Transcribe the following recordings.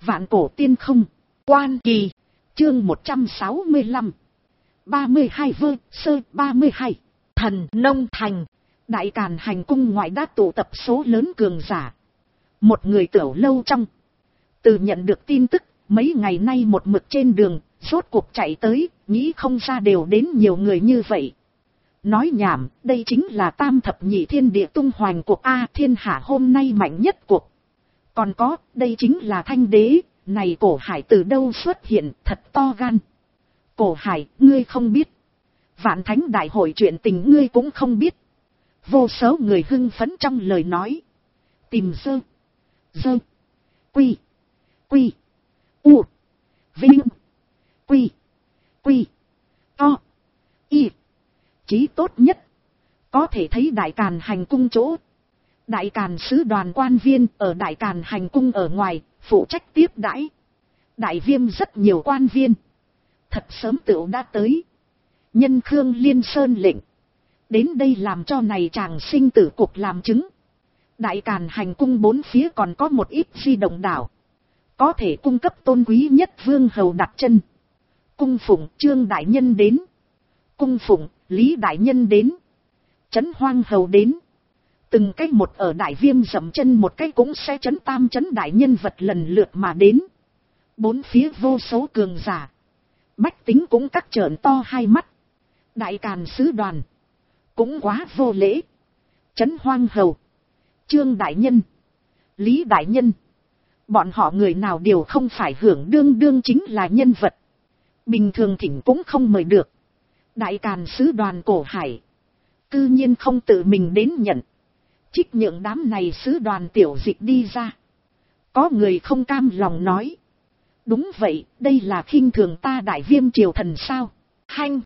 Vạn cổ tiên không. Quan kỳ. Chương 165. 32 vơ sơ 32. Thần nông thành. Đại Càn hành cung ngoại đã tụ tập số lớn cường giả. Một người tiểu lâu trong. Từ nhận được tin tức, mấy ngày nay một mực trên đường, rốt cuộc chạy tới, nghĩ không ra đều đến nhiều người như vậy. Nói nhảm, đây chính là tam thập nhị thiên địa tung hoành cuộc A, thiên hạ hôm nay mạnh nhất cuộc. Còn có, đây chính là Thanh Đế, này Cổ Hải từ đâu xuất hiện, thật to gan. Cổ Hải, ngươi không biết. Vạn Thánh đại hội chuyện tình ngươi cũng không biết. Vô số người hưng phấn trong lời nói. Tìm dơ. Quy. U. Vinh. Quy. To. Y. Chí tốt nhất. Có thể thấy Đại Càn hành cung chỗ. Đại Càn sứ đoàn quan viên ở Đại Càn hành cung ở ngoài, phụ trách tiếp đãi. Đại Viêm rất nhiều quan viên. Thật sớm tựu đã tới. Nhân Khương Liên Sơn lệnh. Đến đây làm cho này chàng sinh tử cục làm chứng. Đại Càn hành cung bốn phía còn có một ít di động đảo. Có thể cung cấp tôn quý nhất vương hầu đặt chân. Cung phụng Trương đại nhân đến. Cung phụng Lý đại nhân đến. Trấn Hoang hầu đến. Từng cách một ở Đại Viêm dậm chân một cách cũng sẽ trấn tam trấn đại nhân vật lần lượt mà đến. Bốn phía vô số cường giả. Bách tính cũng cắt trợn to hai mắt. Đại Càn sứ đoàn. Cũng quá vô lễ. Trấn Hoang hầu. Trương đại nhân. Lý đại nhân. Bọn họ người nào đều không phải hưởng đương chính là nhân vật. Bình thường thỉnh cũng không mời được. Đại Càn sứ đoàn Cổ Hải. Cư nhiên không tự mình đến nhận. Trích nhượng đám này sứ đoàn tiểu dịch đi ra. Có người không cam lòng nói. Đúng vậy, đây là khinh thường ta Đại Viêm triều thần sao. Hanh.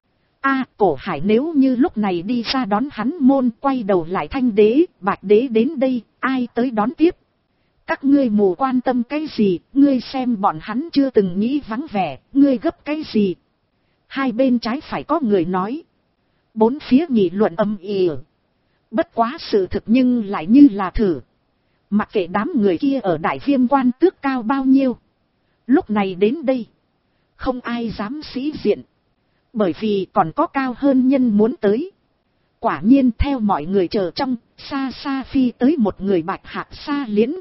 Cổ Hải nếu như lúc này đi ra đón hắn môn, quay đầu lại Thanh Đế, Bạch Đế đến đây, ai tới đón tiếp. Các ngươi mù quan tâm cái gì, ngươi xem bọn hắn chưa từng nghĩ vắng vẻ, ngươi gấp cái gì. Hai bên trái phải có người nói. Bốn phía nghị luận âm ỉ. Bất quá sự thực nhưng lại như là thử. Mặc kệ đám người kia ở Đại Viêm quan tước cao bao nhiêu. Lúc này đến đây. Không ai dám sĩ diện. Bởi vì còn có cao hơn nhân muốn tới. Quả nhiên theo mọi người chờ trong, xa xa phi tới một người Bạch Hạc Sa Liễn.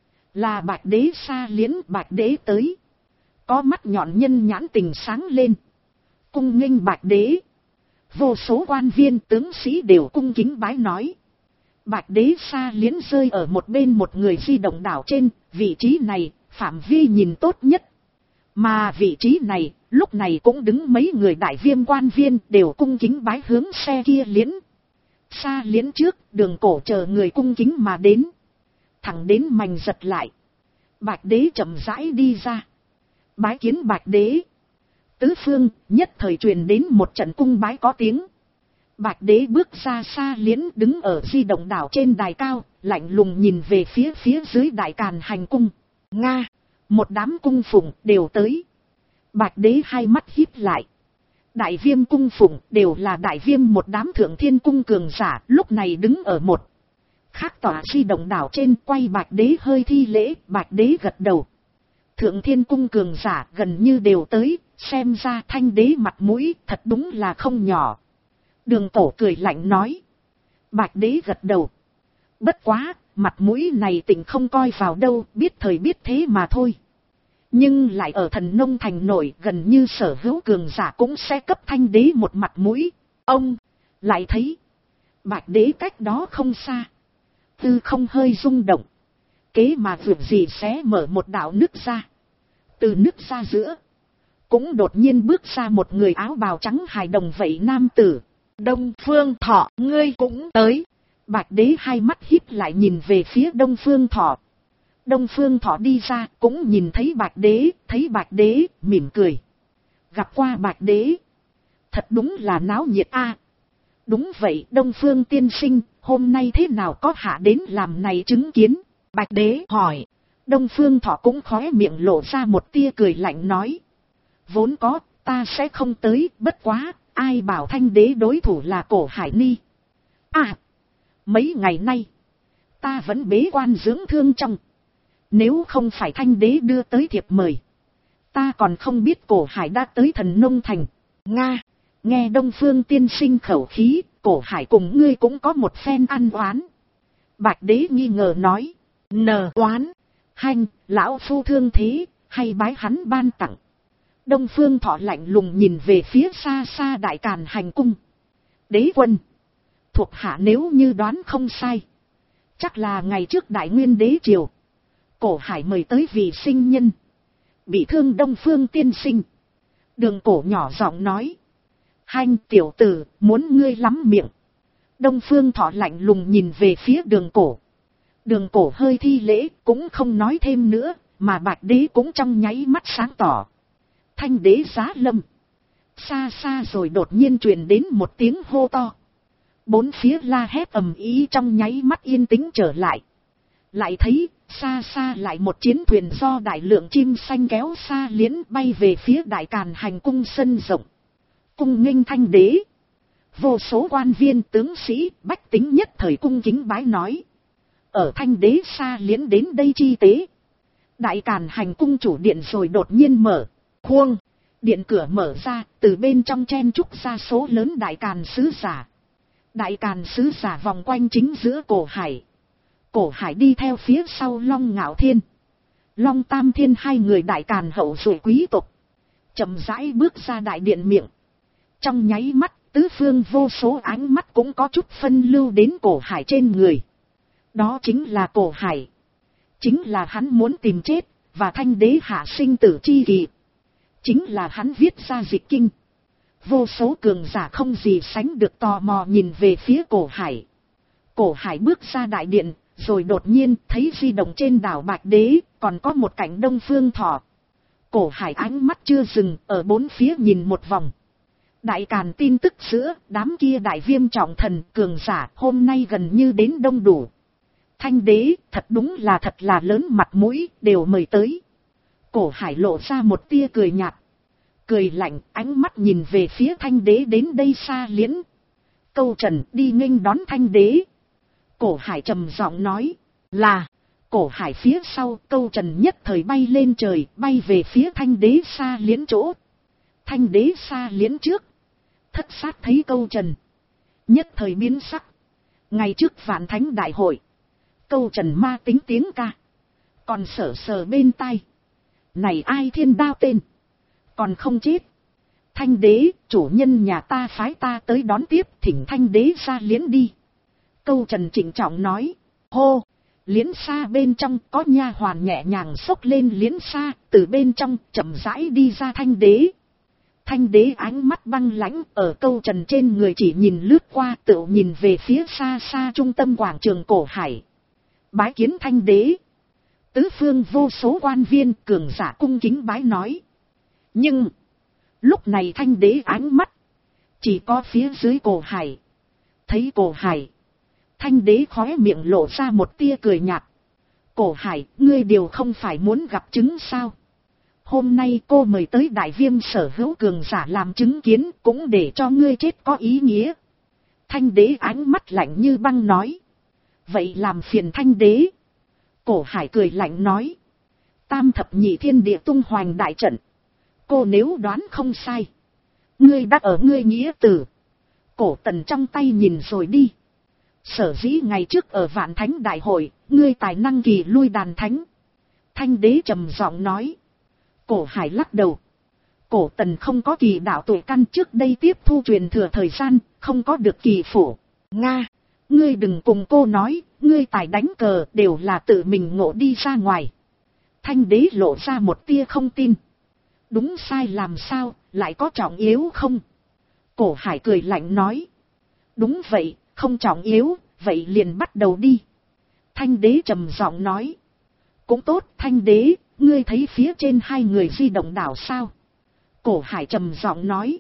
Là Bạch Đế Sa Liễn. Bạch Đế tới. Có mắt nhọn nhân nhãn tình sáng lên. Cung nghênh Bạch Đế. Vô số quan viên tướng sĩ đều cung kính bái nói. Bạch Đế Sa Liễn rơi ở một bên một người di động đảo trên, vị trí này, phạm vi nhìn tốt nhất. Mà vị trí này, lúc này cũng đứng mấy người Đại Viêm quan viên đều cung kính bái hướng xe kia Liễn. Sa Liễn trước, Đường Cổ chờ người cung kính mà đến. Thẳng đến mành giật lại. Bạch Đế chậm rãi đi ra. Bái kiến Bạch Đế. Tứ phương, nhất thời truyền đến một trận cung bái có tiếng. Bạch Đế bước ra Sa Liễn đứng ở di động đảo trên đài cao, lạnh lùng nhìn về phía dưới Đại Càn hành cung. Nga, một đám cung phụng đều tới. Bạch Đế hai mắt híp lại. Đại Viêm cung phụng đều là Đại Viêm một đám thượng thiên cung cường giả, lúc này đứng ở một khác tòa di động đảo trên, quay Bạch Đế hơi thi lễ. Bạch Đế gật đầu. Thượng thiên cung cường giả gần như đều tới, xem ra Thanh Đế mặt mũi thật đúng là không nhỏ. Đường Cổ cười lạnh nói. Bạch Đế gật đầu. Bất quá, mặt mũi này tỉnh không coi vào đâu, biết thời biết thế mà thôi. Nhưng lại ở Thần Nông thành nổi, gần như sở hữu cường giả cũng sẽ cấp Thanh Đế một mặt mũi. Ông lại thấy Bạch Đế cách đó không xa, tư không hơi rung động. Kế mà vượt gì xé mở một đạo nước ra. Từ nước ra giữa cũng đột nhiên bước ra một người áo bào trắng hài đồng vậy nam tử. Đông Phương Thọ, ngươi cũng tới. Bạch Đế hai mắt híp lại nhìn về phía Đông Phương Thọ. Đông Phương Thọ đi ra cũng nhìn thấy Bạch Đế, mỉm cười. Gặp qua Bạch Đế. Thật đúng là náo nhiệt a. Đúng vậy Đông Phương tiên sinh, hôm nay thế nào có hạ đến làm này chứng kiến? Bạch Đế hỏi. Đông Phương Thọ cũng khóe miệng lộ ra một tia cười lạnh nói. Vốn có, ta sẽ không tới, bất quá, ai bảo Thanh Đế đối thủ là Cổ Hải Ni. Mấy ngày nay, ta vẫn bế quan dưỡng thương trong. Nếu không phải Thanh đế đưa tới thiệp mời, ta còn không biết Cổ Hải đã tới Thần Nông Thành. Nga, nghe Đông Phương tiên sinh khẩu khí, Cổ Hải cùng ngươi cũng có một phen ăn oán. Bạch đế nghi ngờ nói, oán, hanh, lão phu thương thế, hay bái hắn ban tặng. Đông Phương Thọ lạnh lùng nhìn về phía xa xa Đại Càn Hành cung. Đế quân, thuộc hạ nếu như đoán không sai, chắc là ngày trước Đại Nguyên đế triều, Cổ Hải mời tới vị sinh nhân, bị thương Đông Phương tiên sinh. Đường Cổ nhỏ giọng nói, hanh tiểu tử, muốn ngươi lắm miệng. Đông Phương Thọ lạnh lùng nhìn về phía Đường Cổ. Đường Cổ hơi thi lễ, cũng không nói thêm nữa, mà Bạch đế cũng trong nháy mắt sáng tỏ. Thanh đế giá lâm. Xa xa rồi đột nhiên truyền đến một tiếng hô to. Bốn phía la hét ầm ĩ trong nháy mắt yên tĩnh trở lại. Lại thấy, xa xa lại một chiến thuyền do đại lượng chim xanh kéo xa liễn bay về phía Đại Càn Hành cung sân rộng. Cung nghênh Thanh đế. Vô số quan viên tướng sĩ, bách tính nhất thời cung kính bái nói. Ở Thanh đế xa liễn đến đây chi tế. Đại Càn Hành cung chủ điện rồi đột nhiên mở. Khuông, điện cửa mở ra, từ bên trong chen trúc ra số lớn Đại Càn sứ giả. Đại Càn sứ giả vòng quanh chính giữa Cổ Hải. Cổ Hải đi theo phía sau Long Ngạo Thiên, Long Tam Thiên, hai người Đại Càn hậu duệ quý tộc. Chậm rãi bước ra đại điện miệng. Trong nháy mắt, tứ phương vô số ánh mắt cũng có chút phân lưu đến Cổ Hải trên người. Đó chính là Cổ Hải. Chính là hắn muốn tìm chết, và Thanh đế hạ sinh tử chi kỳ. Chính là hắn viết ra dịch kinh. Vô số cường giả không gì sánh được tò mò nhìn về phía Cổ Hải. Cổ Hải bước ra đại điện, rồi đột nhiên thấy di động trên đảo Bạch đế, còn có một cảnh Đông Phương Thọ. Cổ Hải ánh mắt chưa dừng, ở bốn phía nhìn một vòng. Đại Càn tin tức giữa, đám kia đại viêm trọng thần cường giả hôm nay gần như đến đông đủ. Thanh đế, thật đúng là thật là lớn mặt mũi, đều mời tới. Cổ Hải lộ ra một tia cười nhạt. Cười lạnh, ánh mắt nhìn về phía Thanh đế đến đây xa liễn. Câu Trần đi nghênh đón Thanh đế. Cổ Hải trầm giọng nói, là. Cổ Hải phía sau, Câu Trần nhất thời bay lên trời, bay về phía Thanh đế xa liễn chỗ. Thanh đế xa liễn trước. Thất sát thấy Câu Trần, nhất thời biến sắc. Ngày trước Vạn Thánh đại hội, Câu Trần ma tính tiếng ca, còn sờ sờ bên tai. Này ai thiên đao tên, còn không chết. Thanh đế, chủ nhân nhà ta phái ta tới đón tiếp, thỉnh Thanh đế ra liễn đi. Câu Trần trịnh trọng nói, hô. Liễn xa bên trong có nha hoàn nhẹ nhàng xốc lên liễn xa, từ bên trong chậm rãi đi ra Thanh đế. Thanh đế ánh mắt băng lãnh, ở Câu Trần trên người chỉ nhìn lướt qua, tự nhìn về phía xa xa trung tâm quảng trường Cổ Hải. Bái kiến Thanh đế. Tứ phương vô số quan viên cường giả cung kính bái nói. Nhưng lúc này Thanh đế ánh mắt chỉ có phía dưới Cổ Hải. Thấy Cổ Hải, Thanh đế khóe miệng lộ ra một tia cười nhạt. Cổ Hải, ngươi điều không phải muốn gặp chứng sao? Hôm nay cô mời tới đại viêm sở hữu cường giả làm chứng kiến, cũng để cho ngươi chết có ý nghĩa. Thanh đế ánh mắt lạnh như băng nói. Vậy làm phiền Thanh đế. Cổ Hải cười lạnh nói. Tam thập nhị thiên địa tung hoành đại trận. Cô nếu đoán không sai, ngươi đã ở ngươi nghĩa tử. Cổ Tần trong tay nhìn rồi đi. Sở dĩ ngày trước ở Vạn Thánh đại hội, ngươi tài năng kỳ lui đàn thánh. Thanh đế trầm giọng nói. Cổ Hải lắc đầu. Cổ Tần không có kỳ đạo tuổi căn, trước đây tiếp thu truyền thừa thời gian, không có được kỳ phủ. Nga, ngươi đừng cùng cô nói, ngươi tài đánh cờ đều là tự mình ngộ đi ra ngoài. Thanh đế lộ ra một tia không tin. Đúng sai làm sao, lại có trọng yếu không? Cổ Hải cười lạnh nói. Đúng vậy, không trọng yếu, vậy liền bắt đầu đi. Thanh đế trầm giọng nói. Cũng tốt, Thanh đế, ngươi thấy phía trên hai người di động đảo sao? Cổ Hải trầm giọng nói.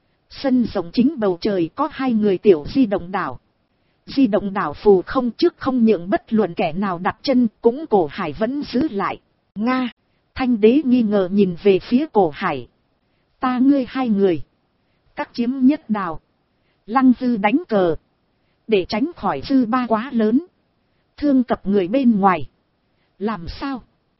Sân rộng chính bầu trời có hai người tiểu di động đảo. Di động đảo phù không, trước không nhượng bất luận kẻ nào đặt chân, cũng Cổ Hải vẫn giữ lại. Nga, Thanh đế nghi ngờ nhìn về phía Cổ Hải. Ta ngươi hai người, các chiếm nhất đảo, lăng dư đánh cờ, để tránh khỏi dư ba quá lớn, thương cập người bên ngoài. Làm sao?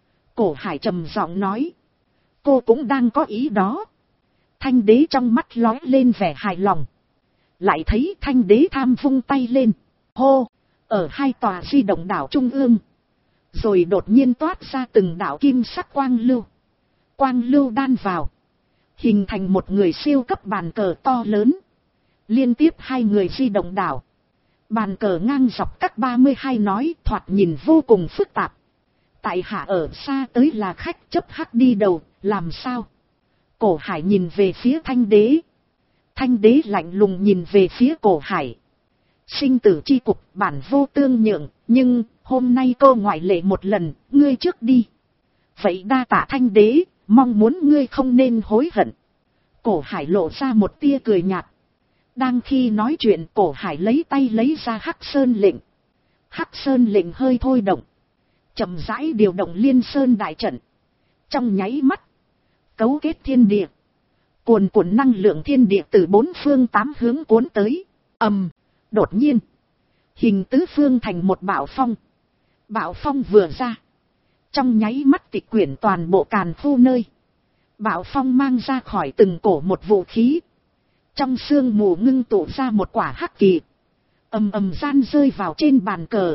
Cổ Hải trầm giọng nói. Cô cũng đang có ý đó. Thanh đế trong mắt lóe lên vẻ hài lòng. Lại thấy thanh đế tham vung tay lên. Hô, ở hai tòa di động đảo trung ương. Rồi đột nhiên toát ra từng đảo kim sắc quang lưu. Quang lưu đan vào. Hình thành một người siêu cấp bàn cờ to lớn. Liên tiếp hai người di động đảo. Bàn cờ ngang dọc các 32 nói thoạt nhìn vô cùng phức tạp. Tại hạ ở xa tới là khách chấp hắc đi đầu, làm sao? Cổ Hải nhìn về phía thanh đế. Thanh đế lạnh lùng nhìn về phía Cổ Hải. Sinh tử chi cục bản vô tương nhượng, nhưng hôm nay cô ngoại lệ một lần, ngươi trước đi. Vậy đa tạ thanh đế, mong muốn ngươi không nên hối hận. Cổ Hải lộ ra một tia cười nhạt. Đang khi nói chuyện Cổ Hải lấy tay lấy ra Hắc Sơn lệnh. Hắc Sơn lệnh hơi thôi động. Chậm rãi điều động Liên Sơn đại trận. Trong nháy mắt. Cấu kết thiên địa. Cuồn cuộn năng lượng thiên địa từ bốn phương tám hướng cuốn tới. Đột nhiên. Hình tứ phương thành một bạo phong. Bạo phong vừa ra. Trong nháy mắt tịch quyển toàn bộ Càn Khu nơi. Bạo phong mang ra khỏi từng cổ một vũ khí. Trong sương mù ngưng tụ ra một quả hắc kỳ. Gian rơi vào trên bàn cờ.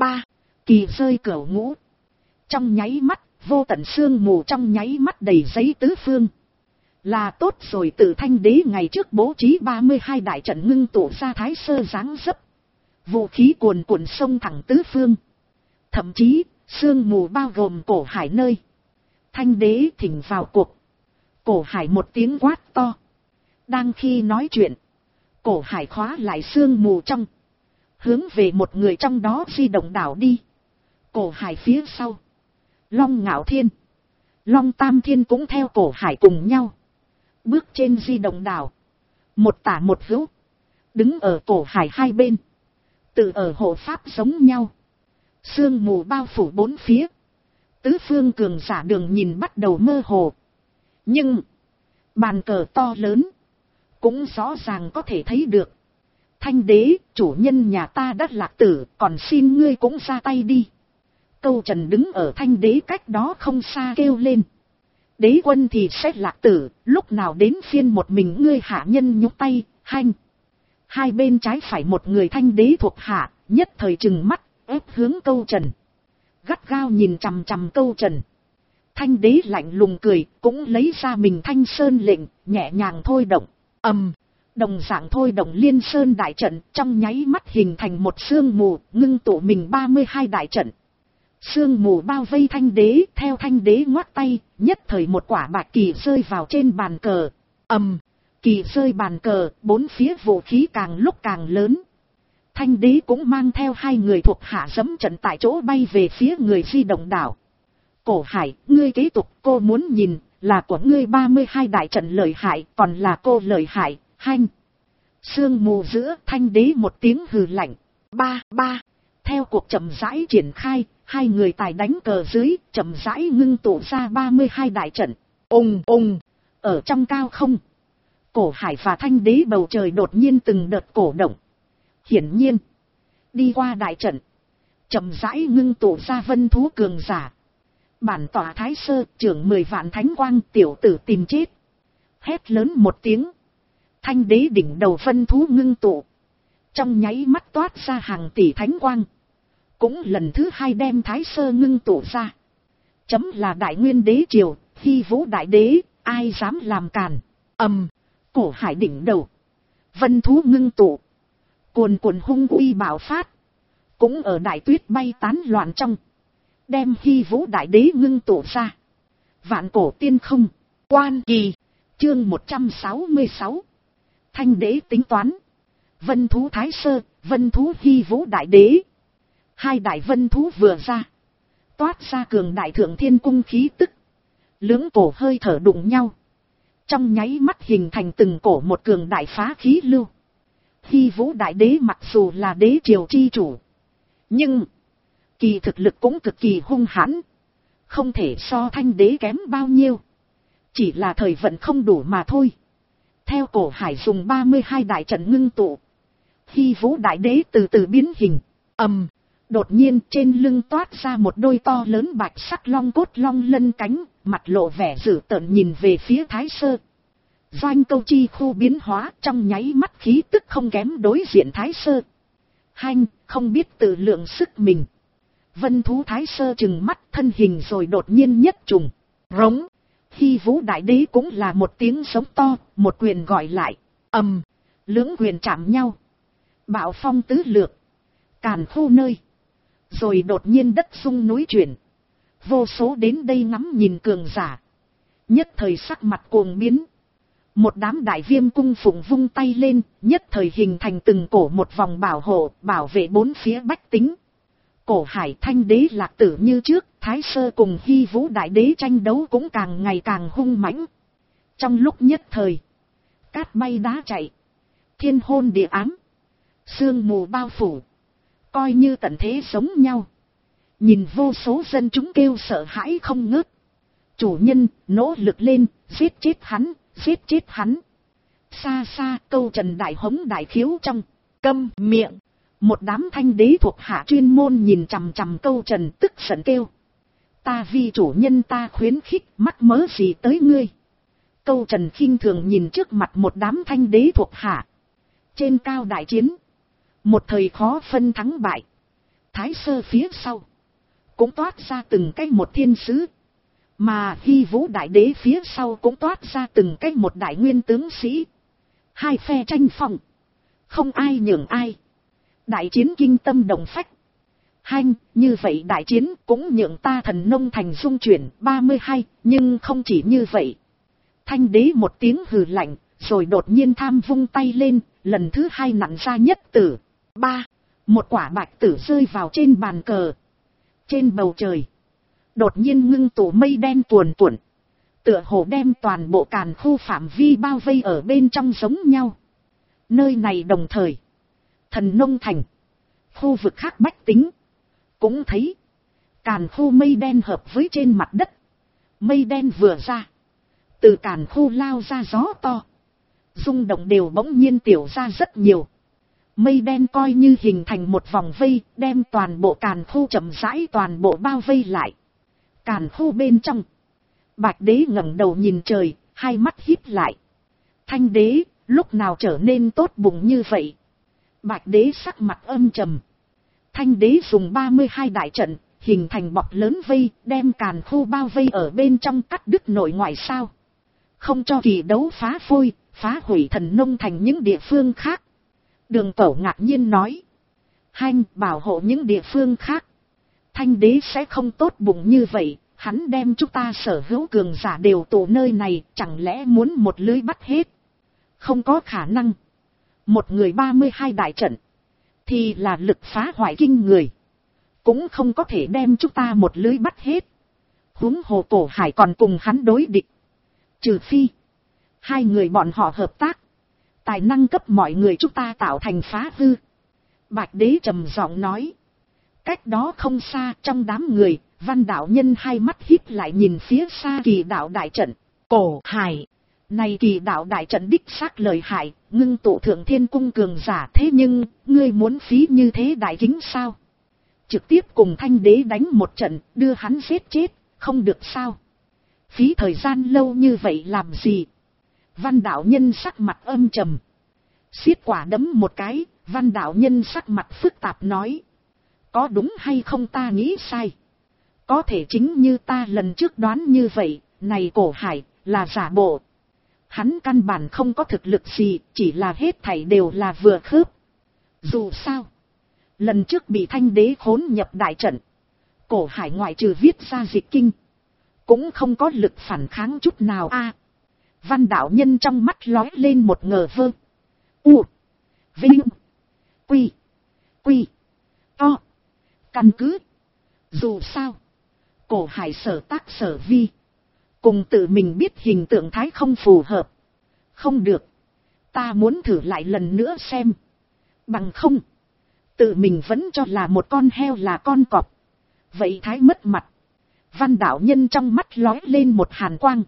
Kỳ rơi cửu ngũ. Trong nháy mắt, vô tận sương mù trong nháy mắt đầy giấy tứ phương. Là tốt rồi, từ thanh đế ngày trước bố trí 32 đại trận ngưng tụ ra thái sơ dáng dấp. Vũ khí cuồn cuộn sông thẳng tứ phương. Thậm chí, sương mù bao gồm Cổ Hải nơi. Thanh đế thỉnh vào cuộc. Cổ Hải một tiếng quát to. Đang khi nói chuyện, Cổ Hải khóa lại sương mù trong. Hướng về một người trong đó di động đảo đi. Cổ Hải phía sau. Long Ngạo Thiên. Long Tam Thiên cũng theo Cổ Hải cùng nhau. Bước trên di động đảo. Một tả một hữu. Đứng ở Cổ Hải hai bên. Tự ở hộ pháp giống nhau. Sương mù bao phủ bốn phía. Tứ phương cường giả đường nhìn bắt đầu mơ hồ. Nhưng. Bàn cờ to lớn. Cũng rõ ràng có thể thấy được. Thanh đế, chủ nhân nhà ta đã lạc tử, còn xin ngươi cũng ra tay đi. Câu Trần đứng ở thanh đế cách đó không xa kêu lên. Đế quân thì sẽ lạc tử, lúc nào đến phiên một mình ngươi hạ nhân nhúc tay, hanh. Hai bên trái phải một người thanh đế thuộc hạ, nhất thời trừng mắt, ép hướng Câu Trần. Gắt gao nhìn chằm chằm Câu Trần. Thanh đế lạnh lùng cười, cũng lấy ra mình thanh sơn lệnh, nhẹ nhàng thôi động. Đồng dạng thôi động Liên Sơn đại trận, trong nháy mắt hình thành một sương mù, ngưng tụ mình 32 đại trận. Sương mù bao vây thanh đế, theo thanh đế ngoắt tay, nhất thời một quả bạch kỳ rơi vào trên bàn cờ. Kỳ rơi bàn cờ, bốn phía vũ khí càng lúc càng lớn. Thanh đế cũng mang theo hai người thuộc hạ giẫm trận tại chỗ bay về phía người di động đảo. Cổ Hải, ngươi kế tục, cô muốn nhìn, là của ngươi 32 đại trận lợi hại, còn là cô lợi hại, hanh. Sương mù giữa, thanh đế một tiếng hừ lạnh. Theo cuộc chậm rãi triển khai, hai người tài đánh cờ dưới, chậm rãi ngưng tụ ra 32 đại trận. Ở trong cao không. Cổ Hải và thanh đế bầu trời đột nhiên từng đợt cổ động. Hiển nhiên, đi qua đại trận, chậm rãi ngưng tụ ra vân thú cường giả. Bản tỏa thái sơ, trưởng 10 vạn thánh quang, tiểu tử tìm chết. Hét lớn một tiếng. Thanh đế đỉnh đầu vân thú ngưng tụ. Trong nháy mắt toát ra hàng tỷ thánh quang. Cũng lần thứ hai đem thái sơ ngưng tụ ra. Chấm là đại nguyên đế triều, Hy Vũ đại đế, ai dám làm càn. Cổ Hải đỉnh đầu. Vân thú ngưng tụ. Cuồn cuộn hung uy bạo phát. Cũng ở đại tuyết bay tán loạn trong. Đem Hy Vũ đại đế ngưng tụ ra. Vạn cổ tiên không. Quan kỳ. Chương 166. Thanh đế tính toán. Vân thú thái sơ, vân thú Hy Vũ đại đế. Hai đại vân thú vừa ra. Toát ra cường đại thượng thiên cung khí tức. Lưỡng cổ hơi thở đụng nhau. Trong nháy mắt hình thành từng cổ một cường đại phá khí lưu. Hy Vũ đại đế mặc dù là đế triều chi chủ. Nhưng kỳ thực lực cũng cực kỳ hung hãn. Không thể so thanh đế kém bao nhiêu. Chỉ là thời vận không đủ mà thôi. Theo Cổ Hải dùng 32 đại trận ngưng tụ. Hy Vũ đại đế từ từ biến hình. Đột nhiên trên lưng toát ra một đôi to lớn bạch sắc long cốt long lân cánh, mặt lộ vẻ dữ tợn nhìn về phía Thái Sơ. Doanh Câu chi khu biến hóa trong nháy mắt khí tức không kém đối diện Thái Sơ. Hanh, không biết tự lượng sức mình. Vân thú Thái Sơ trừng mắt thân hình rồi đột nhiên nhất trùng. Rống. Hy Vũ Đại Đế cũng là một tiếng sống to, một quyền gọi lại. Ầm. Lưỡng quyền chạm nhau. Bạo phong tứ lược. Càn khu nơi. Rồi đột nhiên đất rung núi chuyển. Vô số đến đây ngắm nhìn cường giả. Nhất thời sắc mặt cuồng biến. Một đám đại viêm cung phụng vung tay lên, nhất thời hình thành từng cổ một vòng bảo hộ, bảo vệ bốn phía bách tính. Cổ Hải Thanh Đế lạc tử như trước, Thái Sơ cùng Hy Vũ Đại Đế tranh đấu cũng càng ngày càng hung mãnh. Trong lúc nhất thời, cát bay đá chạy, thiên hôn địa ám, sương mù bao phủ, coi như tận thế giống nhau. Nhìn vô số dân chúng kêu sợ hãi không ngớt. Chủ nhân, nỗ lực lên, giết chết hắn, giết chết hắn. Xa xa Câu Trần đại hống đại khiếu trong, câm miệng. Một đám thanh đế thuộc hạ chuyên môn nhìn chằm chằm Câu Trần tức giận kêu. Ta vì chủ nhân ta khuyến khích, mắc mớ gì tới ngươi. Câu Trần khinh thường nhìn trước mặt một đám thanh đế thuộc hạ. Trên cao đại chiến, một thời khó phân thắng bại. Thái Sơ phía sau cũng toát ra từng cái một thiên sứ. Mà Hy Vũ Đại Đế phía sau cũng toát ra từng cái một đại nguyên tướng sĩ. Hai phe tranh phong, không ai nhường ai. Đại chiến kinh tâm động phách. Hanh, như vậy đại chiến cũng nhượng ta Thần Nông Thành dung chuyển 32, nhưng không chỉ như vậy. Thanh đế một tiếng hừ lạnh, rồi đột nhiên tham vung tay lên, lần thứ hai nặn ra nhất tử. Ba, một quả bạch tử rơi vào trên bàn cờ. Trên bầu trời, đột nhiên ngưng tụ mây đen cuồn cuộn. Tựa hồ đem toàn bộ Càn khu phạm vi bao vây ở bên trong giống nhau. Nơi này đồng thời, Thần Nông Thành, khu vực khác bách tính, cũng thấy Càn khu mây đen hợp với trên mặt đất. Mây đen vừa ra, từ Càn khu lao ra gió to, rung động đều bỗng nhiên tiểu ra rất nhiều. Mây đen coi như hình thành một vòng vây, đem toàn bộ Càn khu chậm rãi toàn bộ bao vây lại. Càn khu bên trong, Bạch Đế ngẩng đầu nhìn trời, hai mắt híp lại. Thanh Đế, lúc nào trở nên tốt bụng như vậy? Bạch Đế sắc mặt âm trầm. Thanh Đế dùng 32 đại trận, hình thành bọc lớn vây, đem Càn khu bao vây ở bên trong cắt đứt nội ngoại sao. Không cho kỳ đấu phá phôi, phá hủy Thần Nông Thành những địa phương khác. Đường Tẩu ngạc nhiên nói. Hanh, bảo hộ những địa phương khác. Thanh Đế sẽ không tốt bụng như vậy, hắn đem chúng ta sở hữu cường giả đều tụ nơi này, chẳng lẽ muốn một lưới bắt hết? Không có khả năng. Một người 32 đại trận, thì là lực phá hoại kinh người. Cũng không có thể đem chúng ta một lưới bắt hết. Huống hồ Cổ Hải còn cùng hắn đối địch. Trừ phi, hai người bọn họ hợp tác, tài năng cấp mọi người chúng ta tạo thành phá hư. Bạch Đế trầm giọng nói. Cách đó không xa trong đám người, Văn đạo nhân hai mắt híp lại nhìn phía xa Kỳ đạo đại trận. Cổ Hải, này Kỳ đạo đại trận đích xác lợi hại, ngưng tụ Thượng Thiên cung cường giả, thế nhưng ngươi muốn phí như thế đại kính sao? Trực tiếp cùng Thanh Đế đánh một trận, đưa hắn giết chết, không được sao? Phí thời gian lâu như vậy làm gì? Văn đạo nhân sắc mặt âm trầm. Xiết quả đấm một cái, Văn đạo nhân sắc mặt phức tạp nói. Có đúng hay không ta nghĩ sai? Có thể chính như ta lần trước đoán như vậy, này Cổ Hải, là giả bộ. Hắn căn bản không có thực lực gì, chỉ là hết thảy đều là vừa khớp. Dù sao, lần trước bị Thanh Đế khốn nhập đại trận, Cổ Hải ngoại trừ viết ra dịch kinh, cũng không có lực phản kháng chút nào a. Văn đạo nhân trong mắt lóe lên một ngờ vơ. U, Vinh, Quy, Quy, To. Căn cứ, dù sao, Cổ Hải sở tác sở vi, cùng tự mình biết hình tượng thái không phù hợp. Không được, ta muốn thử lại lần nữa xem. Bằng không, tự mình vẫn cho là một con heo là con cọp. Vậy thái mất mặt. Văn đạo nhân trong mắt lóe lên một hàn quang,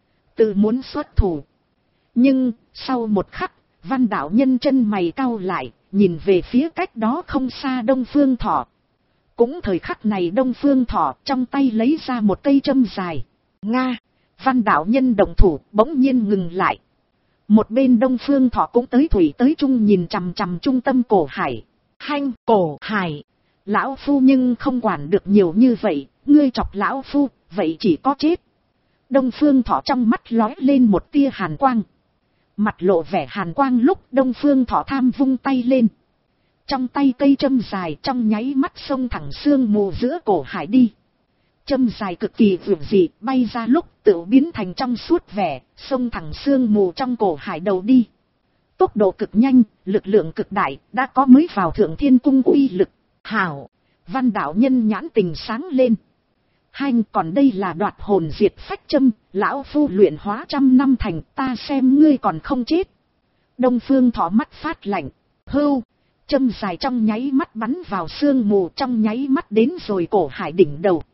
tự muốn xuất thủ. Nhưng, sau một khắc, Văn đạo nhân chân mày cau lại, nhìn về phía cách đó không xa Đông Phương Thọ. Cũng thời khắc này Đông Phương Thọ trong tay lấy ra một cây châm dài. Nga, Văn đạo nhân động thủ bỗng nhiên ngừng lại. Một bên Đông Phương Thọ cũng tới thủy tới trung nhìn chằm chằm trung tâm Cổ Hải. Hanh, Cổ Hải, lão phu nhưng không quản được nhiều như vậy, ngươi chọc lão phu, vậy chỉ có chết. Đông Phương Thọ trong mắt lóe lên một tia hàn quang. Mặt lộ vẻ hàn quang lúc Đông Phương Thọ tham vung tay lên. Trong tay cây châm dài trong nháy mắt xông thẳng sương mù giữa Cổ Hải đi. Châm dài cực kỳ vượt dị bay ra lúc tự biến thành trong suốt vẻ, xông thẳng sương mù trong Cổ Hải đầu đi. Tốc độ cực nhanh, lực lượng cực đại, đã có mới vào Thượng Thiên Cung uy lực. Hảo, Văn đạo nhân nhãn tình sáng lên. Hanh, còn đây là đoạt hồn diệt phách châm, lão phu luyện hóa 100 năm thành, ta xem ngươi còn không chết. Đông Phương Thọ mắt phát lạnh, hưu, châm dài trong nháy mắt bắn vào sương mù, trong nháy mắt đến rồi Cổ Hải đỉnh đầu.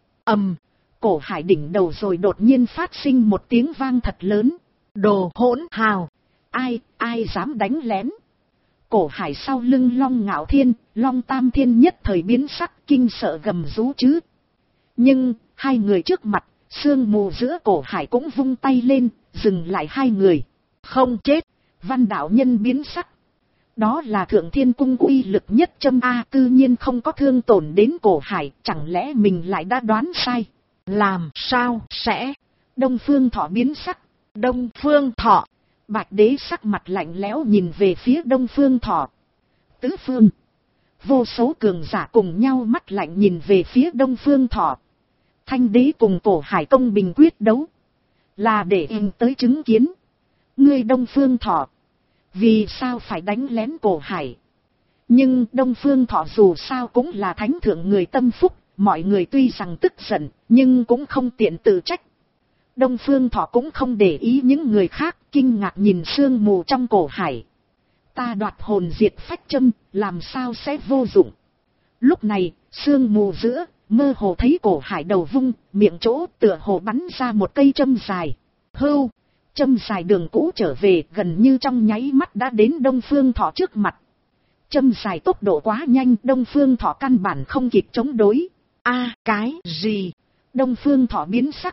Cổ Hải đỉnh đầu rồi đột nhiên phát sinh một tiếng vang thật lớn. Đồ hỗn hào, ai dám đánh lén. Cổ Hải sau lưng Long Ngạo Thiên, Long Tam Thiên nhất thời biến sắc kinh sợ gầm rú chứ. Nhưng, hai người trước mặt, sương mù giữa Cổ Hải cũng vung tay lên, dừng lại hai người. Không chết, Văn đạo nhân biến sắc. Đó là Thượng Thiên Cung uy lực nhất châm A, tự nhiên không có thương tổn đến Cổ Hải, chẳng lẽ mình lại đã đoán sai? Làm sao sẽ? Đông Phương Thọ biến sắc. Đông Phương Thọ. Bạch Đế sắc mặt lạnh lẽo nhìn về phía Đông Phương Thọ. Tứ phương. Vô số cường giả cùng nhau mắt lạnh nhìn về phía Đông Phương Thọ. Thanh Đế cùng Cổ Hải công bình quyết đấu. Là để em tới chứng kiến. Ngươi Đông Phương Thọ. Vì sao phải đánh lén Cổ Hải? Nhưng Đông Phương Thọ dù sao cũng là thánh thượng người tâm phúc. Mọi người tuy rằng tức giận, nhưng cũng không tiện tự trách. Đông Phương Thọ cũng không để ý những người khác, kinh ngạc nhìn sương mù trong Cổ Hải. Ta đoạt hồn diệt phách châm, làm sao sẽ vô dụng? Lúc này, sương mù giữa, mơ hồ thấy Cổ Hải đầu vung, miệng chỗ tựa hồ bắn ra một cây châm dài. Hưu, châm dài đường cũ trở về, gần như trong nháy mắt đã đến Đông Phương Thọ trước mặt. Châm dài tốc độ quá nhanh, Đông Phương Thọ căn bản không kịp chống đối. Cái gì? Đông Phương Thọ biến sắc.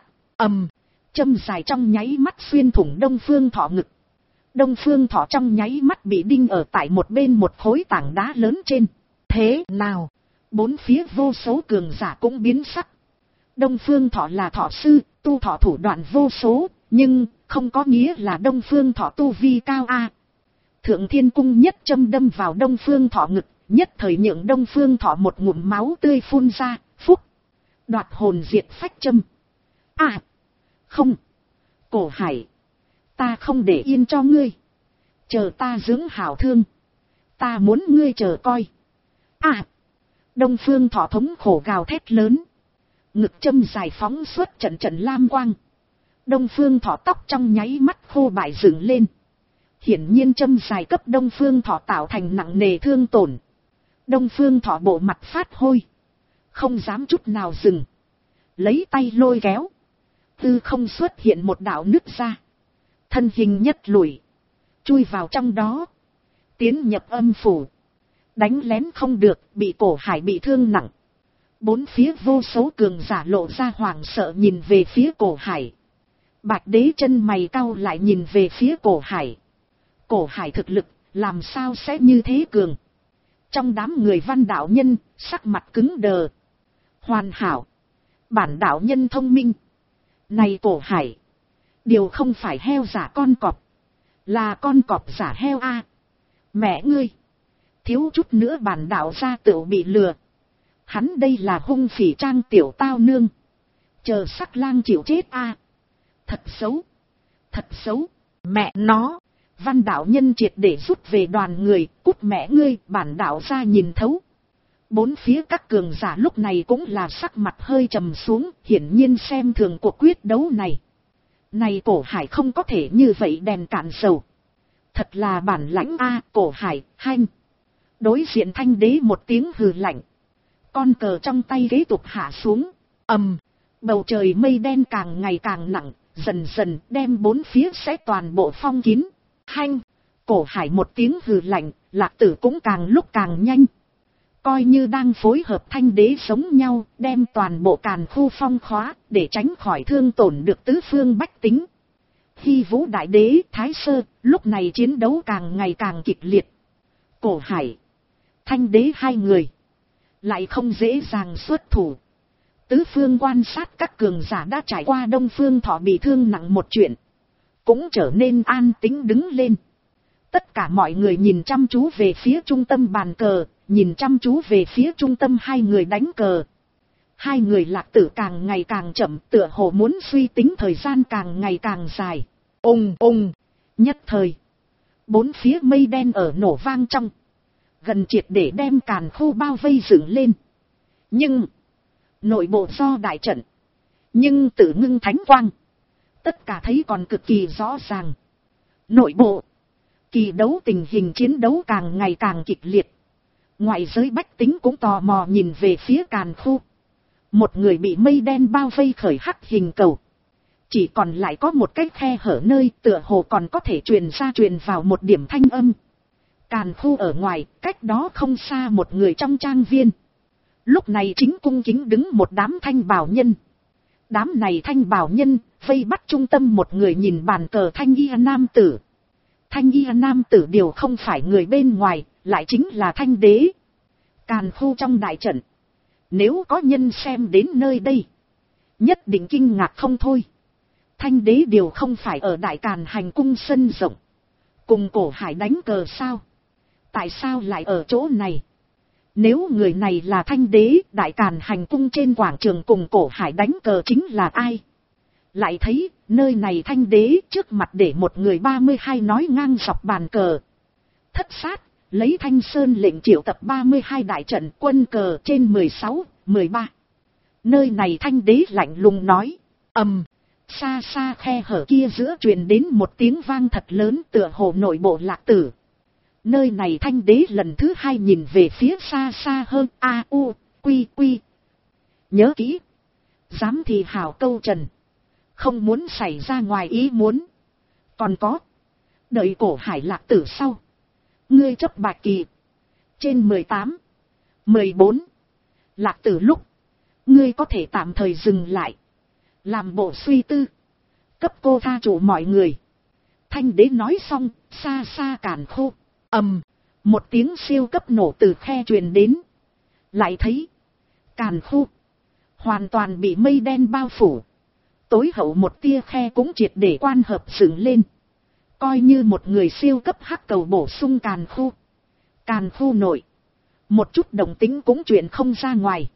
Châm dài trong nháy mắt xuyên thủng Đông Phương Thọ ngực. Đông Phương Thọ trong nháy mắt bị đinh ở tại một bên một khối tảng đá lớn trên. Thế nào? Bốn phía vô số cường giả cũng biến sắc. Đông Phương Thọ là thọ sư, tu thọ thủ đoạn vô số, nhưng không có nghĩa là Đông Phương Thọ tu vi cao a. Thượng Thiên Cung nhất châm đâm vào Đông Phương Thọ ngực, nhất thời nhượng Đông Phương Thọ một ngụm máu tươi phun ra, phúc. Đoạt hồn diệt phách châm. Không. Cổ Hải. Ta không để yên cho ngươi. Chờ ta dưỡng hảo thương. Ta muốn ngươi chờ coi. Đông Phương Thọ thống khổ gào thét lớn. Ngực châm dài phóng suốt trận trận lam quang. Đông Phương Thọ tóc trong nháy mắt khô bại dựng lên. Hiển nhiên châm dài cấp Đông Phương Thọ tạo thành nặng nề thương tổn. Đông Phương Thọ bộ mặt phát hôi. Không dám chút nào dừng. Lấy tay lôi kéo. Tư không xuất hiện một đạo nứt ra. Thân hình nhất lùi. Chui vào trong đó. Tiến nhập âm phủ. Đánh lén không được, bị Cổ Hải bị thương nặng. Bốn phía vô số cường giả lộ ra hoảng sợ nhìn về phía Cổ Hải. Bạch Đế chân mày cau lại nhìn về phía Cổ Hải. Cổ Hải thực lực, làm sao sẽ như thế cường? Trong đám người Văn đạo nhân, sắc mặt cứng đờ. Hoàn hảo. Bản đạo nhân thông minh. Này Cổ Hải. Điều không phải heo giả con cọp. Là con cọp giả heo a. Mẹ ngươi. Thiếu chút nữa bản đạo gia tựu bị lừa. Hắn đây là hung phỉ trang tiểu tao nương. Chờ sắc lang chịu chết a. Thật xấu. Thật xấu. Mẹ nó. Văn đạo nhân triệt để rút về đoàn người. Cút mẹ ngươi, bản đạo gia nhìn thấu. Bốn phía các cường giả lúc này cũng là sắc mặt hơi trầm xuống, hiển nhiên xem thường cuộc quyết đấu này. Này Cổ Hải không có thể như vậy đèn cạn dầu. Thật là bản lãnh a. Cổ Hải, hanh. Đối diện Thanh Đế một tiếng hừ lạnh. Con cờ trong tay kế tục hạ xuống. Bầu trời mây đen càng ngày càng nặng, dần dần đem bốn phía sẽ toàn bộ phong kín. Hanh. Cổ Hải một tiếng hừ lạnh, Lạc Tử cũng càng lúc càng nhanh. coi như đang phối hợp thanh đế giống nhau, đem toàn bộ Càn Khu phong khóa, để tránh khỏi thương tổn được tứ phương bách tính. Hy Vũ Đại Đế, Thái Sơ, lúc này chiến đấu càng ngày càng kịch liệt. Cổ Hải, Thanh Đế hai người, lại không dễ dàng xuất thủ. Tứ phương quan sát các cường giả đã trải qua Đông Phương Thọ bị thương nặng một chuyện, cũng trở nên an tĩnh đứng lên. Tất cả mọi người nhìn chăm chú về phía trung tâm bàn cờ, nhìn chăm chú về phía trung tâm hai người đánh cờ. Hai người Lạc Tử càng ngày càng chậm, tựa hồ muốn suy tính thời gian càng ngày càng dài. Ùng, nhất thời, bốn phía mây đen ở nổ vang trong, gần triệt để đem Càn Khu bao vây dựng lên. Nhưng nội bộ do đại trận, nhưng tự ngưng thánh quang, tất cả thấy còn cực kỳ rõ ràng. Nội bộ, kỳ đấu tình hình chiến đấu càng ngày càng kịch liệt. Ngoại giới bách tính cũng tò mò nhìn về phía Càn Khu. Một người bị mây đen bao vây khởi hắc hình cầu. Chỉ còn lại có một cái khe hở nơi tựa hồ còn có thể truyền vào một điểm thanh âm. Càn Khu ở ngoài, cách đó không xa một người trong trang viên. Lúc này chính cung kính đứng một đám thanh bào nhân. Đám này thanh bào nhân, vây bắt trung tâm một người nhìn bàn cờ thanh y nam tử. Thanh y nam tử điều không phải người bên ngoài, lại chính là Thanh Đế. Càn Khu trong đại trận, nếu có nhân xem đến nơi đây, nhất định kinh ngạc không thôi. Thanh Đế điều không phải ở Đại Càn Hành cung sân rộng, cùng Cổ Hải đánh cờ sao? Tại sao lại ở chỗ này? Nếu người này là Thanh Đế, Đại Càn Hành cung trên quảng trường cùng Cổ Hải đánh cờ chính là ai? Lại thấy, nơi này Thanh Đế trước mặt để một người 32 nói ngang dọc bàn cờ. Thất sát, lấy Thanh Sơn lệnh triệu tập 32 đại trận quân cờ trên 16, 13. Nơi này Thanh Đế lạnh lùng nói, xa xa khe hở kia giữa truyền đến một tiếng vang thật lớn tựa hồ nội bộ Lạc Tử. Nơi này Thanh Đế lần thứ hai nhìn về phía xa xa hơn, quy. Nhớ kỹ, dám thì hào câu trần, không muốn xảy ra ngoài ý muốn. Còn có, đợi Cổ Hải Lạc Tử sau, ngươi chấp bạch kỳ. Trên 18, 14, Lạc Tử lúc, ngươi có thể tạm thời dừng lại, làm bộ suy tư, cấp cô tha chủ mọi người. Thanh Đế nói xong, xa xa Càn Khu, một tiếng siêu cấp nổ từ khe truyền đến. Lại thấy, Càn Khu hoàn toàn bị mây đen bao phủ. Tối hậu một tia khe cũng triệt để quan hợp dựng lên. Coi như một người siêu cấp hắc cầu bổ sung Càn Khu. Càn Khu nội, một chút động tính cũng chuyển không ra ngoài.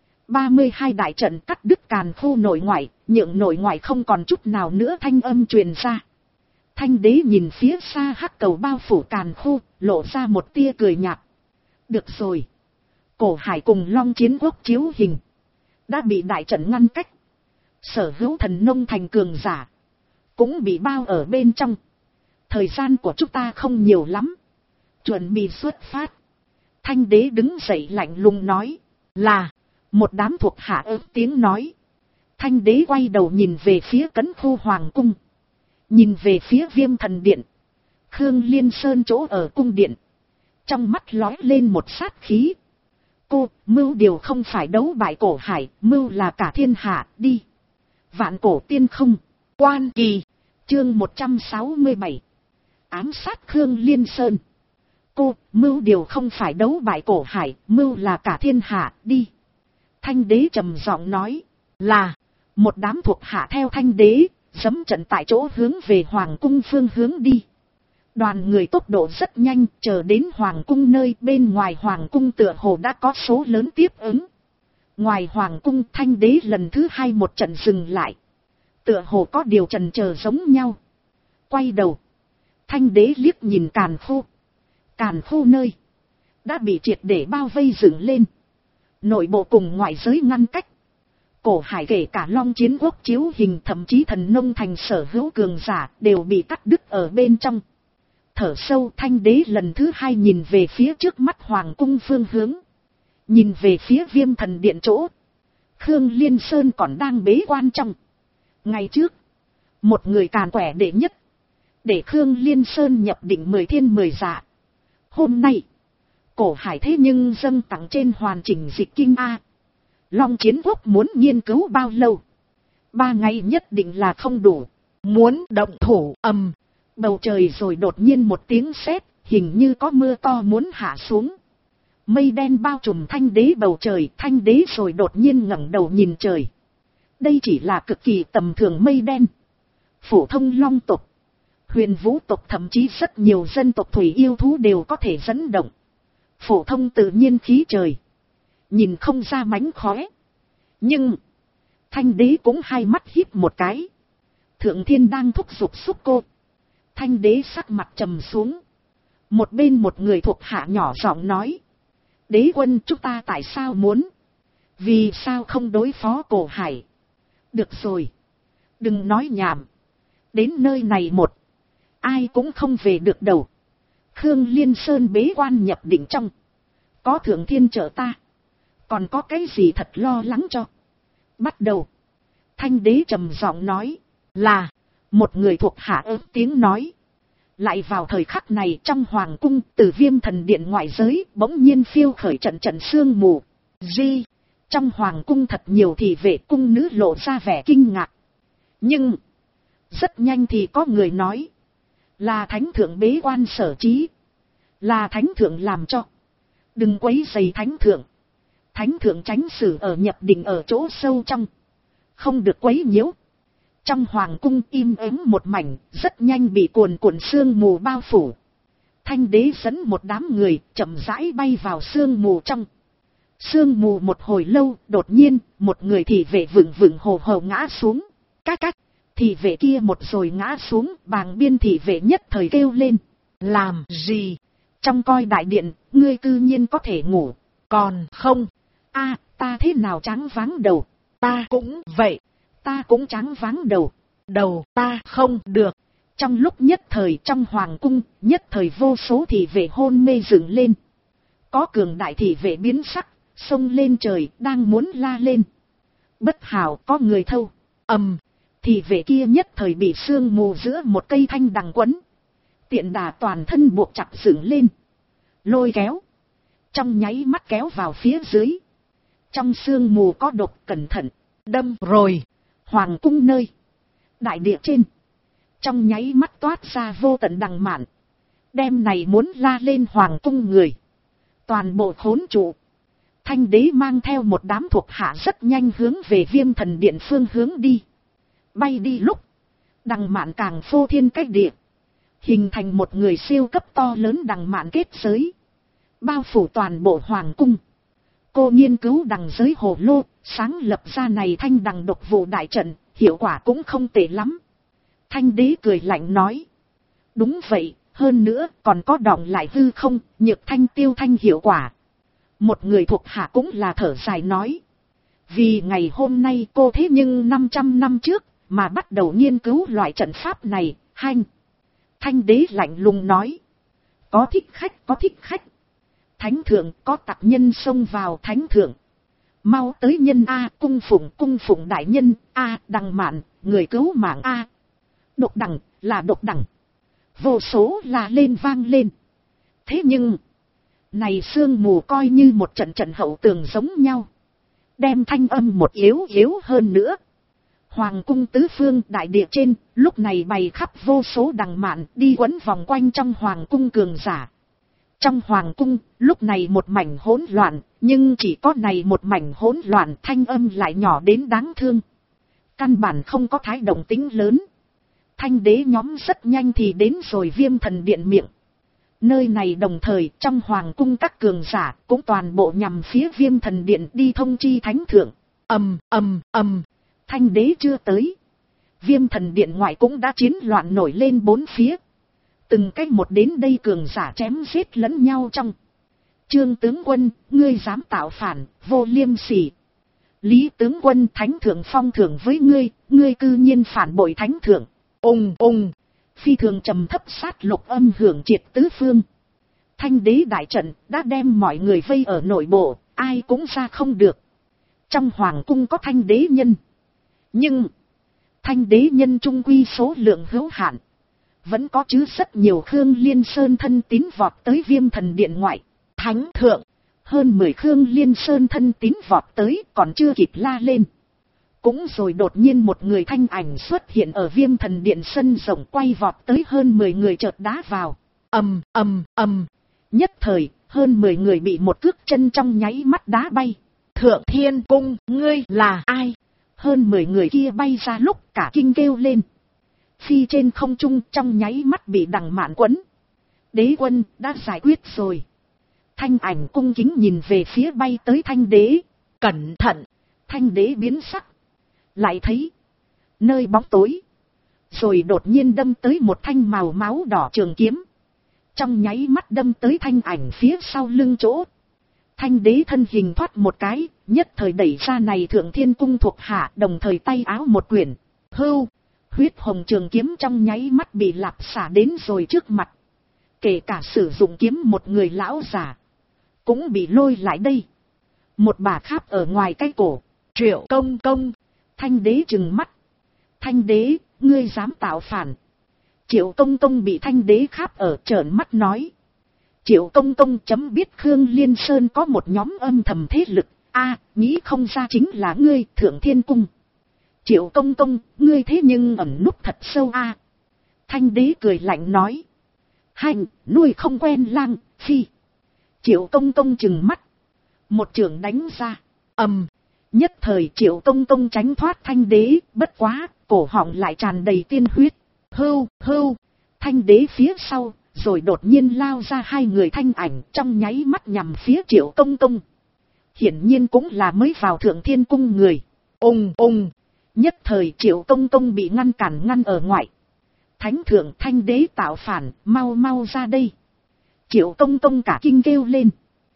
32 đại trận cắt đứt Càn Khu nội ngoại, nhượng nội ngoại không còn chút nào nữa thanh âm truyền ra. Thanh Đế nhìn phía xa hắc cầu bao phủ Càn Khu, lộ ra một tia cười nhạt. Được rồi. Cổ Hải cùng Long Chiến Quốc chiếu hình, đã bị đại trận ngăn cách. Sở hữu Thần Nông thành cường giả, cũng bị bao ở bên trong. Thời gian của chúng ta không nhiều lắm. Chuẩn bị xuất phát. Thanh Đế đứng dậy lạnh lùng nói. Là. Một đám thuộc hạ ớt tiếng nói. Thanh Đế quay đầu nhìn về phía Cấn Khu Hoàng cung. Nhìn về phía Viêm Thần Điện. Khương Liên Sơn chỗ ở cung điện. Trong mắt lói lên một sát khí. Cô, mưu điều không phải đấu bại Cổ Hải, mưu là cả thiên hạ, đi. Vạn cổ tiên không, quan kỳ, chương 167. Ám sát Khương Liên Sơn. Cô, mưu điều không phải đấu bại Cổ Hải, mưu là cả thiên hạ, đi. Thanh Đế trầm giọng nói, là, một đám thuộc hạ theo Thanh Đế, giẫm trận tại chỗ hướng về Hoàng cung phương hướng đi. Đoàn người tốc độ rất nhanh, chờ đến Hoàng cung nơi bên ngoài Hoàng cung tựa hồ đã có số lớn tiếp ứng. Ngoài Hoàng cung Thanh Đế lần thứ hai một trận dừng lại. Tựa hồ có điều chần chờ giống nhau. Quay đầu, Thanh Đế liếc nhìn Càn Khu. Càn Khu nơi, đã bị triệt để bao vây dựng lên. Nội bộ cùng ngoại giới ngăn cách. Cổ Hải kể cả Long Chiến Quốc chiếu hình thậm chí Thần Nông thành sở hữu cường giả đều bị cắt đứt ở bên trong. Thở sâu Thanh Đế lần thứ hai nhìn về phía trước mắt Hoàng cung phương hướng. Nhìn về phía Viêm Thần Điện chỗ. Khương Liên Sơn còn đang bế quan trong. Ngày trước, một người càn quẻ đệ nhất. Để Khương Liên Sơn nhập định 10 thiên 10 dạ. Hôm nay, Cổ Hải thế nhưng dâng tặng trên hoàn chỉnh dịch kinh A. Long Chiến Quốc muốn nghiên cứu bao lâu? 3 ngày nhất định là không đủ. Muốn động thủ bầu trời rồi đột nhiên một tiếng sét, hình như có mưa to muốn hạ xuống. Mây đen bao trùm Thanh Đế bầu trời, Thanh Đế rồi đột nhiên ngẩng đầu nhìn trời. Đây chỉ là cực kỳ tầm thường mây đen. Phổ thông long tộc, huyền vũ tộc, thậm chí rất nhiều dân tộc thủy yêu thú đều có thể dẫn động. Phổ thông tự nhiên khí trời, nhìn không ra mánh khóe. Nhưng Thanh Đế cũng hai mắt híp một cái. Thượng Thiên đang thúc giục xúc cô. Thanh Đế sắc mặt trầm xuống. Một bên một người thuộc hạ nhỏ giọng nói: Đế quân, chúng ta tại sao muốn? Vì sao không đối phó Cổ Hải? Được rồi, đừng nói nhảm. Đến nơi này ai cũng không về được đâu. Khương Liên Sơn bế quan nhập định trong. Có Thượng Thiên trợ ta, còn có cái gì thật lo lắng cho. Bắt đầu. Thanh Đế trầm giọng nói. Là. Một người thuộc hạ ớt tiếng nói. Lại vào thời khắc này, trong hoàng cung, từ Viêm Thần Điện ngoại giới bỗng nhiên phiêu khởi trận trận sương mù. Trong hoàng cung thật nhiều thị vệ cung nữ lộ ra vẻ kinh ngạc. Nhưng rất nhanh thì có người nói, là thánh thượng bế quan sở trí, là thánh thượng làm cho. Đừng quấy rầy thánh thượng. Thánh thượng tránh xử ở nhập định ở chỗ sâu trong, không được quấy nhiễu. Trong hoàng cung im ắng một mảnh, rất nhanh bị cuồn cuộn sương mù bao phủ. Thanh Đế dẫn một đám người chậm rãi bay vào sương mù trong. Sương mù một hồi lâu, đột nhiên một người thị vệ vững vững hồ hồ ngã xuống. Các thị vệ kia một rồi ngã xuống, bàng biên thị vệ nhất thời kêu lên. Làm gì? Trong coi đại điện, ngươi cư nhiên có thể ngủ, còn không? Ta thế nào trắng váng đầu? Ta cũng vậy. Ta cũng trắng váng đầu. Đầu ta không được. Trong lúc nhất thời trong hoàng cung, nhất thời vô số thị vệ hôn mê dựng lên. Có cường đại thị vệ biến sắc, xông lên trời, đang muốn la lên. Bất hảo, có người thâu. Thị vệ kia nhất thời bị sương mù giữa một cây thanh đằng quấn. Tiện đà toàn thân buộc chặt dựng lên. Lôi kéo. Trong nháy mắt kéo vào phía dưới. Trong sương mù có độc, cẩn thận. Đâm rồi. Hoàng cung nơi. Đại địa trên. Trong nháy mắt toát ra vô tận đằng mạn. Đêm này muốn la lên hoàng cung người. Toàn bộ khốn trụ. Thanh Đế mang theo một đám thuộc hạ rất nhanh hướng về Viêm Thần Điện phương hướng đi. Bay đi lúc. Đằng mạn càng phô thiên cách địa. Hình thành một người siêu cấp to lớn đằng mạn kết giới. Bao phủ toàn bộ hoàng cung. Cô nghiên cứu đằng giới hồ lô, sáng lập ra này thanh đằng độc vụ đại trận, hiệu quả cũng không tệ lắm. Thanh Đế cười lạnh nói. Đúng vậy, hơn nữa còn có đọng lại hư không, nhược thanh tiêu thanh hiệu quả. Một người thuộc hạ cũng là thở dài nói. Vì ngày hôm nay cô thế nhưng 500 năm trước, mà bắt đầu nghiên cứu loại trận pháp này, Thanh Đế lạnh lùng nói. Có thích khách, có thích khách. Thánh thượng, có tặc nhân xông vào. Thánh thượng, mau tới nhân A, cung phụng đại nhân A, đằng mạn, người cứu mạng A. Độc đằng, là độc đằng. Vô số là lên vang lên. Thế nhưng này sương mù coi như một trận trận hậu tường giống nhau. Đem thanh âm một yếu hơn nữa. Hoàng cung tứ phương đại địa trên, lúc này bày khắp vô số đằng mạn đi quấn vòng quanh trong hoàng cung cường giả. Trong hoàng cung, lúc này một mảnh hỗn loạn, nhưng chỉ có này một mảnh hỗn loạn thanh âm lại nhỏ đến đáng thương. Căn bản không có thái động tính lớn. Thanh Đế nhóm rất nhanh thì đến rồi Viêm Thần Điện miệng. Nơi này đồng thời trong hoàng cung các cường giả cũng toàn bộ nhằm phía Viêm Thần Điện đi thông chi thánh thượng. Thanh Đế chưa tới. Viêm Thần Điện ngoại cũng đã chiến loạn nổi lên bốn phía. Từng cách một đến đây cường giả chém giết lẫn nhau trong. Trương tướng quân, ngươi dám tạo phản, vô liêm sỉ. Lý tướng quân, thánh thượng phong thưởng với ngươi cư nhiên phản bội thánh thượng. Phi thường trầm thấp sát lục âm hưởng triệt tứ phương. Thanh Đế đại trận đã đem mọi người vây ở nội bộ, ai cũng ra không được. Trong hoàng cung có Thanh Đế nhân. Nhưng Thanh Đế nhân trung quy số lượng hữu hạn. Vẫn có chứ rất nhiều Khương Liên Sơn thân tín vọt tới Viêm Thần Điện ngoại. thánh thượng. Hơn 10 Khương Liên Sơn thân tín vọt tới, còn chưa kịp la lên. Cũng rồi đột nhiên một người thanh ảnh xuất hiện ở Viêm Thần Điện sân rộng, quay vọt tới, hơn 10 người chợt đá vào. Ầm ầm ầm. Nhất thời, hơn 10 người bị một cước chân trong nháy mắt đá bay. Thượng Thiên Cung, ngươi là ai? Hơn 10 người kia bay ra lúc cả kinh kêu lên. Phi trên không trung, trong nháy mắt bị Đằng Mạn quấn. Đế quân đã giải quyết rồi. Thanh ảnh cung kính nhìn về phía bay tới Thanh Đế. Cẩn thận. Thanh Đế biến sắc. Lại thấy nơi bóng tối, rồi đột nhiên đâm tới một thanh màu máu đỏ trường kiếm. Trong nháy mắt đâm tới thanh ảnh phía sau lưng chỗ. Thanh Đế thân hình thoát một cái, nhất thời đẩy ra này Thượng Thiên Cung thuộc hạ, đồng thời tay áo một quyển. Hưu, huyết hồng trường kiếm trong nháy mắt bị lạp xả đến rồi trước mặt. Kể cả sử dụng kiếm một người lão già cũng bị lôi lại đây. Một bà kháp ở ngoài cái cổ. Triệu công công. Thanh Đế trừng mắt. Thanh Đế, ngươi dám tạo phản? Triệu công công bị Thanh Đế kháp ở, trợn mắt nói. Triệu công công chấm biết Khương Liên Sơn có một nhóm âm thầm thế lực. Nghĩ không ra chính là ngươi, Thượng Thiên Cung. Triệu công công, ngươi thế nhưng ẩn núp thật sâu Thanh Đế cười lạnh nói. Hành, nuôi không quen lang, phi. Triệu công công trừng mắt. Một trường đánh ra. Nhất thời Triệu công công tránh thoát Thanh Đế, bất quá, cổ họng lại tràn đầy tiên huyết. Hưu, hưu. Thanh Đế phía sau, rồi đột nhiên lao ra hai người thanh ảnh, trong nháy mắt nhằm phía Triệu công công. Hiển nhiên cũng là mới vào Thượng Thiên Cung người. Ùng ùng. Nhất thời Triệu công công bị ngăn ngăn ở ngoại. Thánh thượng, Thanh Đế tạo phản, mau mau ra đây. Triệu công công cả kinh kêu lên.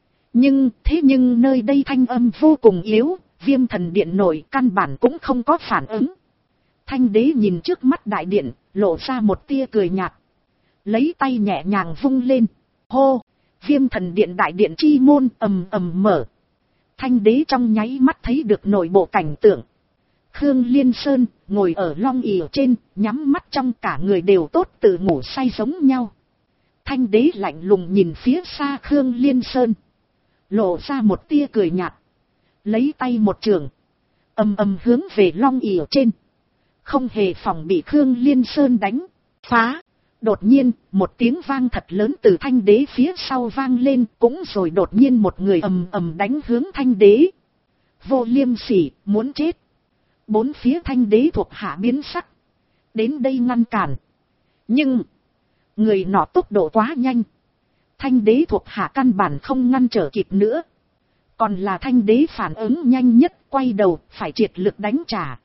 Nhưng nơi đây thanh âm vô cùng yếu, Viêm Thần Điện nội căn bản cũng không có phản ứng. Thanh Đế nhìn trước mắt đại điện, lộ ra một tia cười nhạt. Lấy tay nhẹ nhàng vung lên. Hô, Viêm Thần Điện đại điện chi môn ầm ầm mở. Thanh Đế trong nháy mắt thấy được nội bộ cảnh tượng. Khương Liên Sơn ngồi ở long ỷ trên, nhắm mắt trong, cả người đều tốt tự ngủ say giống nhau. Thanh Đế lạnh lùng nhìn phía xa Khương Liên Sơn, lộ ra một tia cười nhạt. Lấy tay một trường, ầm hướng về long ỷ trên. Không hề phòng bị Khương Liên Sơn đánh. Phá! Đột nhiên, một tiếng vang thật lớn từ Thanh Đế phía sau vang lên, cũng rồi đột nhiên một người ầm đánh hướng Thanh Đế. Vô Liêm Sỉ, muốn chết! Bốn phía Thanh Đế thuộc hạ biến sắc. Đến đây ngăn cản. Nhưng người nọ tốc độ quá nhanh. Thanh Đế thuộc hạ căn bản không ngăn trở kịp nữa. Còn là Thanh Đế phản ứng nhanh nhất, quay đầu phải triệt lực đánh trả.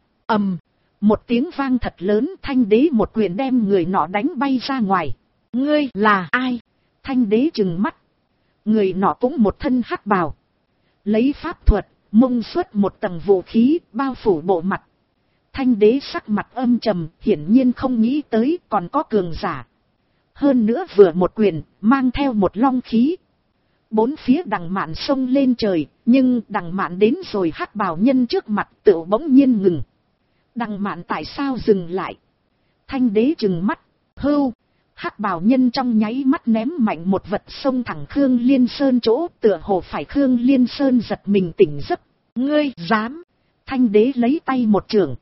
Một tiếng vang thật lớn, Thanh Đế một quyền đem người nọ đánh bay ra ngoài. Ngươi là ai? Thanh Đế trừng mắt. Người nọ cũng một thân hắc bào. Lấy pháp thuật mông xuất một tầng vũ khí bao phủ bộ mặt. Thanh Đế sắc mặt âm trầm, hiển nhiên không nghĩ tới còn có cường giả. Hơn nữa vừa một quyền, mang theo một long khí. Bốn phía Đằng Mạn xông lên trời, nhưng Đằng Mạn đến rồi hắc bào nhân trước mặt tựu bỗng nhiên ngừng. Đằng Mạn tại sao dừng lại? Thanh Đế trừng mắt. Hưu! Hắc bào nhân trong nháy mắt ném mạnh một vật xông thẳng Khương Liên Sơn chỗ, tựa hồ phải Khương Liên Sơn giật mình tỉnh giấc. Ngươi dám! Thanh Đế lấy tay một chưởng,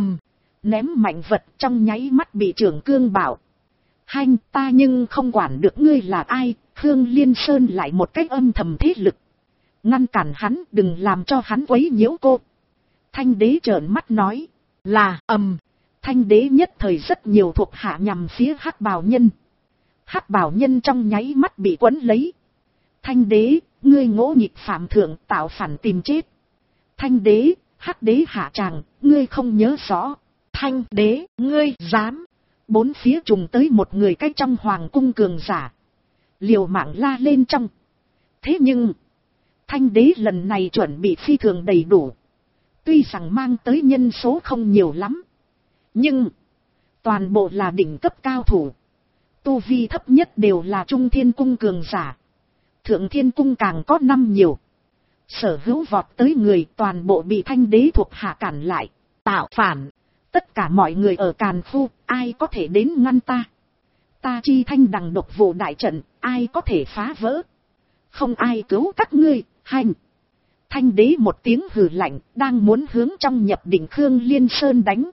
ném mạnh vật, trong nháy mắt bị trưởng cương bảo. Hanh, ta nhưng không quản được ngươi là ai. Khương Liên Sơn lại một cách âm thầm thế lực. Ngăn cản hắn, đừng làm cho hắn quấy nhiễu cô. Thanh Đế trợn mắt nói. Là Thanh Đế nhất thời rất nhiều thuộc hạ nhằm phía hắc bào nhân. Hắc bào nhân trong nháy mắt bị quấn lấy. Thanh Đế, ngươi ngỗ nghịch phạm thượng, tạo phản tìm chết. Thanh Đế, hắc đế hạ tràng, ngươi không nhớ rõ. Thanh Đế, ngươi dám. Bốn phía trùng tới một người cách trong hoàng cung cường giả. Liều mạng la lên trong. Thế nhưng Thanh Đế lần này chuẩn bị phi thường đầy đủ. Tuy rằng mang tới nhân số không nhiều lắm, nhưng toàn bộ là đỉnh cấp cao thủ. Tu vi thấp nhất đều là Trung Thiên Cung cường giả. Thượng Thiên Cung càng có năm nhiều. Sở hữu vọt tới người toàn bộ bị Thanh Đế thuộc hạ cản lại. Tạo phản! Tất cả mọi người ở Càn Phu, ai có thể đến ngăn ta? Ta chi thanh đằng độc vụ đại trận, ai có thể phá vỡ? Không ai cứu các ngươi, hành. Thanh đế một tiếng hừ lạnh, đang muốn hướng trong nhập đỉnh Khương Liên Sơn đánh.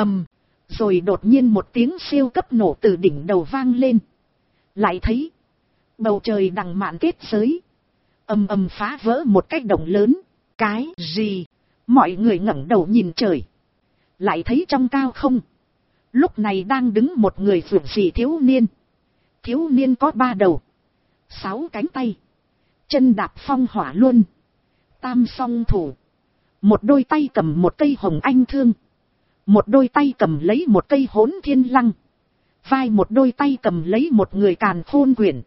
Rồi đột nhiên một tiếng siêu cấp nổ từ đỉnh đầu vang lên. Lại thấy bầu trời đằng mạn kết giới ầm phá vỡ một cái động lớn. Cái gì? Mọi người ngẩng đầu nhìn trời. Lại thấy trong cao không, lúc này đang đứng một người vượt dị thiếu niên. Thiếu niên có 3 đầu, 6 cánh tay, chân đạp phong hỏa luân, tam song thủ. Một đôi tay cầm một cây hồng anh thương, một đôi tay cầm lấy một cây hỗn thiên lăng, vai một đôi tay cầm lấy một người càn khôn quyển.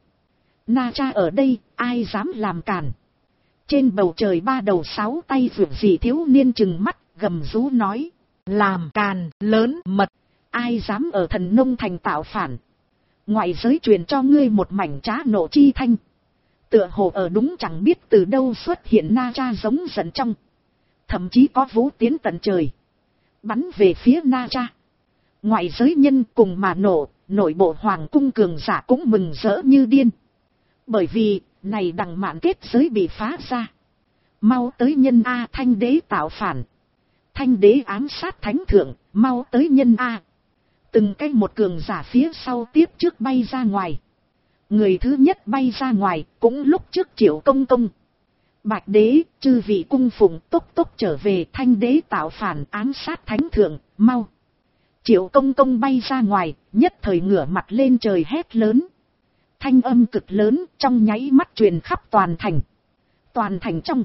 Na Cha ở đây, ai dám làm càn? Trên bầu trời 3 đầu 6 tay vượt dị thiếu niên trừng mắt, gầm rú nói. Làm càn, lớn mật, ai dám ở Thần Nông Thành tạo phản? Ngoại giới truyền cho ngươi một mảnh trá nộ chi thanh. Tựa hồ ở đúng chẳng biết từ đâu xuất hiện Na Cha giống giận trong. Thậm chí có vũ tiến tận trời, bắn về phía Na Cha. Ngoại giới nhân cùng mà nổ, nội bộ hoàng cung cường giả cũng mừng rỡ như điên. Bởi vì, này đằng mạn kết giới bị phá ra. Mau tới nhân A, Thanh đế tạo phản. Thanh đế ám sát thánh thượng, mau tới nhân A. Từng cái một cường giả phía sau tiếp trước bay ra ngoài. Người thứ nhất bay ra ngoài, cũng lúc trước Triệu Công Công. Bạch đế, chư vị cung phụng tốc tốc trở về, Thanh đế tạo phản ám sát thánh thượng, mau. Triệu Công Công bay ra ngoài, nhất thời ngửa mặt lên trời hét lớn. Thanh âm cực lớn, trong nháy mắt truyền khắp toàn thành. Toàn thành trong,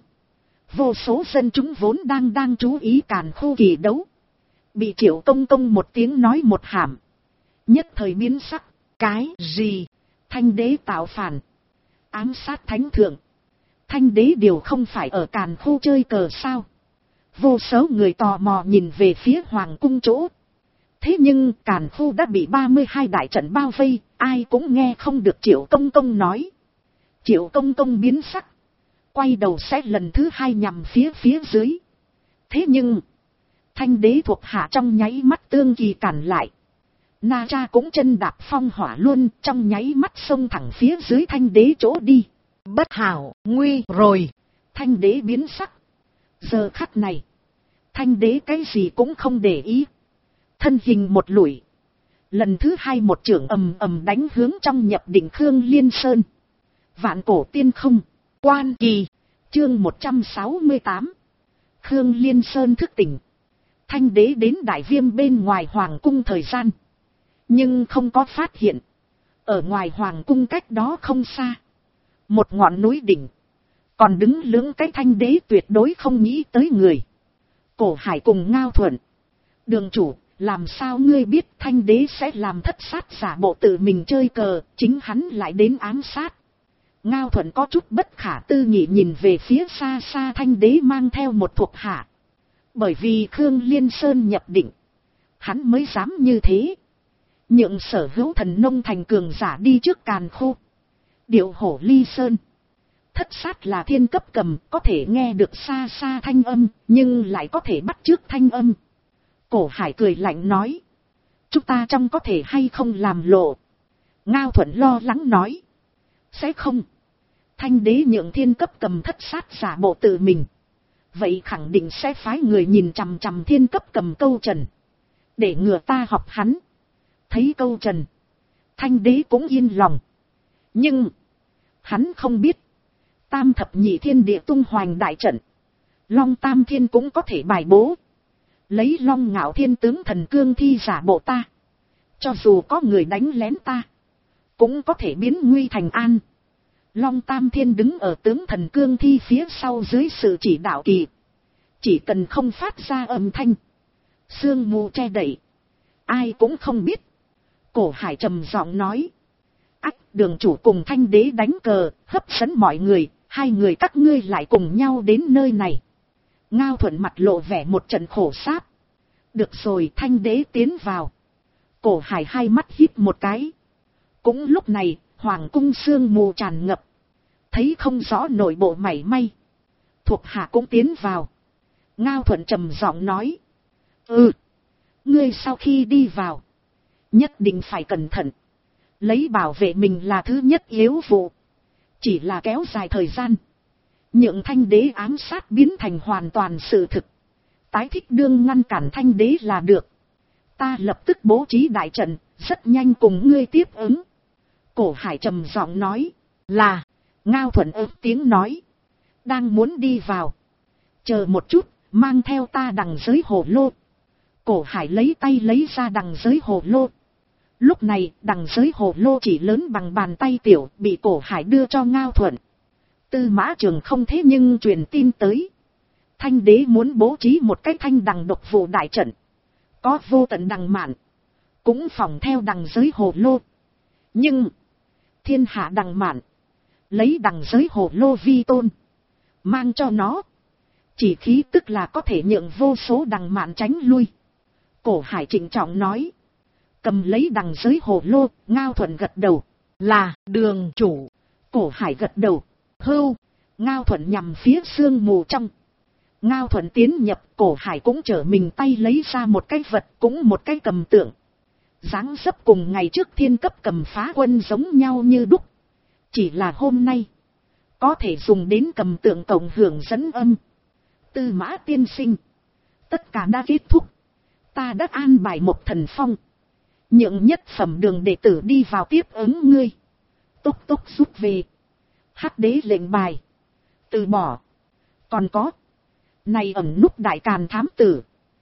vô số dân chúng vốn đang chú ý Càn Khô kỳ đấu. Bị Triệu Công Công một tiếng nói một hàm, nhất thời biến sắc. Cái gì? Thanh đế tạo phản, ám sát thánh thượng. Thanh đế đều không phải ở Càn Khô chơi cờ sao? Vô số người tò mò nhìn về phía hoàng cung chỗ. Thế nhưng Càn Khô đã bị 32 đại trận bao vây, ai cũng nghe không được Triệu Công Công nói. Triệu Công Công biến sắc, quay đầu sẽ lần thứ 2 nhằm phía dưới. Thế nhưng Thanh đế thuộc hạ trong nháy mắt tương kỳ cản lại. Na Cha cũng chân đạp phong hỏa luôn, trong nháy mắt xông thẳng phía dưới Thanh đế chỗ đi. Bất hảo, nguy rồi. Thanh đế biến sắc. Giờ khắc này, Thanh đế cái gì cũng không để ý. Thân hình một lùi, lần thứ 2 một chưởng ầm đánh hướng trong nhập đỉnh Khương Liên Sơn. Vạn cổ tiên không, quan kỳ, chương 168. Khương Liên Sơn thức tỉnh. Thanh đế đến Đại Viêm bên ngoài hoàng cung thời gian, nhưng không có phát hiện. Ở ngoài hoàng cung cách đó không xa, một ngọn núi đỉnh, còn đứng lưỡng cái Thanh đế tuyệt đối không nghĩ tới người. Cổ Hải cùng Ngao Thuận. Đường chủ, làm sao ngươi biết Thanh đế sẽ làm thất sát giả bộ tự mình chơi cờ, chính hắn lại đến ám sát? Ngao Thuận có chút bất khả tư nghị nhìn về phía xa xa Thanh đế mang theo một thuộc hạ. Bởi vì Khương Liên Sơn nhập định, hắn mới dám như thế. Nhượng sở hữu Thần Nông Thành cường giả đi trước Càn Khô. Điệu hổ ly sơn. Thất sát là thiên cấp cầm, có thể nghe được xa xa thanh âm, nhưng lại có thể bắt chước thanh âm. Cổ Hải cười lạnh nói. Chúng ta trong có thể hay không làm lộ? Ngao Thuận lo lắng nói. Sẽ không. Thanh đế nhượng thiên cấp cầm thất sát giả bộ tự mình. Vậy khẳng định sẽ phái người nhìn chằm chằm thiên cấp cầm Câu Trần, để ngừa ta học hắn. Thấy Câu Trần, Thanh đế cũng yên lòng. Nhưng hắn không biết, Tam thập nhị thiên địa tung hoành đại trận, Long Tam Thiên cũng có thể bài bố. Lấy Long Ngạo Thiên tướng thần cương thi giả bộ ta. Cho dù có người đánh lén ta, cũng có thể biến nguy thành an. Long Tam Thiên đứng ở tướng thần cương thi phía sau dưới sự chỉ đạo kỳ. Chỉ cần không phát ra âm thanh, sương mù che đậy, ai cũng không biết. Cổ Hải trầm giọng nói. Ách, đường chủ cùng Thanh đế đánh cờ, hấp dẫn mọi người, 2 người các ngươi lại cùng nhau đến nơi này. Ngao Thuận mặt lộ vẻ một trận khổ sáp. Được rồi, Thanh đế tiến vào. Cổ Hải 2 mắt híp một cái. Cũng lúc này, hoàng cung sương mù tràn ngập, thấy không rõ nội bộ mảy may. Thuộc hạ cũng tiến vào. Ngao Thuận trầm giọng nói. Ngươi sau khi đi vào, nhất định phải cẩn thận. Lấy bảo vệ mình là thứ nhất yếu vụ. Chỉ là kéo dài thời gian. Nhượng Thanh đế ám sát biến thành hoàn toàn sự thực. Tái thích đương ngăn cản Thanh đế là được. Ta lập tức bố trí đại trận, rất nhanh cùng ngươi tiếp ứng. Cổ Hải trầm giọng nói. Là. Ngao Thuận ớt tiếng nói. Đang muốn đi vào. Chờ một chút, mang theo ta đằng giới hồ lô. Cổ Hải lấy tay lấy ra đằng giới hồ lô. Lúc này, đằng giới hồ lô chỉ lớn bằng bàn tay tiểu, bị Cổ Hải đưa cho Ngao Thuận. Tư Mã Trường không thế nhưng truyền tin tới. Thanh đế muốn bố trí một cái thanh đằng độc vụ đại trận. Có vô tận đằng mạn. Cũng phòng theo đằng giới hồ lô. Nhưng, thiên hạ đằng mạn. Lấy đằng giới hồ lô vi tôn. Mang cho nó. Chỉ khí tức là có thể nhượng vô số đằng mạn tránh lui. Cổ Hải trịnh trọng nói. Cầm lấy đằng giới hồ lô, Ngao Thuận gật đầu. Là, đường chủ. Cổ Hải gật đầu. Hưu. Ngao Thuận nhằm phía sương mù trong. Ngao Thuận tiến nhập, Cổ Hải cũng trở mình tay lấy ra một cái vật, cũng một cái cầm tượng. Dáng dấp cùng ngày trước thiên cấp cầm phá quân giống nhau như đúc. Chỉ là hôm nay, có thể dùng đến cầm tượng cộng hưởng dẫn âm. Tư Mã tiên sinh. Tất cả đã kết thúc. Ta đã an bài một thần phong. Nhượng nhất phẩm đường đệ tử đi vào tiếp ứng ngươi. Tốc tốc rút về. Hắc đế lệnh bài. Từ bỏ. Còn có. Này ẩn núp đại càn thám tử.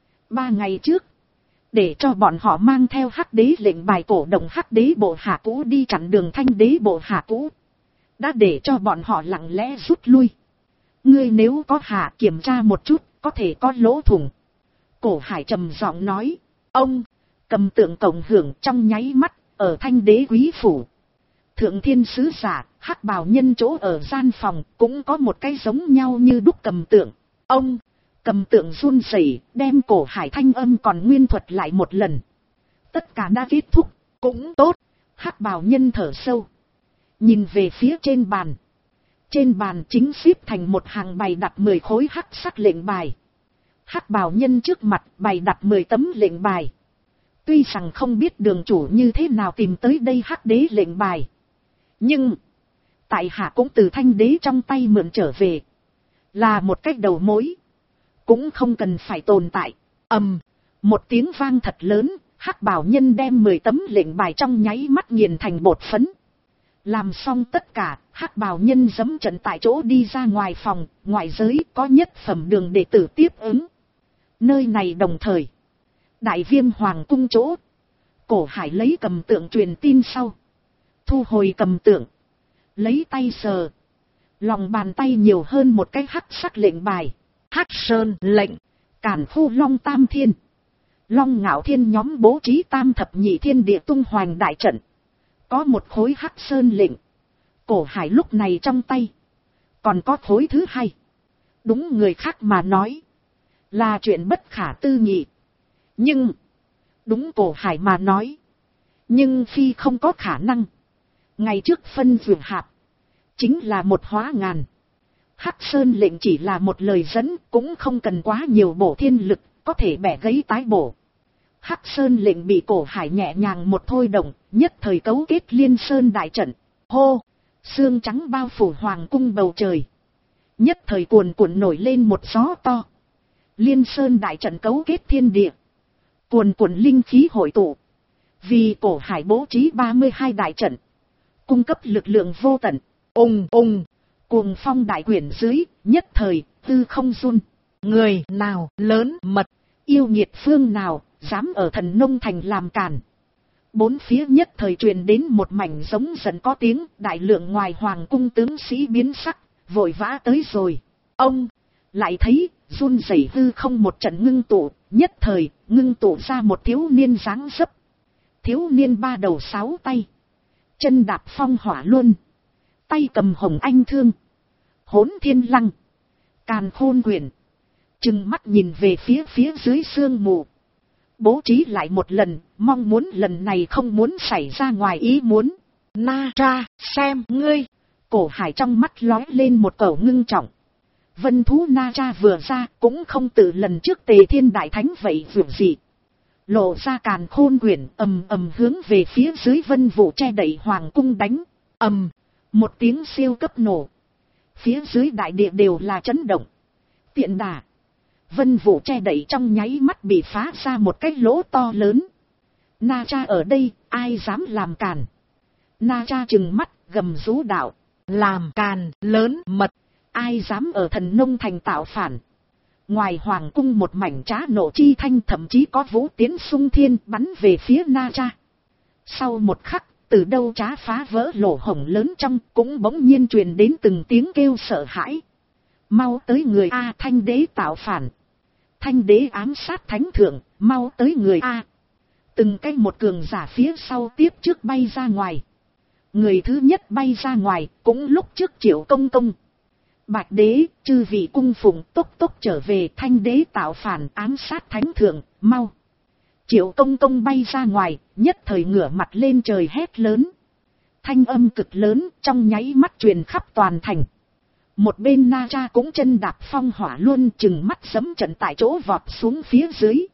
3 ngày trước. Để cho bọn họ mang theo hắc đế lệnh bài cổ động hắc đế bộ hạ cũ đi chặn đường Thanh đế bộ hạ cũ. Đã để cho bọn họ lặng lẽ rút lui. Ngươi nếu có hạ kiểm tra một chút, có thể có lỗ thủng. Cổ Hải trầm giọng nói. Ông, cầm tượng cộng hưởng trong nháy mắt, ở Thanh đế quý phủ. Thượng thiên sứ giả, hắc bào nhân chỗ ở gian phòng, cũng có một cái giống nhau như đúc cầm tượng. Ông, cầm tượng run rẩy, đem Cổ Hải thanh âm còn nguyên thuật lại một lần. Tất cả đã kết thúc, cũng tốt. Hắc bào nhân thở sâu. Nhìn về phía trên bàn. Trên bàn chính xếp thành một hàng bày đặt 10 khối hắc sắc lệnh bài. Hắc bào nhân trước mặt bày đặt 10 tấm lệnh bài. Tuy rằng không biết đường chủ như thế nào tìm tới đây hắc đế lệnh bài. Nhưng, tại hạ cũng từ Thanh đế trong tay mượn trở về. Là một cách đầu mối. Cũng không cần phải tồn tại. Một tiếng vang thật lớn, hắc bào nhân đem 10 tấm lệnh bài trong nháy mắt nghiền thành bột phấn. Làm xong tất cả, hắc bào nhân giẫm trận tại chỗ đi ra ngoài phòng, ngoại giới có nhất phẩm đường đệ tử tiếp ứng. Nơi này đồng thời, Đại Viêm Hoàng cung chỗ, Cổ Hải lấy cầm tượng truyền tin sau. Thu hồi cầm tượng, lấy tay sờ. Lòng bàn tay nhiều hơn một cái hắc sắc lệnh bài. Hắc sơn lệnh, Càn Khu Long Tam Thiên. Long Ngạo Thiên nhóm bố trí tam thập nhị thiên địa tung hoành đại trận. Có một khối hắc sơn lệnh. Cổ Hải lúc này trong tay. Còn có khối thứ hai. Đúng người khác mà nói. Là chuyện bất khả tư nghị. Nhưng. Đúng Cổ Hải mà nói. Nhưng phi không có khả năng. Ngày trước phân vượt hạp. Chính là một hóa ngàn. Hắc sơn lệnh chỉ là một lời dẫn. Cũng không cần quá nhiều bổ thiên lực. Có thể bẻ gãy tái bổ. Hắc sơn lệnh bị Cổ Hải nhẹ nhàng một thôi động, nhất thời cấu kết liên sơn đại trận. Hô! Sương trắng bao phủ hoàng cung bầu trời. Nhất thời cuồn cuộn nổi lên một gió to. Liên sơn đại trận cấu kết thiên địa. Cuồn cuộn linh khí hội tụ. Vì Cổ Hải bố trí 32 đại trận. Cung cấp lực lượng vô tận. Ùng ùng! Cuồng phong đại quyển dưới, nhất thời, hư không run. Người nào lớn mật, yêu nghiệt phương nào, dám ở Thần Nông Thành làm càn. Bốn phía nhất thời truyền đến một mảnh giống giận có tiếng, đại lượng ngoài hoàng cung tướng sĩ biến sắc, vội vã tới rồi. Ông, lại thấy, run rẩy hư không một trận ngưng tụ, nhất thời, ngưng tụ ra một thiếu niên dáng dấp. Thiếu niên 3 đầu 6 tay. Chân đạp phong hỏa luân. Tay cầm hồng anh thương. Hỗn thiên lăng. Càn khôn quyển. Trừng mắt nhìn về phía dưới sương mù. Bố trí lại một lần, mong muốn lần này không muốn xảy ra ngoài ý muốn. Na Tra, xem ngươi. Cổ Hải trong mắt lói lên một cẩu ngưng trọng. Vân thú Na Tra vừa ra cũng không tự lần trước Tề Thiên Đại Thánh vậy vượt gì. Lộ ra càn khôn quyển ầm ầm hướng về phía dưới vân vụ che đậy hoàng cung đánh. Một tiếng siêu cấp nổ. Phía dưới đại địa đều là chấn động. Tiện đà. Vân vụ che đậy trong nháy mắt bị phá ra một cái lỗ to lớn. Na Cha ở đây, ai dám làm càn. Na Cha trừng mắt, gầm rú đạo. Làm càn, lớn mật. Ai dám ở Thần Nông Thành tạo phản. Ngoài hoàng cung một mảnh trá nộ chi thanh, thậm chí có vũ tiến xung thiên bắn về phía Na Cha. Sau một khắc, từ đâu trá phá vỡ lỗ hổng lớn trong cũng bỗng nhiên truyền đến từng tiếng kêu sợ hãi. Mau tới người A, Thanh đế tạo phản. Thanh đế ám sát thánh thượng, mau tới người A. Từng cái một cường giả phía sau tiếp trước bay ra ngoài. Người thứ nhất bay ra ngoài cũng lúc trước Triệu Công Công. Bạch đế, chư vị cung phụng tốc tốc trở về, Thanh đế tạo phản ám sát thánh thượng, mau. Triệu Công Công bay ra ngoài, nhất thời ngửa mặt lên trời hét lớn. Thanh âm cực lớn trong nháy mắt truyền khắp toàn thành. Một bên Na Cha cũng chân đạp phong hỏa luôn, chừng mắt giẫm trận tại chỗ vọt xuống phía dưới.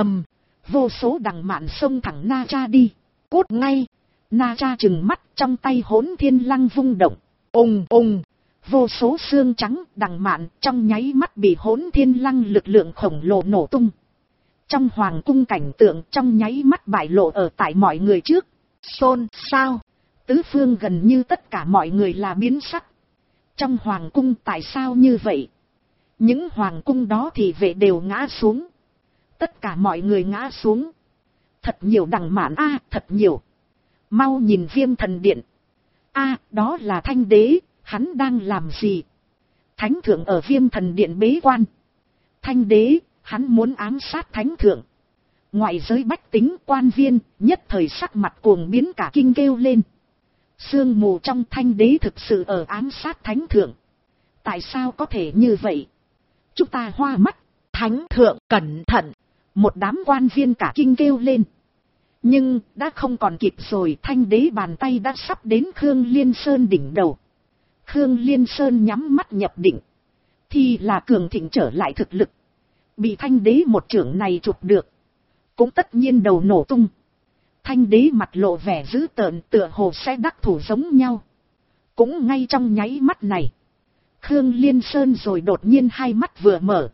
Vô số đằng mạn xông thẳng Na Cha đi. Cút ngay. Na Cha chừng mắt, trong tay Hỗn Thiên Lăng vung động. Ùng. Vô số xương trắng đằng mạn trong nháy mắt bị Hỗn Thiên Lăng lực lượng khổng lồ nổ tung. Trong hoàng cung cảnh tượng trong nháy mắt bại lộ ở tại mọi người trước. Xôn xao. Tứ phương gần như tất cả mọi người là biến sắc. Trong hoàng cung tại sao như vậy? Những hoàng cung đó thì vệ đều ngã xuống. Tất cả mọi người ngã xuống. Thật nhiều đằng mạn a, thật nhiều. Mau nhìn Viêm Thần Điện. A, đó là Thanh đế, hắn đang làm gì? Thánh thượng ở Viêm Thần Điện bế quan. Thanh đế, hắn muốn ám sát thánh thượng. Ngoại giới bách tính quan viên, nhất thời sắc mặt cuồng biến cả kinh kêu lên. Sương mù trong, Thanh đế thực sự ở ám sát thánh thượng. Tại sao có thể như vậy? Chúng ta hoa mắt. Thánh thượng cẩn thận. Một đám quan viên cả kinh kêu lên. Nhưng đã không còn kịp rồi, Thanh đế bàn tay đã sắp đến Khương Liên Sơn đỉnh đầu. Khương Liên Sơn nhắm mắt nhập định. Thì là cường thịnh trở lại thực lực. Bị Thanh đế một chưởng này chụp được. Cũng tất nhiên đầu nổ tung. Thanh đế mặt lộ vẻ dữ tợn, tựa hồ sẽ đắc thủ giống nhau. Cũng ngay trong nháy mắt này. Khương Liên Sơn rồi đột nhiên hai mắt vừa mở.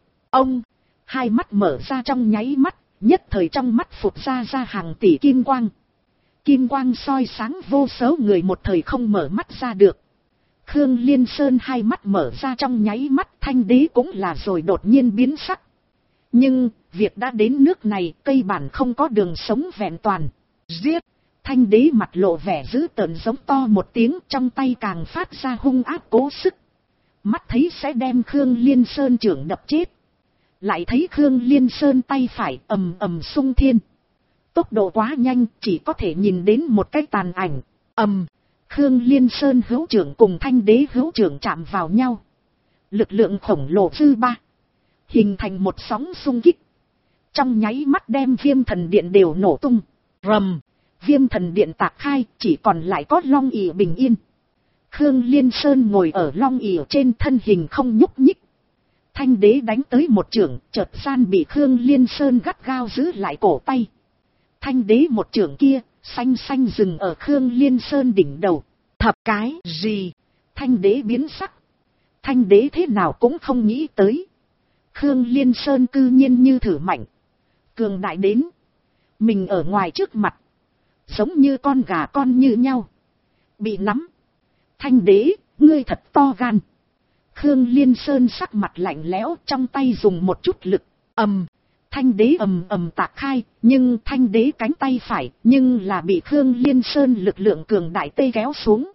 Hai mắt mở ra trong nháy mắt. Nhất thời trong mắt phụt ra hàng tỷ kim quang. Kim quang soi sáng vô số người một thời không mở mắt ra được. Khương Liên Sơn hai mắt mở ra trong nháy mắt, Thanh đế cũng là rồi đột nhiên biến sắc. Nhưng, việc đã đến nước này, cây bản không có đường sống vẹn toàn. Giết! Thanh đế mặt lộ vẻ dữ tợn giống to một tiếng, trong tay càng phát ra hung ác cố sức. Mắt thấy sẽ đem Khương Liên Sơn chưởng đập chết. Lại thấy Khương Liên Sơn tay phải ầm ầm xung thiên. Tốc độ quá nhanh, chỉ có thể nhìn đến một cái tàn ảnh. Khương Liên Sơn hữu trưởng cùng Thanh đế hữu trưởng chạm vào nhau. Lực lượng khổng lồ dư ba. Hình thành một sóng xung kích. Trong nháy mắt đem Viêm Thần Điện đều nổ tung. Rầm. Viêm Thần Điện tạc khai, chỉ còn lại có Long ỷ bình yên. Khương Liên Sơn ngồi ở Long ỷ trên, thân hình không nhúc nhích. Thanh đế đánh tới một chưởng, chợt gian bị Khương Liên Sơn gắt gao giữ lại cổ tay. Thanh đế một chưởng kia, xanh xanh dừng ở Khương Liên Sơn đỉnh đầu. Thập cái gì? Thanh đế biến sắc. Thanh đế thế nào cũng không nghĩ tới. Khương Liên Sơn cư nhiên như thử mạnh. Cường đại đến. Mình ở ngoài trước mặt. Giống như con gà con như nhau. Bị nắm. Thanh đế, ngươi thật to gan. Khương Liên Sơn sắc mặt lạnh lẽo, trong tay dùng một chút lực. Thanh đế ầm tạc khai, nhưng Thanh đế cánh tay phải, nhưng là bị Khương Liên Sơn lực lượng cường đại tê kéo xuống.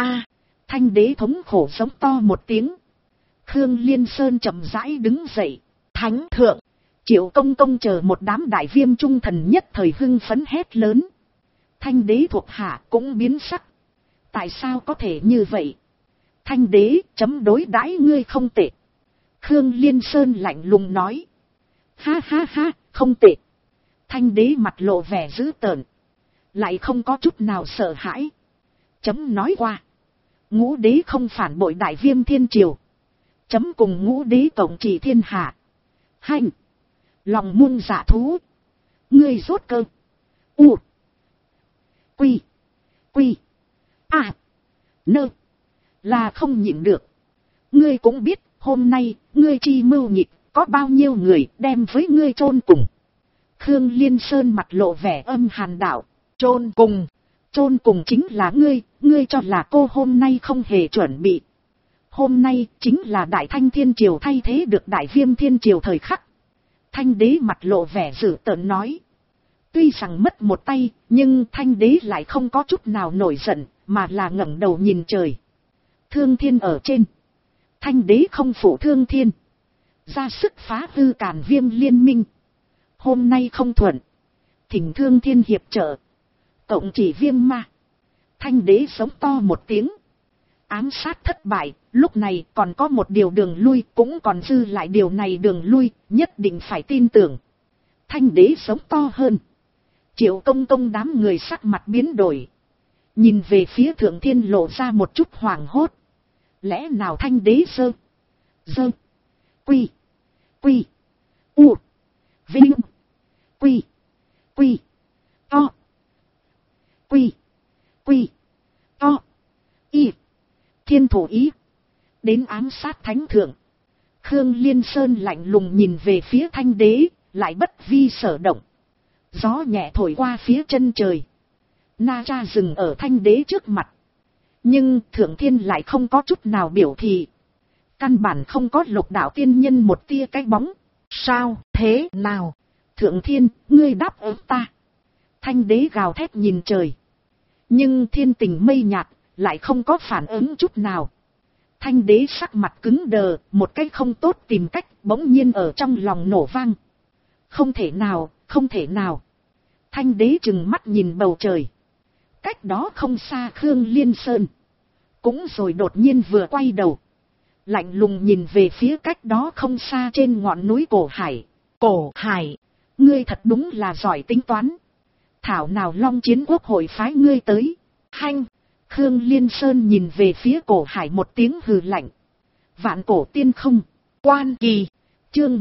Thanh đế thống khổ giống to một tiếng. Khương Liên Sơn chậm rãi đứng dậy. Thánh thượng, Triệu Công Công chờ một đám đại viêm trung thần nhất thời hưng phấn hét lớn. Thanh đế thuộc hạ cũng biến sắc. Tại sao có thể như vậy? Thanh đế chấm đối đãi ngươi không tệ. Khương Liên Sơn lạnh lùng nói. Ha, không tệ. Thanh đế mặt lộ vẻ dữ tợn. Lại không có chút nào sợ hãi. Chấm nói qua. Ngũ đế không phản bội đại viêm thiên triều. Chấm cùng ngũ đế tổng trị thiên hạ. Hành. Lòng muôn dạ thú. Ngươi rốt cơ. Quy. A. Nơ. là không nhịn được. Ngươi cũng biết, hôm nay, ngươi chi mưu nhịp, có bao nhiêu người đem với ngươi chôn cùng. Khương Liên Sơn mặt lộ vẻ âm hàn đạo. Chôn cùng. Chôn cùng chính là ngươi cho là cô hôm nay không hề chuẩn bị. Hôm nay chính là Đại Thanh Thiên Triều thay thế được Đại Viêm Thiên Triều thời khắc. Thanh đế mặt lộ vẻ dữ tợn nói. Tuy rằng mất một tay, nhưng Thanh đế lại không có chút nào nổi giận, mà là ngẩng đầu nhìn trời. Thương Thiên ở trên. Thanh đế không phụ Thương Thiên. Ra sức phá hư Càn Viêm liên minh. Hôm nay không thuận. Thỉnh Thương Thiên hiệp trợ. Cộng chỉ Viêm ma. Thanh đế sống to một tiếng. Ám sát thất bại, lúc này còn có một điều đường lui, cũng còn dư lại điều này đường lui, nhất định phải tin tưởng. Thanh đế sống to hơn. Triệu Công Công đám người sắc mặt biến đổi. Nhìn về phía Thượng Thiên lộ ra một chút hoảng hốt. Lẽ nào Thanh đế dơ, quy, u, vinh, quy, to, quy, to, y, thiên thủ ý, đến ám sát thánh thượng. Khương Liên Sơn lạnh lùng nhìn về phía Thanh đế, lại bất vi sở động. Gió nhẹ thổi qua phía chân trời. Na Tra dừng ở Thanh đế trước mặt. Nhưng Thượng Thiên lại không có chút nào biểu thị. Căn bản không có Lục Đạo tiên nhân một tia cái bóng. Sao thế nào? Thượng Thiên, ngươi đáp ứng ta. Thanh đế gào thét nhìn trời. Nhưng thiên tình mây nhạt, lại không có phản ứng chút nào. Thanh đế sắc mặt cứng đờ, một cách không tốt tìm cách, bỗng nhiên ở trong lòng nổ vang. Không thể nào, không thể nào. Thanh đế trừng mắt nhìn bầu trời. Cách đó không xa Khương Liên Sơn. Cũng rồi đột nhiên vừa quay đầu. Lạnh lùng nhìn về phía cách đó không xa trên ngọn núi Cổ Hải. Cổ Hải, ngươi thật đúng là giỏi tính toán. Thảo nào Long Chiến Quốc hội phái ngươi tới. Hanh, Khương Liên Sơn nhìn về phía Cổ Hải một tiếng hừ lạnh. Vạn cổ tiên không, quan kỳ, chương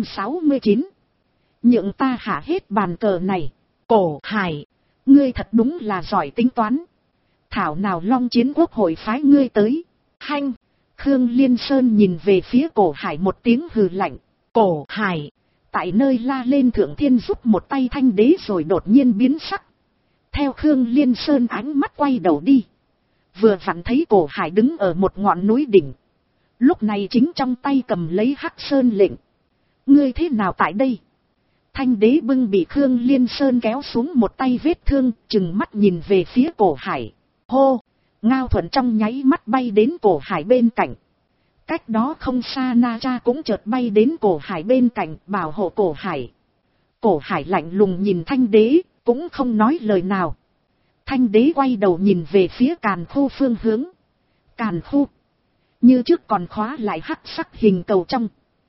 169. Nhượng ta hạ hết bàn cờ này. Cổ Hải, ngươi thật đúng là giỏi tính toán. Thảo nào Long Chiến Quốc hội phái ngươi tới. Hanh, Khương Liên Sơn nhìn về phía Cổ Hải một tiếng hừ lạnh. Cổ Hải, tại nơi la lên Thượng Thiên giúp một tay Thanh đế rồi đột nhiên biến sắc. Theo Khương Liên Sơn ánh mắt quay đầu đi. Vừa vặn thấy Cổ Hải đứng ở một ngọn núi đỉnh. Lúc này chính trong tay cầm lấy Hắc Sơn lệnh. Ngươi thế nào tại đây? Thanh đế bưng bị Khương Liên Sơn kéo xuống một tay vết thương, chừng mắt nhìn về phía Cổ Hải. Hô! Ngao Thuận trong nháy mắt bay đến Cổ Hải bên cạnh. Cách đó không xa Na Tra cũng chợt bay đến Cổ Hải bên cạnh, bảo hộ Cổ Hải. Cổ Hải lạnh lùng nhìn Thanh đế, cũng không nói lời nào. Thanh đế quay đầu nhìn về phía Càn Khu phương hướng. Càn Khu. Như trước còn khóa lại hắc sắc hình cầu trong.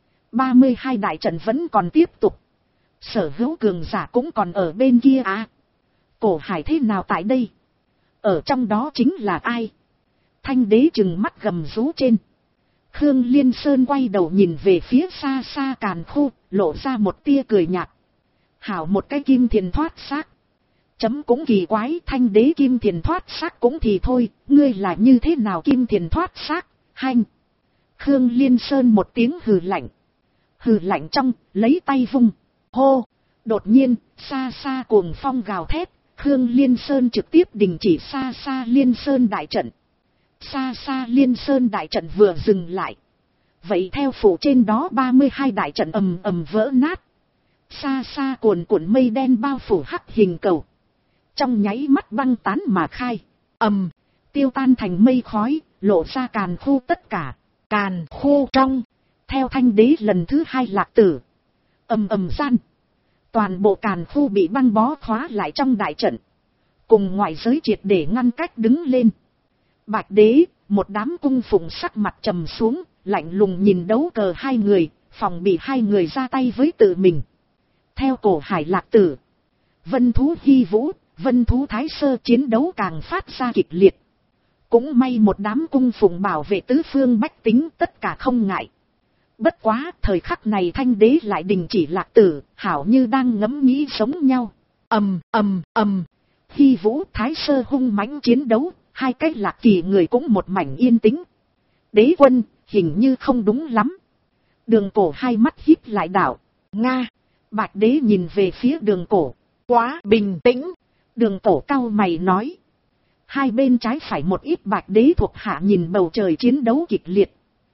32 đại trận vẫn còn tiếp tục. Sở hữu cường giả cũng còn ở bên kia à. Cổ Hải thế nào tại đây? Ở trong đó chính là ai? Thanh đế trừng mắt gầm rú trên. Khương Liên Sơn quay đầu nhìn về phía xa xa Càn Khu, lộ ra một tia cười nhạt. Hảo một cái kim thiền thoát xác. Chấm cũng kỳ quái, Thanh đế kim thiền thoát xác cũng thì thôi, ngươi là như thế nào kim thiền thoát xác? Hanh! Khương Liên Sơn một tiếng hừ lạnh. Hừ lạnh trong, lấy tay vung. Hô! Đột nhiên, xa xa cuồng phong gào thét, Khương Liên Sơn trực tiếp đình chỉ xa xa Liên Sơn đại trận. Xa xa Liên Sơn đại trận vừa dừng lại. Vậy theo phủ trên đó 32 đại trận ầm ầm vỡ nát. Xa xa cuồn cuộn mây đen bao phủ hắc hình cầu. Trong nháy mắt băng tán mà khai. Tiêu tan thành mây khói, lộ ra Càn Khu tất cả. Càn Khu trong. Theo Thanh đế lần thứ 2 lạc tử. Gian. Toàn bộ Càn Khu bị băng bó khóa lại trong đại trận. Cùng ngoại giới triệt để ngăn cách đứng lên. Bạch đế, một đám cung phụng sắc mặt trầm xuống, lạnh lùng nhìn đấu cờ hai người, phòng bị hai người ra tay với tự mình. Theo Cổ Hải lạc tử. Vân thú Hy Vũ, Vân thú Thái Sơ chiến đấu càng phát ra kịch liệt. Cũng may một đám cung phụng bảo vệ tứ phương bách tính tất cả không ngại. Bất quá thời khắc này Thanh đế lại đình chỉ lạc tử, hảo như đang ngẫm nghĩ sống nhau. Hy Vũ Thái Sơ hung mãnh chiến đấu, Hai cái Lạc Kỳ người cũng một mảnh yên tĩnh. Đế quân, hình như không đúng lắm. Đường Cổ hai mắt híp lại đảo. Nga. Bạch đế nhìn về phía Đường Cổ. Quá bình tĩnh. Đường Cổ cau mày nói. Hai bên trái phải một ít Bạch đế thuộc hạ nhìn bầu trời chiến đấu kịch liệt.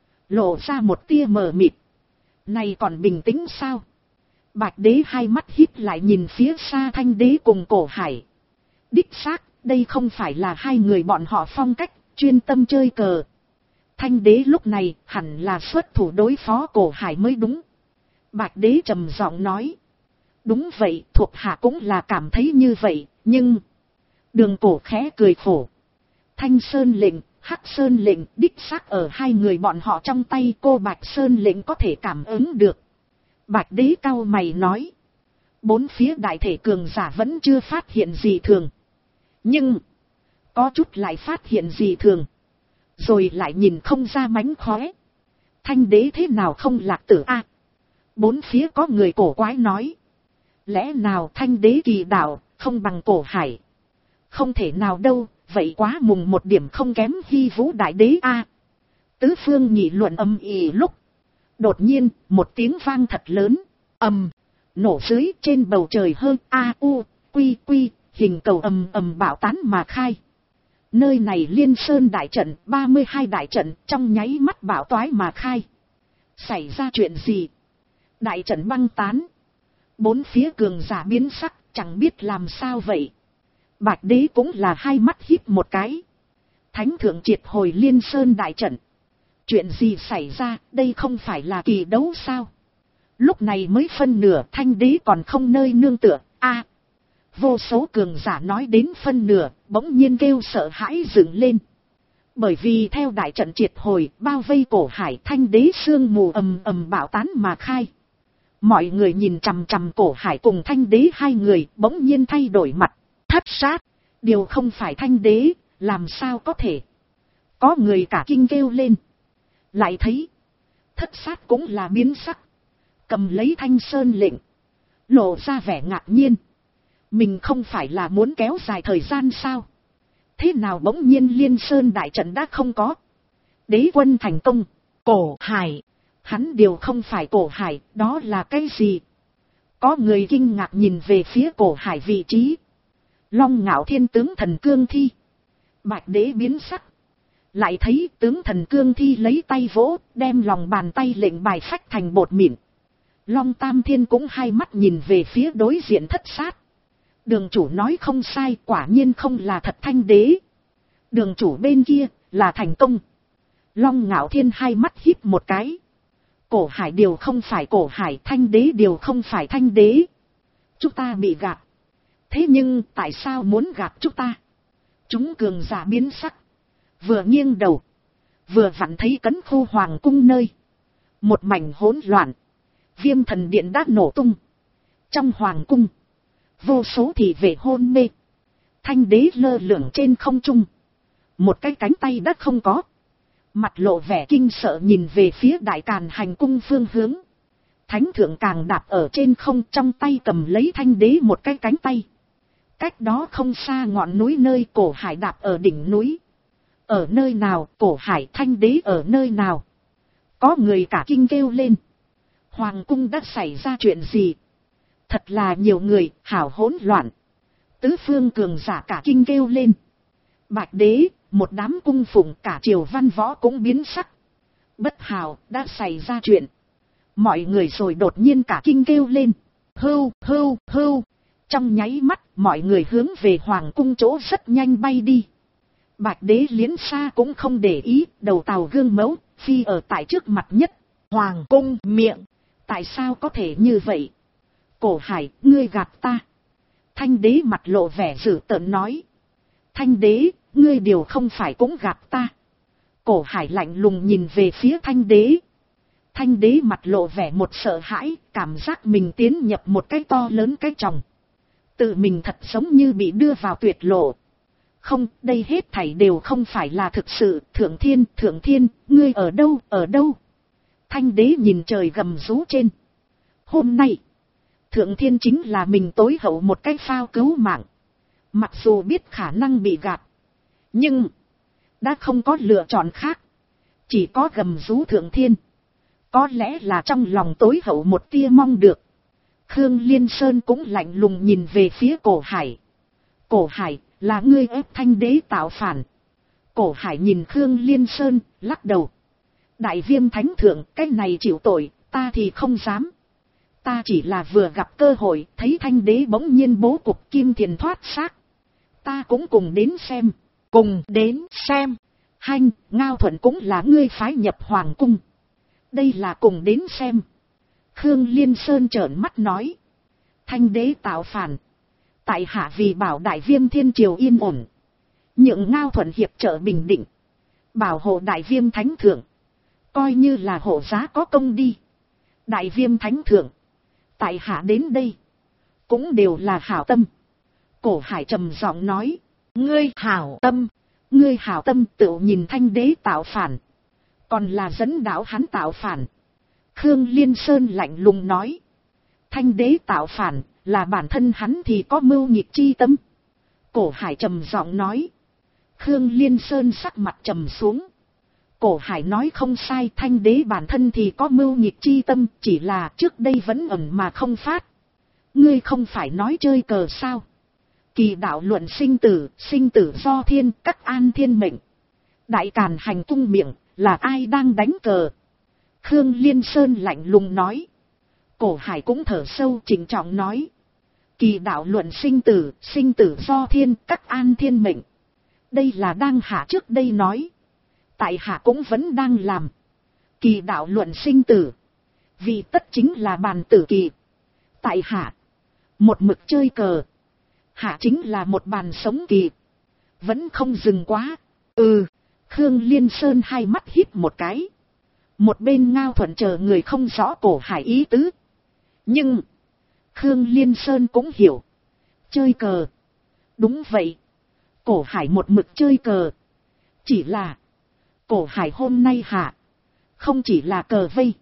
Lộ ra một tia mờ mịt. Này còn bình tĩnh sao? Bạch đế hai mắt híp lại nhìn phía xa Thanh đế cùng Cổ Hải. Đích xác, đây không phải là hai người bọn họ phong cách, chuyên tâm chơi cờ. Thanh đế lúc này hẳn là xuất thủ đối phó Cổ Hải mới đúng. Bạch đế trầm giọng nói. Đúng vậy, thuộc hạ cũng là cảm thấy như vậy, nhưng... Đường Cổ khẽ cười khổ. Thanh Sơn lệnh, Hắc Sơn lệnh đích xác ở hai người bọn họ trong tay, cô Bạch Sơn lệnh có thể cảm ứng được. Bạch đế cau mày nói. Bốn phía đại thể cường giả vẫn chưa phát hiện gì thường. Nhưng, có chút lại phát hiện gì thường. Rồi lại nhìn không ra mánh khóe. Thanh đế thế nào không lạc tử a? Bốn phía có người cổ quái nói. Lẽ nào Thanh đế kỳ đạo không bằng Cổ Hải? Không thể nào đâu, vậy quá mùng một điểm không kém Hy Vũ đại đế a. Tứ phương nghị luận âm ỉ lúc. Đột nhiên, một tiếng vang thật lớn. Ầm. Nổ dưới trên bầu trời hơn a u quy quy, hình cầu ầm ầm bạo tán mà khai. Nơi này Liên Sơn đại trận, 32 đại trận trong nháy mắt bạo toái mà khai. Xảy ra chuyện gì? Đại trận băng tán. Bốn phía cường giả biến sắc, chẳng biết làm sao vậy. Bạch đế cũng là hai mắt híp một cái. Thánh thượng triệt hồi Liên Sơn đại trận. Chuyện gì xảy ra, đây không phải là kỳ đấu sao? Lúc này mới phân nửa, Thanh đế còn không nơi nương tựa, a. Vô số cường giả nói đến phân nửa, bỗng nhiên kêu sợ hãi dựng lên. Bởi vì theo đại trận triệt hồi, bao vây Cổ Hải, Thanh đế sương mù ầm ầm bạo tán mà khai. Mọi người nhìn chằm chằm Cổ Hải cùng Thanh đế hai người, bỗng nhiên thay đổi mặt, thất sát. Điều không phải Thanh đế, làm sao có thể? Có người cả kinh kêu lên. Lại thấy, thất sát cũng là biến sắc. Cầm lấy Thanh Sơn lệnh, lộ ra vẻ ngạc nhiên. Mình không phải là muốn kéo dài thời gian sao? Thế nào bỗng nhiên Liên Sơn đại trận đã không có? Đế quân thành công. Cổ Hải. Hắn điều không phải Cổ Hải, đó là cái gì? Có người kinh ngạc nhìn về phía Cổ Hải vị trí. Long Ngạo Thiên tướng thần cương thi. Bạch đế biến sắc. Lại thấy tướng thần cương thi lấy tay vỗ, đem lòng bàn tay lệnh bài phách thành bột mịn. Long Tam Thiên cũng hai mắt nhìn về phía đối diện thất sát. Đường chủ nói không sai, quả nhiên không là thật Thanh đế. Đường chủ bên kia là thành công. Long Ngạo Thiên hai mắt híp một cái. Cổ Hải điều không phải Cổ Hải, Thanh đế điều không phải Thanh đế. Chúng ta bị gạt. Thế nhưng tại sao muốn gạt chúng ta? Chúng cường giả biến sắc. Vừa nghiêng đầu, vừa vặn thấy cấn khu hoàng cung nơi. Một mảnh hỗn loạn. Viêm thần điện đã nổ tung. Trong hoàng cung, vô số thị vệ hôn mê. Thanh đế lơ lửng trên không trung. Một cái cánh tay đã không có. Mặt lộ vẻ kinh sợ nhìn về phía Đại Càn hành cung phương hướng. Thánh thượng càng đạp ở trên không, trong tay cầm lấy Thanh đế một cái cánh tay. Cách đó không xa ngọn núi nơi Cổ Hải đạp ở đỉnh núi. Ở nơi nào? Cổ Hải Thanh đế ở nơi nào? Có người cả kinh kêu lên. Hoàng cung đã xảy ra chuyện gì? Thật là nhiều người, hảo hỗn loạn. Tứ phương cường giả cả kinh kêu lên. Bạch đế, một đám cung phụng, cả triều văn võ cũng biến sắc. Bất hảo, đã xảy ra chuyện. Mọi người rồi đột nhiên cả kinh kêu lên. Hưu, hưu, hưu. Trong nháy mắt, mọi người hướng về hoàng cung chỗ rất nhanh bay đi. Bạch đế liến xa cũng không để ý, đầu tàu gương mẫu, phi ở tại trước mặt nhất. Hoàng cung miệng. Tại sao có thể như vậy? Cổ Hải, ngươi gạt ta. Thanh đế mặt lộ vẻ dữ tợn nói. Thanh đế, ngươi điều không phải cũng gạt ta. Cổ Hải lạnh lùng nhìn về phía Thanh đế. Thanh đế mặt lộ vẻ một sợ hãi, cảm giác mình tiến nhập một cái to lớn cái chồng. Tự mình thật giống như bị đưa vào tuyệt lộ. Không, đây hết thảy đều không phải là thực sự. Thượng thiên, ngươi ở đâu, ở đâu? Thanh đế nhìn trời gầm rú trên. Hôm nay, Thượng thiên chính là mình tối hậu một cái phao cứu mạng. Mặc dù biết khả năng bị gạt, Nhưng, đã không có lựa chọn khác. Chỉ có gầm rú thượng thiên. Có lẽ là trong lòng tối hậu một tia mong được. Khương Liên Sơn cũng lạnh lùng nhìn về phía Cổ Hải. Cổ Hải, là ngươi ép Thanh đế tạo phản. Cổ Hải nhìn Khương Liên Sơn, lắc đầu. Đại Viêm Thánh Thượng, cái này chịu tội, ta thì không dám. Ta chỉ là vừa gặp cơ hội, thấy Thanh đế bỗng nhiên bố cục Kim Thiền thoát xác. Ta cũng cùng đến xem. Cùng đến xem. Hanh, Ngao Thuận cũng là ngươi phái nhập Hoàng Cung. Đây là cùng đến xem. Khương Liên Sơn trợn mắt nói. Thanh đế tạo phản. Tại hạ vì bảo Đại Viêm Thiên Triều yên ổn. Nhượng Ngao Thuận hiệp trợ bình định. Bảo hộ Đại Viêm Thánh Thượng. Coi như là hộ giá có công đi. Đại Viêm Thánh Thượng. Tại hạ đến đây. Cũng đều là hảo tâm. Cổ Hải trầm giọng nói. Ngươi hảo tâm. Ngươi hảo tâm tự nhìn Thanh đế tạo phản. Còn là dẫn đạo hắn tạo phản. Khương Liên Sơn lạnh lùng nói. Thanh đế tạo phản, là bản thân hắn thì có mưu nghịch chi tâm. Cổ Hải trầm giọng nói. Khương Liên Sơn sắc mặt trầm xuống. Cổ Hải nói không sai, Thanh đế bản thân thì có mưu nghịch chi tâm, chỉ là trước đây vẫn ẩn mà không phát. Ngươi không phải nói chơi cờ sao? Kỳ đạo luận sinh tử do thiên, các an thiên mệnh. Đại Càn hành cung miệng, là ai đang đánh cờ? Khương Liên Sơn lạnh lùng nói. Cổ Hải cũng thở sâu trịnh trọng nói. Kỳ đạo luận sinh tử do thiên, các an thiên mệnh. Đây là đang hạ trước đây nói. Tại hạ cũng vẫn đang làm. Kỳ đạo luận sinh tử. Vì tất chính là bàn tử kỳ. Tại hạ. Một mực chơi cờ. Hạ chính là một bàn sống kỳ. Vẫn không dừng quá. Khương Liên Sơn hai mắt híp một cái. Một bên Ngao Thuận chờ người không rõ Cổ Hải ý tứ. Nhưng. Khương Liên Sơn cũng hiểu. Chơi cờ. Đúng vậy. Cổ Hải một mực chơi cờ. Chỉ là. Cổ Hải hôm nay hạ. Không chỉ là cờ vây.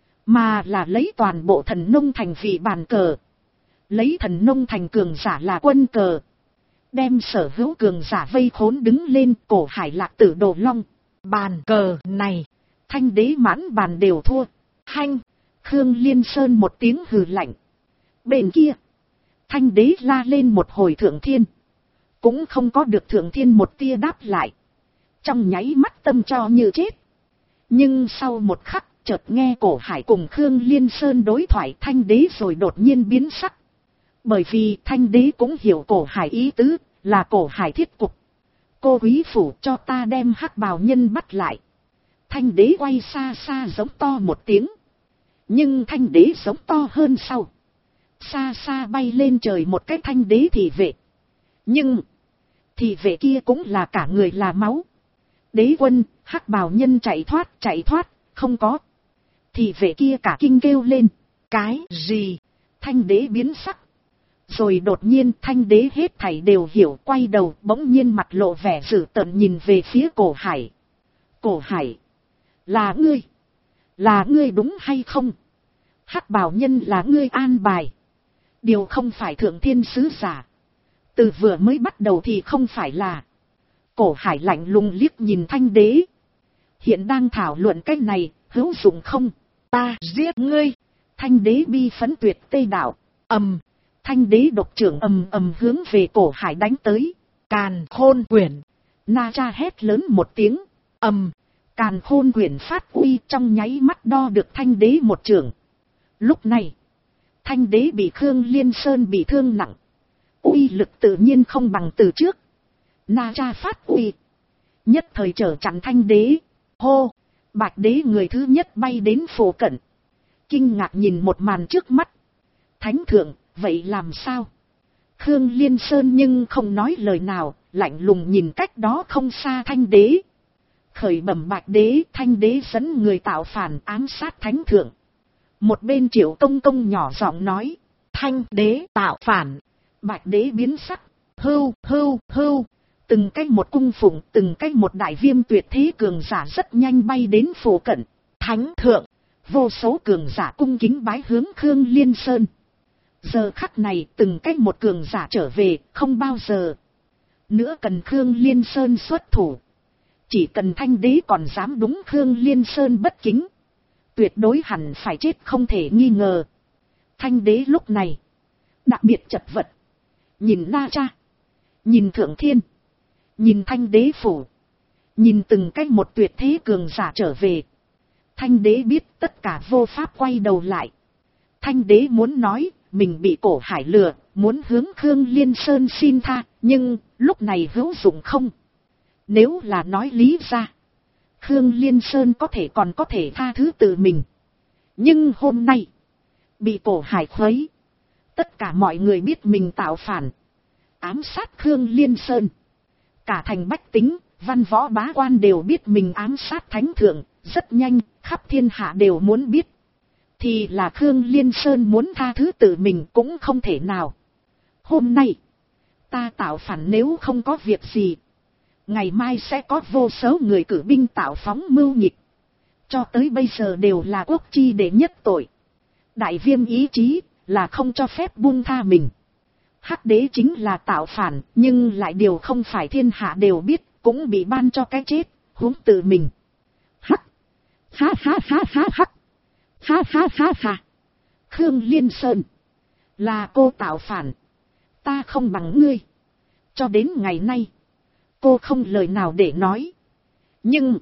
Mà là lấy toàn bộ Thần Nông Thành vì bàn cờ. Lấy Thần Nông Thành cường giả là quân cờ. Đem sở hữu cường giả vây khốn đứng lên. Cổ Hải lạc tử Đồ Long. Bàn cờ này. Thanh đế mãn bàn đều thua. Hanh. Khương Liên Sơn một tiếng hừ lạnh. Bên kia. Thanh đế la lên một hồi thượng thiên. Cũng không có được thượng thiên một tia đáp lại. Trong nháy mắt tâm cho như chết. Nhưng sau một khắc chợt nghe Cổ Hải cùng Khương Liên Sơn đối thoại, Thanh đế rồi đột nhiên biến sắc. Bởi vì Thanh đế cũng hiểu Cổ Hải ý tứ, là Cổ Hải thiết cục. Cô quý phủ cho ta đem hắc bào nhân bắt lại. Thanh đế quay xa xa giống to một tiếng. Nhưng Thanh đế giống to hơn sau. Xa xa bay lên trời một cái Thanh đế thị vệ. Nhưng thị vệ kia cũng là cả người là máu. Đế quân, hắc bào nhân chạy thoát, không có. Thị vệ kia cả kinh kêu lên. Cái gì? Thanh đế biến sắc. Rồi đột nhiên Thanh đế hết thảy đều hiểu, quay đầu bỗng nhiên mặt lộ vẻ dữ tợn nhìn về phía Cổ Hải. Cổ Hải. Là ngươi. Là ngươi đúng hay không? Hắc bào nhân là ngươi an bài. Điều không phải thượng thiên sứ giả. Từ vừa mới bắt đầu thì không phải là. Cổ Hải lạnh lùng liếc nhìn Thanh đế. Hiện đang thảo luận cái này, hữu dụng không? Ta giết ngươi. Thanh đế bi phấn tuyệt tê đạo. Thanh đế độc trưởng ầm hướng về Cổ Hải đánh tới. Càn Khôn Quyển. Na Cha hét lớn một tiếng. Càn Khôn Quyển phát uy, trong nháy mắt đo được Thanh đế một trưởng. Lúc này, Thanh đế bị Khương Liên Sơn bị thương nặng. Uy lực tự nhiên không bằng từ trước. Na Cha phát uy. Nhất thời trở chặn Thanh đế. Hô! Bạch đế người thứ nhất bay đến phủ cận. Kinh ngạc nhìn một màn trước mắt. Thánh thượng, vậy làm sao? Khương Liên Sơn nhưng không nói lời nào, lạnh lùng nhìn cách đó không xa Thanh đế. Khởi bẩm Bạch đế, Thanh đế dẫn người tạo phản ám sát thánh thượng. Một bên Triệu Công Công nhỏ giọng nói. Thanh đế tạo phản. Bạch đế biến sắc. Hưu. Từng cách một cung phụng, từng cách một đại viêm tuyệt thế cường giả rất nhanh bay đến phủ cận. Thánh thượng. Vô số cường giả cung kính bái hướng Khương Liên Sơn. Giờ khắc này từng cách một cường giả trở về, không bao giờ. nữa cần Khương Liên Sơn xuất thủ. Chỉ cần Thanh đế còn dám đúng Khương Liên Sơn bất kính, tuyệt đối hẳn phải chết không thể nghi ngờ. Thanh đế lúc này đặc biệt chật vật, nhìn Na Cha, nhìn Thượng Thiên, nhìn Thanh đế phủ, nhìn từng cách một tuyệt thế cường giả trở về. Thanh đế biết tất cả vô pháp quay đầu lại. Thanh đế muốn nói mình bị Cổ Hải lừa, muốn hướng Khương Liên Sơn xin tha, nhưng lúc này hữu dụng không. Nếu là nói lý ra, Khương Liên Sơn có thể còn có thể tha thứ tự mình. Nhưng hôm nay, bị Cổ Hải khuấy, tất cả mọi người biết mình tạo phản, ám sát Khương Liên Sơn. Cả thành bách tính, văn võ bá quan đều biết mình ám sát thánh thượng, rất nhanh, khắp thiên hạ đều muốn biết. Thì là Khương Liên Sơn muốn tha thứ tự mình cũng không thể nào. Hôm nay, ta tạo phản nếu không có việc gì, ngày mai sẽ có vô số người cử binh tạo phóng mưu nghịch. Cho tới bây giờ đều là quốc chi đệ nhất tội. Đại Viêm ý chí là không cho phép buông tha mình. Hắc đế chính là tạo phản, nhưng lại điều không phải thiên hạ đều biết, cũng bị ban cho cái chết, huống tự mình. Hắc, ha ha ha ha hắc, ha ha ha ha. Khương Liên Sơn, là cô tạo phản, ta không bằng ngươi. Cho đến ngày nay, cô không lời nào để nói. Nhưng,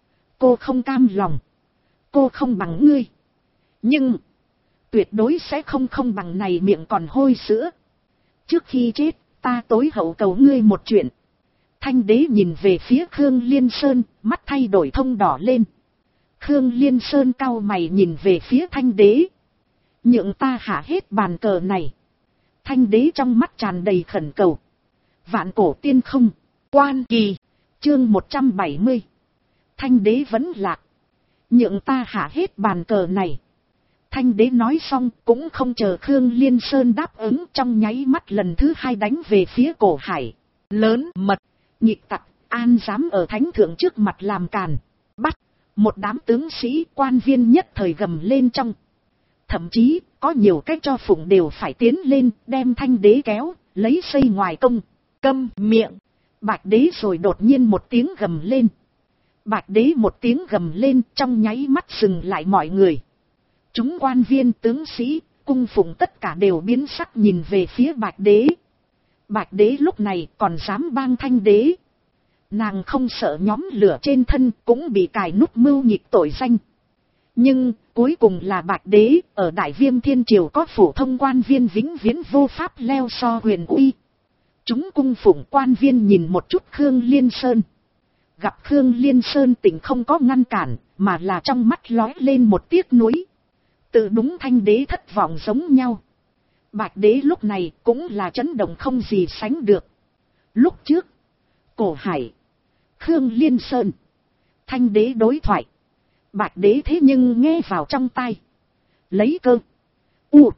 cô không cam lòng, cô không bằng ngươi. Nhưng, tuyệt đối sẽ không bằng này miệng còn hôi sữa. Trước khi chết, ta tối hậu cầu ngươi một chuyện. Thanh đế nhìn về phía Khương Liên Sơn, mắt thay đổi thông đỏ lên. Khương Liên Sơn cau mày nhìn về phía thanh đế. Nhượng ta hạ hết bàn cờ này. Thanh đế trong mắt tràn đầy khẩn cầu. Vạn cổ tiên không, quan kỳ, chương 170. Thanh đế vẫn lạc. Nhượng ta hạ hết bàn cờ này. Thanh đế nói xong cũng không chờ Khương Liên Sơn đáp ứng, trong nháy mắt lần thứ hai đánh về phía Cổ Hải. Lớn mật, nhịp tặc, an dám ở thánh thượng trước mặt làm càn. Bắt, một đám tướng sĩ quan viên nhất thời gầm lên trong. Thậm chí, có nhiều cách cho phụng đều phải tiến lên, đem thanh đế kéo, lấy xây ngoài công. Câm miệng, Bạch đế rồi đột nhiên một tiếng gầm lên. Bạch đế một tiếng gầm lên, trong nháy mắt dừng lại mọi người. Chúng quan viên tướng sĩ, cung phụng tất cả đều biến sắc nhìn về phía Bạch đế. Bạch đế lúc này còn dám bang thanh đế. Nàng không sợ nhóm lửa trên thân cũng bị cài nút mưu nhịp tội danh. Nhưng cuối cùng là Bạch đế ở Đại Viêm Thiên Triều có phổ thông quan viên vĩnh viễn vô pháp leo so huyền uy. Chúng cung phụng quan viên nhìn một chút Khương Liên Sơn. Gặp Khương Liên Sơn tỉnh không có ngăn cản, mà là trong mắt lóe lên một tiếc nuối. Tự đúng thanh đế thất vọng giống nhau. Bạch đế lúc này cũng là chấn động không gì sánh được. Lúc trước, Cổ Hải, Khương Liên Sơn, thanh đế đối thoại. Bạch đế thế nhưng nghe vào trong tai. Lấy cơ. U.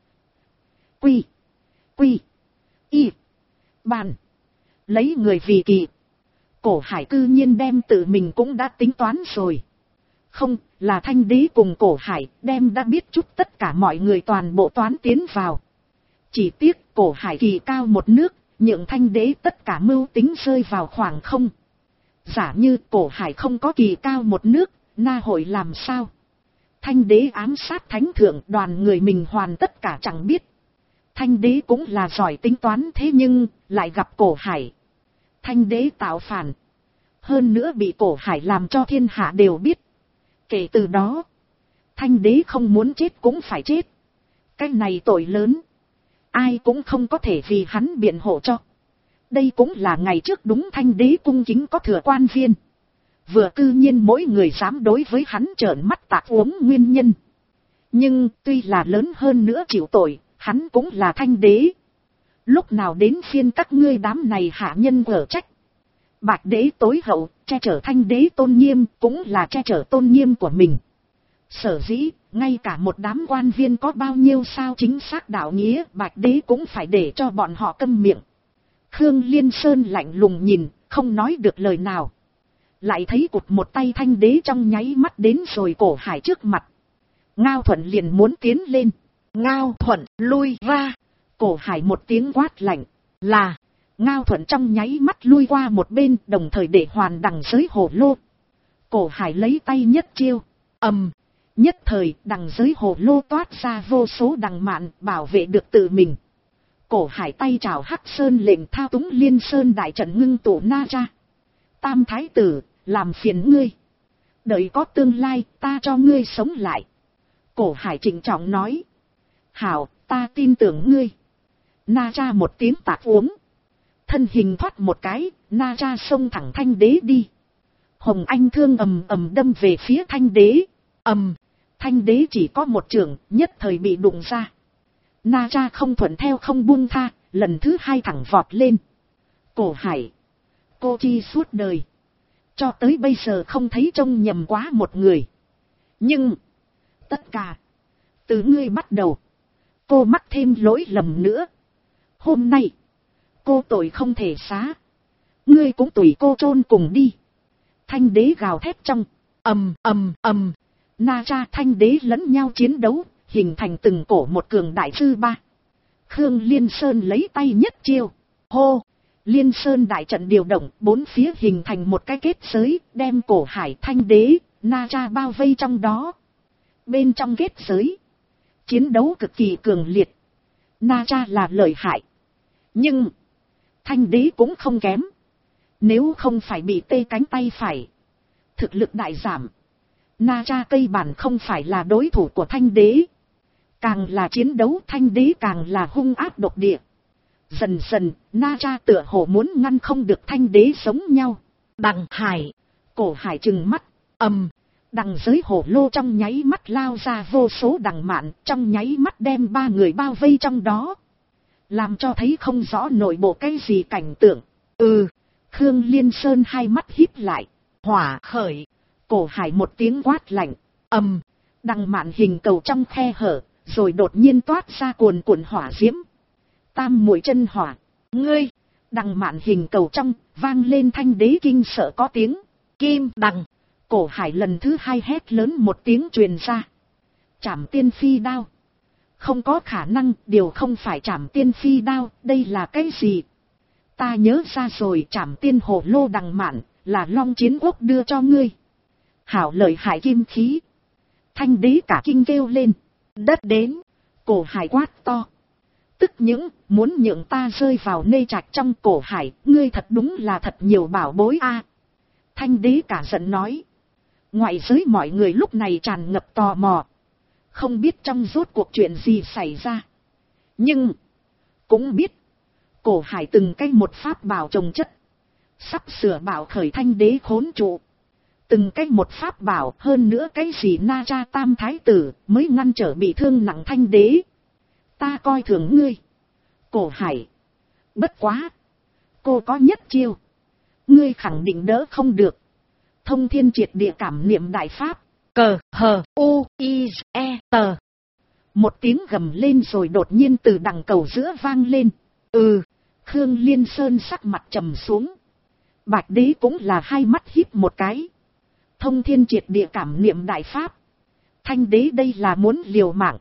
Quy. Quy. Y. Bàn. Lấy người vì kỳ. Cổ Hải cư nhiên đem tự mình cũng đã tính toán rồi. Không, là thanh đế cùng Cổ Hải đem đã biết chút tất cả mọi người toàn bộ toán tiến vào. Chỉ tiếc Cổ Hải kỳ cao một nước, nhượng thanh đế tất cả mưu tính rơi vào khoảng không. Giả như Cổ Hải không có kỳ cao một nước, na hội làm sao? Thanh đế ám sát thánh thượng, đoàn người mình hoàn tất cả chẳng biết. Thanh đế cũng là giỏi tính toán, thế nhưng lại gặp Cổ Hải. Thanh đế tạo phản. Hơn nữa bị Cổ Hải làm cho thiên hạ đều biết. Kể từ đó, thanh đế không muốn chết cũng phải chết. Cái này tội lớn. Ai cũng không có thể vì hắn biện hộ cho. Đây cũng là ngày trước đúng thanh đế cung kính có thừa quan viên. Vừa cư nhiên mỗi người dám đối với hắn trợn mắt tạc uống nguyên nhân. Nhưng tuy là lớn hơn nữa chịu tội, hắn cũng là thanh đế. Lúc nào đến phiên các ngươi đám này hạ nhân ở trách. Bạch đế tối hậu, che chở thanh đế tôn nghiêm, cũng là che chở tôn nghiêm của mình. Sở dĩ, ngay cả một đám quan viên có bao nhiêu sao chính xác đạo nghĩa, Bạch đế cũng phải để cho bọn họ câm miệng. Khương Liên Sơn lạnh lùng nhìn, không nói được lời nào. Lại thấy cụt một tay thanh đế trong nháy mắt đến rồi Cổ Hải trước mặt. Ngao Thuận liền muốn tiến lên. Ngao Thuận lui ra. Cổ Hải một tiếng quát lạnh. Là. Ngao Thuận trong nháy mắt lui qua một bên, đồng thời để hoàn đằng giới hồ lô. Cổ Hải lấy tay nhất chiêu, nhất thời đằng giới hồ lô toát ra vô số đằng mạn bảo vệ được tự mình. Cổ Hải tay chào Hắc Sơn lệnh thao túng Liên Sơn đại trận ngưng tụ Na Cha. Tam thái tử, làm phiền ngươi. Đợi có tương lai, ta cho ngươi sống lại. Cổ Hải trịnh trọng nói. Hảo, ta tin tưởng ngươi. Na Cha một tiếng tạc uống. Thân hình thoát một cái, Na Cha xông thẳng Thanh Đế đi. Hồng Anh thương ầm ầm đâm về phía Thanh Đế. Thanh Đế chỉ có một chưởng, nhất thời bị đụng ra. Na Cha không thuận theo không buông tha, lần thứ hai thẳng vọt lên. Cổ Hải, cô chi suốt đời, cho tới bây giờ không thấy trông nhầm quá một người. Nhưng, tất cả, từ ngươi bắt đầu, cô mắc thêm lỗi lầm nữa. Hôm nay, cô tội không thể xá. Ngươi cũng tùy cô chôn cùng đi. Thanh Đế gào thét trong. Na Cha Thanh Đế lẫn nhau chiến đấu, hình thành từng cổ một cường đại sư ba. Khương Liên Sơn lấy tay nhất chiêu. Hô! Liên Sơn đại trận điều động, bốn phía hình thành một cái kết giới, đem Cổ Hải Thanh Đế, Na Cha bao vây trong đó. Bên trong kết giới, chiến đấu cực kỳ cường liệt. Na Cha là lợi hại. Nhưng, Thanh Đế cũng không kém. Nếu không phải bị tê cánh tay phải, thực lực đại giảm. Na Cha cây bản không phải là đối thủ của Thanh Đế. Càng là chiến đấu Thanh Đế càng là hung ác độc địa. Dần dần, Na Cha tựa hồ muốn ngăn không được Thanh Đế giống nhau. Đằng Hải, Cổ Hải trừng mắt, đằng giới hổ lô trong nháy mắt lao ra vô số đằng mạn, trong nháy mắt đem ba người bao vây trong đó. Làm cho thấy không rõ nội bộ cái gì cảnh tượng. Khương Liên Sơn hai mắt híp lại. Hỏa khởi. Cổ Hải một tiếng quát lạnh. Đằng mạn hình cầu trong khe hở, rồi đột nhiên toát ra cuồn cuộn hỏa diễm. Tam muội chân hỏa. Ngươi. Đằng mạn hình cầu trong, vang lên Thanh Đế kinh sợ có tiếng. Kim đằng. Cổ Hải lần thứ hai hét lớn một tiếng truyền ra. Trảm tiên phi đao. Không có khả năng, điều không phải Trảm tiên phi đao, đây là cái gì? Ta nhớ ra rồi, Trảm tiên hồ lô đằng mạn, là Long Chiến Quốc đưa cho ngươi. Hảo lợi hại kim khí. Thanh Đế cả kinh kêu lên. Đất đến. Cổ Hải quát to. Tức những, muốn nhượng ta rơi vào nê trạch trong. Cổ Hải, ngươi thật đúng là thật nhiều bảo bối a. Thanh Đế cả giận nói. Ngoại giới mọi người lúc này tràn ngập tò mò. Không biết trong rốt cuộc chuyện gì xảy ra. Nhưng, cũng biết, Cổ Hải từng cái một pháp bảo trồng chất. Sắp sửa bảo khởi Thanh Đế khốn trụ. Từng cái một pháp bảo, hơn nữa cái gì Na Cha tam thái tử, mới ngăn trở bị thương nặng Thanh Đế. Ta coi thường ngươi. Cổ Hải. Bất quá. Cô có nhất chiêu. Ngươi khẳng định đỡ không được. Thông thiên triệt địa cảm niệm đại pháp. Cờ hờ u i e tờ. Một tiếng gầm lên rồi đột nhiên từ đằng cầu giữa vang lên. Khương Liên Sơn sắc mặt trầm xuống. Bạch Đế cũng là hai mắt híp một cái. Thông thiên triệt địa cảm niệm đại pháp. Thanh Đế đây là muốn liều mạng.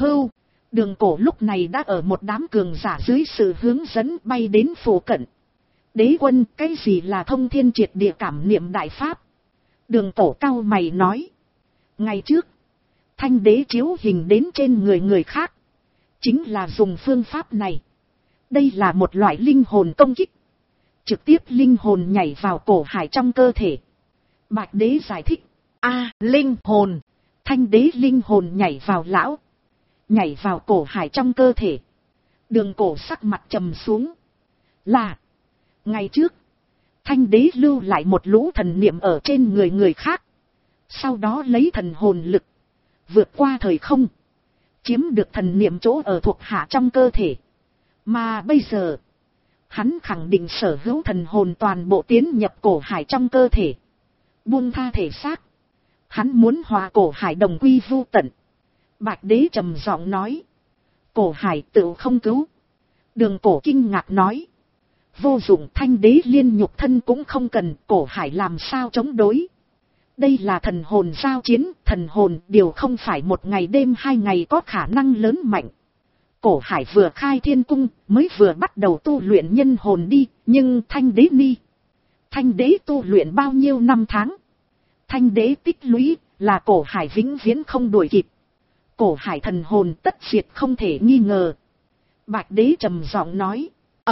Đường Cổ lúc này đã ở một đám cường giả dưới sự hướng dẫn bay đến phủ cận. Đế quân, cái gì là thông thiên triệt địa cảm niệm đại pháp? Đường Cổ cau mày nói. Ngày trước, Thanh Đế chiếu hình đến trên người khác. Chính là dùng phương pháp này. Đây là một loại linh hồn công kích. Trực tiếp linh hồn nhảy vào Cổ Hải trong cơ thể. Bạch Đế giải thích. Linh hồn. Thanh Đế linh hồn nhảy vào lão. Nhảy vào Cổ Hải trong cơ thể. Đường Cổ sắc mặt trầm xuống. Là. Ngày trước. Thanh Đế lưu lại một lũ thần niệm ở trên người khác. Sau đó lấy thần hồn lực. Vượt qua thời không. Chiếm được thần niệm chỗ ở thuộc hạ trong cơ thể. Mà bây giờ. Hắn khẳng định sở hữu thần hồn toàn bộ tiến nhập Cổ Hải trong cơ thể. Buông tha thể xác. Hắn muốn hòa Cổ Hải đồng quy vu tận. Bạch Đế trầm giọng nói. Cổ Hải tự không cứu. Đường Cổ kinh ngạc nói. Vô dụng, Thanh Đế liên nhục thân cũng không cần, Cổ Hải làm sao chống đối. Đây là thần hồn giao chiến, thần hồn điều không phải một ngày đêm 2 ngày có khả năng lớn mạnh. Cổ Hải vừa khai thiên cung, mới vừa bắt đầu tu luyện nhân hồn đi, nhưng Thanh Đế ni. Thanh Đế tu luyện bao nhiêu năm tháng? Thanh Đế tích lũy, là Cổ Hải vĩnh viễn không đuổi kịp. Cổ Hải thần hồn tất diệt không thể nghi ngờ. Bạch Đế trầm giọng nói.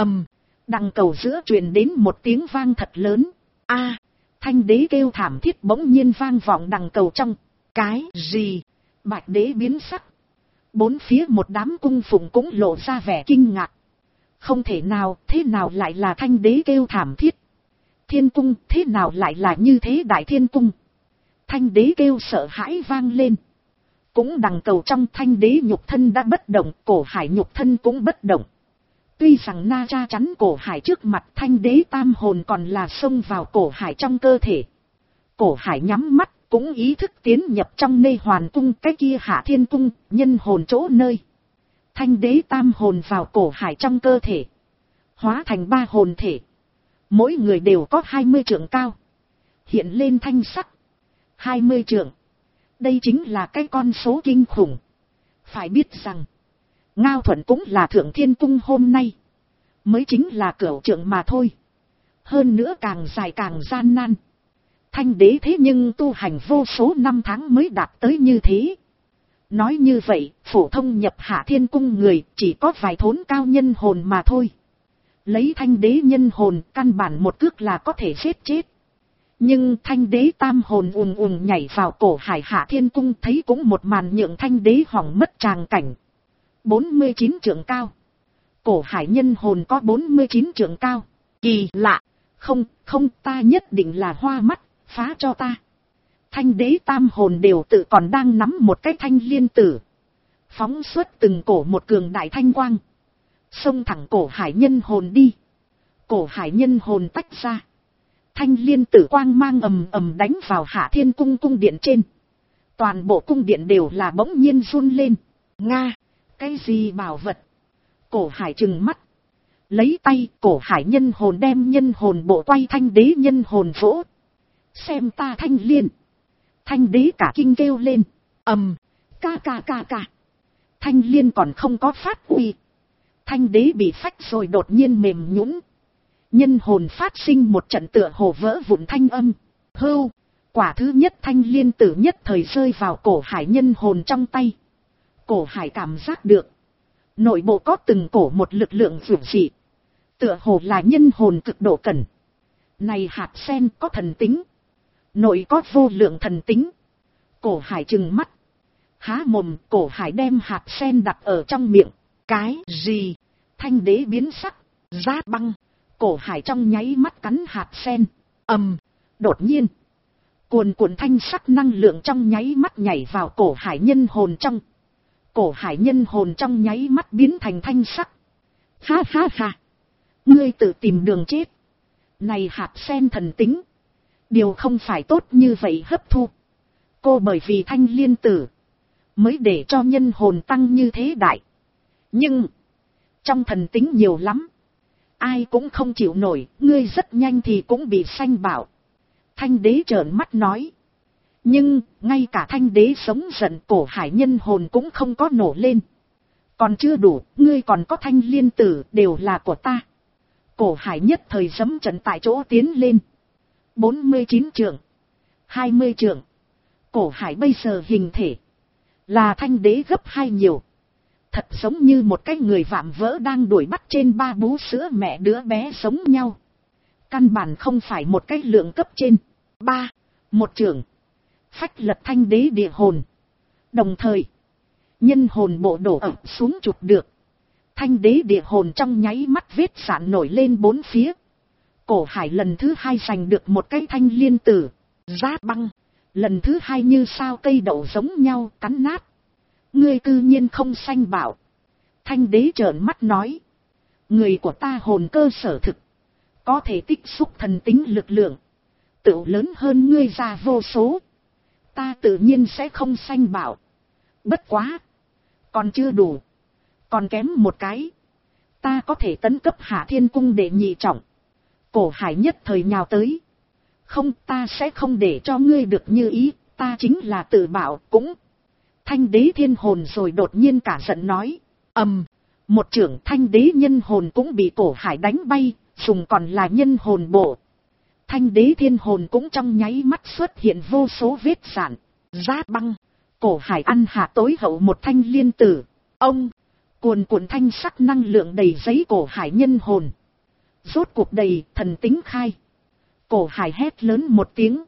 Đằng cầu giữa truyền đến một tiếng vang thật lớn. A, Thanh Đế kêu thảm thiết bỗng nhiên vang vọng đằng cầu trong. Cái gì? Bạch Đế biến sắc. Bốn phía một đám cung phụng cũng lộ ra vẻ kinh ngạc. Không thể nào, thế nào lại là Thanh Đế kêu thảm thiết? Thiên cung, thế nào lại là như thế Đại Thiên cung? Thanh Đế kêu sợ hãi vang lên. Cũng đằng cầu trong Thanh Đế nhục thân đã bất động, Cổ Hải nhục thân cũng bất động. Tuy rằng Na Cha chắn Cổ Hải trước mặt, Thanh Đế tam hồn còn là xông vào Cổ Hải trong cơ thể. Cổ Hải nhắm mắt, cũng ý thức tiến nhập trong Nê Hoàn cung, cái kia Hạ Thiên cung, nhân hồn chỗ nơi. Thanh Đế tam hồn vào Cổ Hải trong cơ thể, hóa thành 3 hồn thể. Mỗi người đều có 20 trượng cao. Hiện lên thanh sắc. 20 trượng. Đây chính là cái con số kinh khủng. Phải biết rằng, Ngao Thuận cũng là Thượng Thiên cung hôm nay mới chính là cửu trượng mà thôi. Hơn nữa càng dài càng gian nan. Thanh Đế thế nhưng tu hành vô số năm tháng mới đạt tới như thế. Nói như vậy, phổ thông nhập Hạ Thiên cung người chỉ có vài thốn cao nhân hồn mà thôi. Lấy Thanh Đế nhân hồn, căn bản một cước là có thể giết chết. Nhưng Thanh Đế tam hồn ùn ùn nhảy vào Cổ Hải Hạ Thiên cung, thấy cũng một màn nhượng Thanh Đế hỏng mất tràng cảnh. 49 trượng cao. Cổ Hải nhân hồn có 49 trượng cao. Kỳ lạ. Không, ta nhất định là hoa mắt, phá cho ta. Thanh Đế tam hồn đều tự còn đang nắm một cái thanh liên tử. Phóng xuất từng cổ một cường đại thanh quang. Xông thẳng Cổ Hải nhân hồn đi. Cổ Hải nhân hồn tách ra. Thanh liên tử quang mang ầm ầm đánh vào Hạ Thiên cung cung điện trên. Toàn bộ cung điện đều là bỗng nhiên run lên. Nga, cái gì bảo vật? Cổ Hải trừng mắt. Lấy tay Cổ Hải nhân hồn đem nhân hồn bộ quay Thanh Đế nhân hồn vỗ. Xem ta thanh liên. Thanh Đế cả kinh kêu lên. Ca. Thanh liên còn không có phát uy. Thanh Đế bị phách rồi đột nhiên mềm nhũn. Nhân hồn phát sinh một trận tựa hồ vỡ vụn thanh âm. Hưu, quả thứ nhất thanh liên tử nhất thời rơi vào Cổ Hải nhân hồn trong tay. Cổ Hải cảm giác được. Nội bộ có từng cổ một lực lượng dữ dị. Tựa hồ là nhân hồn cực độ cẩn. Này hạt sen có thần tính. Nội có vô lượng thần tính. Cổ Hải trừng mắt. Há mồm, Cổ Hải đem hạt sen đặt ở trong miệng. Cái gì? Thanh Đế biến sắc. Giá băng. Cổ Hải trong nháy mắt cắn hạt sen. Đột nhiên. Cuồn cuộn thanh sắc năng lượng trong nháy mắt nhảy vào Cổ Hải nhân hồn trong. Cổ Hải nhân hồn trong nháy mắt biến thành thanh sắc. Ha. Ngươi tự tìm đường chết. Này hạt sen thần tính. Điều không phải tốt như vậy hấp thu. Cô bởi vì thanh liên tử. Mới để cho nhân hồn tăng như thế đại. Nhưng. Trong thần tính nhiều lắm. Ai cũng không chịu nổi. Ngươi rất nhanh thì cũng bị sanh bảo. Thanh Đế trợn mắt nói. Nhưng, ngay cả Thanh Đế sống giận Cổ Hải nhân hồn cũng không có nổ lên. Còn chưa đủ, ngươi còn có thanh liên tử, đều là của ta. Cổ Hải nhất thời giẫm trận tại chỗ tiến lên. 49 trượng, 20 trượng. Cổ Hải bây giờ hình thể là Thanh Đế gấp 2 nhiều. Thật giống như một cái người vạm vỡ đang đuổi bắt trên 3 bú sữa mẹ đứa bé giống nhau. Căn bản không phải một cái lượng cấp trên. 3, một trượng. Phách lật Thanh Đế địa hồn. Đồng thời, nhân hồn bộ đổ ập xuống chụp được. Thanh Đế địa hồn trong nháy mắt vết sạn nổi lên 4 phía. Cổ Hải lần thứ 2 giành được một cái thanh liên tử. Giá băng. Lần thứ 2 như sao cây đậu giống nhau cắn nát. Ngươi cư nhiên không sanh bảo. Thanh Đế trợn mắt nói. Người của ta hồn cơ sở thực. Có thể tích xúc thần tính lực lượng. Tựu lớn hơn ngươi ra vô số. Ta tự nhiên sẽ không sanh bảo. Bất quá. Còn chưa đủ. Còn kém một cái. Ta có thể tấn cấp Hạ Thiên cung để nhị trọng. Cổ Hải nhất thời nhào tới. Không, ta sẽ không để cho ngươi được như ý. Ta chính là tự bảo cũng. Thanh Đế thiên hồn rồi đột nhiên cả giận nói. Một trưởng Thanh đế nhân hồn cũng bị Cổ Hải đánh bay, dùng còn là nhân hồn bộ. Thanh đế thiên hồn cũng trong nháy mắt xuất hiện vô số vết rạn, rát băng. Cổ Hải ăn hạ tối hậu một thanh liên tử. Ông, cuồn cuộn thanh sắc năng lượng đầy giấy Cổ Hải nhân hồn. Rốt cuộc đầy, thần tính khai. Cổ Hải hét lớn một tiếng,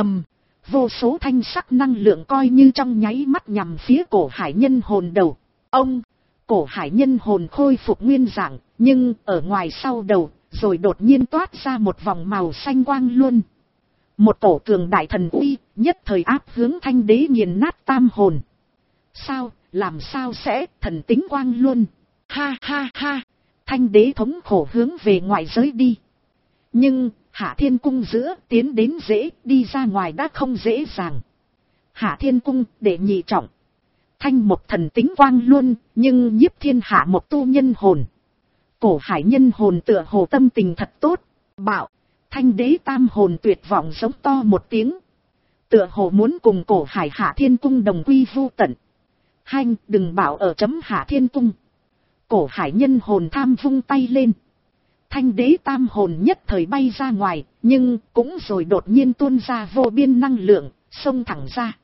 vô số thanh sắc năng lượng coi như trong nháy mắt nhằm phía Cổ Hải nhân hồn đầu. Ông, Cổ Hải nhân hồn khôi phục nguyên dạng, nhưng ở ngoài sau đầu, rồi đột nhiên toát ra một vòng màu xanh quang luôn. Một cổ cường đại thần uy, nhất thời áp hướng Thanh đế nghiền nát tam hồn. Sao, làm sao sẽ, thần tính quang luôn. Ha ha ha, Thanh đế thống khổ hướng về ngoại giới đi. Nhưng, Hạ Thiên Cung giữa tiến đến dễ, đi ra ngoài đã không dễ dàng. Hạ Thiên Cung, để nhị trọng. Thanh một thần tính quang luôn, nhưng nhiếp thiên hạ một tu nhân hồn. Cổ Hải nhân hồn tựa hồ tâm tình thật tốt, bảo. Thanh đế tam hồn tuyệt vọng giống to một tiếng. Tựa hồ muốn cùng Cổ Hải Hạ Thiên Cung đồng quy vu tận. Hanh, đừng bảo ở chấm Hạ Thiên Cung. Cổ Hải nhân hồn tham vung tay lên. Thanh đế tam hồn nhất thời bay ra ngoài, nhưng cũng rồi đột nhiên tuôn ra vô biên năng lượng, xông thẳng ra.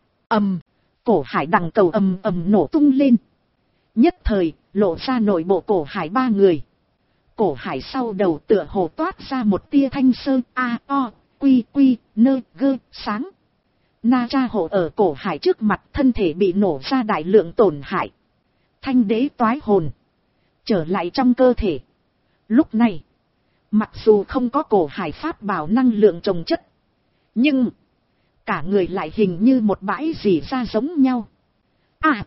Cổ Hải đằng cầu nổ tung lên. Nhất thời, lộ ra nội bộ Cổ Hải ba người. Cổ Hải sau đầu tựa hồ toát ra một tia thanh sơn quy nơ gơ sáng. Na Cha hộ ở Cổ Hải trước mặt, thân thể bị nổ ra đại lượng tổn hại. Thanh đế toái hồn trở lại trong cơ thể. Lúc này, mặc dù không có Cổ Hải pháp bảo năng lượng chồng chất, nhưng cả người lại hình như một bãi rỉ ra giống nhau. Ha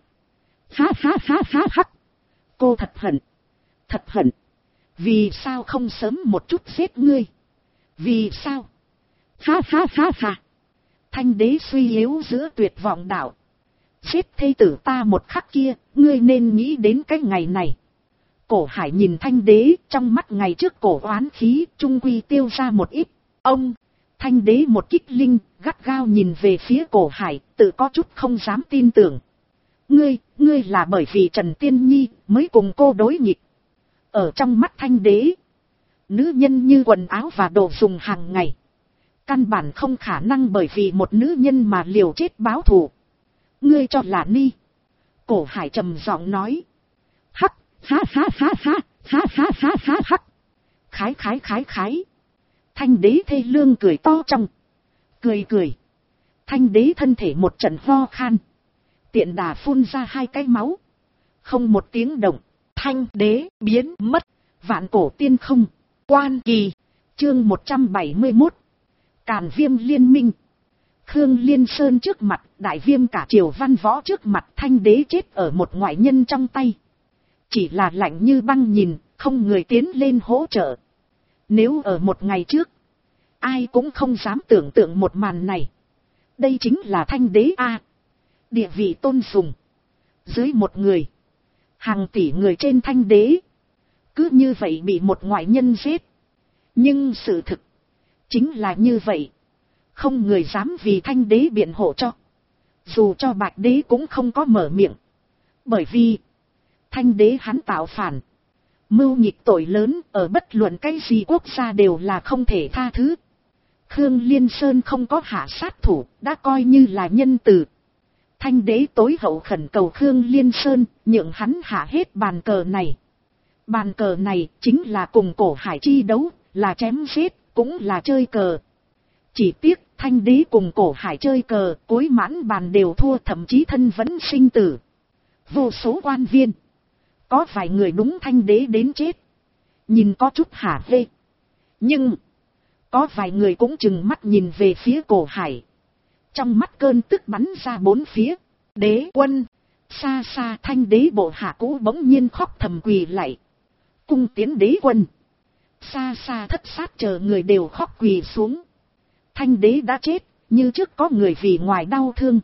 ha ha ha ha. Cô thật hận. Vì sao không sớm một chút giết ngươi? Vì sao? Ha ha ha ha. Thanh đế suy yếu giữa tuyệt vọng đạo. Giết thê tử ta một khắc kia, ngươi nên nghĩ đến cái ngày này. Cổ Hải nhìn Thanh đế, trong mắt ngày trước cổ oán khí, trung quy tiêu ra một ít. Ông, Thanh đế một kích linh, gắt gao nhìn về phía Cổ Hải, tự có chút không dám tin tưởng. Ngươi là bởi vì Trần Tiên Nhi mới cùng cô đối nghịch. Ở trong mắt Thanh đế, nữ nhân như quần áo và đồ dùng hàng ngày. Căn bản không khả năng bởi vì một nữ nhân mà liều chết báo thù. Ngươi cho là Ni. Cổ Hải trầm giọng nói. Hắc, ha ha ha ha, ha ha ha ha hắc. Khái. Thanh đế thê lương cười to trong. Cười. Thanh đế thân thể một trận ho khan. Tiện đà phun ra hai cái máu. Không một tiếng động. Thanh đế biến mất. Vạn cổ tiên không. Quan kỳ. Chương 171. Càn Viêm liên minh. Khương Liên Sơn trước mặt, Đại Viêm cả triều văn võ trước mặt, Thanh đế chết ở một ngoại nhân trong tay. Chỉ là lạnh như băng nhìn, không người tiến lên hỗ trợ. Nếu ở một ngày trước, ai cũng không dám tưởng tượng một màn này. Đây chính là Thanh đế a. Địa vị tôn sùng. Dưới một người, hàng tỷ người trên Thanh đế. Cứ như vậy bị một ngoại nhân giết. Nhưng sự thực chính là như vậy. Không người dám vì Thanh đế biện hộ cho. Dù cho Bạch đế cũng không có mở miệng. Bởi vì Thanh đế hắn tạo phản, mưu nghịch tội lớn, ở bất luận cái gì quốc gia đều là không thể tha thứ. Khương Liên Sơn không có hạ sát thủ, đã coi như là nhân từ. Thanh đế tối hậu khẩn cầu Khương Liên Sơn, nhượng hắn hạ hết bàn cờ này. Bàn cờ này chính là cùng Cổ Hải chi đấu, là chém giết, cũng là chơi cờ. Chỉ tiếc, Thanh đế cùng Cổ Hải chơi cờ, cuối mãn bàn đều thua, thậm chí thân vẫn sinh tử. Vô số quan viên, có vài người đúng Thanh đế đến chết, nhìn có chút hả hê. Nhưng có vài người cũng chừng mắt nhìn về phía Cổ Hải. Trong mắt cơn tức bắn ra bốn phía. Đế quân, xa xa Thanh đế bộ hạ cũ bỗng nhiên khóc thầm quỳ lạy. Cung tiến đế quân. Xa xa thất sát chờ người đều khóc quỳ xuống. Thanh đế đã chết, như trước có người vì ngoài đau thương.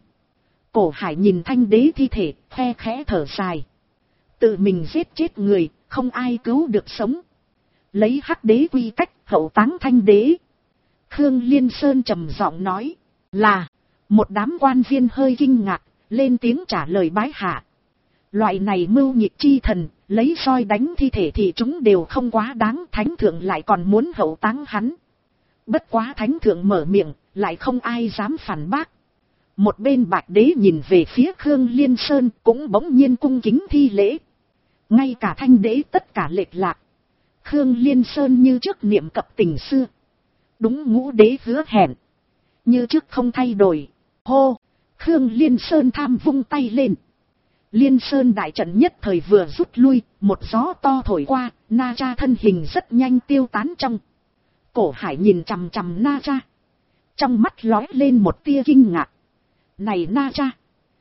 Cổ Hải nhìn Thanh đế thi thể, khe khẽ thở dài. Tự mình giết chết người, không ai cứu được sống. Lấy Hắc đế quy cách, hậu táng Thanh đế. Khương Liên Sơn trầm giọng nói, là. Một đám quan viên hơi kinh ngạc, lên tiếng trả lời bái hạ. Loại này mưu nhịp chi thần, lấy roi đánh thi thể thì chúng đều không quá đáng, thánh thượng lại còn muốn hậu táng hắn. Bất quá thánh thượng mở miệng, lại không ai dám phản bác. Một bên Bạch Đế nhìn về phía Khương Liên Sơn cũng bỗng nhiên cung kính thi lễ. Ngay cả Thanh Đế tất cả lệch lạc. Khương Liên Sơn như trước niệm cập tình xưa. Đúng Ngũ Đế hứa hẹn. Như trước không thay đổi. Hô! Khương Liên Sơn tham vung tay lên. Liên Sơn đại trận nhất thời vừa rút lui, một gió to thổi qua, Na Cha thân hình rất nhanh tiêu tán trong. Cổ Hải nhìn chằm chằm Na Cha. Trong mắt lóe lên một tia kinh ngạc. Này Na Cha!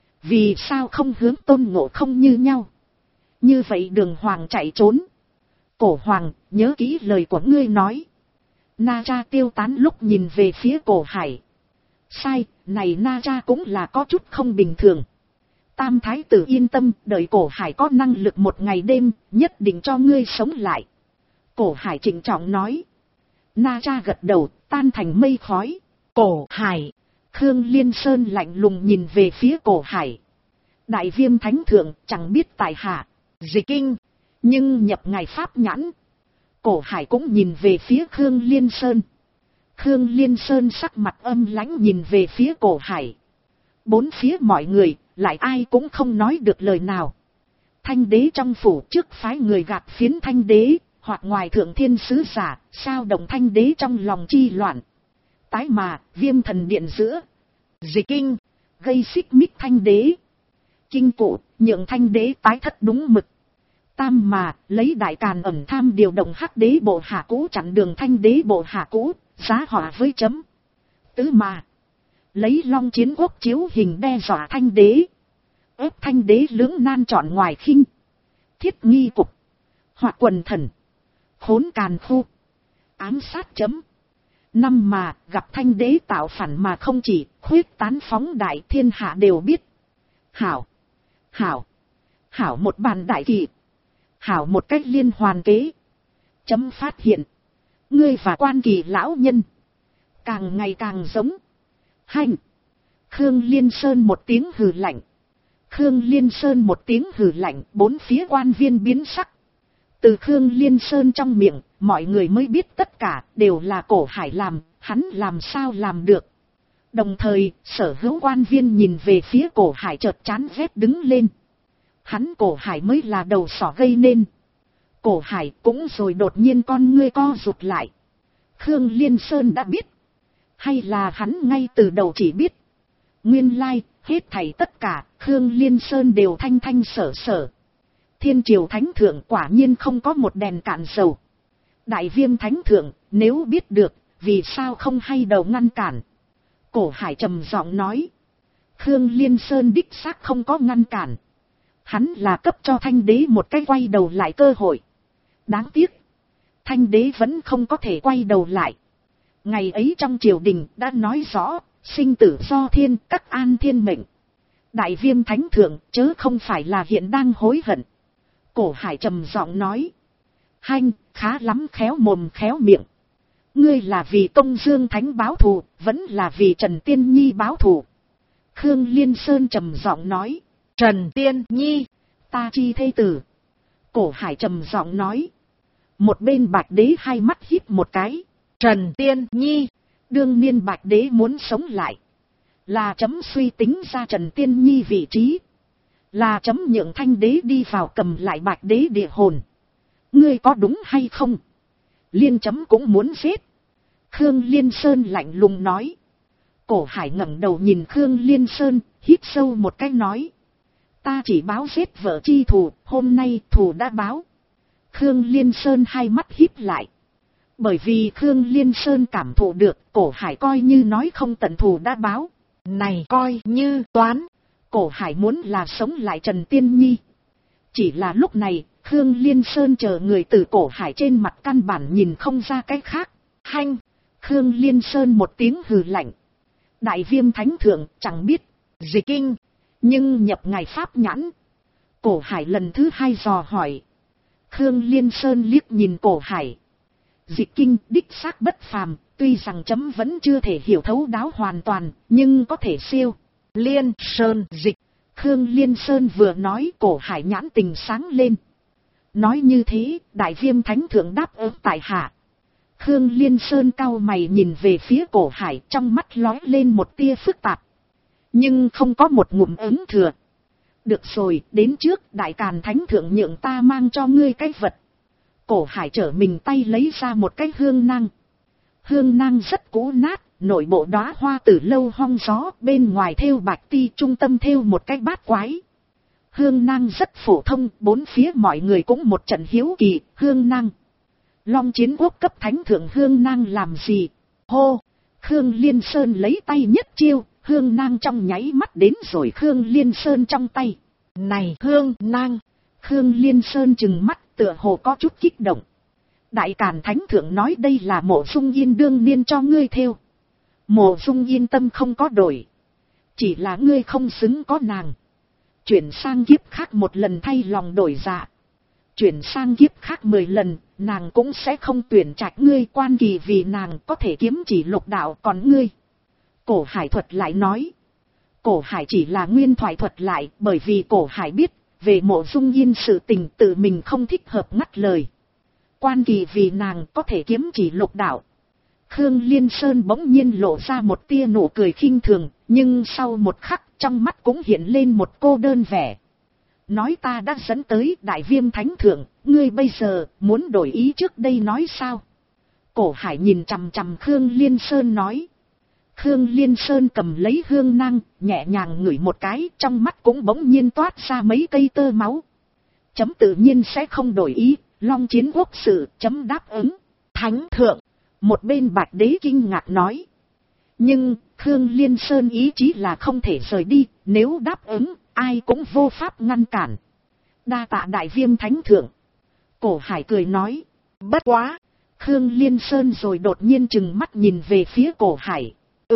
Vì sao không hướng Tôn Ngộ Không như nhau? Như vậy Đường Hoàng chạy trốn. Cổ Hoàng, nhớ kỹ lời của ngươi nói. Na Cha tiêu tán lúc nhìn về phía Cổ Hải. Sai, này Na Cha cũng là có chút không bình thường. Tam Thái tử yên tâm, đợi Cổ Hải có năng lực một ngày đêm, nhất định cho ngươi sống lại. Cổ Hải trịnh trọng nói. Na Cha gật đầu, tan thành mây khói. Cổ Hải. Khương Liên Sơn lạnh lùng nhìn về phía Cổ Hải. Đại Viêm Thánh Thượng chẳng biết tại hạ, dịch kinh, nhưng nhập ngài pháp nhãn. Cổ Hải cũng nhìn về phía Khương Liên Sơn. Khương Liên Sơn sắc mặt âm lãnh nhìn về phía Cổ Hải. Bốn phía mọi người, lại ai cũng không nói được lời nào. Thanh Đế trong phủ trước phái người gạt phiến Thanh Đế, hoặc ngoài thượng thiên sứ giả, sao động Thanh Đế trong lòng chi loạn. Tái mà, Viêm Thần Điện giữa, dịch kinh, gây xích mích Thanh Đế. Kinh cụ, nhượng Thanh Đế tái thất đúng mực. Tam mà, lấy Đại Càn ẩn tham điều động Hắc Đế bộ hạ cũ chặn đường Thanh Đế bộ hạ cũ, giá họa với chấm. Tứ mà, lấy Long Chiến Quốc chiếu hình đe dọa Thanh Đế. Ép Thanh Đế lưỡng nan chọn ngoài khinh. Thiết nghi cục, hoặc quần thần, khốn càn khu, ám sát chấm. Năm mà, gặp Thanh Đế tạo phản mà không chỉ, khuyết tán phóng đại, thiên hạ đều biết. Hảo, hảo, hảo một bàn đại kỵ. Hảo một cách liên hoàn kế. Chấm phát hiện. Ngươi và Quan Kỳ lão nhân. Càng ngày càng giống. Hành. Khương Liên Sơn một tiếng hừ lạnh. Khương Liên Sơn một tiếng hừ lạnh. Bốn phía quan viên biến sắc. Từ Khương Liên Sơn trong miệng. Mọi người mới biết tất cả đều là Cổ Hải làm. Hắn làm sao làm được. Đồng thời sở hữu quan viên nhìn về phía Cổ Hải chợt chán ghét đứng lên. Hắn Cổ Hải mới là đầu sỏ gây nên. Cổ Hải cũng rồi đột nhiên con ngươi co rụt lại. Khương Liên Sơn đã biết. Hay là hắn ngay từ đầu chỉ biết. Nguyên lai, hết thảy tất cả, Khương Liên Sơn đều thanh thanh sở sở. Thiên triều thánh thượng quả nhiên không có một đèn cạn dầu. Đại Viêm Thánh Thượng, nếu biết được, vì sao không hay đầu ngăn cản. Cổ Hải trầm giọng nói. Khương Liên Sơn đích xác không có ngăn cản. Hắn là cấp cho Thanh Đế một cái quay đầu lại cơ hội. Đáng tiếc. Thanh Đế vẫn không có thể quay đầu lại. Ngày ấy trong triều đình đã nói rõ. Sinh tử do thiên, các an thiên mệnh. Đại Viêm Thánh Thượng chớ không phải là hiện đang hối hận. Cổ Hải trầm giọng nói. Hanh, khá lắm khéo mồm khéo miệng. Ngươi là vì Công Dương Thánh báo thù, vẫn là vì Trần Tiên Nhi báo thù. Khương Liên Sơn trầm giọng nói. Trần Tiên Nhi, ta chi thê tử. Cổ Hải trầm giọng nói. Một bên Bạch Đế hai mắt híp một cái. Trần Tiên Nhi, đương nhiên Bạch Đế muốn sống lại. Là chấm suy tính ra Trần Tiên Nhi vị trí. Là chấm nhượng Thanh Đế đi vào cầm lại Bạch Đế địa hồn. Ngươi có đúng hay không? Liên chấm cũng muốn giết. Khương Liên Sơn lạnh lùng nói. Cổ Hải ngẩng đầu nhìn Khương Liên Sơn, hít sâu một cái nói. Ta chỉ báo giết vợ chi thù, hôm nay thù đã báo. Khương Liên Sơn hai mắt híp lại. Bởi vì Khương Liên Sơn cảm thụ được Cổ Hải coi như nói không tận thù đã báo. Này coi như toán. Cổ Hải muốn là sống lại Trần Tiên Nhi. Chỉ là lúc này, Khương Liên Sơn chờ người từ Cổ Hải trên mặt căn bản nhìn không ra cái khác. Hanh! Khương Liên Sơn một tiếng hừ lạnh. Đại Viêm Thánh Thượng chẳng biết, dịch kinh, nhưng nhập ngài pháp nhãn. Cổ Hải lần thứ hai dò hỏi. Khương Liên Sơn liếc nhìn Cổ Hải. Dịch kinh đích xác bất phàm, tuy rằng chấm vẫn chưa thể hiểu thấu đáo hoàn toàn, nhưng có thể siêu. Liên Sơn dịch, Khương Liên Sơn vừa nói, Cổ Hải nhãn tình sáng lên. Nói như thế, Đại Viêm Thánh Thượng đáp ứng tại hạ. Khương Liên Sơn cau mày nhìn về phía Cổ Hải, trong mắt lóe lên một tia phức tạp. Nhưng không có một ngụm ứng thừa. Được rồi, đến trước, Đại Càn Thánh Thượng nhượng ta mang cho ngươi cái vật. Cổ Hải trở mình tay lấy ra một cái hương nang. Hương nang rất cũ nát, nội bộ đóa hoa từ lâu hong gió, bên ngoài thêu bạch ti, trung tâm thêu một cái bát quái. Hương nang rất phổ thông, bốn phía mọi người cũng một trận hiếu kỳ. Hương nang, Long Chiến Quốc cấp Thánh Thượng hương nang làm gì? Hô! Khương Liên Sơn lấy tay nhất chiêu, hương nang trong nháy mắt đến rồi Khương Liên Sơn trong tay. Này hương nang! Khương Liên Sơn trừng mắt, tựa hồ có chút kích động. Đại Càn Thánh Thượng nói đây là Mộ Dung Yên đương niên cho ngươi thêu. Mộ Dung Yên tâm không có đổi. Chỉ là ngươi không xứng có nàng. Chuyển sang kiếp khác một lần thay lòng đổi dạ. Chuyển sang kiếp khác 10 lần, nàng cũng sẽ không tuyển trạch ngươi, quan kỳ vì nàng có thể kiếm chỉ lục đạo, còn ngươi. Cổ Hải thuật lại nói. Cổ Hải chỉ là nguyên thoại thuật lại, bởi vì Cổ Hải biết, về Mộ Dung Yên sự tình tự mình không thích hợp ngắt lời. Quan kỳ vì nàng có thể kiếm chỉ lục đạo. Khương Liên Sơn bỗng nhiên lộ ra một tia nụ cười khinh thường, nhưng sau một khắc trong mắt cũng hiện lên một cô đơn vẻ. Nói ta đã dẫn tới Đại Viêm Thánh Thượng, ngươi bây giờ muốn đổi ý trước đây nói sao? Cổ Hải nhìn chằm chằm Khương Liên Sơn nói. Khương Liên Sơn cầm lấy hương nang, nhẹ nhàng ngửi một cái, trong mắt cũng bỗng nhiên toát ra mấy cây tơ máu. Chấm tự nhiên sẽ không đổi ý, Long Chiến Quốc sự, chấm đáp ứng. Thánh Thượng! Một bên Bạch Đế kinh ngạc nói. Nhưng, Khương Liên Sơn ý chí là không thể rời đi, nếu đáp ứng, ai cũng vô pháp ngăn cản. Đa tạ Đại Viêm Thánh Thượng. Cổ Hải cười nói. Bất quá! Khương Liên Sơn rồi đột nhiên trừng mắt nhìn về phía Cổ Hải.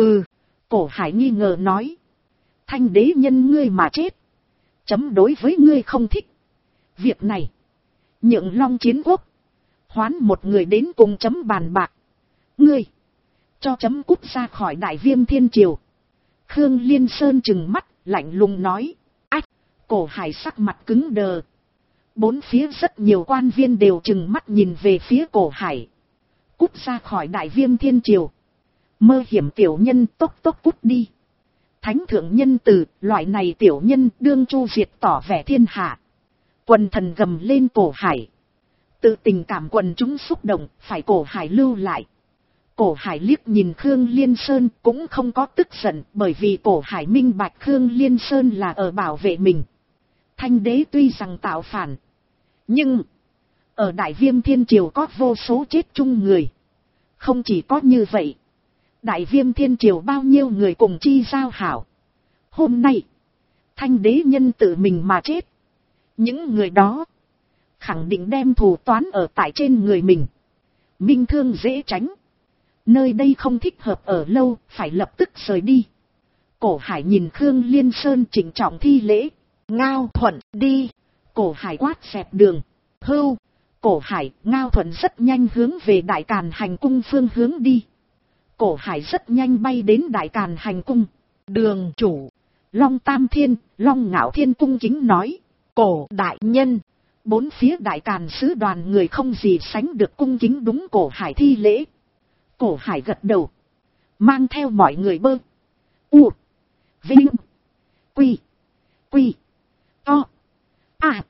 Cổ Hải nghi ngờ nói. Thanh đế nhân ngươi mà chết. Chấm đối với ngươi không thích. Việc này, nhượng Long Chiến Quốc hoán một người đến cùng chấm bàn bạc. Ngươi, cho chấm cút ra khỏi Đại Viêm Thiên Triều. Khương Liên Sơn trừng mắt, lạnh lùng nói. Ách! Cổ Hải sắc mặt cứng đờ. Bốn phía rất nhiều quan viên đều trừng mắt nhìn về phía Cổ Hải. Cút ra khỏi Đại Viêm Thiên Triều. Mơ hiểm tiểu nhân, tốc cút đi. Thánh Thượng nhân từ, loại này tiểu nhân đương chu diệt tỏ vẻ thiên hạ. Quần thần gầm lên Cổ Hải. Tự tình cảm quần chúng xúc động, phải Cổ Hải lưu lại. Cổ Hải liếc nhìn Khương Liên Sơn cũng không có tức giận, bởi vì Cổ Hải minh bạch Khương Liên Sơn là ở bảo vệ mình. Thanh đế tuy rằng tạo phản, nhưng ở Đại Viêm Thiên Triều có vô số chết chung người. Không chỉ có như vậy, Đại Viêm Thiên Triều bao nhiêu người cùng chi giao hảo. Hôm nay, Thanh đế nhân tự mình mà chết. Những người đó khẳng định đem thù toán ở tại trên người mình. Minh thương dễ tránh. Nơi đây không thích hợp ở lâu, phải lập tức rời đi. Cổ Hải nhìn Khương Liên Sơn trịnh trọng thi lễ. Ngao Thuận đi. Cổ Hải quát xẹp đường. Hưu. Cổ Hải, Ngao Thuận rất nhanh hướng về Đại Càn Hành Cung phương hướng đi. Cổ Hải rất nhanh bay đến Đại Càn Hành Cung. Đường chủ. Long Tam Thiên, Long Ngạo Thiên cung kính nói. Cổ đại nhân. Bốn phía Đại Càn sứ đoàn người không gì sánh được cung kính đúng Cổ Hải thi lễ. Cổ Hải gật đầu. Mang theo mọi người bơ. U. Vinh. Quy. Quy. To. À.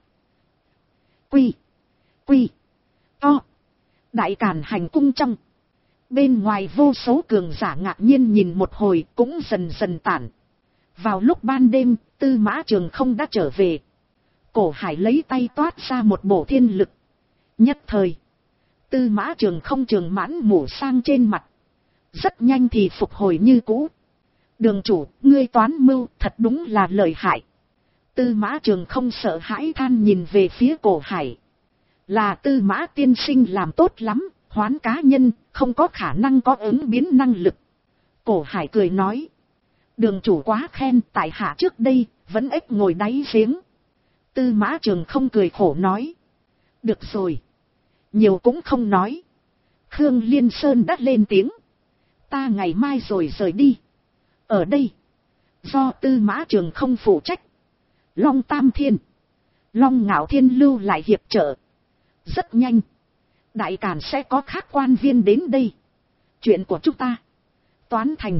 Quy. Quy. To. Đại Càn Hành Cung trong. Bên ngoài vô số cường giả ngạc nhiên nhìn một hồi cũng dần dần tản. Vào lúc ban đêm, Tư Mã Trường Không đã trở về. Cổ Hải lấy tay toát ra một bổ thiên lực. Nhất thời, Tư Mã Trường Không trường mãn mủ sang trên mặt. Rất nhanh thì phục hồi như cũ. Đường chủ, ngươi toán mưu thật đúng là lợi hại. Tư Mã Trường Không sợ hãi than nhìn về phía Cổ Hải. Là Tư Mã tiên sinh làm tốt lắm, hoán cá nhân, không có khả năng có ứng biến năng lực. Cổ Hải cười nói. Đường chủ quá khen, tại hạ trước đây, vẫn ếch ngồi đáy giếng. Tư Mã Trường Không cười khổ nói. Được rồi. Nhiều cũng không nói. Khương Liên Sơn đã lên tiếng. Ta ngày mai rồi rời đi. Ở đây, do Tư Mã Trường Không phụ trách. Long Tam Thiên, Long Ngạo Thiên lưu lại hiệp trợ. Rất nhanh, Đại Càn sẽ có khác quan viên đến đây. Chuyện của chúng ta toán thành.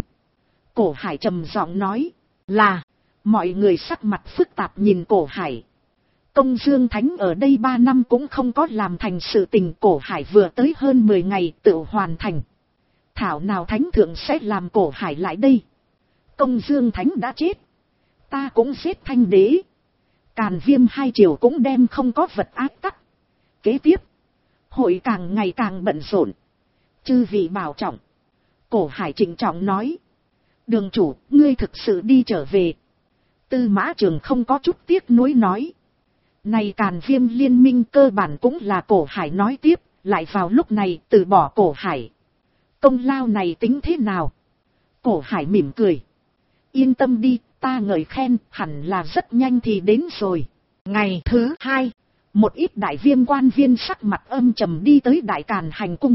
Cổ Hải trầm giọng nói. Là. Mọi người sắc mặt phức tạp nhìn Cổ Hải. Công Dương Thánh ở đây 3 năm cũng không có làm thành sự tình. Cổ Hải vừa tới hơn 10 ngày tự hoàn thành. Thảo nào Thánh Thượng sẽ làm Cổ Hải lại đây. Công Dương Thánh đã chết, ta cũng giết Thanh Đế. Càn Viêm hai triều cũng đem không có vật áp tắc. Kế tiếp, hội càng ngày càng bận rộn. Chư vị bảo trọng. Cổ Hải trịnh trọng nói. Đường chủ, ngươi thực sự đi trở về. Tư Mã Trường không có chút tiếc nuối nói. Này Càn Viêm liên minh cơ bản cũng là Cổ Hải nói tiếp. Lại vào lúc này từ bỏ Cổ Hải. Công lao này tính thế nào? Cổ Hải mỉm cười. Yên tâm đi, ta ngợi khen, hẳn là rất nhanh thì đến rồi. Ngày thứ 2, một ít đại viêm quan viên sắc mặt âm trầm đi tới Đại Càn hành cung.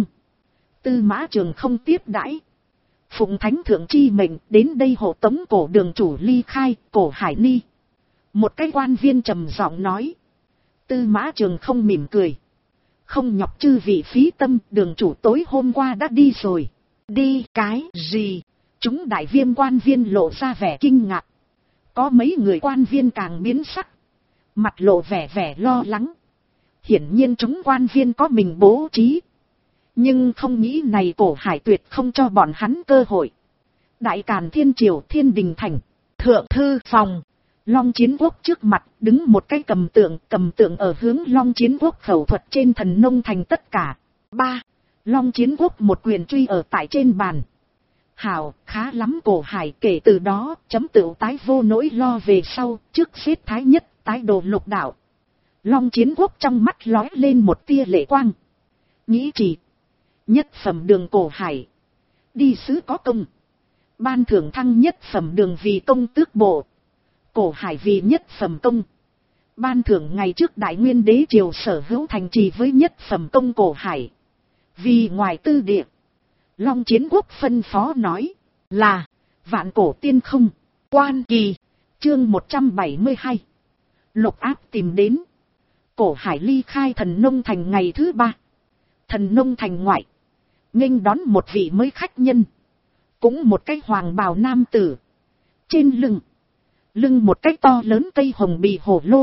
Tư Mã Trường không tiếp đãi. Phụng Thánh Thượng chi mệnh đến đây hộ tống cổ đường chủ ly khai. Cổ Hải ni. Một cái quan viên trầm giọng nói. Tư Mã Trường không mỉm cười. Không nhọc chư vị phí tâm, đường chủ tối hôm qua đã đi rồi. Đi cái gì? Chúng đại viêm quan viên lộ ra vẻ kinh ngạc. Có mấy người quan viên càng biến sắc. Mặt lộ vẻ lo lắng. Hiển nhiên chúng quan viên có mình bố trí. Nhưng không nghĩ này Cổ Hải tuyệt không cho bọn hắn cơ hội. Đại Càn Thiên Triều Thiên Đình Thành. Thượng thư phòng. Long Chiến Quốc trước mặt đứng một cái cầm tượng ở hướng Long Chiến Quốc khẩu thuật trên Thần Nông Thành tất cả. 3. Long Chiến Quốc một quyền truy ở tại trên bàn. Hảo, khá lắm Cổ Hải, kể từ đó, chấm tựu tái vô nỗi lo về sau, trước xếp thái nhất, tái đồ lục đạo. Long Chiến Quốc trong mắt lóe lên một tia lệ quang. Nghĩ chỉ, nhất phẩm đường Cổ Hải. Đi sứ có công. Ban thưởng thăng nhất phẩm đường vì công tước bộ. Cổ Hải vì nhất phẩm công. Ban thưởng ngày trước Đại Nguyên Đế triều sở hữu thành trì với nhất phẩm công Cổ Hải. Vì ngoài tư địa. Long Chiến Quốc phân phó nói. Là. Vạn cổ tiên không. Quan kỳ. Chương 172. Lục Áp tìm đến. Cổ Hải ly khai Thần Nông Thành ngày thứ 3. Thần Nông Thành ngoại. Nghênh đón một vị mới khách nhân. Cũng một cái hoàng bào nam tử. Trên lưng một cái to lớn cây hồng bì hổ lô.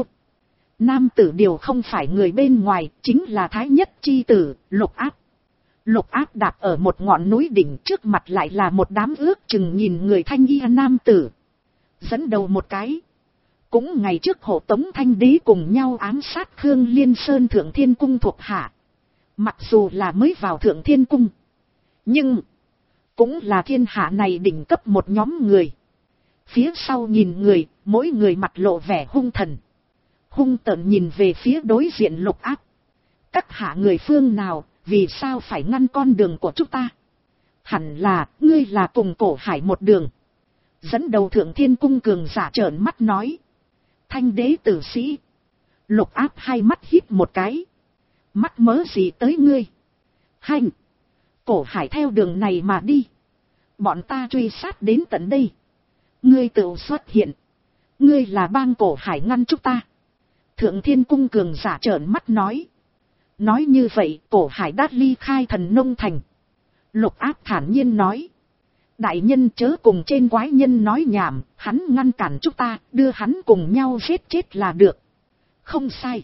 Nam tử điều không phải người bên ngoài, chính là Thái Nhất chi tử, Lục Áp. Lục Áp đạp ở một ngọn núi đỉnh, trước mặt lại là một đám ước chừng nhìn người thanh y nam tử. Dẫn đầu một cái. Cũng ngày trước hộ tống Thanh Đế cùng nhau ám sát Khương Liên Sơn Thượng Thiên Cung thuộc hạ. Mặc dù là mới vào Thượng Thiên Cung, nhưng cũng là thiên hạ này đỉnh cấp một nhóm người. Phía sau nhìn người, mỗi người mặt lộ vẻ hung thần. Hung tợn nhìn về phía đối diện Lục Áp. Các hạ người phương nào, vì sao phải ngăn con đường của chúng ta? Hẳn là, ngươi là cùng Cổ Hải một đường. Dẫn đầu Thượng Thiên Cung cường giả trợn mắt nói. Thanh Đế tử sĩ. Lục Áp hai mắt híp một cái. Mắc mớ gì tới ngươi? Hành. Cổ Hải theo đường này mà đi. Bọn ta truy sát đến tận đây. Ngươi tự xuất hiện. Ngươi là bang Cổ Hải ngăn chúng ta. Thượng Thiên Cung cường giả trợn mắt nói. Nói như vậy Cổ Hải đã ly khai Thần Nông Thành. Lục Áp thản nhiên nói. Đại nhân chớ cùng trên quái nhân nói nhảm. Hắn ngăn cản chúng ta, đưa hắn cùng nhau giết chết là được. Không sai.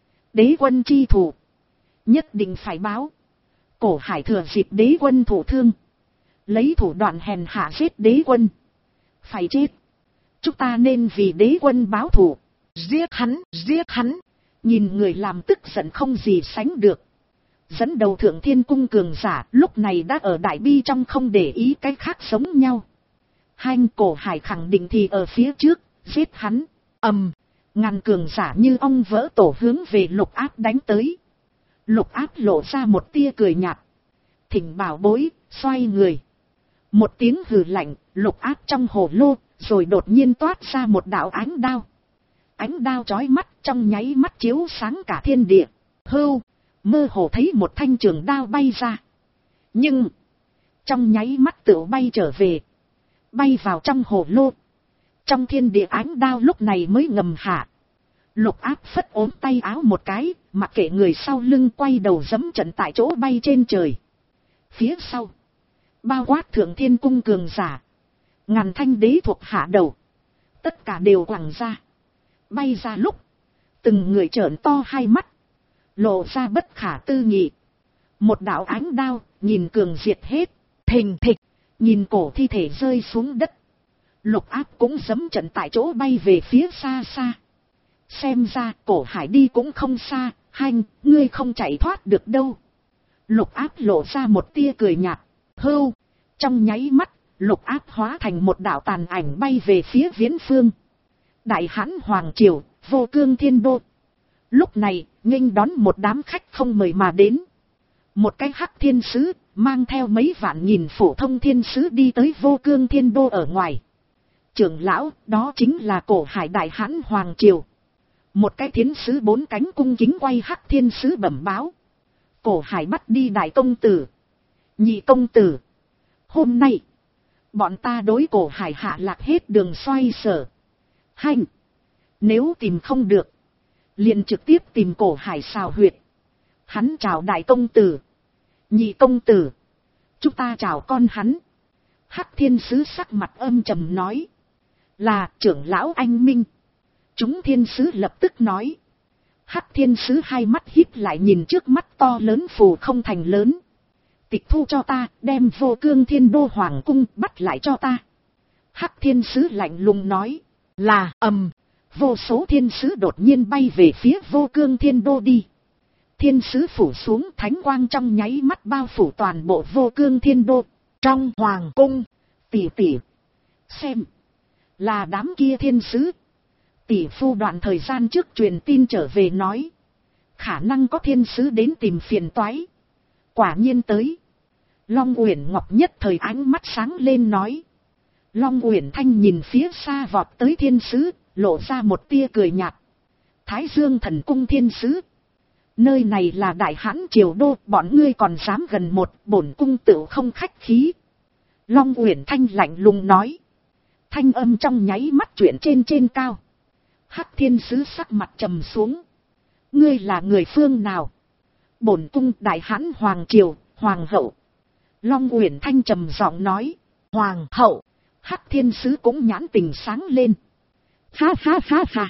Đế quân chi thủ. Nhất định phải báo. Cổ Hải thừa dịp đế quân thủ thương. Lấy thủ đoạn hèn hạ giết đế quân. Phải chết. Chúng ta nên vì đế quân báo thù. Giết hắn, giết hắn. Nhìn người làm tức giận không gì sánh được. Dẫn đầu Thượng Thiên Cung cường giả lúc này đã ở đại bi trong không để ý cái khác sống nhau. Hành Cổ Hải khẳng định thì ở phía trước, giết hắn. Ngàn cường giả như ong vỡ tổ hướng về Lục Áp đánh tới. Lục Áp lộ ra một tia cười nhạt. Thỉnh bảo bối, xoay người. Một tiếng hừ lạnh, Lục Áp trong hồ lô, rồi đột nhiên toát ra một đạo ánh đao. Ánh đao chói mắt, trong nháy mắt chiếu sáng cả thiên địa. Hưu, mơ hồ thấy một thanh trường đao bay ra. Nhưng, trong nháy mắt tựu bay trở về. Bay vào trong hồ lô. Trong thiên địa ánh đao lúc này mới ngầm hạ. Lục Áp phất ốm tay áo một cái, mặc kệ người sau lưng quay đầu giẫm trận tại chỗ bay trên trời. Phía sau, bao quát Thượng Thiên Cung cường giả, ngàn thanh đế thuộc hạ đầu, tất cả đều quẳng ra. Bay ra lúc, từng người trợn to hai mắt, lộ ra bất khả tư nghị. Một đạo ánh đao, nhìn cường diệt hết, thình thịch, nhìn cổ thi thể rơi xuống đất. Lục Áp cũng giẫm trận tại chỗ bay về phía xa xa. Xem ra Cổ Hải đi cũng không xa, Hanh, ngươi không chạy thoát được đâu. Lục Áp lộ ra một tia cười nhạt, hưu. Trong nháy mắt, Lục Áp hóa thành một đạo tàn ảnh bay về phía viễn phương. Đại Hãn Hoàng Triều, Vô Cương Thiên Đô. Lúc này, nghênh đón một đám khách không mời mà đến. Một cái Hắc Thiên Sứ, mang theo mấy vạn nghìn phổ thông thiên sứ đi tới Vô Cương Thiên Đô ở ngoài. Trưởng lão, đó chính là Cổ Hải Đại Hãn Hoàng Triều. Một cái thiên sứ bốn cánh cung kính quay Hắc Thiên Sứ bẩm báo. Cổ Hải bắt đi đại công tử, nhị công tử. Hôm nay, bọn ta đối Cổ Hải hạ lạc hết đường xoay sở. Hành, nếu tìm không được, liền trực tiếp tìm Cổ Hải xào huyệt. Hắn chào đại công tử, nhị công tử, chúng ta chào con hắn. Hắc Thiên Sứ sắc mặt âm trầm nói, là trưởng lão anh minh. Chúng thiên sứ lập tức nói. Hắc Thiên Sứ hai mắt híp lại nhìn trước mắt to lớn phù không thành lớn. Tịch thu cho ta, đem Vô Cương Thiên Đô Hoàng cung bắt lại cho ta. Hắc Thiên Sứ lạnh lùng nói, là vô số thiên sứ đột nhiên bay về phía Vô Cương Thiên Đô đi. Thiên sứ phủ xuống, thánh quang trong nháy mắt bao phủ toàn bộ Vô Cương Thiên Đô. Trong hoàng cung, tỷ tỷ, xem, là đám kia thiên sứ. Tỷ phu đoạn thời gian trước truyền tin trở về nói, khả năng có thiên sứ đến tìm phiền toái. Quả nhiên tới. Long Uyển Ngọc nhất thời ánh mắt sáng lên nói. Long Uyển Thanh nhìn phía xa vọt tới thiên sứ, lộ ra một tia cười nhạt. Thái Dương Thần Cung thiên sứ, nơi này là Đại Hãn Triều Đô, bọn ngươi còn dám gần một, bổn cung tựu không khách khí. Long Uyển Thanh lạnh lùng nói. Thanh âm trong nháy mắt chuyển trên cao. Hắc Thiên Sứ sắc mặt trầm xuống. Ngươi là người phương nào? Bổn cung Đại Hãn Hoàng Triều, Hoàng hậu. Long Uyển Thanh trầm giọng nói. Hoàng hậu. Hắc Thiên Sứ cũng nhãn tình sáng lên. Ha ha ha ha.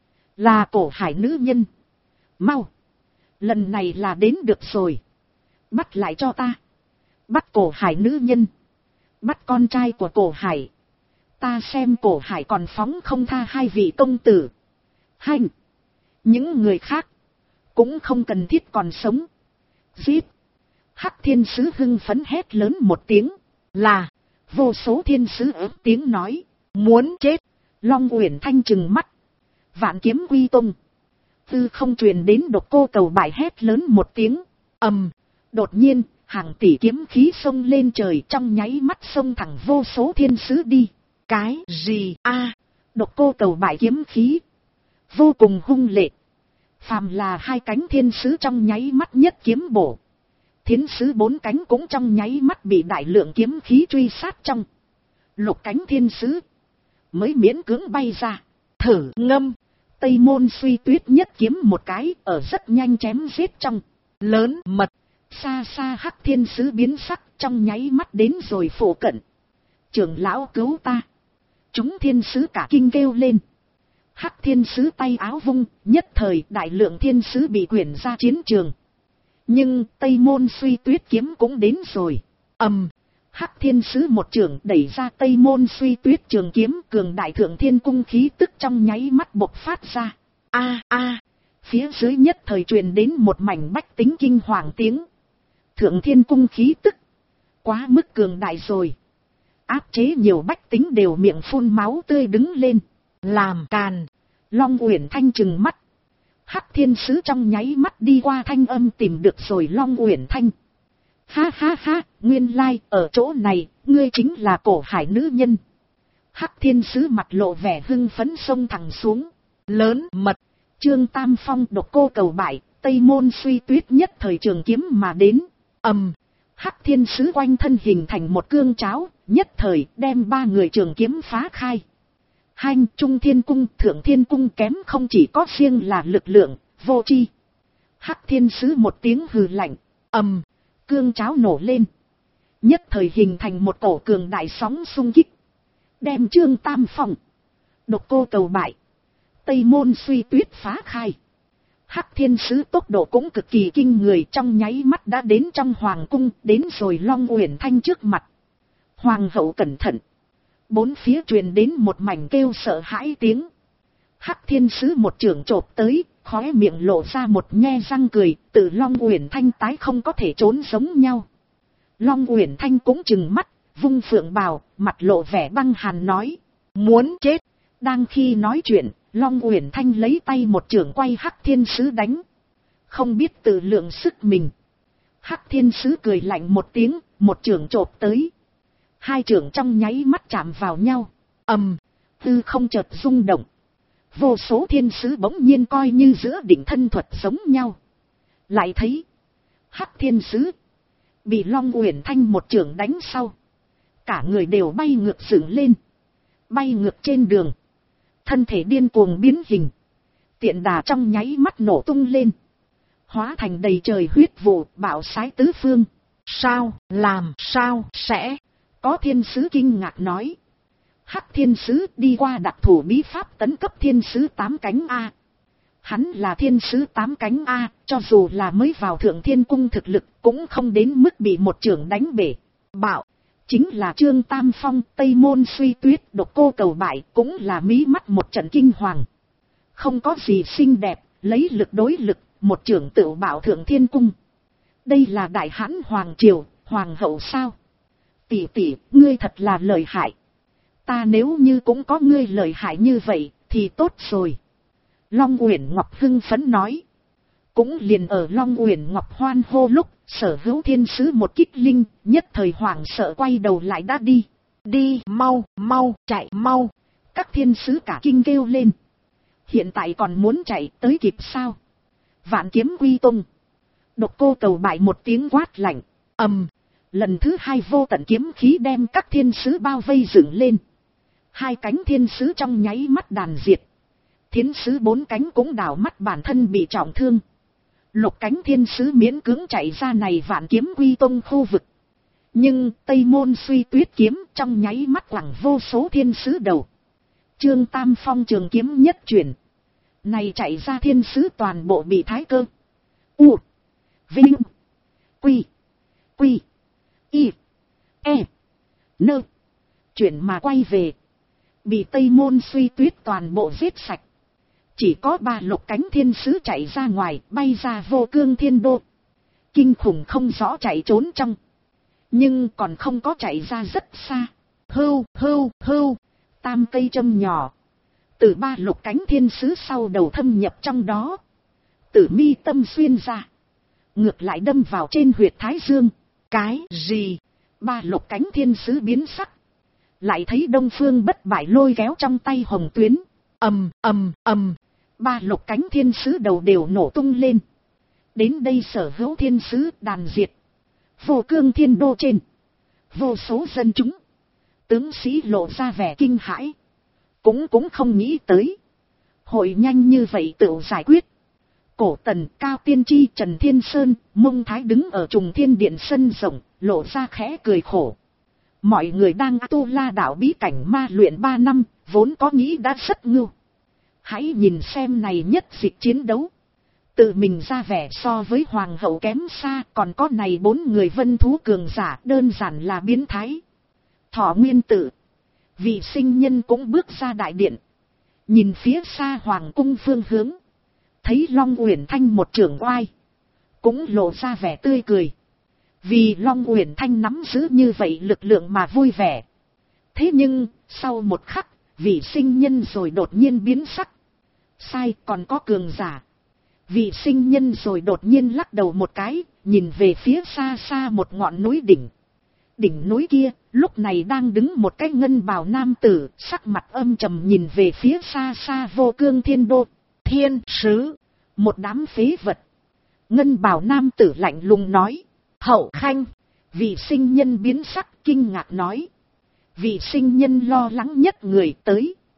Là Cổ Hải nữ nhân. Mau. Lần này là đến được rồi. Bắt lại cho ta. Bắt Cổ Hải nữ nhân. Bắt con trai của Cổ Hải. Ta xem Cổ Hải còn phóng không tha hai vị công tử. Hành. Những người khác cũng không cần thiết còn sống. Giết. Hắc Thiên Sứ hưng phấn hét lớn một tiếng. Là. Vô số thiên sứ ớt tiếng nói. Muốn chết. Long Uyển Thanh trừng mắt. Vạn Kiếm Quy Tông. Tư không truyền đến Độc Cô Cầu Bại hét lớn một tiếng. Đột nhiên, hàng tỷ kiếm khí xông lên trời, trong nháy mắt xông thẳng vô số thiên sứ đi. Cái gì a? Độc Cô Cầu Bại kiếm khí vô cùng hung lệ. Phàm là hai cánh thiên sứ trong nháy mắt nhất kiếm bổ. Thiên sứ bốn cánh cũng trong nháy mắt bị đại lượng kiếm khí truy sát trong. Lục cánh thiên sứ mới miễn cưỡng bay ra. Thử ngâm. Tây Môn Suy Tuyết nhất kiếm một cái, ở rất nhanh chém giết trong. Lớn mật. Xa xa Hắc Thiên Sứ biến sắc, trong nháy mắt đến rồi phổ cận. Trưởng lão cứu ta. Chúng thiên sứ cả kinh kêu lên. Hắc Thiên Sứ tay áo vung, nhất thời đại lượng thiên sứ bị quyển ra chiến trường. Nhưng Tây Môn Suy Tuyết kiếm cũng đến rồi. Hắc Thiên Sứ một trường đẩy ra Tây Môn Suy Tuyết trường kiếm, cường đại Thượng Thiên Cung khí tức trong nháy mắt bộc phát ra. Phía dưới nhất thời truyền đến một mảnh bách tính kinh hoàng tiếng. Thượng Thiên Cung khí tức quá mức cường đại rồi. Áp chế nhiều bách tính đều miệng phun máu tươi đứng lên. Làm càn. Long Uyển Thanh trừng mắt. Hắc Thiên Sứ trong nháy mắt đi qua thanh âm tìm được rồi Long Uyển Thanh. Ha ha ha, nguyên lai, ở chỗ này, ngươi chính là Cổ Hải nữ nhân. Hắc Thiên Sứ mặt lộ vẻ hưng phấn xông thẳng xuống. Lớn mật. Trương Tam Phong Độc Cô Cầu Bại, Tây Môn Suy Tuyết nhất thời trường kiếm mà đến. Hắc Thiên Sứ quanh thân hình thành một cương cháo, nhất thời đem ba người trường kiếm phá khai. Hanh, Trung Thiên Cung, Thượng Thiên Cung kém không chỉ có riêng là lực lượng, vô tri. Hắc thiên sứ một tiếng hừ lạnh, cương cháo nổ lên. Nhất thời hình thành một cổ cường đại sóng xung kích. Đem Trương Tam Phong, Độc Cô Cầu bại, Tây Môn Suy Tuyết phá khai. Hắc thiên sứ tốc độ cũng cực kỳ kinh người, trong nháy mắt đã đến trong hoàng cung, đến rồi Long Uyển Thanh trước mặt. Hoàng hậu cẩn thận. Bốn phía truyền đến một mảnh kêu sợ hãi tiếng. Hắc thiên sứ một chưởng chộp tới, khóe miệng lộ ra một nhe răng cười, từ Long Uyển Thanh tái không có thể trốn giống nhau. Long Uyển Thanh cũng trừng mắt, vung phượng bào, mặt lộ vẻ băng hàn nói, muốn chết. Đang khi nói chuyện, Long Uyển Thanh lấy tay một chưởng quay Hắc thiên sứ đánh. Không biết tự lượng sức mình. Hắc thiên sứ cười lạnh một tiếng, một chưởng chộp tới. Hai chưởng trong nháy mắt chạm vào nhau. Tư không chợt rung động. Vô số thiên sứ bỗng nhiên coi như giữa đỉnh thân thuật giống nhau. Lại thấy Hắc thiên sứ bị Long Uyển Thanh một chưởng đánh sau, cả người đều bay ngược dựng lên. Bay ngược trên đường, thân thể điên cuồng biến hình. Tiện đà trong nháy mắt nổ tung lên, hóa thành đầy trời huyết vụ, bạo sái tứ phương. Sao, làm sao sẽ? Có thiên sứ kinh ngạc nói. Hắc thiên sứ đi qua đặc thủ bí pháp tấn cấp thiên sứ 8 cánh A. Hắn là thiên sứ 8 cánh A, cho dù là mới vào Thượng Thiên Cung thực lực cũng không đến mức bị một chưởng đánh bể. Bạo, chính là Trương Tam Phong, Tây Môn Suy Tuyết, Độc Cô Cầu bại cũng là mí mắt một trận kinh hoàng. Không có gì xinh đẹp, lấy lực đối lực, một chưởng tựu bạo Thượng Thiên Cung. Đây là đại hãn hoàng triều, hoàng hậu sao? Tỷ tỷ, ngươi thật là lợi hại. Ta nếu như cũng có ngươi lợi hại như vậy, thì tốt rồi. Long Uyển Ngọc hưng phấn nói. Cũng liền ở Long Uyển Ngọc hoan hô lúc, Sở Hữu thiên sứ một kích linh, nhất thời hoảng sợ quay đầu lại đã đi. Đi, mau, mau, chạy mau. Các thiên sứ cả kinh kêu lên. Hiện tại còn muốn chạy tới kịp sao? Vạn Kiếm Quy Tông. Độc Cô Cầu bại một tiếng quát lạnh. Lần thứ hai vô tận kiếm khí đem các thiên sứ bao vây dựng lên. Hai cánh thiên sứ trong nháy mắt đàn diệt. Thiên sứ bốn cánh cũng đảo mắt bản thân bị trọng thương. Lục cánh thiên sứ miễn cưỡng chạy ra này Vạn Kiếm Quy Tông khu vực. Nhưng Tây Môn Suy Tuyết kiếm trong nháy mắt quẳng vô số thiên sứ đầu. Trương Tam Phong trường kiếm nhất chuyển. Này chạy ra thiên sứ toàn bộ bị Thái Cơ, U, Vinh, Quy, Y, E, Nơ chuyển mà quay về. Bị Tây Môn Suy Tuyết toàn bộ giết sạch. Chỉ có 3 lục cánh thiên sứ chạy ra ngoài, bay ra Vô Cương Thiên Đô. Kinh khủng không rõ chạy trốn trong. Nhưng còn không có chạy ra rất xa. Hưu, tam cây châm nhỏ. Từ 3 lục cánh thiên sứ sau đầu thâm nhập trong đó. Tử mi tâm xuyên ra. Ngược lại đâm vào trên huyệt thái dương. Cái gì? 3 lục cánh thiên sứ biến sắc. Lại thấy Đông Phương Bất Bại lôi kéo trong tay hồng tuyến. 3 lục cánh thiên sứ đầu đều nổ tung lên. Đến đây Sở Hữu thiên sứ đàn diệt. Vô Cương Thiên Đô trên, vô số dân chúng, tướng sĩ lộ ra vẻ kinh hãi. Cũng không nghĩ tới. Hội nhanh như vậy tự giải quyết. Cổ Tần, Cao Tiên Tri, Trần Thiên Sơn, Mông Thái đứng ở Trùng Thiên Điện sân rộng, lộ ra khẽ cười khổ. Mọi người đang tu la đạo bí cảnh ma luyện 3 năm, vốn có nghĩ đã rất ngưu. Hãy nhìn xem này nhất dịch chiến đấu. Tự mình ra vẻ so với hoàng hậu kém xa, còn có này 4 người vân thú cường giả đơn giản là biến thái. Thọ Nguyên Tử, vị sinh nhân cũng bước ra đại điện. Nhìn phía xa hoàng cung phương hướng. Thấy Long Uyển Thanh một trưởng oai. Cũng lộ ra vẻ tươi cười. Vì Long Uyển Thanh nắm giữ như vậy lực lượng mà vui vẻ. Thế nhưng, sau một khắc, vị sinh nhân rồi đột nhiên biến sắc. Sai, còn có cường giả. Vị sinh nhân rồi đột nhiên lắc đầu một cái, nhìn về phía xa xa một ngọn núi đỉnh. Đỉnh núi kia, lúc này đang đứng một cái ngân bào nam tử, sắc mặt âm trầm nhìn về phía xa xa Vô Cương Thiên Đô. Thiên sứ, một đám phế vật. Ngân bào nam tử lạnh lùng nói. Hậu Khanh, vị sinh nhân biến sắc kinh ngạc nói. Vị sinh nhân lo lắng nhất người tới.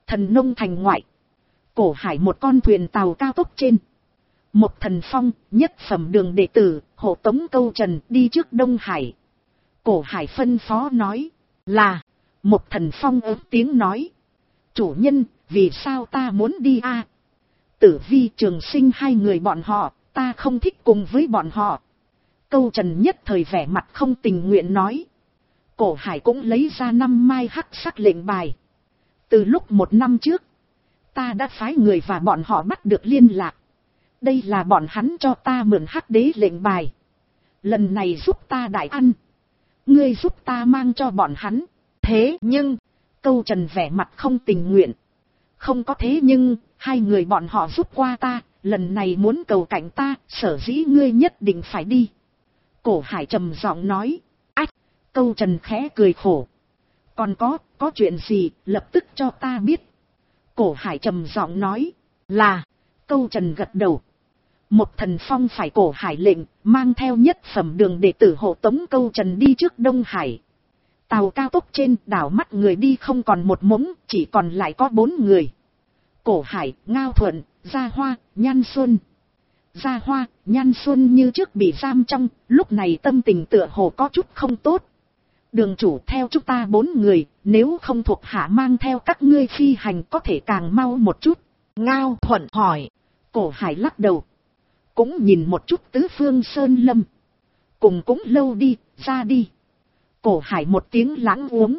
Thần Nông thành ngoại. Cổ Hải một con thuyền tàu cao tốc trên. Một Thần Phong, nhất phẩm đường đệ tử, hộ tống Câu Trần đi trước Đông Hải. Cổ Hải phân phó nói. Là. Một Thần Phong ớt tiếng nói. Chủ nhân, vì sao ta muốn đi a? Tử Vi, Trường Sinh hai người bọn họ, ta không thích cùng với bọn họ. Câu Trần nhất thời vẻ mặt không tình nguyện nói. Cổ Hải cũng lấy ra 5 mai hắc sắc lệnh bài. Từ lúc 1 năm trước, ta đã phái người và bọn họ bắt được liên lạc. Đây là bọn hắn cho ta mượn hắc đế lệnh bài. Lần này giúp ta đại ăn. Ngươi giúp ta mang cho bọn hắn. Thế nhưng, Câu Trần vẻ mặt không tình nguyện. Không có thế nhưng, hai người bọn họ giúp qua ta, lần này muốn cầu cạnh ta, sở dĩ ngươi nhất định phải đi. Cổ Hải trầm giọng nói. Ách! Câu Trần khẽ cười khổ. Còn có chuyện gì, lập tức cho ta biết. Cổ Hải trầm giọng nói. Là. Câu Trần gật đầu. Một Thần Phong phải Cổ Hải lệnh, mang theo nhất phẩm đường đệ tử hộ tống Câu Trần đi trước Đông Hải. Tàu cao tốc trên đảo mắt người đi không còn một mống, chỉ còn lại có 4 người. Cổ Hải, Ngao Thuận, Gia Hoa, Nhan Xuân. Gia Hoa, Nhan Xuân như trước bị giam trong, lúc này tâm tình tựa hồ có chút không tốt. Đường chủ theo chúng ta 4 người, nếu không thuộc hạ mang theo các ngươi phi hành có thể càng mau một chút. Ngao Thuận hỏi. Cổ Hải lắc đầu. Cũng nhìn một chút tứ phương sơn lâm. Cùng cũng lâu đi, ra đi. Cổ Hải một tiếng lãng uống.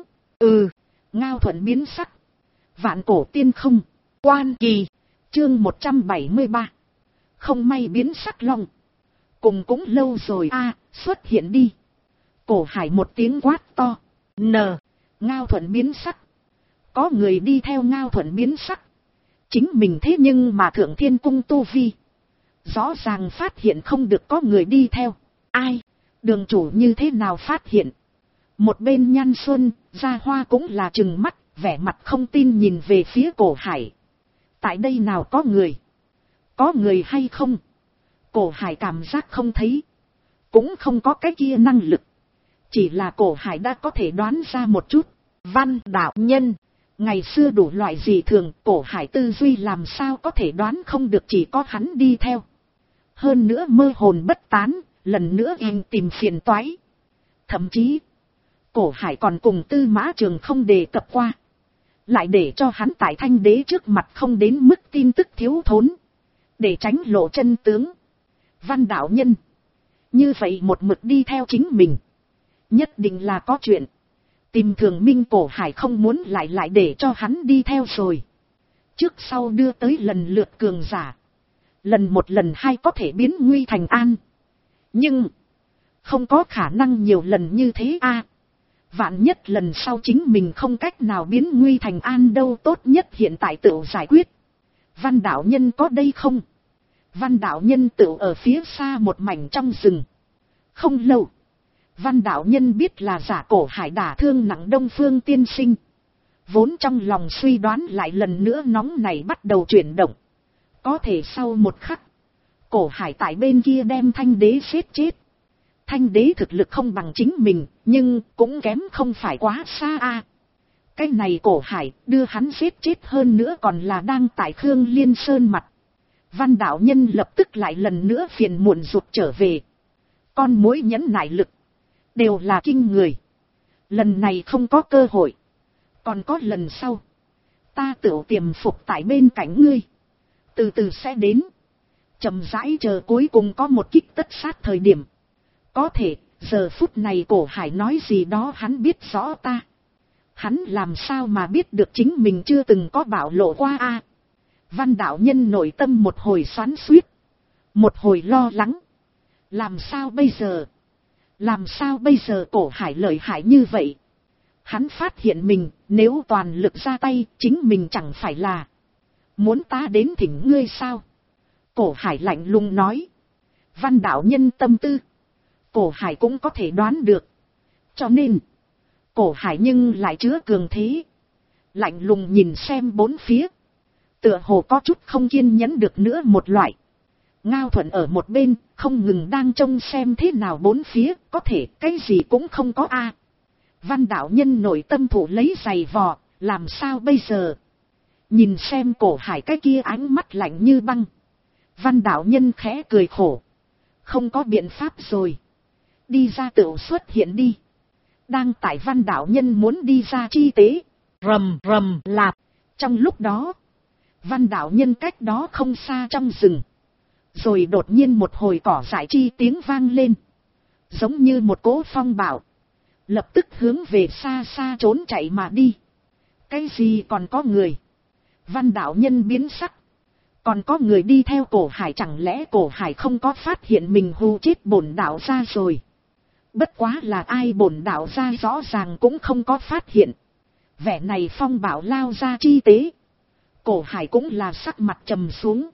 Ngao Thuận biến sắc. Vạn cổ tiên không. Quan kỳ. Chương 173. Không may biến sắc long. Cùng cũng lâu rồi a, xuất hiện đi. Cổ Hải một tiếng quát to. Ngao Thuận biến sắc. Có người đi theo Ngao Thuận biến sắc. Chính mình thế nhưng mà Thượng Thiên Cung tu vi. Rõ ràng phát hiện không được có người đi theo. Ai? Đường chủ như thế nào phát hiện? Một bên Nhan Xuân, Gia Hoa cũng là trừng mắt, vẻ mặt không tin nhìn về phía Cổ Hải. Tại đây nào có người? Có người hay không? Cổ Hải cảm giác không thấy. Cũng không có cái kia năng lực. Chỉ là Cổ Hải đã có thể đoán ra một chút. Văn đạo nhân. Ngày xưa đủ loại dị thường, Cổ Hải tư duy làm sao có thể đoán không được chỉ có hắn đi theo. Hơn nữa mơ hồn bất tán, lần nữa anh tìm phiền toái. Thậm chí, Cổ Hải còn cùng Tư Mã Trường không đề cập qua. Lại để cho hắn tại Thanh Đế trước mặt không đến mức tin tức thiếu thốn. Để tránh lộ chân tướng. Văn đạo nhân. Như vậy một mực đi theo chính mình. Nhất định là có chuyện. Tìm Thường Minh Cổ Hải không muốn lại để cho hắn đi theo rồi. Trước sau đưa tới lần lượt cường giả. Lần một lần hai có thể biến nguy thành an. Nhưng, không có khả năng nhiều lần như thế a. Vạn nhất lần sau chính mình không cách nào biến nguy thành an đâu, tốt nhất hiện tại tự giải quyết. Văn đạo nhân có đây không? Văn đạo nhân tự ở phía xa một mảnh trong rừng. Không lâu, Văn đạo nhân biết là giả Cổ Hải đả thương nặng Đông Phương tiên sinh. Vốn trong lòng suy đoán lại lần nữa nóng này bắt đầu chuyển động. Có thể sau một khắc, Cổ Hải tại bên kia đem Thanh Đế giết chết. Thanh Đế thực lực không bằng chính mình, nhưng cũng kém không phải quá xa a. Cái này Cổ Hải đưa hắn giết chết hơn nữa còn là đang tại Khương Liên Sơn mặt. Văn đạo nhân lập tức lại lần nữa phiền muộn rụt trở về. Con mối nhẫn nại lực đều là kinh người. Lần này không có cơ hội. Còn có lần sau. Ta tự tiềm phục tại bên cạnh ngươi. Từ từ sẽ đến. Chậm rãi chờ cuối cùng có một kích tất sát thời điểm. Có thể, giờ phút này Cổ Hải nói gì đó hắn biết rõ ta. Hắn làm sao mà biết được chính mình chưa từng có bạo lộ qua a? Văn đạo nhân nội tâm một hồi xoắn xuýt. Một hồi lo lắng. Làm sao bây giờ? Làm sao bây giờ Cổ Hải lợi hại như vậy? Hắn phát hiện mình, nếu toàn lực ra tay, chính mình chẳng phải là muốn ta đến thỉnh ngươi sao? Cổ Hải lạnh lùng nói. Văn đạo nhân tâm tư, Cổ Hải cũng có thể đoán được. Cho nên, Cổ Hải nhưng lại chứa cường thế. Lạnh lùng nhìn xem bốn phía. Tựa hồ có chút không kiên nhẫn được nữa một loại. Ngao Thuận ở một bên, không ngừng đang trông xem thế nào bốn phía, có thể cái gì cũng không có a. Văn đạo nhân nội tâm thủ lấy giày vò, làm sao bây giờ? Nhìn xem Cổ Hải cái kia ánh mắt lạnh như băng. Văn đạo nhân khẽ cười khổ. Không có biện pháp rồi. Đi ra tựu xuất hiện đi. Đang tại văn đạo nhân muốn đi ra chi tế. Rầm rầm lạp. Trong lúc đó, văn đạo nhân cách đó không xa trong rừng. Rồi đột nhiên một hồi cỏ dại chi tiếng vang lên. Giống như một cỗ phong bạo. Lập tức hướng về xa xa trốn chạy mà đi. Cái gì còn có người? Văn đạo nhân biến sắc. Còn có người đi theo Cổ Hải, chẳng lẽ Cổ Hải không có phát hiện mình hù chết bổn đạo gia rồi? Bất quá là ai bổn đạo gia rõ ràng cũng không có phát hiện. Vẻ này phong bạo lao ra chi tế. Cổ Hải cũng là sắc mặt trầm xuống.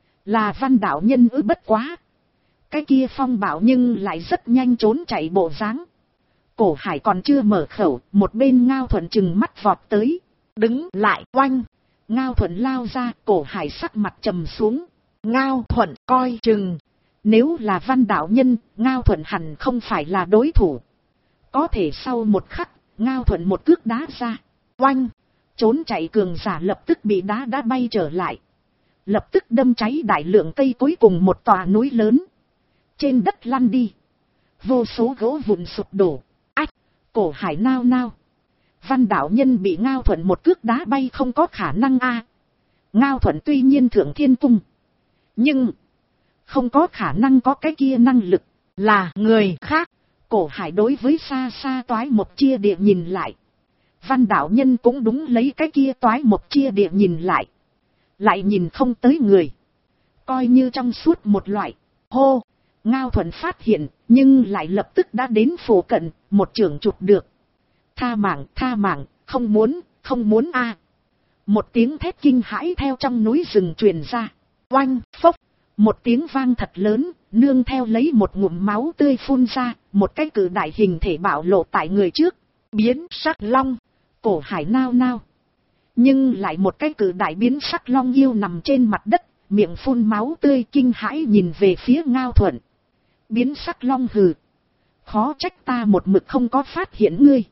Là văn đạo nhân ư, bất quá. Cái kia phong bạo nhưng lại rất nhanh trốn chạy bộ dáng. Cổ Hải còn chưa mở khẩu, một bên Ngao Thuận chừng mắt vọt tới. Đứng lại oanh. Ngao Thuận lao ra, Cổ Hải sắc mặt trầm xuống. Ngao Thuận coi chừng. Nếu là văn đạo nhân, Ngao Thuận hẳn không phải là đối thủ. Có thể sau một khắc, Ngao Thuận một cước đá ra. Oanh. Trốn chạy cường giả lập tức bị đá bay trở lại. Lập tức đâm cháy đại lượng cây cối cùng một tòa núi lớn. Trên đất lăn đi. Vô số gỗ vụn sụp đổ. Ách, Cổ Hải nao nao. Văn đạo nhân bị Ngao Thuận một cước đá bay không có khả năng a. Ngao Thuận tuy nhiên thượng thiên cung. Nhưng không có khả năng có cái kia năng lực. Là người khác. Cổ Hải đối với xa xa toái một chia địa nhìn lại. Văn đạo nhân cũng đúng lấy cái kia toái một chia địa nhìn lại. Lại nhìn không tới người. Coi như trong suốt một loại. Hô, Ngao Thuận phát hiện, nhưng lại lập tức đã đến phủ cận, một trường chụp được. Tha mạng, không muốn a. Một tiếng thét kinh hãi theo trong núi rừng truyền ra. Oanh, phốc, một tiếng vang thật lớn, nương theo lấy một ngụm máu tươi phun ra, một cái cự đại hình thể bạo lộ tại người trước. Biến sắc long. Cổ Hải nao nao. Nhưng lại một cái cự đại biến sắc long yêu nằm trên mặt đất, miệng phun máu tươi kinh hãi nhìn về phía Ngao Thuận. Biến sắc long hừ. Khó trách ta một mực không có phát hiện ngươi.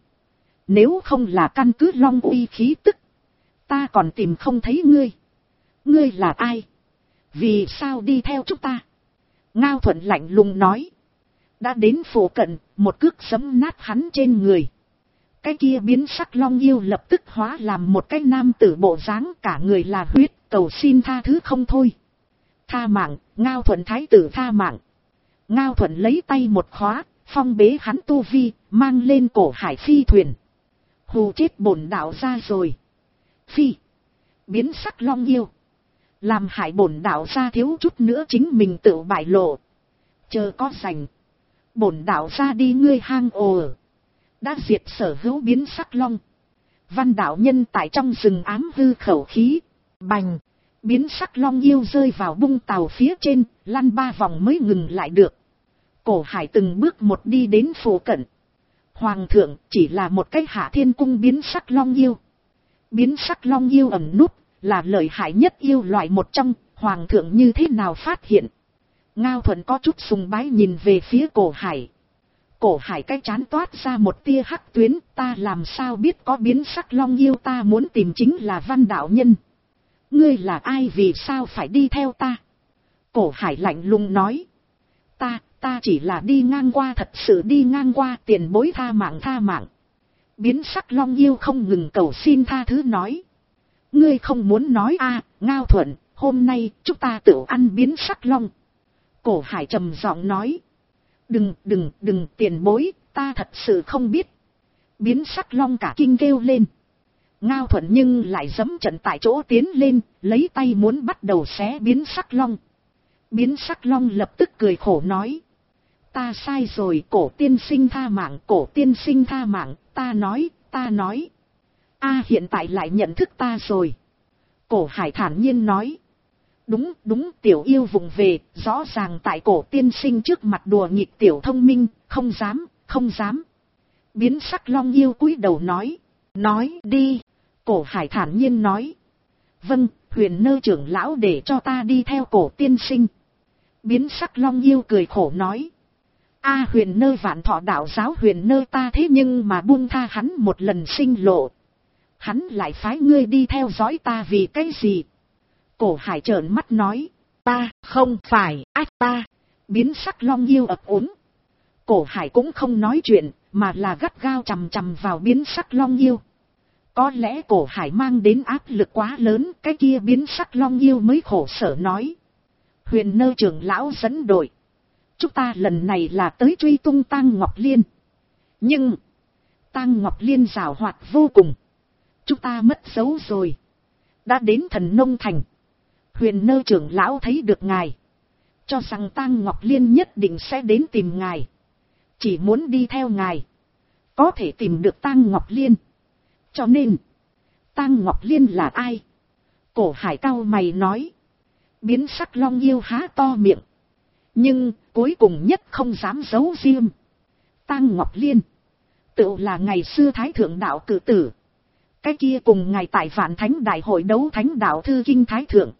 Nếu không là căn cứ long uy khí tức, ta còn tìm không thấy ngươi. Ngươi là ai? Vì sao đi theo chúng ta? Ngao Thuận lạnh lùng nói. Đã đến phủ cận, một cước giẫm nát hắn trên người. Cái kia biến sắc long yêu lập tức hóa làm một cái nam tử bộ dáng, cả người là huyết, cầu xin tha thứ không thôi. Tha mạng, Ngao Thuận thái tử tha mạng. Ngao Thuận lấy tay một khóa, phong bế hắn tu vi, mang lên Cổ Hải phi thuyền. Hù chết bổn đạo ra rồi. Phi. Biến sắc long yêu. Làm hại bổn đạo ra thiếu chút nữa chính mình tự bại lộ. Chờ có rảnh. Bổn đạo ra đi ngươi hang ồ ở. Đã diệt sở hữu biến sắc long. Văn đạo nhân tại trong rừng ám hư khẩu khí. Bành. Biến sắc long yêu rơi vào bung tàu phía trên, lăn 3 vòng mới ngừng lại được. Cổ Hải từng bước một đi đến phủ cận. Hoàng thượng chỉ là một cái Hạ Thiên Cung biến sắc long yêu. Biến sắc long yêu ẩn núp, là lợi hại nhất yêu loại một trong, Hoàng thượng như thế nào phát hiện? Ngao Thuận có chút sùng bái nhìn về phía Cổ Hải. Cổ Hải cái chán toát ra một tia hắc tuyến, ta làm sao biết có biến sắc long yêu, ta muốn tìm chính là văn đạo nhân. Ngươi là ai, vì sao phải đi theo ta? Cổ Hải lạnh lùng nói. Ta chỉ là đi ngang qua, thật sự đi ngang qua, tiền bối tha mạng. Biến sắc long yêu không ngừng cầu xin tha thứ nói. Ngươi không muốn nói a, Ngao Thuận, hôm nay chúng ta tự ăn biến sắc long. Cổ Hải trầm giọng nói. Đừng tiền bối, ta thật sự không biết. Biến sắc long cả kinh kêu lên. Ngao Thuận nhưng lại giẫm trận tại chỗ tiến lên, lấy tay muốn bắt đầu xé biến sắc long. Biến sắc long lập tức cười khổ nói. Ta sai rồi, Cổ tiên sinh tha mạng, Cổ tiên sinh tha mạng, ta nói. Hiện tại lại nhận thức ta rồi. Cổ Hải thản nhiên nói. Đúng, tiểu yêu vùng về, rõ ràng tại Cổ tiên sinh trước mặt đùa nghịch tiểu thông minh, không dám. Biến sắc long yêu cúi đầu nói. Nói đi. Cổ Hải thản nhiên nói. Vâng, Huyền Nơ trưởng lão để cho ta đi theo Cổ tiên sinh. Biến sắc long yêu cười khổ nói. Huyền Nơ Vạn Thọ đạo giáo Huyền Nơ ta thế nhưng mà buông tha hắn một lần sinh lộ. Hắn lại phái ngươi đi theo dõi ta vì cái gì? Cổ Hải trợn mắt nói. Ta không phải ách ta. Biến sắc Long Yêu ập úng. Cổ Hải cũng không nói chuyện, mà là gắt gao chằm chằm vào biến sắc Long Yêu. Có lẽ Cổ Hải mang đến áp lực quá lớn, cái kia biến sắc Long Yêu mới khổ sở nói. Huyền Nơ trưởng lão dẫn đội. Chúng ta lần này là tới truy tung Tang Ngọc Liên. Nhưng, Tang Ngọc Liên giảo hoạt vô cùng. Chúng ta mất dấu rồi. Đã đến Thần Nông Thành. Huyền Nơ trưởng lão thấy được ngài. Cho rằng Tang Ngọc Liên nhất định sẽ đến tìm ngài. Chỉ muốn đi theo ngài. Có thể tìm được Tang Ngọc Liên. Cho nên, Tang Ngọc Liên là ai? Cổ Hải cau mày nói. Biến sắc Long Yêu há to miệng. Nhưng, cuối cùng nhất không dám giấu riêng. Tang Ngọc Liên. Tự là ngày xưa Thái Thượng Đạo cử tử. Cái kia cùng ngài tại Vạn Thánh Đại hội đấu Thánh Đạo Thư Kinh Thái Thượng.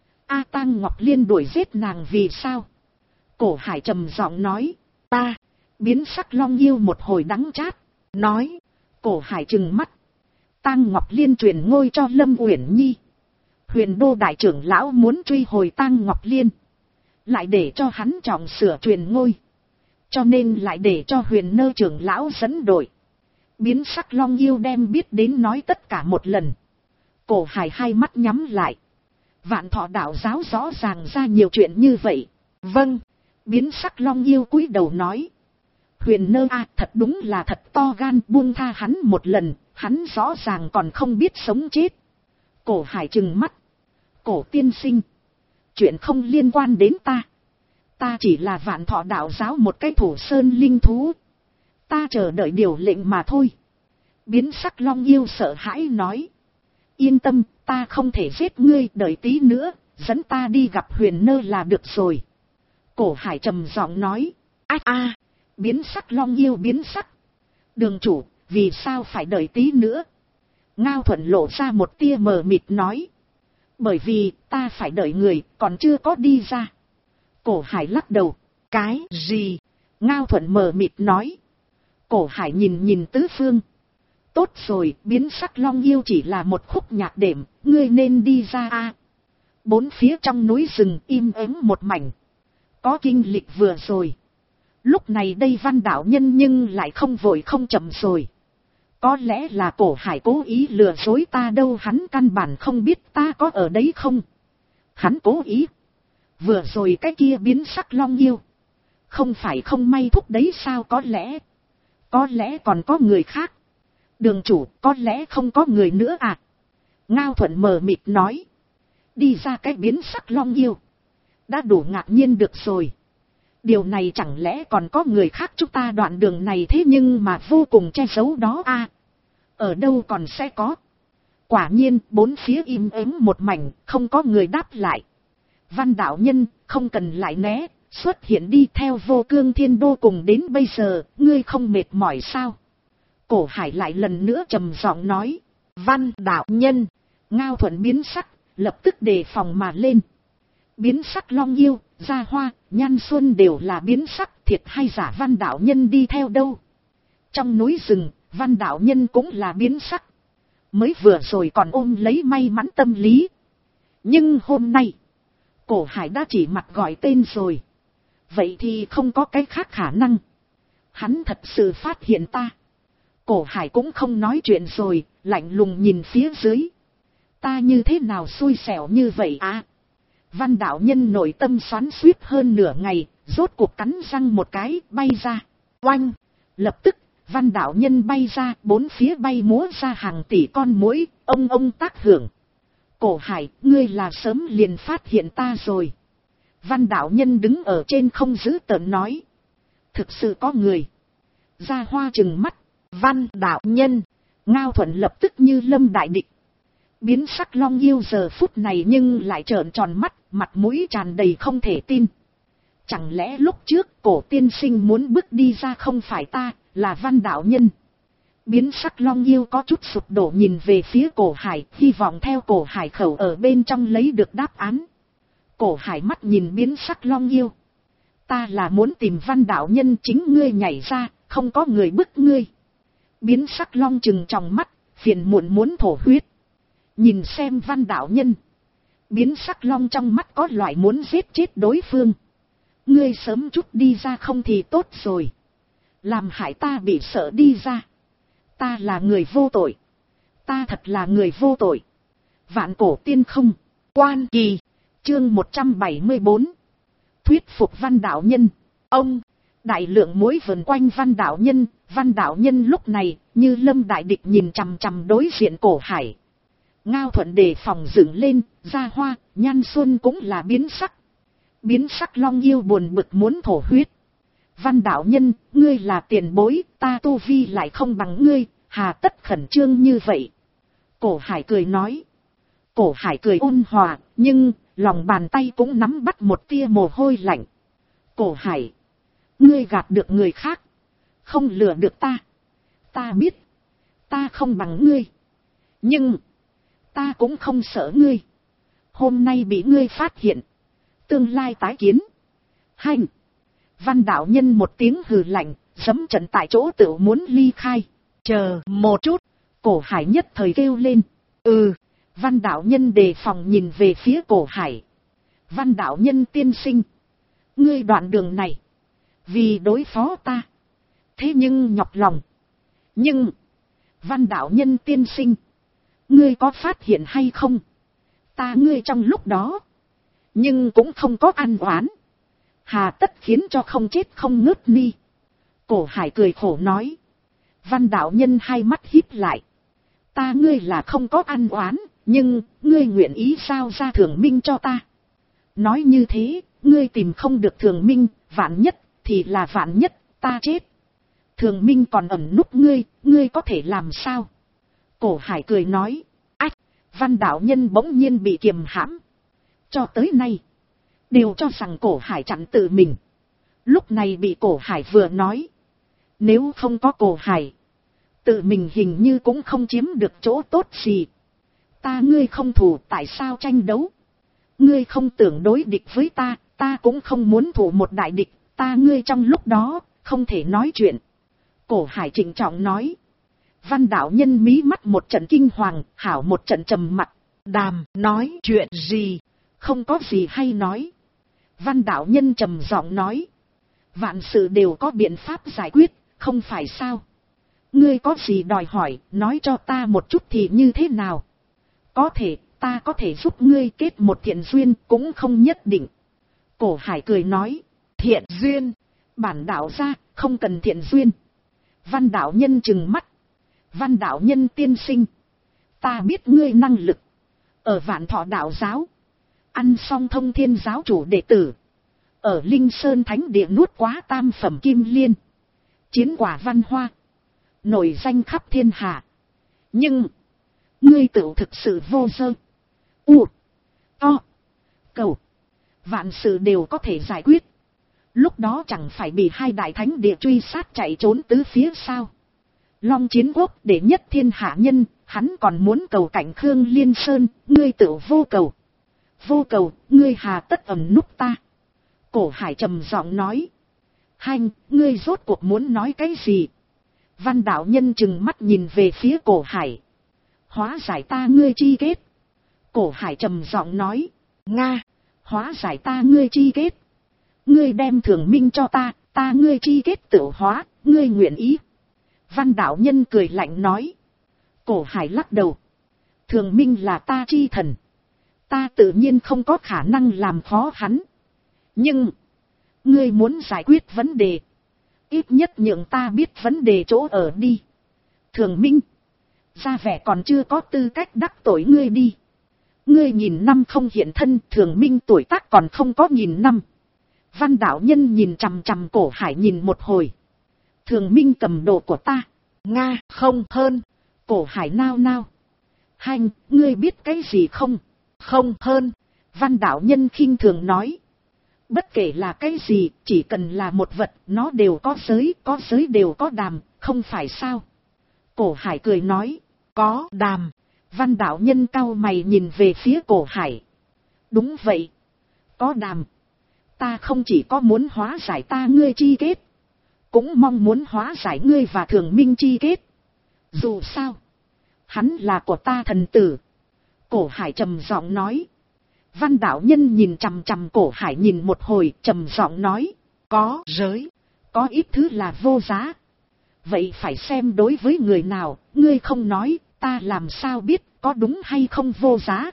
Tang Ngọc Liên đuổi giết nàng vì sao? Cổ Hải trầm giọng nói. Ta, biến sắc Long Yêu một hồi đắng chát. Nói, Cổ Hải trừng mắt. Tang Ngọc Liên truyền ngôi cho Lâm Uyển Nhi. Huyền Đô đại trưởng lão muốn truy hồi Tang Ngọc Liên. Lại để cho hắn trọng sửa truyền ngôi. Cho nên lại để cho Huyền Nơ trưởng lão dẫn đội. Biến sắc Long Yêu đem biết đến nói tất cả một lần. Cổ Hải hai mắt nhắm lại. Vạn Thọ đạo giáo rõ ràng ra nhiều chuyện như vậy. Vâng. Biến sắc Long Yêu cúi đầu nói. Huyền Nơ thật đúng là thật to gan, buông tha hắn một lần. Hắn rõ ràng còn không biết sống chết. Cổ Hải trừng mắt. Cổ tiên sinh. Chuyện không liên quan đến ta. Ta chỉ là Vạn Thọ đạo giáo một cái thủ sơn linh thú. Ta chờ đợi điều lệnh mà thôi. Biến sắc Long Yêu sợ hãi nói. Yên tâm, ta không thể giết ngươi, đợi tí nữa, dẫn ta đi gặp Huyền Nơ là được rồi. Cổ Hải trầm giọng nói. Biến sắc Long Yêu biến sắc. Đường chủ, vì sao phải đợi tí nữa? Ngao Thuận lộ ra một tia mờ mịt nói. Bởi vì ta phải đợi người, còn chưa có đi ra. Cổ Hải lắc đầu. Cái gì? Ngao Thuận mờ mịt nói. Cổ Hải nhìn nhìn tứ phương. Tốt rồi, biến sắc Long Yêu chỉ là một khúc nhạc đệm, ngươi nên đi ra. Bốn phía trong núi rừng im ắng một mảnh. Có kinh lịch vừa rồi. Lúc này đây Văn đạo nhân nhưng lại không vội không chậm rồi. Có lẽ là Cổ Hải cố ý lừa dối ta đâu, hắn căn bản không biết ta có ở đấy không. Hắn cố ý. Vừa rồi cái kia biến sắc Long Yêu. Không phải không may thúc đấy sao, có lẽ còn có người khác. Đường chủ, có lẽ không có người nữa à? Ngao Thuận mờ mịt nói. Đi ra cái biến sắc Long Yêu. Đã đủ ngạc nhiên được rồi. Điều này chẳng lẽ còn có người khác, chúng ta đoạn đường này thế nhưng mà vô cùng che giấu đó Ở đâu còn sẽ có. Quả nhiên, bốn phía im ắng một mảnh, không có người đáp lại. Văn đạo nhân, không cần lại né, xuất hiện đi theo Vô Cương Thiên Đô cùng đến bây giờ, ngươi không mệt mỏi sao? Cổ Hải lại lần nữa trầm giọng nói. Văn đạo nhân. Ngao Thuận biến sắc, lập tức đề phòng mà lên. Biến sắc Long Yêu, Gia Hoa, Nhan Xuân đều là biến sắc, thiệt hay giả Văn đạo nhân đi theo đâu? Trong núi rừng, Văn đạo nhân cũng là biến sắc. Mới vừa rồi còn ôm lấy may mắn tâm lý. Nhưng hôm nay, Cổ Hải đã chỉ mặt gọi tên rồi. Vậy thì không có cái khác khả năng. Hắn thật sự phát hiện ta. Cổ Hải cũng không nói chuyện rồi, lạnh lùng nhìn phía dưới. Ta như thế nào xui xẻo như vậy Văn đạo nhân nội tâm xoắn xuýt hơn nửa ngày, rốt cuộc cắn răng một cái, bay ra. Oanh! Lập tức, văn đạo nhân bay ra, bốn phía bay múa ra hàng tỷ con muỗi, ông tác hưởng. Cổ Hải, ngươi là sớm liền phát hiện ta rồi. Văn đạo nhân đứng ở trên không giữ tợn nói. Thực sự có người. Gia Hoa trừng mắt. Văn đạo nhân. Ngao Thuận lập tức như lâm đại địch. Biến sắc Long Yêu giờ phút này nhưng lại trợn tròn mắt, mặt mũi tràn đầy không thể tin. Chẳng lẽ lúc trước Cổ tiên sinh muốn bước đi ra không phải ta, là văn đạo nhân? Biến sắc Long Yêu có chút sụp đổ nhìn về phía Cổ Hải, hy vọng theo Cổ Hải khẩu ở bên trong lấy được đáp án. Cổ Hải mắt nhìn biến sắc Long Yêu. Ta là muốn tìm văn đạo nhân, chính ngươi nhảy ra, không có người bức ngươi. Biến sắc Long trừng tròng mắt, phiền muộn muốn thổ huyết. Nhìn xem Văn đạo nhân. Biến sắc long trong mắt có loại muốn giết chết đối phương. Ngươi sớm chút đi ra không thì tốt rồi. Làm hại ta bị sợ đi ra. Ta là người vô tội. Ta thật là người vô tội. Vạn cổ tiên không. Quan kỳ. Chương 174. Thuyết phục Văn đạo nhân. Ông. Đại lượng mối vần quanh Văn đạo nhân. Văn đạo nhân lúc này như lâm đại địch nhìn chằm chằm đối diện Cổ Hải. Ngao Thuận đề phòng dựng lên. Gia Hoa, Nhan Xuân cũng là biến sắc. Biến sắc long yêu buồn bực muốn thổ huyết. Văn đạo nhân, ngươi là tiền bối, ta tu vi lại không bằng ngươi, hà tất khẩn trương như vậy. Cổ Hải cười nói. Cổ Hải cười ôn hòa, nhưng lòng bàn tay cũng nắm bắt một tia mồ hôi lạnh. Cổ Hải, ngươi gạt được người khác, không lừa được ta. Ta biết, ta không bằng ngươi, nhưng ta cũng không sợ ngươi. Hôm nay bị ngươi phát hiện, tương lai tái kiến. Hành. Văn đạo nhân một tiếng hừ lạnh, giẫm trận tại chỗ tự muốn ly khai. Chờ một chút. Cổ Hải nhất thời kêu lên. Văn đạo nhân đề phòng nhìn về phía Cổ Hải. Văn đạo nhân tiên sinh. Ngươi đoạn đường này. Vì đối phó ta. Thế nhưng nhọc lòng. Nhưng. Văn đạo nhân tiên sinh. Ngươi có phát hiện hay không? Ta ngươi trong lúc đó. Nhưng cũng không có ăn oán. Hà tất khiến cho không chết không ngớt ni. Cổ Hải cười khổ nói. Văn đạo nhân hai mắt híp lại. Ta ngươi là không có ăn oán. Nhưng ngươi nguyện ý sao ra Thường Minh cho ta. Nói như thế. Ngươi tìm không được Thường Minh. Vạn nhất thì là vạn nhất. Ta chết. Thường Minh còn ẩn núp ngươi. Ngươi có thể làm sao? Cổ Hải cười nói. Ách. Văn đạo nhân bỗng nhiên bị kiềm hãm. Cho tới nay. Đều cho rằng Cổ Hải chặn tự mình. Lúc này bị Cổ Hải vừa nói. Nếu không có Cổ Hải. Tự mình hình như cũng không chiếm được chỗ tốt gì. Ta ngươi không thù tại sao tranh đấu. Ngươi không tưởng đối địch với ta. Ta cũng không muốn thủ một đại địch. Ta ngươi trong lúc đó không thể nói chuyện. Cổ Hải trịnh trọng nói. Văn đạo nhân mí mắt một trận kinh hoàng. Hảo một trận trầm mặc. Đàm nói chuyện gì. Không có gì hay nói. Văn đạo nhân trầm giọng nói. Vạn sự đều có biện pháp giải quyết, không phải sao? Ngươi có gì đòi hỏi, nói cho ta một chút thì như thế nào? Có thể, ta có thể giúp ngươi kết một thiện duyên, cũng không nhất định. Cổ Hải cười nói. Thiện duyên? Bản đạo gia, không cần thiện duyên. Văn đạo nhân trừng mắt. Văn đạo nhân tiên sinh. Ta biết ngươi năng lực. Ở Vạn Thọ đạo giáo. Ăn xong Thông Thiên giáo chủ đệ tử. Ở Linh Sơn Thánh Địa nuốt quá tam phẩm kim liên. Chiến quả văn hoa. Nổi danh khắp thiên hạ. Nhưng. Ngươi tự thực sự vô dơ. To. Cầu. Vạn sự đều có thể giải quyết. Lúc đó chẳng phải bị hai đại thánh địa truy sát chạy trốn tứ phía sao. Long Chiến Quốc để nhất thiên hạ nhân. Hắn còn muốn cầu cảnh Khương Liên Sơn. Ngươi tự vô cầu. Vô cầu, ngươi hà tất ẩn núp ta. Cổ Hải trầm giọng nói. Hành, ngươi rốt cuộc muốn nói cái gì? Văn đạo nhân chừng mắt nhìn về phía Cổ Hải. Hóa giải ta ngươi chi kết. Cổ Hải trầm giọng nói. Nga, hóa giải ta ngươi chi kết. Ngươi đem Thường Minh cho ta ngươi chi kết tự hóa, ngươi nguyện ý. Văn đạo nhân cười lạnh nói. Cổ Hải lắc đầu. Thường Minh là ta chi thần. Ta tự nhiên không có khả năng làm khó hắn. Nhưng. Ngươi muốn giải quyết vấn đề. Ít nhất nhượng ta biết vấn đề chỗ ở đi. Thường Minh. Ra vẻ còn chưa có tư cách đắc tội ngươi đi. Ngươi nhìn năm không hiện thân. Thường Minh tuổi tác còn không có nhìn năm. Văn đạo nhân nhìn chằm chằm Cổ Hải nhìn một hồi. Thường Minh cầm đồ của ta. Nga không hơn. Cổ Hải nao nao. Hành, ngươi biết cái gì không? Không hơn. Văn đạo nhân khinh thường nói. Bất kể là cái gì, chỉ cần là một vật, nó đều có giới đều có đàm, không phải sao? Cổ Hải cười nói. Có đàm. Văn đạo nhân cau mày nhìn về phía Cổ Hải. Đúng vậy. Có đàm. Ta không chỉ có muốn hóa giải ta ngươi chi kết. Cũng mong muốn hóa giải ngươi và Thường Minh chi kết. Dù sao. Hắn là của ta thần tử. Cổ Hải trầm giọng nói. Văn đạo nhân nhìn chằm chằm Cổ Hải nhìn một hồi, trầm giọng nói. Có giới, có ít thứ là vô giá. Vậy phải xem đối với người nào, ngươi không nói, ta làm sao biết có đúng hay không vô giá.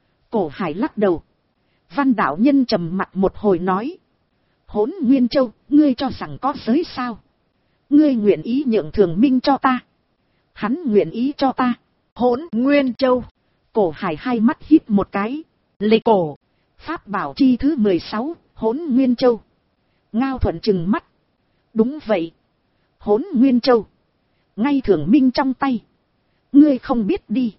Cổ Hải lắc đầu. Văn đạo nhân trầm mặt một hồi nói. Hỗn Nguyên Châu, ngươi cho rằng có giới sao? Ngươi nguyện ý nhượng Thường Minh cho ta. Hắn nguyện ý cho ta. Hỗn Nguyên Châu. Cổ Hải hai mắt híp một cái. Lệ cổ. Pháp bảo chi thứ 16, Hỗn Nguyên Châu. Ngao Thuận trừng mắt. Đúng vậy. Hỗn Nguyên Châu. Ngay Thường Minh trong tay. Ngươi không biết đi.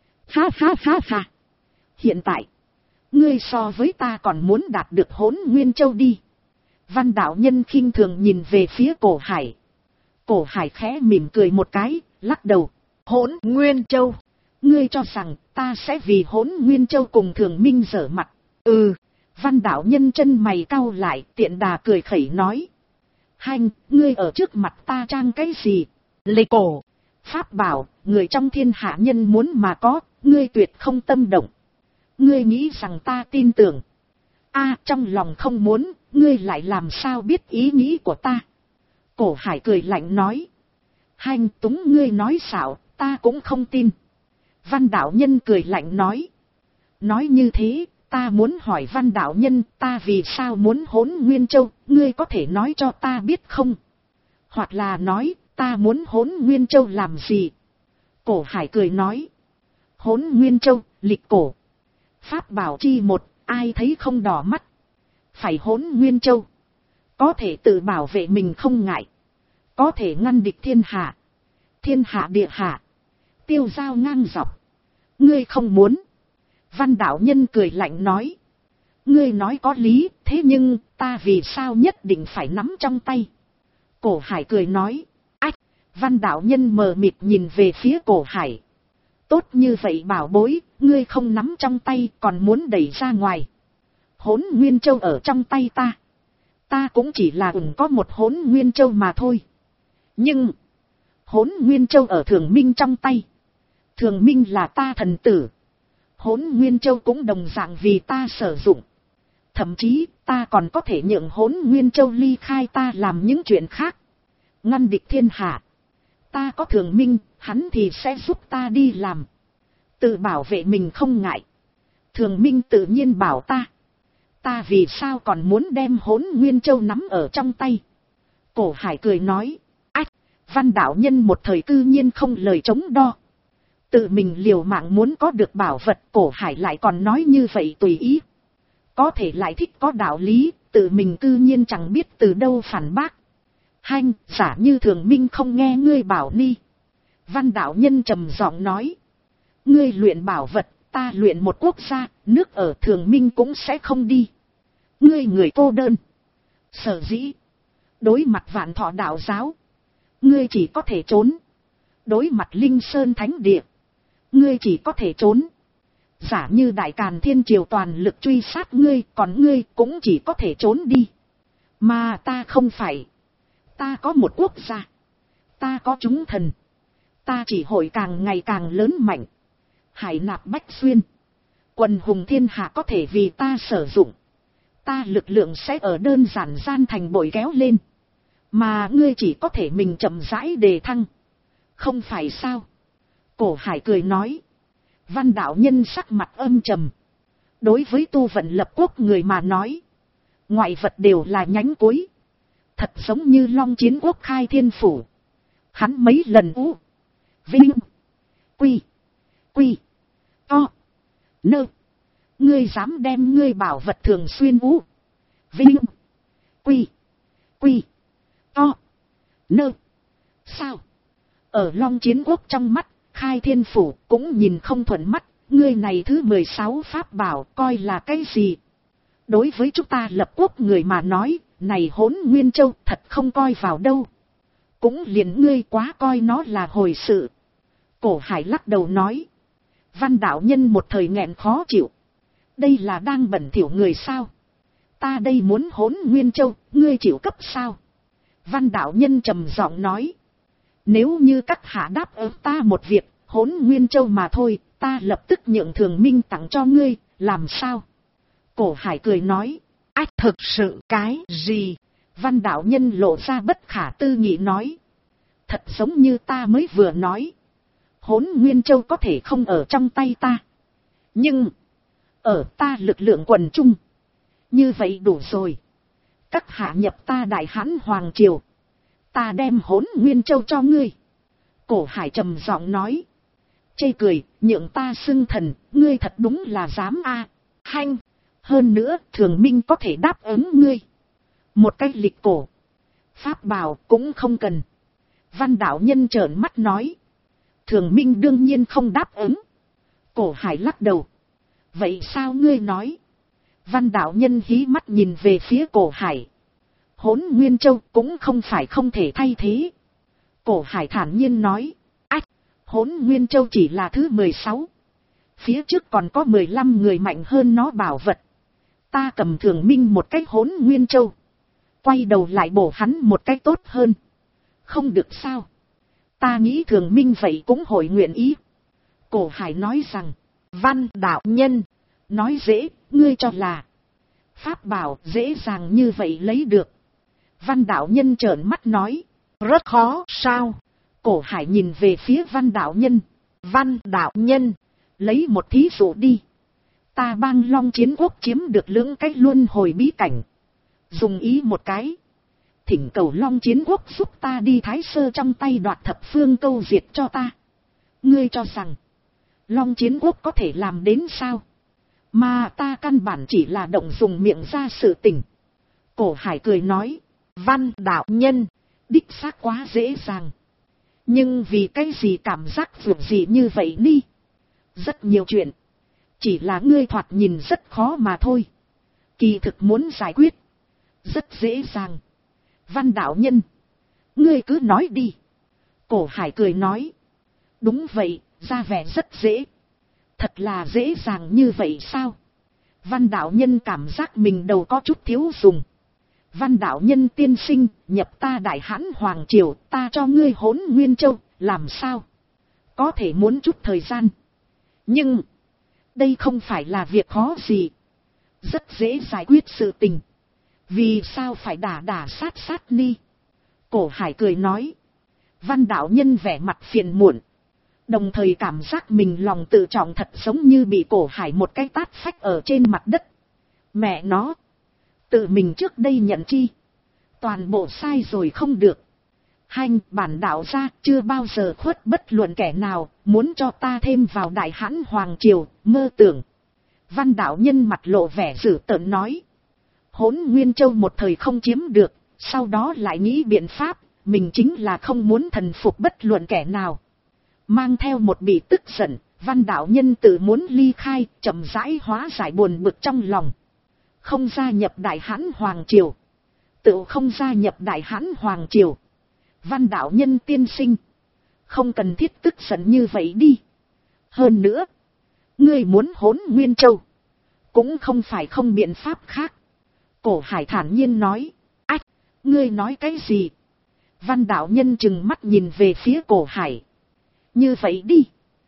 Ha ha ha ha. Hiện tại. Ngươi so với ta còn muốn đạt được Hỗn Nguyên Châu đi. Văn đạo nhân khinh thường nhìn về phía Cổ Hải. Cổ Hải khẽ mỉm cười một cái, lắc đầu. Hỗn Nguyên Châu. Ngươi cho rằng ta sẽ vì Hỗn Nguyên Châu cùng Thường Minh giở mặt. Ừ. Văn đạo nhân chân mày cau lại, tiện đà cười khẩy nói. Hanh, ngươi ở trước mặt ta trang cái gì? Lê cổ. Pháp bảo, người trong thiên hạ nhân muốn mà có, ngươi tuyệt không tâm động. Ngươi nghĩ rằng ta tin tưởng. Trong lòng không muốn, ngươi lại làm sao biết ý nghĩ của ta? Cổ Hải cười lạnh nói. Hanh túng ngươi nói xạo, ta cũng không tin. Văn đạo nhân cười lạnh nói. Nói như thế, ta muốn hỏi Văn đạo nhân, ta vì sao muốn Hỗn Nguyên Châu, ngươi có thể nói cho ta biết không? Hoặc là nói, ta muốn Hỗn Nguyên Châu làm gì? Cổ Hải cười nói. Hỗn Nguyên Châu, lịch cổ. Pháp bảo chi một, ai thấy không đỏ mắt. Phải Hỗn Nguyên Châu. Có thể tự bảo vệ mình không ngại. Có thể ngăn địch thiên hạ. Thiên hạ địa hạ. Tiêu giao ngang dọc. Ngươi không muốn. Văn đạo nhân cười lạnh nói. Ngươi nói có lý, thế nhưng ta vì sao nhất định phải nắm trong tay? Cổ Hải cười nói. Ách! Văn đạo nhân mờ mịt nhìn về phía Cổ Hải. Tốt như vậy bảo bối, ngươi không nắm trong tay còn muốn đẩy ra ngoài. Hỗn Nguyên Châu ở trong tay ta. Ta cũng chỉ là có một Hỗn Nguyên Châu mà thôi. Nhưng, Hỗn Nguyên Châu ở Thường Minh trong tay. Thường Minh là ta thần tử. Hỗn Nguyên Châu cũng đồng dạng vì ta sử dụng. Thậm chí, ta còn có thể nhượng Hỗn Nguyên Châu ly khai ta làm những chuyện khác. Ngăn địch thiên hạ. Ta có Thường Minh, hắn thì sẽ giúp ta đi làm. Tự bảo vệ mình không ngại. Thường Minh tự nhiên bảo ta. Ta vì sao còn muốn đem Hỗn Nguyên Châu nắm ở trong tay? Cổ Hải cười nói. Ách! Văn đạo nhân một thời cư nhiên không lời chống đo. Tự mình liều mạng muốn có được bảo vật, Cổ Hải lại còn nói như vậy tùy ý. Có thể lại thích có đạo lý, tự mình cư nhiên chẳng biết từ đâu phản bác. Hanh, giả như Thường Minh không nghe ngươi bảo ni. Văn đạo nhân trầm giọng nói. Ngươi luyện bảo vật, ta luyện một quốc gia, nước ở Thường Minh cũng sẽ không đi. Ngươi người cô đơn. Sở dĩ. Đối mặt Vạn Thọ đạo giáo. Ngươi chỉ có thể trốn. Đối mặt Linh Sơn Thánh Địa. Ngươi chỉ có thể trốn. Giả như Đại Càn Thiên Triều toàn lực truy sát ngươi, còn ngươi cũng chỉ có thể trốn đi. Mà ta không phải. Ta có một quốc gia. Ta có chúng thần. Ta chỉ hội càng ngày càng lớn mạnh. Hải nạp bách xuyên. Quần hùng thiên hạ có thể vì ta sử dụng. Ta lực lượng sẽ ở đơn giản gian thành bội kéo lên. Mà ngươi chỉ có thể mình chậm rãi đề thăng. Không phải sao? Cổ Hải cười nói. Văn đạo nhân sắc mặt âm trầm. Đối với tu vận lập quốc người mà nói. Ngoại vật đều là nhánh cuối. Thật giống như Long Chiến Quốc khai thiên phủ. Hắn mấy lần Vinh. Quy. Nơ. Ngươi dám đem ngươi bảo vật thường xuyên Vinh. Quy. Nơ. Sao? Ở Long Chiến Quốc trong mắt, khai thiên phủ cũng nhìn không thuận mắt. Ngươi này thứ 16 pháp bảo coi là cái gì? Đối với chúng ta lập quốc người mà nói, này Hỗn Nguyên Châu thật không coi vào đâu. Cũng liền ngươi quá coi nó là hồi sự. Cổ Hải lắc đầu nói. Văn đạo nhân một thời nghẹn khó chịu. Đây là đang bẩn thỉu người sao? Ta đây muốn Hỗn Nguyên Châu, ngươi chịu cấp sao? Văn đạo nhân trầm giọng nói. Nếu như các hạ đáp ứng ta một việc, Hỗn Nguyên Châu mà thôi, ta lập tức nhượng Thường Minh tặng cho ngươi, làm sao? Cổ Hải cười nói. Ách, thực sự cái gì? Văn đạo nhân lộ ra bất khả tư nghị nói. Thật giống như ta mới vừa nói. Hỗn Nguyên Châu có thể không ở trong tay ta. Nhưng, ở ta lực lượng quần trung. Như vậy đủ rồi. Các hạ nhập ta Đại Hán Hoàng Triều. Ta đem Hỗn Nguyên Châu cho ngươi. Cổ Hải trầm giọng nói. Chê cười, nhượng ta xưng thần, ngươi thật đúng là dám a. Hanh, hơn nữa Thường Minh có thể đáp ứng ngươi. Một cách lịch cổ. Pháp bảo cũng không cần. Văn đạo nhân trợn mắt nói. Thường Minh đương nhiên không đáp ứng. Cổ Hải lắc đầu. Vậy sao ngươi nói? Văn đạo nhân hí mắt nhìn về phía Cổ Hải. Hỗn Nguyên Châu cũng không phải không thể thay thế. Cổ Hải thản nhiên nói. Ách, Hỗn Nguyên Châu chỉ là thứ 16. Phía trước còn có 15 người mạnh hơn nó bảo vật. Ta cầm Thường Minh một cái Hỗn Nguyên Châu. Quay đầu lại bổ hắn một cách tốt hơn. Không được sao? Ta nghĩ Thường Minh vậy cũng hội nguyện ý. Cổ Hải nói rằng. Văn đạo nhân. Nói dễ, ngươi cho là. Pháp bảo dễ dàng như vậy lấy được. Văn đạo nhân trợn mắt nói. Rất khó sao? Cổ Hải nhìn về phía văn đạo nhân. Văn đạo nhân. Lấy một thí dụ đi. Ta bang Long Chiến Quốc chiếm được lưỡng cách luân hồi bí cảnh. Dùng ý một cái. Thỉnh cầu Long Chiến Quốc giúp ta đi Thái Sơ trong tay đoạt thập phương câu diệt cho ta. Ngươi cho rằng. Long Chiến Quốc có thể làm đến sao? Mà ta căn bản chỉ là động dùng miệng ra sự tình. Cổ Hải cười nói. Văn đạo nhân. Đích xác quá dễ dàng. Nhưng vì cái gì cảm giác vượt gì như vậy đi? Rất nhiều chuyện. Chỉ là ngươi thoạt nhìn rất khó mà thôi. Kỳ thực muốn giải quyết. Rất dễ dàng. Văn đạo nhân. Ngươi cứ nói đi. Cổ Hải cười nói. Đúng vậy, ra vẻ rất dễ. Thật là dễ dàng như vậy sao? Văn đạo nhân cảm giác mình đầu có chút thiếu dùng. Văn đạo nhân tiên sinh, nhập ta Đại Hán Hoàng Triều, ta cho ngươi Hỗn Nguyên Châu, làm sao? Có thể muốn chút thời gian. Nhưng, đây không phải là việc khó gì. Rất dễ giải quyết sự tình. Vì sao phải đả sát ni? Cổ Hải cười nói. Văn đạo nhân vẻ mặt phiền muộn. Đồng thời cảm giác mình lòng tự trọng thật giống như bị Cổ Hải một cái tát phách ở trên mặt đất. Mẹ nó. Tự mình trước đây nhận chi. Toàn bộ sai rồi không được. Hành bản đạo gia chưa bao giờ khuất bất luận kẻ nào. Muốn cho ta thêm vào Đại Hán Hoàng Triều. Mơ tưởng. Văn đạo nhân mặt lộ vẻ dữ tợn nói. Hỗn Nguyên Châu một thời không chiếm được. Sau đó lại nghĩ biện pháp. Mình chính là không muốn thần phục bất luận kẻ nào. Mang theo một bị tức giận. Văn đạo nhân tự muốn ly khai. Chậm rãi hóa giải buồn bực trong lòng. Không gia nhập Đại Hán Hoàng Triều. Tự không gia nhập Đại Hán Hoàng Triều. Văn đạo nhân tiên sinh. Không cần thiết tức giận như vậy đi. Hơn nữa. Ngươi muốn Hỗn Nguyên Châu. Cũng không phải không biện pháp khác. Cổ Hải thản nhiên nói. Ách, ngươi nói cái gì? Văn đạo nhân chừng mắt nhìn về phía Cổ Hải. Như vậy đi.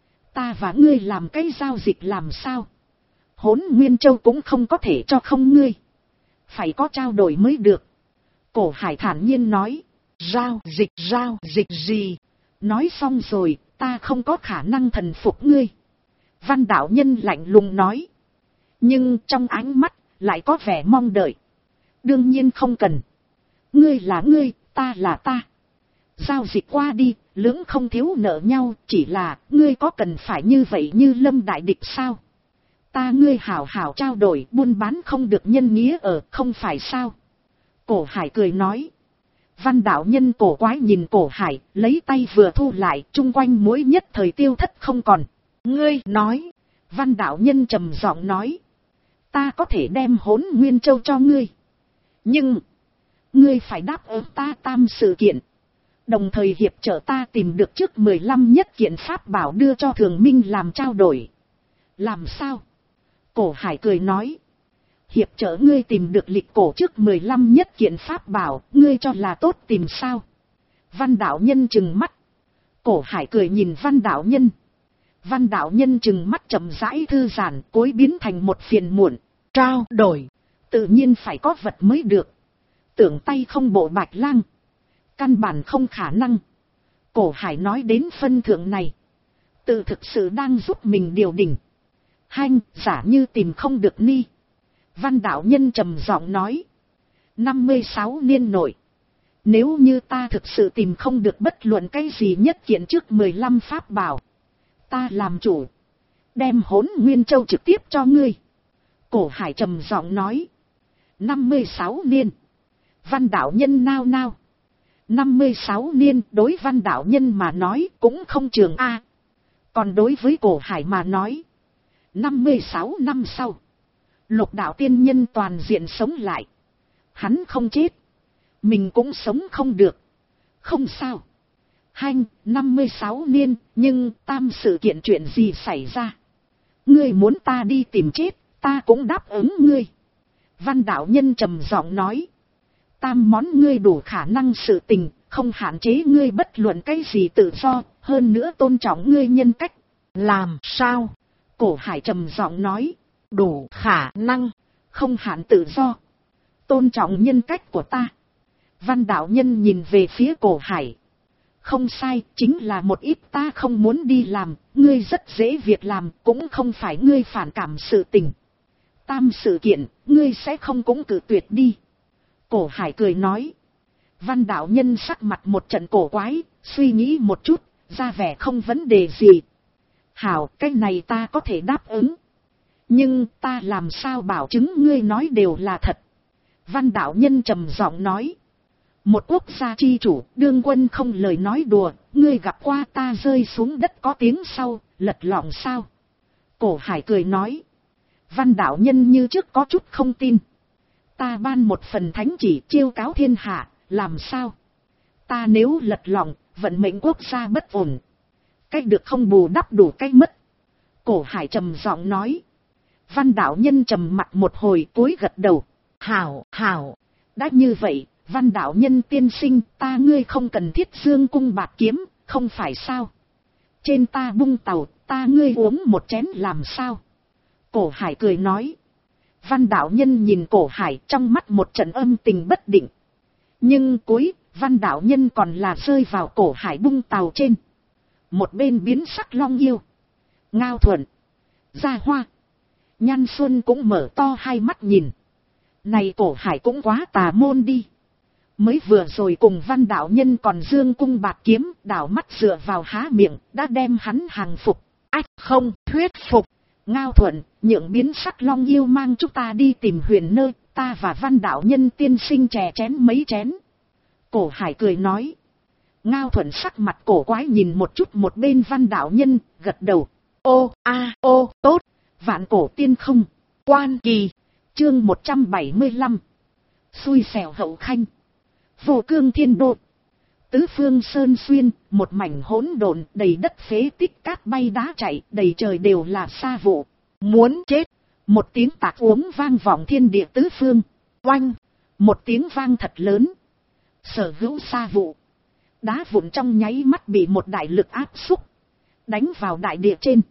Ta và ngươi làm cái giao dịch làm sao? Hỗn Nguyên Châu cũng không có thể cho không ngươi. Phải có trao đổi mới được. Cổ Hải thản nhiên nói. Giao dịch gì? Nói xong rồi, ta không có khả năng thần phục ngươi. Văn đạo nhân lạnh lùng nói. Nhưng trong ánh mắt, lại có vẻ mong đợi. Đương nhiên không cần. Ngươi là ngươi, ta là ta. Giao dịch qua đi, lưỡng không thiếu nợ nhau, chỉ là, ngươi có cần phải như vậy như Lâm đại địch sao? Ta ngươi hảo hảo trao đổi, buôn bán không được nhân nghĩa ở, không phải sao? Cổ Hải cười nói. Văn đạo nhân cổ quái nhìn Cổ Hải, lấy tay vừa thu lại, chung quanh mỗi nhất thời tiêu thất không còn. Ngươi nói. Văn đạo nhân trầm giọng nói. Ta có thể đem Hỗn Nguyên Châu cho ngươi. Nhưng, ngươi phải đáp ứng ta tam sự kiện. Đồng thời hiệp trợ ta tìm được trước 15 nhất kiện pháp bảo đưa cho Thường Minh làm trao đổi. Làm sao? Cổ Hải cười nói. Hiệp trợ ngươi tìm được lịch cổ trước 15 nhất kiện pháp bảo, ngươi cho là tốt tìm sao? Văn đạo nhân trừng mắt. Cổ Hải cười nhìn văn đạo nhân. Văn đạo nhân chừng mắt chậm rãi thư giãn, cối biến thành một phiền muộn. Trao đổi. Tự nhiên phải có vật mới được. Tưởng tay không bộ Bạch Lang. Căn bản không khả năng. Cổ Hải nói đến phân thượng này. Tự thực sự đang giúp mình điều đình. Hanh, giả như tìm không được ni. Văn đạo nhân trầm giọng nói. 56 niên nội. Nếu như ta thực sự tìm không được bất luận cái gì nhất kiện trước 15 pháp bảo. Ta làm chủ. Đem Hỗn Nguyên Châu trực tiếp cho ngươi. Cổ Hải trầm giọng nói. 56 niên. Văn đạo nhân nao nao. 56 niên đối văn đạo nhân mà nói cũng không trường A. Còn đối với Cổ Hải mà nói. 56 năm sau. Lục đạo tiên nhân toàn diện sống lại. Hắn không chết. Mình cũng sống không được. Không sao. Hanh, 56 niên, nhưng tam sự kiện chuyện gì xảy ra? Ngươi muốn ta đi tìm chết, ta cũng đáp ứng ngươi. Văn đạo nhân trầm giọng nói. Tam món ngươi đủ khả năng sự tình, không hạn chế ngươi bất luận cái gì tự do, hơn nữa tôn trọng ngươi nhân cách. Làm sao? Cổ Hải trầm giọng nói. Đủ khả năng. Không hạn tự do. Tôn trọng nhân cách của ta. Văn đạo nhân nhìn về phía Cổ Hải. Không sai, chính là một ít ta không muốn đi làm, ngươi rất dễ việc làm, cũng không phải ngươi phản cảm sự tình. Tam sự kiện, ngươi sẽ không cũng cự tuyệt đi. Cổ Hải cười nói. Văn đạo nhân sắc mặt một trận cổ quái, suy nghĩ một chút, ra vẻ không vấn đề gì. Hảo, cái này ta có thể đáp ứng. Nhưng ta làm sao bảo chứng ngươi nói đều là thật. Văn đạo nhân trầm giọng nói. Một quốc gia chi chủ, đương quân không lời nói đùa, ngươi gặp qua ta rơi xuống đất có tiếng sau, lật lọng sao? Cổ Hải cười nói. Văn đạo nhân như trước có chút không tin. Ta ban một phần thánh chỉ chiêu cáo thiên hạ, làm sao? Ta nếu lật lọng, vận mệnh quốc gia bất ổn. Cách được không bù đắp đủ cách mất. Cổ Hải trầm giọng nói. Văn đạo nhân trầm mặt một hồi cúi gật đầu. Hảo, hảo. Đã như vậy, văn đạo nhân tiên sinh, ta ngươi không cần thiết dương cung bạt kiếm, không phải sao? Trên ta bung tàu, ta ngươi uống một chén làm sao? Cổ Hải cười nói. Văn đạo nhân nhìn Cổ Hải trong mắt một trận âm tình bất định. Nhưng cuối, văn đạo nhân còn là rơi vào Cổ Hải bung tàu trên. Một bên biến sắc Long Yêu, Ngao Thuận, Gia Hoa, Nhan Xuân cũng mở to hai mắt nhìn. Này Cổ Hải cũng quá tà môn đi. Mới vừa rồi cùng văn đạo nhân còn dương cung bạt kiếm, đảo mắt dựa vào há miệng, đã đem hắn hàng phục. Ách không, thuyết phục. Ngao Thuận, nhượng biến sắc Long Yêu mang chúng ta đi tìm Huyền Nơ, ta và văn đạo nhân tiên sinh chè chén mấy chén. Cổ Hải cười nói. Ngao Thuận sắc mặt cổ quái nhìn một chút một bên văn đạo nhân, gật đầu. Ô, ô, tốt, vạn cổ tiên không, quan kỳ, chương 175. Xui xẻo hậu khanh, vô cương thiên đô. Tứ phương sơn xuyên, một mảnh hỗn độn, đầy đất phế tích cát bay đá chạy, đầy trời đều là sa vụ. Muốn chết, một tiếng tạc uống vang vọng thiên địa tứ phương. Oanh, một tiếng vang thật lớn. Sở hữu sa vụ, đá vụn trong nháy mắt bị một đại lực áp xúc, đánh vào đại địa trên.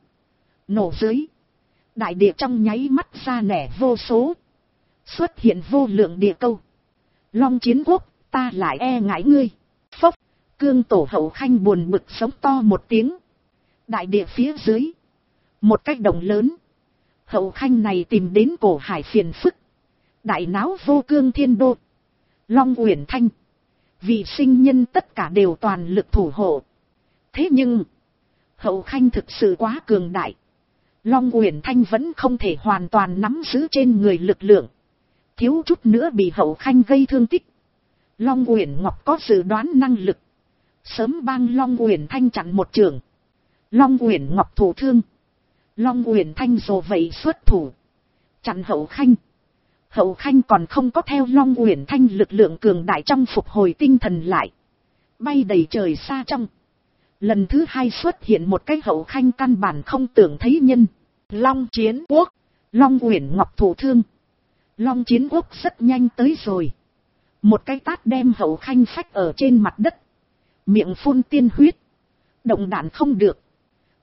Nổ dưới, đại địa trong nháy mắt ra nẻ vô số, xuất hiện vô lượng địa câu. Long Chiến Quốc, ta lại e ngại ngươi. Phốc, cương tổ hậu khanh buồn bực sống to một tiếng. Đại địa phía dưới, một cái đồng lớn. Hậu khanh này tìm đến Cổ Hải phiền phức. Đại náo vô cương thiên đô. Long Uyển Thanh, vị sinh nhân tất cả đều toàn lực thủ hộ. Thế nhưng, hậu khanh thực sự quá cường đại. Long Uyển Thanh vẫn không thể hoàn toàn nắm giữ trên người lực lượng. Thiếu chút nữa bị hậu khanh gây thương tích. Long Uyển Ngọc có dự đoán năng lực, sớm bang Long Uyển Thanh chặn một trường. Long Uyển Ngọc thụ thương, Long Uyển Thanh dù vậy xuất thủ chặn hậu khanh. Hậu khanh còn không có theo Long Uyển Thanh lực lượng cường đại trong phục hồi tinh thần lại, bay đầy trời xa trong. Lần thứ hai xuất hiện một cái hậu khanh căn bản không tưởng thấy nhân. Long Chiến Quốc, Long Uyển Ngọc thụ thương. Long Chiến Quốc rất nhanh tới rồi, một cái tát đem hậu khanh phách ở trên mặt đất, miệng phun tiên huyết, động đạn không được.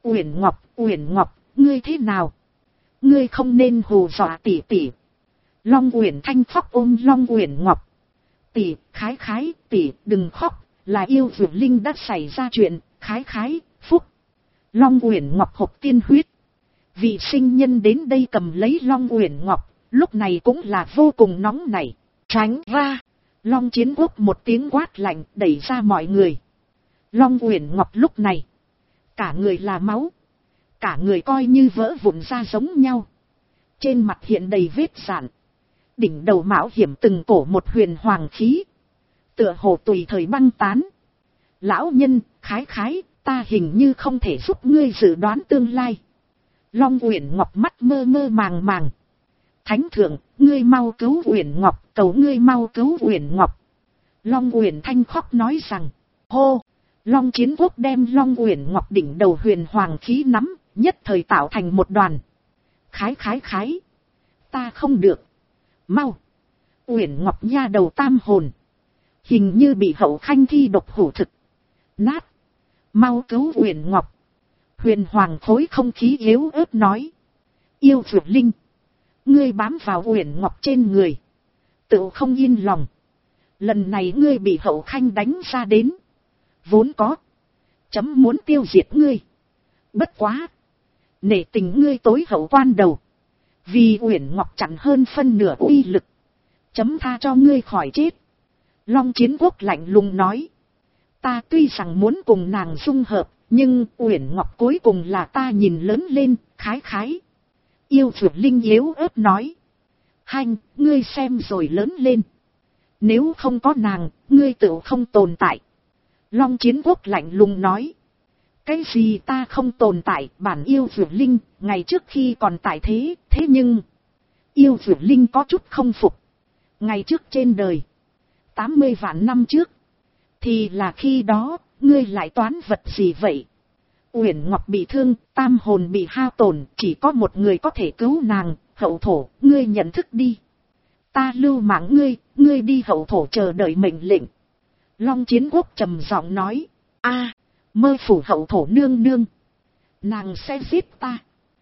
Uyển Ngọc, ngươi thế nào? Ngươi không nên hù dọa tỷ tỷ. Long Uyển Thanh khóc ôm Long Uyển Ngọc. Tỷ, Khái, tỷ, đừng khóc, là Yêu Dược Linh đã xảy ra chuyện, Khái, phúc. Long Uyển Ngọc hộc tiên huyết. Vị sinh nhân đến đây cầm lấy Long Uyển Ngọc, lúc này cũng là vô cùng nóng nảy. Tránh ra! Long Chiến Quốc một tiếng quát lạnh đẩy ra mọi người. Long Uyển Ngọc lúc này, cả người là máu. Cả người coi như vỡ vụn ra giống nhau. Trên mặt hiện đầy vết rạn. Đỉnh đầu mạo hiểm từng cổ một huyền hoàng khí. Tựa hồ tùy thời băng tán. Lão nhân, Khái, ta hình như không thể giúp ngươi dự đoán tương lai. Long Uyển Ngọc mắt mơ màng. Thánh thượng, ngươi mau cứu Uyển Ngọc, cầu ngươi mau cứu Uyển Ngọc. Long Uyển Thanh khóc nói rằng, hô. Long Chiến Quốc đem Long Uyển Ngọc đỉnh đầu huyền hoàng khí nắm, nhất thời tạo thành một đoàn. Khái, ta không được. Mau. Uyển Ngọc nha đầu tam hồn. Hình như bị Hậu Khanh thi độc hủ thực. Nát. Mau cứu Uyển Ngọc. Huyền hoàng khối không khí yếu ớt nói. Yêu Dược Linh. Ngươi bám vào Uyển Ngọc trên người. Tự không yên lòng. Lần này ngươi bị Hậu Khanh đánh ra đến. Vốn có. Chấm muốn tiêu diệt ngươi. Bất quá. Nể tình ngươi tối hậu quan đầu. Vì Uyển Ngọc chặn hơn phân nửa uy lực. Chấm tha cho ngươi khỏi chết. Long Chiến Quốc lạnh lùng nói. Ta tuy rằng muốn cùng nàng dung hợp. Nhưng Uyển Ngọc cuối cùng là ta nhìn lớn lên. Khái. Yêu Dược Linh yếu ớt nói. Hanh, ngươi xem rồi lớn lên. Nếu không có nàng, ngươi tự không tồn tại. Long Chiến Quốc lạnh lùng nói. Cái gì ta không tồn tại, bản Yêu Dược Linh, ngày trước khi còn tại thế nhưng... Yêu Dược Linh có chút không phục. Ngày trước trên đời, 80 vạn năm trước, thì là khi đó, ngươi lại toán vật gì vậy? Uyển Ngọc bị thương, tam hồn bị hao tổn, chỉ có một người có thể cứu nàng, Hậu Thổ, ngươi nhận thức đi. Ta lưu mạng ngươi đi Hậu Thổ chờ đợi mệnh lệnh. Long Chiến Quốc trầm giọng nói, Mơ Phủ Hậu Thổ nương nương. Nàng sẽ giết ta.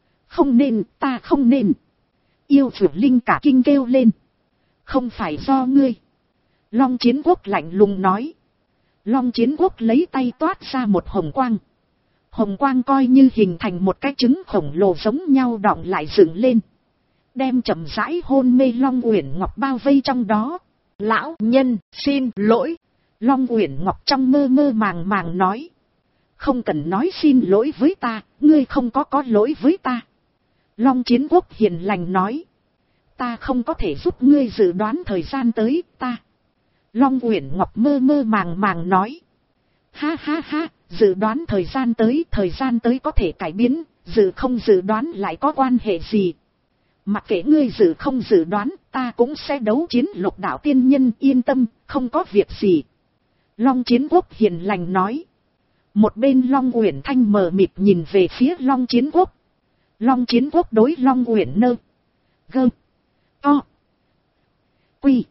Ta không nên. Yêu Dược Linh cả kinh kêu lên. Không phải do ngươi. Long Chiến Quốc lạnh lùng nói. Long Chiến Quốc lấy tay toát ra một hồng quang. Hồng quang coi như hình thành một cái trứng khổng lồ giống nhau đọng lại dựng lên. Đem chậm rãi hôn mê Long Uyển Ngọc bao vây trong đó. Lão nhân, xin lỗi. Long Uyển Ngọc trong mơ màng nói. Không cần nói xin lỗi với ta, ngươi không có lỗi với ta. Long Chiến Quốc hiền lành nói. Ta không có thể giúp ngươi dự đoán thời gian tới, ta. Long Uyển Ngọc mơ màng nói. Ha, dự đoán thời gian tới có thể cải biến, không dự đoán lại có quan hệ gì. Mặc kệ ngươi không dự đoán, ta cũng sẽ đấu chiến Lục Đạo tiên nhân, yên tâm, không có việc gì. Long Chiến Quốc hiền lành nói. Một bên Long Uyển Thanh mờ mịt nhìn về phía Long Chiến Quốc. Long Chiến Quốc đối Long Uyển Nơ. Gơ. To. Quy.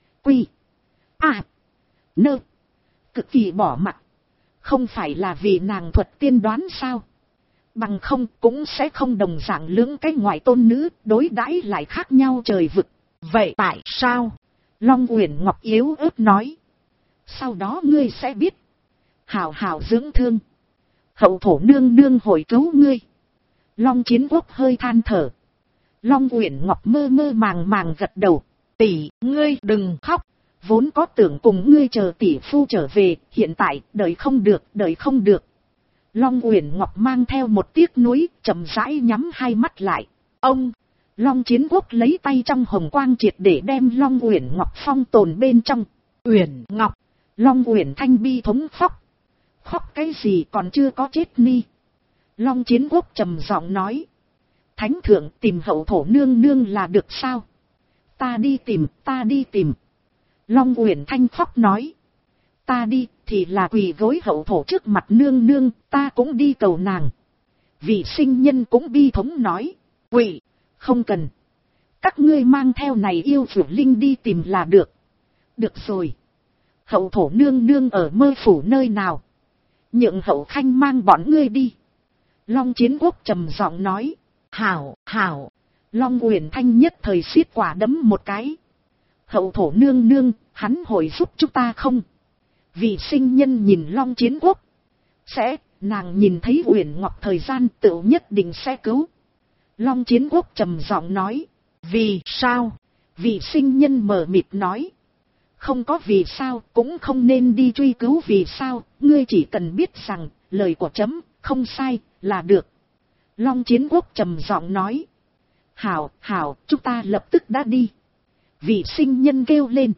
Nơ. Cực kỳ bỏ mặt. Không phải là vì nàng thuật tiên đoán sao? Bằng không cũng sẽ không đồng dạng lưỡng cái ngoại tôn nữ, đối đãi lại khác nhau trời vực. Vậy tại sao? Long Uyển Ngọc yếu ớt nói. Sau đó ngươi sẽ biết. Hảo dưỡng thương. Hậu Thổ nương nương hồi cứu ngươi. Long Chiến Quốc hơi than thở. Long Uyển Ngọc mơ màng gật đầu. Tỷ, ngươi đừng khóc. Vốn có tưởng cùng ngươi chờ tỷ phu trở về, hiện tại đợi không được. Long Uyển Ngọc mang theo một tiếc nuối, chậm rãi nhắm hai mắt lại. Ông, Long Chiến Quốc lấy tay trong hồng quang triệt để đem Long Uyển Ngọc phong tồn bên trong. Uyển Ngọc, Long Uyển Thanh bi thống khóc. Khóc cái gì còn chưa có chết ni. Long Chiến Quốc trầm giọng nói. Thánh thượng tìm Hậu Thổ nương nương là được sao? Ta đi tìm. Long Uyển Thanh khóc nói. Ta đi thì là quỳ gối Hậu Thổ trước mặt nương nương, ta cũng đi cầu nàng. Vị sinh nhân cũng bi thống nói. Quỳ, không cần. Các ngươi mang theo này Yêu Dược Linh đi tìm là được. Được rồi. Hậu Thổ nương nương ở Mơ Phủ nơi nào? Nhượng Hậu Khanh mang bọn ngươi đi. Long Chiến Quốc trầm giọng nói. Hảo, hảo. Long Uyển Thanh nhất thời siết quả đấm một cái. Hậu thổ nương nương, hắn hội giúp chúng ta không? Vị sinh nhân nhìn Long Chiến Quốc. Sẽ, nàng nhìn thấy Uyển Ngọc thời gian tự nhất định sẽ cứu. Long Chiến Quốc trầm giọng nói. Vì sao? Vị sinh nhân mờ mịt nói. Không có vì sao, cũng không nên đi truy cứu vì sao, ngươi chỉ cần biết rằng, lời của chấm, không sai, là được. Long Chiến Quốc trầm giọng nói. Hảo, hảo, chúng ta lập tức đã đi. Vị sinh nhân kêu lên.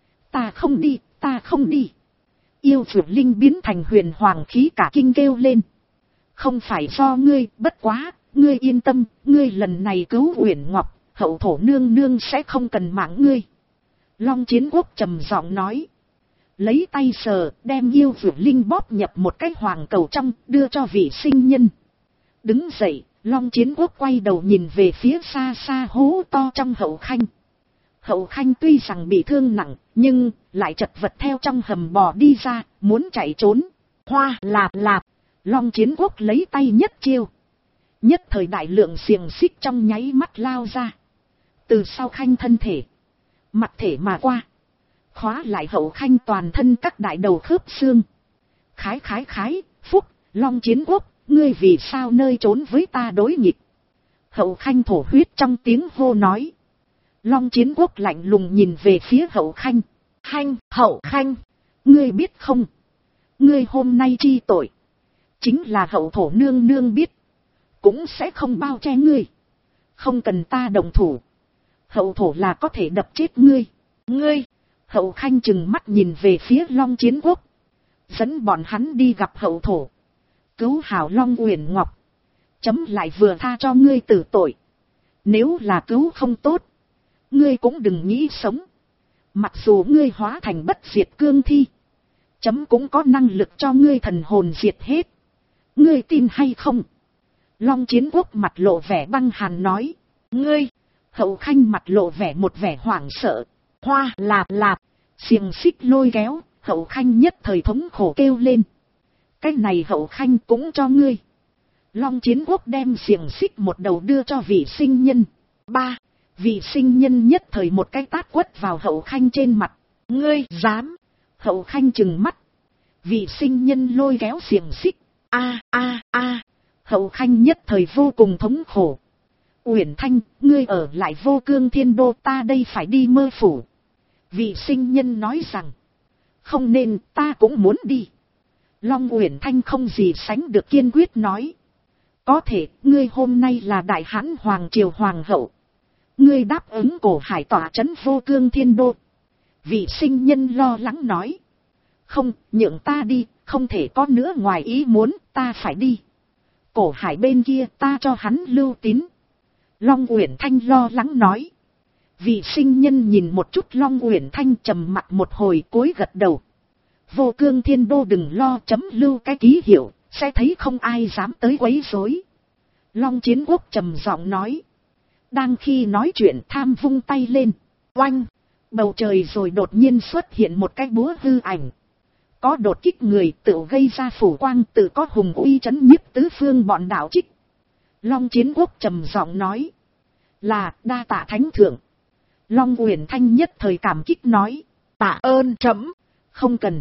Ta không đi, ta không đi. Yêu Dược Linh biến thành huyền hoàng khí cả kinh kêu lên. Không phải do ngươi, bất quá, ngươi yên tâm, ngươi lần này cứu Uyển Ngọc, hậu thổ nương nương sẽ không cần mạng ngươi. Long Chiến Quốc trầm giọng nói. Lấy tay sờ, đem Yêu Dược Linh bóp nhập một cái hoàng cầu trong, đưa cho vị sinh nhân. Đứng dậy, Long Chiến Quốc quay đầu nhìn về phía xa xa hố to trong Hậu Khanh. Hậu Khanh tuy rằng bị thương nặng, nhưng lại chật vật theo trong hầm bò đi ra, muốn chạy trốn. Hoa lạp lạp. Long Chiến Quốc lấy tay nhất chiêu. Nhất thời đại lượng xiềng xích trong nháy mắt lao ra. Từ sau Khanh thân thể, mặt thể mà qua. Khóa lại Hậu Khanh toàn thân các đại đầu khớp xương. Khái khái khái, phúc, Long Chiến Quốc, ngươi vì sao nơi trốn với ta đối nghịch? Hậu Khanh thổ huyết trong tiếng hô nói. Long Chiến Quốc lạnh lùng nhìn về phía Hậu Khanh. Hậu Khanh, ngươi biết không? Ngươi hôm nay chi tội, chính là hậu thổ nương nương biết, cũng sẽ không bao che ngươi. Không cần ta đồng thủ, hậu thổ là có thể đập chết ngươi. Ngươi, Hậu Khanh chừng mắt nhìn về phía Long Chiến Quốc. Dẫn bọn hắn đi gặp hậu thổ. Cứu hảo Long Uyển Ngọc. Chấm lại vừa tha cho ngươi tử tội. Nếu là cứu không tốt, ngươi cũng đừng nghĩ sống. Mặc dù ngươi hóa thành bất diệt cương thi, chấm cũng có năng lực cho ngươi thần hồn diệt hết. Ngươi tin hay không? Long Chiến Quốc mặt lộ vẻ băng hàn nói. ngươi, Hậu Khanh mặt lộ vẻ một vẻ hoảng sợ. hoa lạp lạp. Xiềng xích lôi kéo, Hậu Khanh nhất thời thống khổ kêu lên. Cái này Hậu Khanh cũng cho ngươi. Long Chiến Quốc đem xiềng xích một đầu đưa cho vị sinh nhân. Vị sinh nhân nhất thời một cái tát quất vào Hậu Khanh trên mặt. Ngươi dám? Hậu Khanh trừng mắt. Vị sinh nhân lôi kéo xiềng xích. Hậu Khanh nhất thời vô cùng thống khổ. Uyển Thanh, ngươi ở lại Vô Cương Thiên Đô, ta đây phải đi Mơ Phủ. Vị sinh nhân nói rằng. Không nên, ta cũng muốn đi. Long Uyển Thanh không gì sánh được kiên quyết nói. Có thể, ngươi hôm nay là Đại Hãn Hoàng Triều Hoàng hậu. Ngươi đáp ứng Cổ Hải tỏa trấn Vô Cương Thiên Đô. Vị sinh nhân lo lắng nói. Không, nhượng ta đi, không thể có nữa ngoài ý muốn, ta phải đi. Cổ Hải bên kia ta cho hắn lưu tín. Long Uyển Thanh lo lắng nói. Vị sinh nhân nhìn một chút Long Uyển Thanh trầm mặt một hồi cúi gật đầu. Vô Cương Thiên Đô đừng lo, chấm lưu cái ký hiệu, sẽ thấy không ai dám tới quấy rối. Long Chiến Quốc trầm giọng nói. Đang khi nói chuyện tham vung tay lên. Oanh! Bầu trời rồi đột nhiên xuất hiện một cái búa hư ảnh. Có đột kích người tự gây ra phủ quang, tự có hùng uy trấn nhiếp tứ phương bọn đạo trích. Long Chiến Quốc trầm giọng nói. Là đa tạ thánh thượng. Long Uyển Thanh nhất thời cảm kích nói. Tạ ơn chấm. Không cần.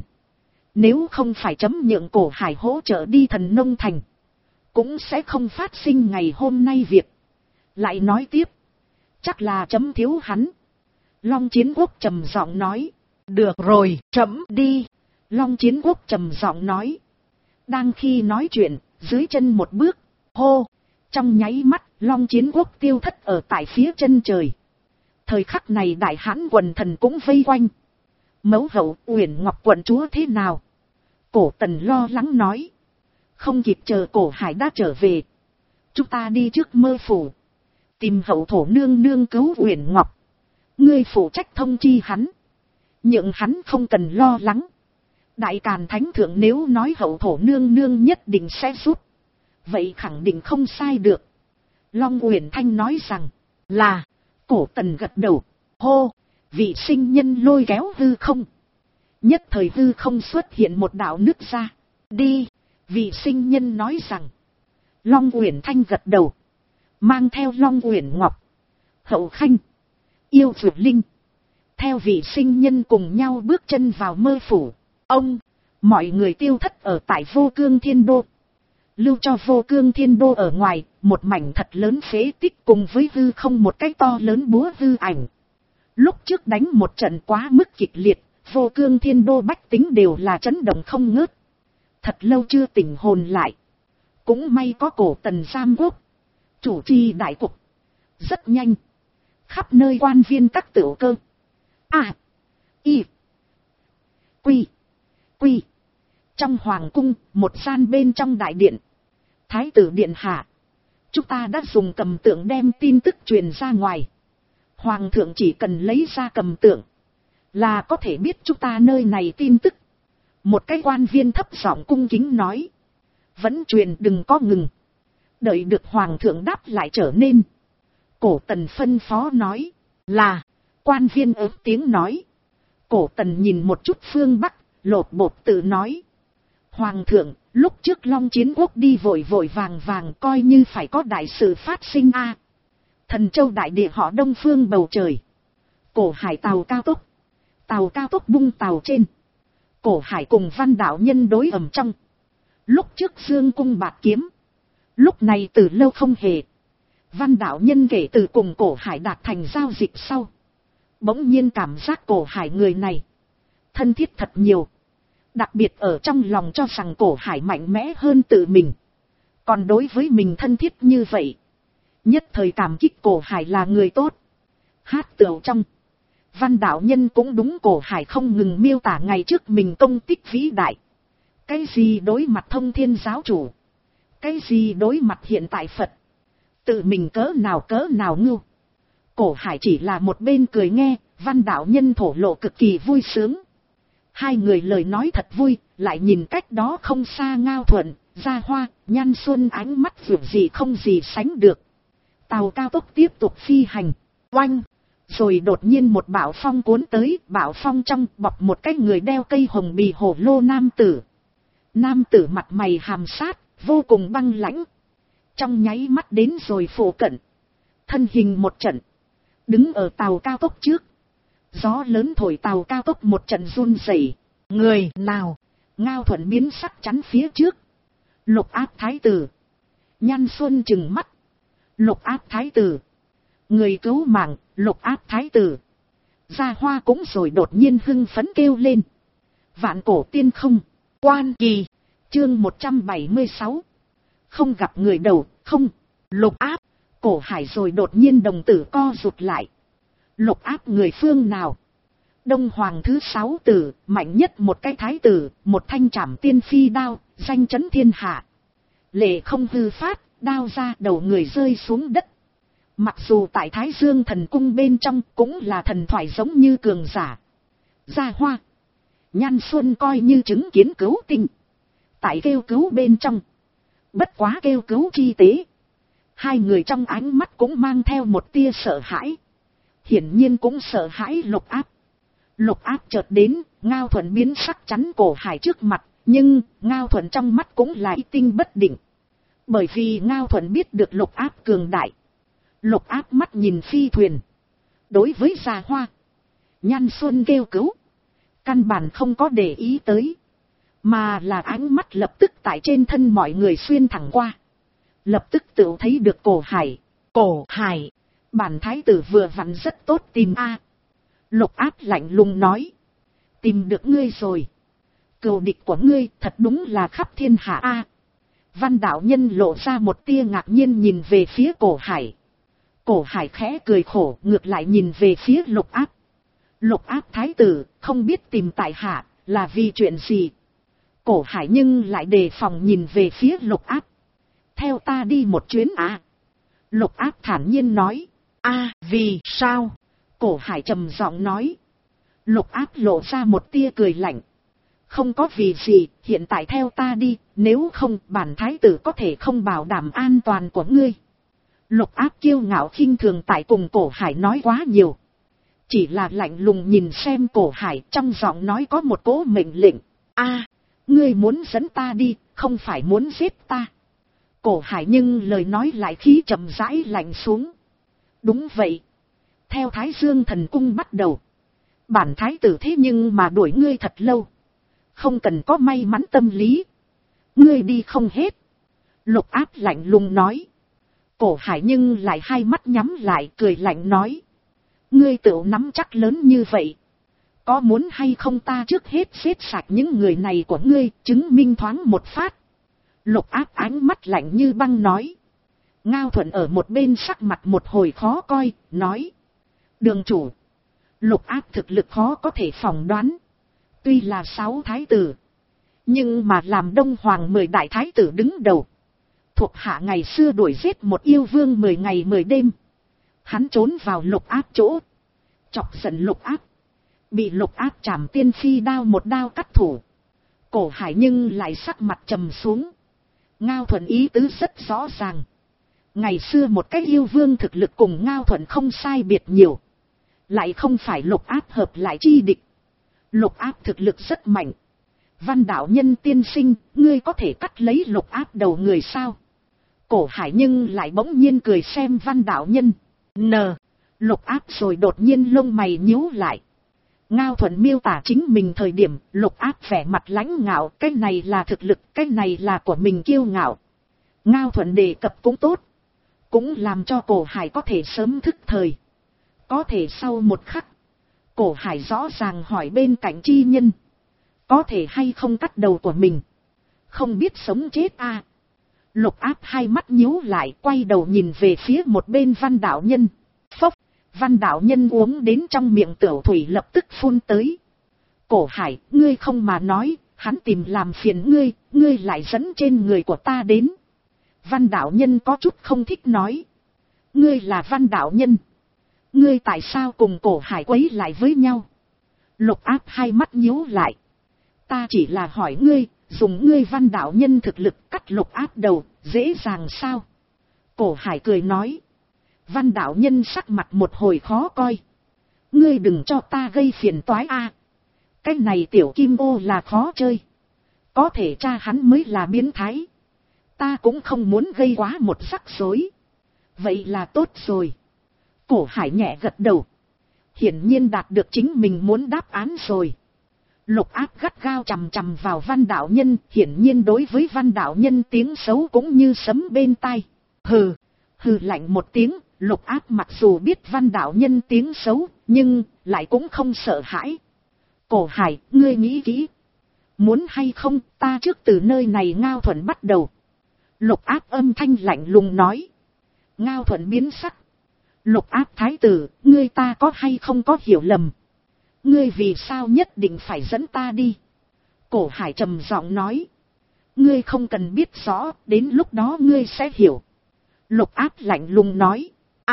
Nếu không phải chấm nhượng Cổ Hải hỗ trợ đi Thần Nông Thành, cũng sẽ không phát sinh ngày hôm nay việc. Lại nói tiếp. Chắc là chấm thiếu hắn. Long Chiến Quốc trầm giọng nói. Được rồi, chấm đi. Long Chiến Quốc trầm giọng nói. Đang khi nói chuyện, dưới chân một bước, hô. Trong nháy mắt, Long Chiến Quốc tiêu thất ở tại phía chân trời. Thời khắc này Đại Hãn quần thần cũng vây quanh. Mẫu hậu Uyển Ngọc quận chúa thế nào? Cổ Tần lo lắng nói. Không kịp chờ Cổ Hải đã trở về. Chúng ta đi trước Mơ Phủ, tìm hậu thổ nương nương cứu Uyển Ngọc. Ngươi phụ trách thông chi hắn, nhượng hắn không cần lo lắng. Đại Càn Thánh Thượng nếu nói hậu thổ nương nương nhất định sẽ giúp, vậy khẳng định không sai được. Long Uyển Thanh nói rằng. Là. Cổ Tần gật đầu. Hô. Vị sinh nhân lôi kéo hư không. Nhất thời hư không xuất hiện một đạo nước ra. Đi. Vị sinh nhân nói rằng. Long Uyển Thanh gật đầu. Mang theo Long Uyển Ngọc, Hậu Khanh, Yêu Dược Linh. Theo vị sinh nhân cùng nhau bước chân vào mơ phủ. Mọi người tiêu thất ở tại Vô Cương Thiên Đô. Lưu cho Vô Cương Thiên Đô ở ngoài, một mảnh thật lớn phế tích cùng với hư không một cái to lớn búa hư ảnh. Lúc trước đánh một trận quá mức kịch liệt, Vô Cương Thiên Đô bách tính đều là chấn động không ngớt. Thật lâu chưa tỉnh hồn lại. Cũng may có Cổ Tần Giám Quốc chủ trì đại cục. Rất nhanh, khắp nơi quan viên các tửu cơ Y Quy trong hoàng cung, một gian bên trong đại điện. Thái tử điện hạ, chúng ta đã dùng cầm tượng đem tin tức truyền ra ngoài. Hoàng thượng chỉ cần lấy ra cầm tượng là có thể biết chúng ta nơi này tin tức. Một cái quan viên thấp giọng cung kính nói. Vẫn truyền đừng có ngừng. Đợi được hoàng thượng đáp lại trở nên. Cổ Tần phân phó nói. Là. Quan viên ớt tiếng nói. Cổ Tần nhìn một chút phương Bắc, lột bột tự nói. Hoàng thượng, lúc trước Long Chiến Quốc đi vội vội vàng vàng coi như phải có đại sự phát sinh Thần Châu đại địa họ đông phương bầu trời. Cổ Hải tàu cao tốc bung tàu trên. Cổ Hải cùng Văn đạo nhân đối ầm trong. Lúc trước Dương cung bạt kiếm. Lúc này từ lâu không hề. Văn đạo nhân kể từ cùng Cổ Hải đạt thành giao dịch sau. Bỗng nhiên cảm giác Cổ Hải người này thân thiết thật nhiều. Đặc biệt ở trong lòng cho rằng Cổ Hải mạnh mẽ hơn tự mình. Còn đối với mình thân thiết như vậy. Nhất thời cảm kích Cổ Hải là người tốt. Hát tửu trong. Văn đạo nhân cũng đúng Cổ Hải không ngừng miêu tả ngày trước mình công tích vĩ đại. Cái gì đối mặt Thông Thiên giáo chủ. Cái gì đối mặt hiện tại Phật. Tự mình cỡ nào ngưu. Cổ Hải chỉ là một bên cười nghe. Văn đạo nhân thổ lộ cực kỳ vui sướng. Hai người lời nói thật vui. Lại nhìn cách đó không xa Ngao Thuận, Gia Hoa, Nhan Xuân ánh mắt vượt gì không gì sánh được. Tàu cao tốc tiếp tục phi hành. Oanh. Rồi đột nhiên một bão phong cuốn tới. Bão phong trong bọc một cái người đeo cây hồng bì hổ lô nam tử. Nam tử mặt mày hàm sát, vô cùng băng lãnh. Trong nháy mắt đến rồi phụ cận. Thân hình một trận. Đứng ở tàu cao tốc trước. Gió lớn thổi tàu cao tốc một trận run rẩy. Người nào? Ngao Thuận biến sắc chắn phía trước. Lục Áp thái tử. Nhan Xuân trừng mắt. Lục Áp thái tử. Người cứu mạng, Lục Áp thái tử. Gia Hoa cũng rồi đột nhiên hưng phấn kêu lên. Vạn cổ tiên không. Quan kỳ. Chương 176. Không gặp người đầu, không. Lục Áp. Cổ Hải rồi đột nhiên đồng tử co rụt lại. Lục Áp người phương nào? Đông Hoàng thứ 6 tử, mạnh nhất một cái thái tử, một thanh trảm tiên phi đao, danh chấn thiên hạ. Lệ không hư phát, đao ra đầu người rơi xuống đất. Mặc dù tại Thái Dương thần cung bên trong cũng là thần thoại giống như cường giả. Gia Hoa, Nhan Xuân coi như chứng kiến cứu tinh. Tại kêu cứu bên trong. Bất quá kêu cứu chi tế. Hai người trong ánh mắt cũng mang theo một tia sợ hãi. Hiển nhiên cũng sợ hãi Lục Áp. Lục Áp chợt đến, Ngao Thuận biến sắc chắn Cổ Hải trước mặt. Nhưng Ngao Thuận trong mắt cũng là y tinh bất định. Bởi vì Ngao Thuận biết được Lục Áp cường đại. Lục Áp mắt nhìn phi thuyền. Đối với Gia Hoa, Nhan Xuân kêu cứu. Căn bản không có để ý tới. Mà là ánh mắt lập tức tại trên thân mọi người xuyên thẳng qua. Lập tức tự thấy được Cổ Hải. Cổ Hải. Bản thái tử vừa vặn rất tốt tìm Lục Áp lạnh lùng nói. Tìm được ngươi rồi. Cừu địch của ngươi thật đúng là khắp thiên hạ Văn đạo nhân lộ ra một tia ngạc nhiên nhìn về phía Cổ Hải. Cổ Hải khẽ cười khổ ngược lại nhìn về phía Lục Áp. Lục Áp thái tử không biết tìm tại hạ là vì chuyện gì. Cổ Hải nhưng lại đề phòng nhìn về phía Lục Áp. Theo ta đi một chuyến Lục Áp thản nhiên nói. Vì sao? Cổ Hải trầm giọng nói. Lục Áp lộ ra một tia cười lạnh. Không có vì gì, hiện tại theo ta đi, nếu không bản thái tử có thể không bảo đảm an toàn của ngươi. Lục Áp kiêu ngạo khinh thường tại cùng Cổ Hải nói quá nhiều. Chỉ là lạnh lùng nhìn xem Cổ Hải trong giọng nói có một cỗ mệnh lệnh. Ngươi muốn dẫn ta đi, không phải muốn giết ta. Cổ Hải nhưng lời nói lại khí chậm rãi lạnh xuống. Đúng vậy. Theo Thái Dương thần cung bắt đầu. Bản thái tử thế nhưng mà đuổi ngươi thật lâu. Không cần có may mắn tâm lý. Ngươi đi không hết. Lục Áp lạnh lùng nói. Cổ Hải nhưng lại hai mắt nhắm lại cười lạnh nói. Ngươi tự nắm chắc lớn như vậy. Có muốn hay không ta trước hết xếp sạch những người này của ngươi, chứng minh thoáng một phát. Lục Áp ánh mắt lạnh như băng nói. Ngao Thuận ở một bên sắc mặt một hồi khó coi, nói. Đường chủ. Lục Áp thực lực khó có thể phỏng đoán. Tuy là 6 thái tử. Nhưng mà làm Đông Hoàng 10 đại thái tử đứng đầu. Thuộc hạ ngày xưa đuổi giết một yêu vương 10 ngày 10 đêm. Hắn trốn vào Lục Áp chỗ. Chọc giận Lục Áp. Bị Lục Áp chảm tiên phi đao một đao cắt thủ. Cổ Hải nhưng lại sắc mặt trầm xuống. Ngao Thuận ý tứ rất rõ ràng. Ngày xưa một cái yêu vương thực lực cùng Ngao Thuận không sai biệt nhiều. Lại không phải Lục Áp hợp lại chi địch. Lục Áp thực lực rất mạnh. Văn đạo nhân tiên sinh, ngươi có thể cắt lấy Lục Áp đầu người sao? Cổ Hải nhưng lại bỗng nhiên cười xem Văn đạo nhân. Lục Áp rồi đột nhiên lông mày nhíu lại. Ngao Thuận miêu tả chính mình thời điểm, Lục Áp vẻ mặt lãnh ngạo, cái này là thực lực, cái này là của mình kiêu ngạo. Ngao Thuận đề cập cũng tốt. Cũng làm cho Cổ Hải có thể sớm thức thời. Có thể sau một khắc, Cổ Hải rõ ràng hỏi bên cạnh chi nhân. Có thể hay không cắt đầu của mình? Không biết sống chết à? Lục Áp hai mắt nhíu lại, quay đầu nhìn về phía một bên Văn đạo nhân. Phốc, Văn đạo nhân uống đến trong miệng tửu thủy lập tức phun tới. Cổ Hải, ngươi không mà nói, hắn tìm làm phiền ngươi, ngươi lại dẫn trên người của ta đến. Văn đạo nhân có chút không thích nói. Ngươi là Văn đạo nhân. Ngươi tại sao cùng Cổ Hải quấy lại với nhau? Lục Áp hai mắt nhíu lại. Ta chỉ là hỏi ngươi, dùng ngươi Văn đạo nhân thực lực cắt Lục Áp đầu, dễ dàng sao? Cổ Hải cười nói. Văn đạo nhân sắc mặt một hồi khó coi. Ngươi đừng cho ta gây phiền toái a. Cái này tiểu kim ô là khó chơi. Có thể cha hắn mới là biến thái. Ta cũng không muốn gây quá một rắc rối. Vậy là tốt rồi. Cổ Hải nhẹ gật đầu. Hiển nhiên đạt được chính mình muốn đáp án rồi. Lục Áp gắt gao chằm chằm vào Văn đạo nhân. Hiển nhiên đối với Văn đạo nhân tiếng xấu cũng như sấm bên tai. Hừ, hừ lạnh một tiếng. Lục Áp mặc dù biết Văn đạo nhân tiếng xấu, nhưng lại cũng không sợ hãi. Cổ Hải, ngươi nghĩ kỹ. Muốn hay không, ta trước từ nơi này Ngao Thuận bắt đầu. Lục Áp âm thanh lạnh lùng nói. Ngao Thuận biến sắc. Lục Áp thái tử, ngươi ta có hay không có hiểu lầm? Ngươi vì sao nhất định phải dẫn ta đi? Cổ Hải trầm giọng nói. Ngươi không cần biết rõ, đến lúc đó ngươi sẽ hiểu. Lục Áp lạnh lùng nói.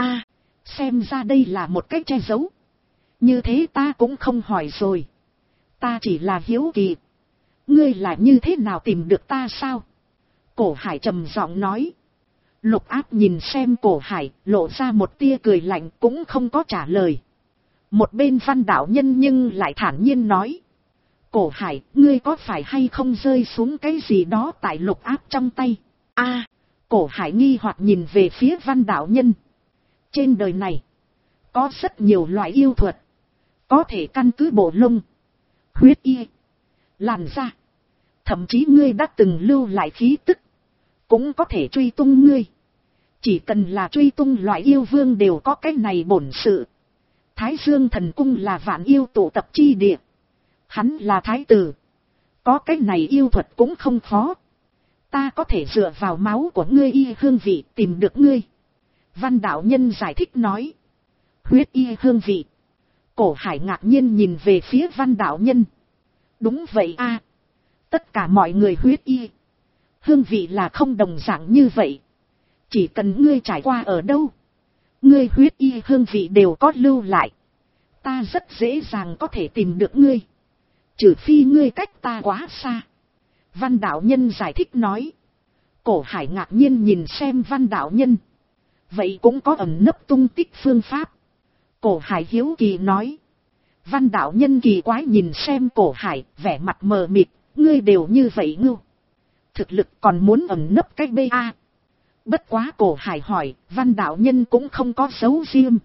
Xem ra đây là một cách che giấu. Như thế ta cũng không hỏi rồi. Ta chỉ là hiếu kỳ. Ngươi là như thế nào tìm được ta sao? Cổ Hải trầm giọng nói. Lục Áp nhìn xem Cổ Hải, lộ ra một tia cười lạnh cũng không có trả lời. Một bên Văn đạo nhân nhưng lại thản nhiên nói. Cổ Hải, ngươi có phải hay không rơi xuống cái gì đó tại Lục Áp trong tay? Cổ Hải nghi hoặc nhìn về phía Văn đạo nhân. Trên đời này, có rất nhiều loại yêu thuật. Có thể căn cứ bộ lông, huyết y, làn da. Thậm chí ngươi đã từng lưu lại khí tức. Cũng có thể truy tung ngươi. Chỉ cần là truy tung loại yêu vương đều có cái này bổn sự. Thái Dương thần cung là vạn yêu tụ tập chi địa. Hắn là thái tử. Có cái này yêu thuật cũng không khó. Ta có thể dựa vào máu của ngươi y hương vị tìm được ngươi. Văn đạo nhân giải thích nói. Huyết y hương vị. Cổ Hải ngạc nhiên nhìn về phía Văn đạo nhân. Đúng vậy tất cả mọi người huyết y. Hương vị là không đồng dạng như vậy. Chỉ cần ngươi trải qua ở đâu. Ngươi huyết y hương vị đều có lưu lại. Ta rất dễ dàng có thể tìm được ngươi. Trừ phi ngươi cách ta quá xa. Văn đạo nhân giải thích nói. Cổ Hải ngạc nhiên nhìn xem Văn đạo nhân. Vậy cũng có ẩn nấp tung tích phương pháp. Cổ Hải hiếu kỳ nói. Văn đạo nhân kỳ quái nhìn xem Cổ Hải, vẻ mặt mờ mịt. Ngươi đều như vậy ngưu. Thực lực còn muốn ẩn nấp cách bê Bất quá Cổ Hải hỏi, Văn đạo nhân cũng không có dấu riêng.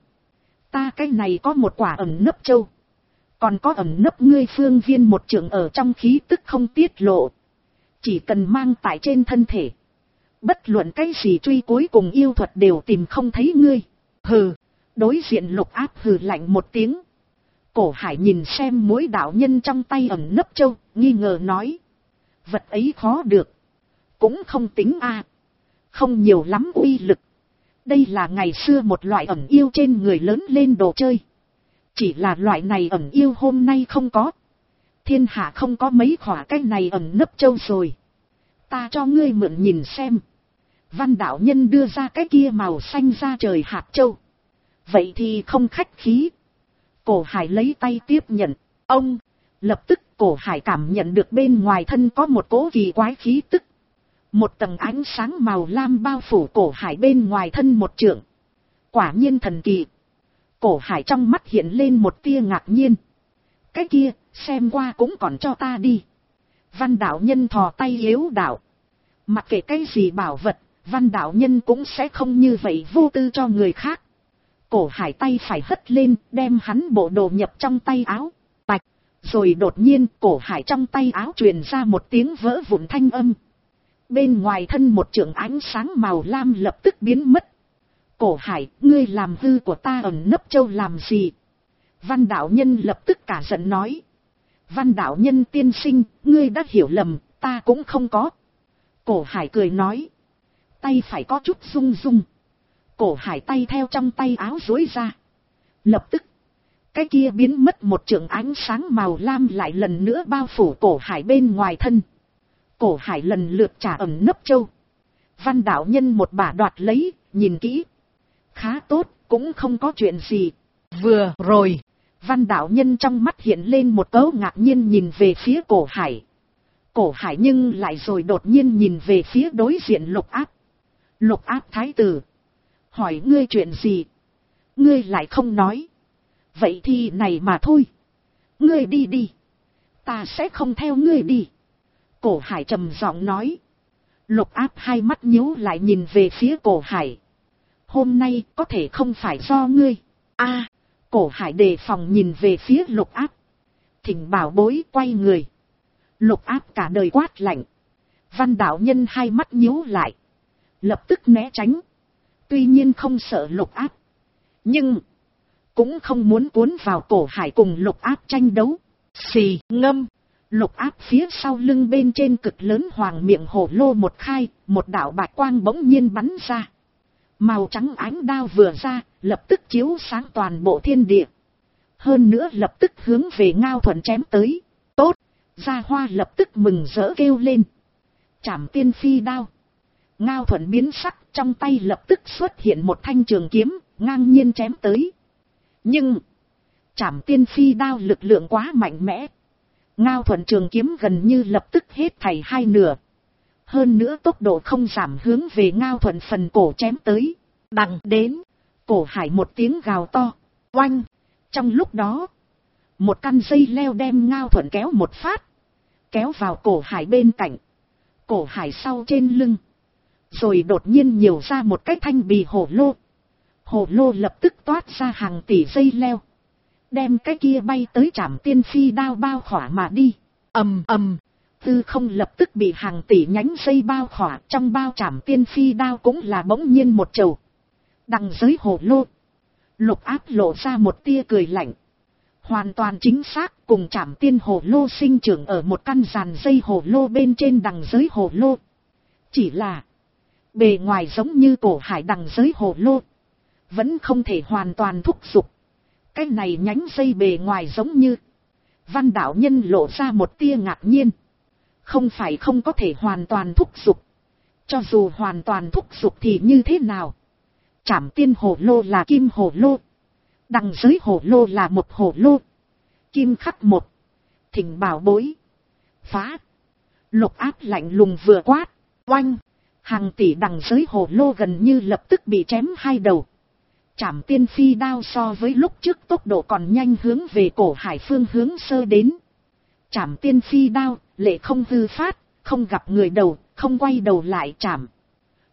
Ta cái này có một quả ẩn nấp châu. Còn có ẩn nấp ngươi phương viên một trượng ở trong khí tức không tiết lộ. Chỉ cần mang tại trên thân thể. Bất luận cái gì truy cuối cùng yêu thuật đều tìm không thấy ngươi. Hừ, đối diện Lục Áp hừ lạnh một tiếng. Cổ Hải nhìn xem mỗi đạo nhân trong tay ẩn nấp châu, nghi ngờ nói. Vật ấy khó được. Cũng không tính a, không nhiều lắm uy lực. Đây là ngày xưa một loại ẩn yêu trên người lớn lên đồ chơi. Chỉ là loại này ẩn yêu hôm nay không có. Thiên hạ không có mấy khỏa cái này ẩn nấp châu rồi. Ta cho ngươi mượn nhìn xem. Văn đạo nhân đưa ra cái kia màu xanh ra trời hạt châu. Vậy thì không khách khí. Cổ Hải lấy tay tiếp nhận. Ông, lập tức Cổ Hải cảm nhận được bên ngoài thân có một cỗ kỳ quái khí tức. Một tầng ánh sáng màu lam bao phủ Cổ Hải bên ngoài thân một trượng. Quả nhiên thần kỳ. Cổ Hải trong mắt hiện lên một tia ngạc nhiên. Cái kia, xem qua cũng còn cho ta đi. Văn đạo nhân thò tay yếu đạo. Mặc kệ cái gì bảo vật, Văn đạo nhân cũng sẽ không như vậy vô tư cho người khác. Cổ Hải tay phải hất lên, đem hắn bộ đồ nhập trong tay áo. Tạch. Rồi đột nhiên Cổ Hải trong tay áo truyền ra một tiếng vỡ vụn thanh âm. Bên ngoài thân một trượng ánh sáng màu lam lập tức biến mất. Cổ Hải, ngươi làm hư của ta ẩn nấp châu làm gì? Văn đạo nhân lập tức cả giận nói. Văn đạo nhân tiên sinh, ngươi đã hiểu lầm, ta cũng không có. Cổ Hải cười nói. Tay phải có chút rung rung. Cổ Hải tay theo trong tay áo duỗi ra. Lập tức, cái kia biến mất một trượng ánh sáng màu lam lại lần nữa bao phủ Cổ Hải bên ngoài thân. Cổ Hải lần lượt trả ẩn nấp châu. Văn đạo nhân một bà đoạt lấy, nhìn kỹ. Khá tốt, cũng không có chuyện gì. Vừa rồi, Văn đạo nhân trong mắt hiện lên một cấu ngạc nhiên nhìn về phía Cổ Hải. Cổ Hải nhưng lại rồi đột nhiên nhìn về phía đối diện Lục Áp. Lục Áp thái tử. Hỏi ngươi chuyện gì? Ngươi lại không nói. Vậy thì này mà thôi. Ngươi đi đi. Ta sẽ không theo ngươi đi. Cổ Hải trầm giọng nói. Lục Áp hai mắt nhíu lại nhìn về phía Cổ Hải. Hôm nay có thể không phải do ngươi. A, Cổ Hải đề phòng nhìn về phía Lục Áp. Thỉnh bảo bối quay người. Lục Áp cả đời quát lạnh. Văn đạo nhân hai mắt nhíu lại. Lập tức né tránh. Tuy nhiên không sợ Lục Áp. Nhưng cũng không muốn cuốn vào Cổ Hải cùng Lục Áp tranh đấu. Xì ngâm. Lục Áp phía sau lưng bên trên cực lớn hoàng miệng hổ lô một khai. Một đạo bạch quang bỗng nhiên bắn ra. Màu trắng ánh đao vừa ra, lập tức chiếu sáng toàn bộ thiên địa. Hơn nữa lập tức hướng về Ngao Thuận chém tới. Tốt, Gia Hoa lập tức mừng rỡ kêu lên. Trảm tiên phi đao. Ngao Thuận biến sắc, trong tay lập tức xuất hiện một thanh trường kiếm, ngang nhiên chém tới. Nhưng, Trảm tiên phi đao lực lượng quá mạnh mẽ. Ngao Thuận trường kiếm gần như lập tức hết thảy hai nửa. Hơn nữa tốc độ không giảm hướng về Ngao Thuận phần cổ chém tới. Đằng đến, Cổ Hải một tiếng gào to. Oanh! Trong lúc đó, một căn dây leo đem Ngao Thuận kéo một phát. Kéo vào Cổ Hải bên cạnh. Cổ Hải sau trên lưng. Rồi đột nhiên nhiều ra một cái thanh bì hổ lô. Hổ lô lập tức toát ra hàng tỷ dây leo. Đem cái kia bay tới Trảm tiên phi đao bao khỏa mà đi. Ầm ầm. Tư không lập tức bị hàng tỷ nhánh dây bao khỏa, trong bao Trảm tiên phi đao cũng là bỗng nhiên một chầu. Đằng dưới hồ lô, Lục Áp lộ ra một tia cười lạnh. Hoàn toàn chính xác, cùng Trảm tiên hồ lô sinh trưởng ở một căn giàn dây hồ lô bên trên đằng dưới hồ lô. Chỉ là, bề ngoài giống như Cổ Hải đằng dưới hồ lô, vẫn không thể hoàn toàn thúc giục. Cái này nhánh dây bề ngoài giống như. Văn đạo nhân lộ ra một tia ngạc nhiên. Không phải không có thể hoàn toàn thúc giục. Cho dù hoàn toàn thúc giục thì như thế nào? Trảm tiên hồ lô là kim hồ lô. Đằng dưới hồ lô là một hồ lô. Kim khắc một. Thỉnh bảo bối. Phá. Lục Áp lạnh lùng vừa quát. Oanh. Hàng tỷ đằng dưới hồ lô gần như lập tức bị chém hai đầu. Trảm tiên phi đao so với lúc trước tốc độ còn nhanh hướng về Cổ Hải phương hướng sơ đến. Trảm tiên phi đao, lệ không hư phát, không gặp người đầu, không quay đầu lại chạm.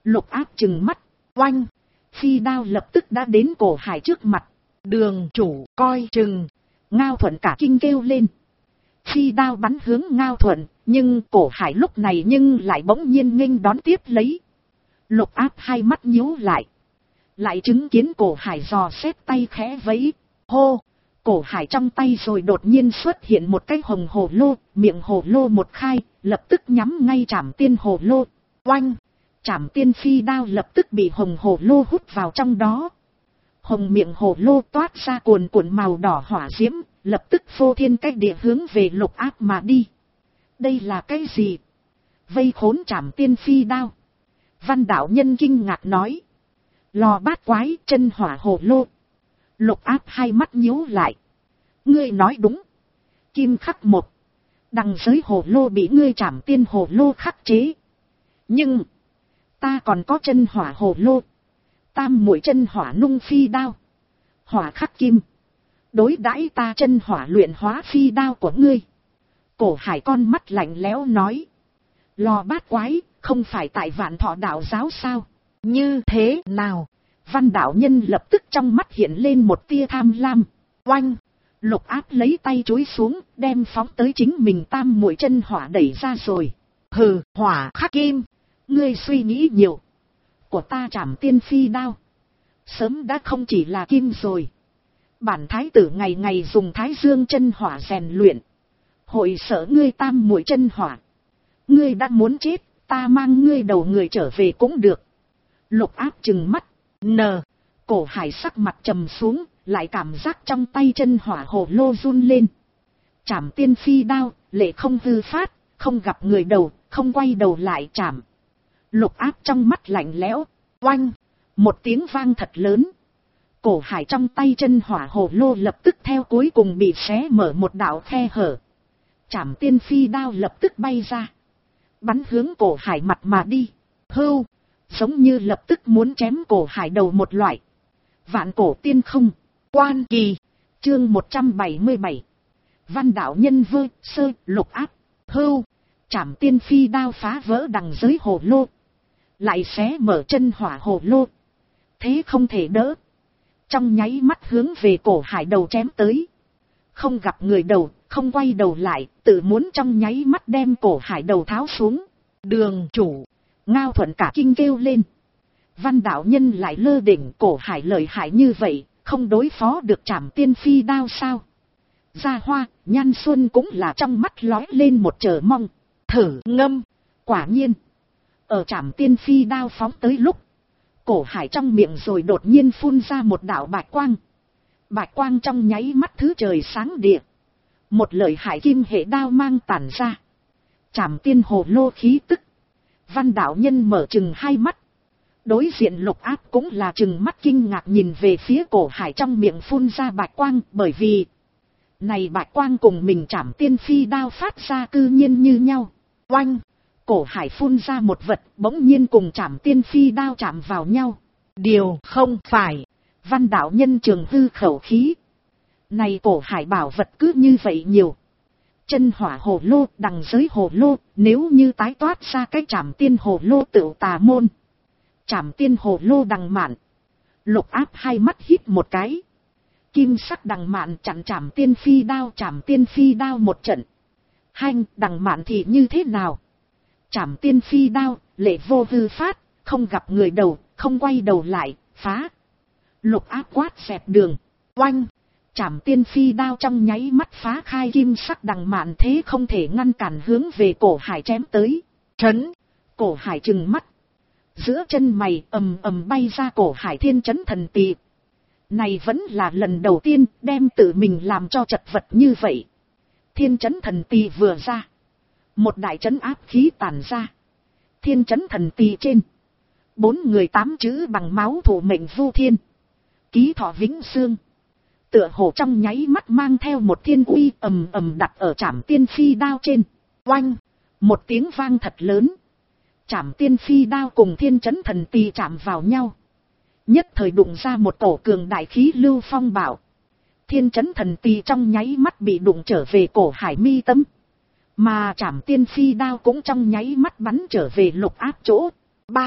Lục Áp trừng mắt, oanh, phi đao lập tức đã đến Cổ Hải trước mặt. đường chủ coi chừng. Ngao Thuận cả kinh kêu lên. Phi đao bắn hướng Ngao Thuận, nhưng Cổ Hải lúc này lại bỗng nhiên nghênh đón tiếp lấy. Lục Áp hai mắt nhíu lại chứng kiến Cổ Hải dò xét tay khẽ vẫy, hô. Cổ Hải trong tay rồi đột nhiên xuất hiện một cái hồng hồ lô, miệng hồ lô một khai, lập tức nhắm ngay Trảm Tiên hồ lô. Oanh! Trảm Tiên phi đao lập tức bị hồng hồ lô hút vào trong đó. Hồng miệng hồ lô toát ra cuồn cuộn màu đỏ hỏa diễm, lập tức phô thiên cách địa hướng về Lục Áp mà đi. Đây là cái gì? Vây khốn Trảm Tiên phi đao. Văn đạo nhân kinh ngạc nói. Lò bát quái chân hỏa hồ lô. Lục Áp hai mắt nhíu lại. Ngươi nói đúng. Kim khắc một. Đằng giới hồ lô bị ngươi Trảm Tiên hồ lô khắc chế. Nhưng ta còn có chân hỏa hồ lô. Tam muội chân hỏa nung phi đao. Hỏa khắc kim. Đối đãi ta chân hỏa luyện hóa phi đao của ngươi. Cổ Hải con mắt lạnh lẽo nói. Lò bát quái, không phải tại Vạn Thọ đạo giáo sao? Như thế nào? Văn đạo nhân lập tức trong mắt hiện lên một tia tham lam. Oanh! Lục Áp lấy tay chúi xuống, đem phóng tới chính mình tam muội chân hỏa đẩy ra rồi. Hừ, hỏa khắc kim. Ngươi suy nghĩ nhiều. Của ta Trảm Tiên phi đao. Sớm đã không chỉ là kim rồi. Bản thái tử ngày ngày dùng thái dương chân hỏa rèn luyện. Hội sợ ngươi tam muội chân hỏa. Ngươi đã muốn chết, ta mang ngươi đầu người trở về cũng được. Lục Áp trừng mắt. Cổ Hải sắc mặt trầm xuống, lại cảm giác trong tay chân hỏa hồ lô run lên. Trảm Tiên phi đao, lệ không hư phát, không gặp người đầu, không quay đầu lại chạm. Lục Áp trong mắt lạnh lẽo, oanh, một tiếng vang thật lớn. Cổ Hải trong tay chân hỏa hồ lô lập tức theo cuối cùng bị xé mở một đạo khe hở. Trảm Tiên phi đao lập tức bay ra, bắn hướng Cổ Hải mặt mà đi. Hưu, giống như lập tức muốn chém Cổ Hải đầu một loại. Vạn cổ tiên không, quan kỳ, chương 177. Văn đạo nhân vơ, sơ, Lục Áp, hưu, Trảm Tiên phi đao phá vỡ đằng giới hồ lô. Lại xé mở chân hỏa hồ lô. Thế không thể đỡ. Trong nháy mắt hướng về Cổ Hải đầu chém tới. Không gặp người đầu, không quay đầu lại, tự muốn trong nháy mắt đem Cổ Hải đầu tháo xuống. Đường chủ, Ngao Thuận cả kinh kêu lên. Văn đạo nhân lại lơ đỉnh, Cổ Hải lợi hại như vậy, không đối phó được Trảm Tiên phi đao sao? Gia Hoa, Nhan Xuân cũng là trong mắt lói lên một chờ mong. thử ngâm. Quả nhiên, ở Trảm Tiên phi đao phóng tới lúc, Cổ Hải trong miệng rồi đột nhiên phun ra một đạo bạch quang. Bạch quang trong nháy mắt thứ trời sáng địa. Một lợi hại kim hệ đao mang tản ra. Trảm Tiên hồ lô khí tức. Văn đạo nhân mở trừng hai mắt. Đối diện Lục Áp cũng là trừng mắt kinh ngạc nhìn về phía Cổ Hải trong miệng phun ra bạch quang, bởi vì này bạch quang cùng mình Trảm Tiên phi đao phát ra cư nhiên như nhau. Oanh! Cổ Hải phun ra một vật, bỗng nhiên cùng Trảm Tiên phi đao chạm vào nhau. Điều không phải. Văn đạo nhân trường hư khẩu khí. Này Cổ Hải bảo vật cứ như vậy nhiều. Chân hỏa hồ lô, đằng giới hồ lô, nếu như tái toát ra cái Trảm Tiên hồ lô tựu tà môn. Trảm Tiên hồ lô đằng mạn. Lục Áp hai mắt hít một cái. Kim sắc đằng mạn chặn Trảm Tiên phi đao, Trảm Tiên phi đao một trận. Hanh, đằng mạn thì như thế nào? Trảm Tiên phi đao, lệ vô hư phát, không gặp người đầu, không quay đầu lại, phá. Lục Áp quát xẹp đường, oanh. Trảm Tiên phi đao trong nháy mắt phá khai kim sắc đằng mạn, thế không thể ngăn cản hướng về Cổ Hải chém tới. Trấn, Cổ Hải trừng mắt. Giữa chân mày ầm ầm bay ra Cổ Hải thiên trấn thần tỳ. Này vẫn là lần đầu tiên đem tự mình làm cho chật vật như vậy. Thiên trấn thần tỳ vừa ra, một đại trấn áp khí tản ra. Thiên trấn thần tỳ trên, 4 người 8 chữ bằng máu thủ mệnh vu thiên. Ký thọ vĩnh xương. Tựa hồ trong nháy mắt mang theo một thiên uy ầm ầm đặt ở Trảm Tiên phi đao trên. Oanh! Một tiếng vang thật lớn. Trảm Tiên phi đao cùng thiên trấn thần tỳ chạm vào nhau. Nhất thời đụng ra một tổ cường đại khí lưu phong bạo. Thiên trấn thần tỳ trong nháy mắt bị đụng trở về Cổ Hải mi tâm. Mà Trảm Tiên phi đao cũng trong nháy mắt bắn trở về Lục Áp chỗ. 3.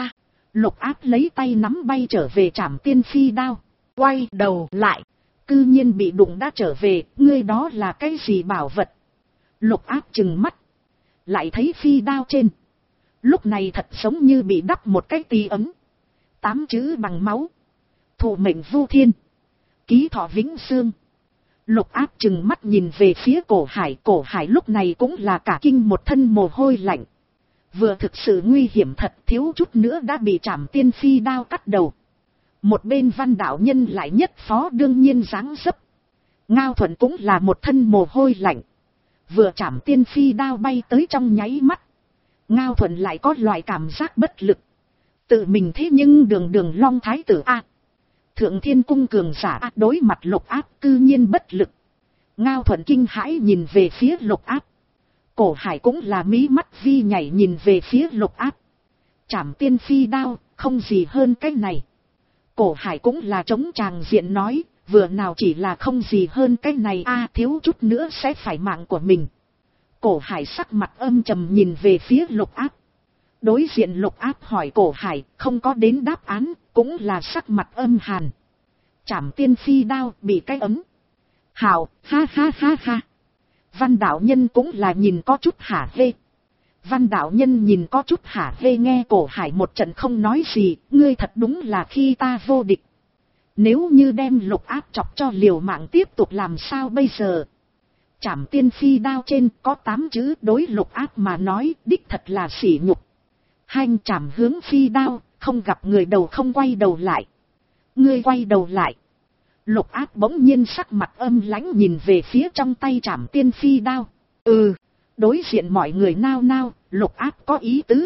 Lục Áp lấy tay nắm bay trở về Trảm Tiên Phi đao. Quay đầu lại. Cư nhiên bị đụng đã trở về, ngươi đó là cái gì bảo vật? Lục Áp trừng mắt. Lại thấy phi đao trên. Lúc này thật giống như bị đắp một cái tì ấm. 8 chữ bằng máu. Thụ mệnh vu thiên. Ký thọ vĩnh xương. Lục Áp trừng mắt nhìn về phía Cổ Hải lúc này cũng là cả kinh một thân mồ hôi lạnh. Vừa thực sự nguy hiểm thật, thiếu chút nữa đã bị Trảm Tiên Phi đao cắt đầu. Một bên Văn đạo nhân lại nhất phó đương nhiên dáng dấp. Ngao Thuận cũng là một thân mồ hôi lạnh. Vừa Trảm Tiên Phi đao bay tới trong nháy mắt. Ngao Thuận lại có loại cảm giác bất lực. Tự mình thế nhưng đường Long Thái tử A. Thượng Thiên Cung cường giả A đối mặt Lục Áp cư nhiên bất lực. Ngao Thuận kinh hãi nhìn về phía Lục Áp. Cổ Hải cũng là mí mắt vi nhảy nhìn về phía Lục Áp. Trảm Tiên Phi đao, không gì hơn cái này. Cổ Hải cũng là chống tràng diện nói, vừa nào chỉ là không gì hơn cái này a, thiếu chút nữa sẽ phải mạng của mình. Cổ Hải sắc mặt âm trầm nhìn về phía Lục Áp. Đối diện Lục Áp hỏi Cổ Hải, không có đến đáp án, cũng là sắc mặt âm hàn. Trảm Tiên Phi đao bị cái ấm. Hào, ha ha ha ha. Văn đạo nhân cũng là nhìn có chút hả hê. Văn đạo nhân nhìn có chút hả hê nghe Cổ Hải một trận không nói gì, ngươi thật đúng là khi ta vô địch. Nếu như đem Lục Áp chọc cho liều mạng tiếp tục làm sao bây giờ? Trảm Tiên Phi đao trên có 8 chữ đối Lục Áp mà nói đích thật là sỉ nhục. Hành trảm hướng phi đao, không gặp người đầu không quay đầu lại. Ngươi quay đầu lại. Lục Áp bỗng nhiên sắc mặt âm lãnh nhìn về phía trong tay Trảm Tiên Phi đao. Đối diện mọi người nao nao, Lục Áp có ý tứ.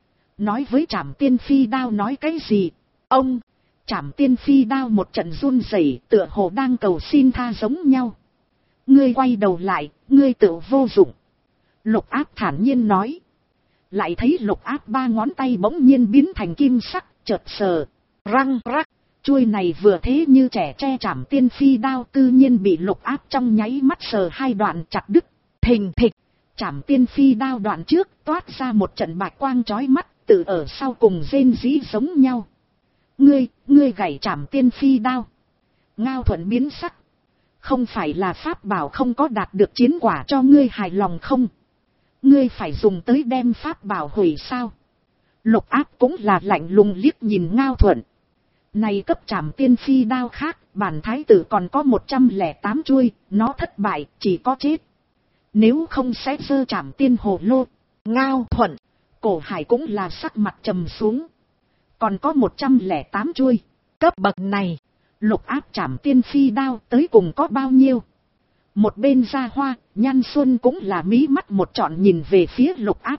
Nói với Trảm Tiên Phi đao nói cái gì? Ông, Trảm Tiên Phi đao một trận run rẩy, tựa hồ đang cầu xin tha giống nhau. Ngươi quay đầu lại, ngươi tự vô dụng. Lục Áp thản nhiên nói. Lại thấy Lục Áp 3 ngón tay bỗng nhiên biến thành kim sắc, chợt sờ, răng rắc. Chuôi này vừa thế như trẻ tre Trảm Tiên Phi đao tự nhiên bị Lục Áp trong nháy mắt sờ 2 đoạn chặt đứt. Thình thịch. Trảm Tiên Phi đao đoạn trước toát ra một trận bạch quang chói mắt, tự ở sau cùng rên rỉ giống nhau. Ngươi gảy Trảm Tiên Phi đao. Ngao Thuận biến sắc. Không phải là pháp bảo không có đạt được chiến quả cho ngươi hài lòng không? Ngươi phải dùng tới đem pháp bảo hủy sao? Lục Áp cũng là lạnh lùng liếc nhìn Ngao Thuận. Này cấp Trảm Tiên Phi đao khác, bản thái tử còn có 108 chuôi, nó thất bại, chỉ có chết. Nếu không sẽ giơ Trảm Tiên hồ lô. Ngao Thuận, Cổ Hải cũng là sắc mặt trầm xuống. Còn có 108 chuôi, cấp bậc này, Lục Áp Trảm Tiên Phi đao tới cùng có bao nhiêu? Một bên Gia Hoa, Nhan Xuân cũng là mí mắt một trọn nhìn về phía Lục Áp.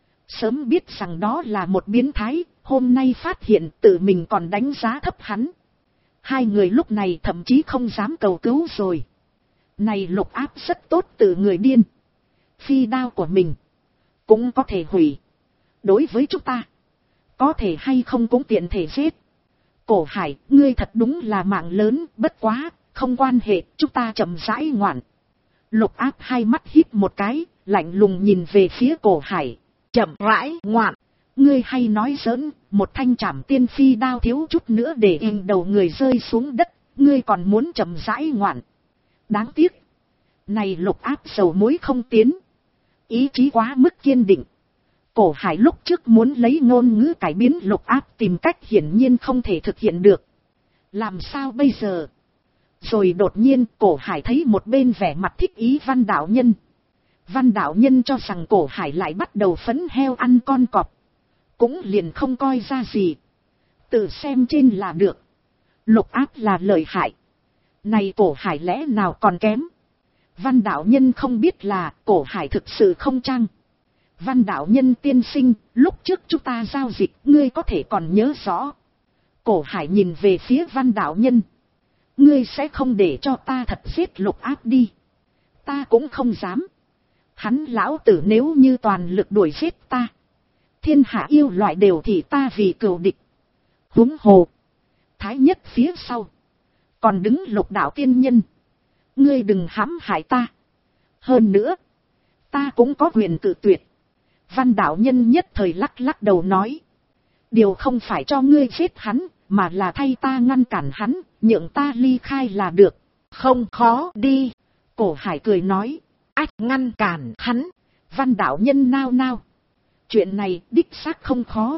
Sớm biết rằng đó là một biến thái, hôm nay phát hiện tự mình còn đánh giá thấp hắn. Hai người lúc này thậm chí không dám cầu cứu rồi. Này Lục Áp rất tốt từ người điên. Phi đao của mình cũng có thể hủy. Đối với chúng ta, có thể hay không cũng tiện thể giết. Cổ Hải, ngươi thật đúng là mạng lớn, bất quá, không quan hệ, chúng ta chậm rãi ngoạn. Lục Áp hai mắt híp một cái, lạnh lùng nhìn về phía Cổ Hải. Chậm rãi ngoạn. Ngươi hay nói giỡn, một thanh Trảm Tiên Phi đao thiếu chút nữa để in đầu người rơi xuống đất, ngươi còn muốn chậm rãi ngoạn. Đáng tiếc. Này Lục Áp dầu muối không tiến. Ý chí quá mức kiên định. Cổ Hải lúc trước muốn lấy ngôn ngữ cải biến Lục Áp tìm cách hiển nhiên không thể thực hiện được. Làm sao bây giờ? Rồi đột nhiên Cổ Hải thấy một bên vẻ mặt thích ý Văn đạo nhân. Văn đạo nhân cho rằng Cổ Hải lại bắt đầu phấn heo ăn con cọp. Cũng liền không coi ra gì. Tự xem trên là được. Lục Áp là lợi hại. Này Cổ Hải lẽ nào còn kém? Văn đạo nhân không biết là Cổ Hải thực sự không chăng. Văn đạo nhân tiên sinh, lúc trước chúng ta giao dịch, ngươi có thể còn nhớ rõ. Cổ Hải nhìn về phía Văn đạo nhân. Ngươi sẽ không để cho ta thật giết Lục Áp đi. Ta cũng không dám. Hắn lão tử nếu như toàn lực đuổi giết ta, thiên hạ yêu loại đều thì ta vì cừu địch. Huống hồ, thái nhất phía sau còn đứng Lục đạo tiên nhân. Ngươi đừng hãm hại ta. Hơn nữa, ta cũng có quyền cự tuyệt. Văn đạo nhân nhất thời lắc lắc đầu nói. Điều không phải cho ngươi giết hắn, mà là thay ta ngăn cản hắn, nhượng ta ly khai là được. Không khó đi. Cổ Hải cười nói. Ách, ngăn cản hắn. Văn đạo nhân nao nao. Chuyện này đích xác không khó.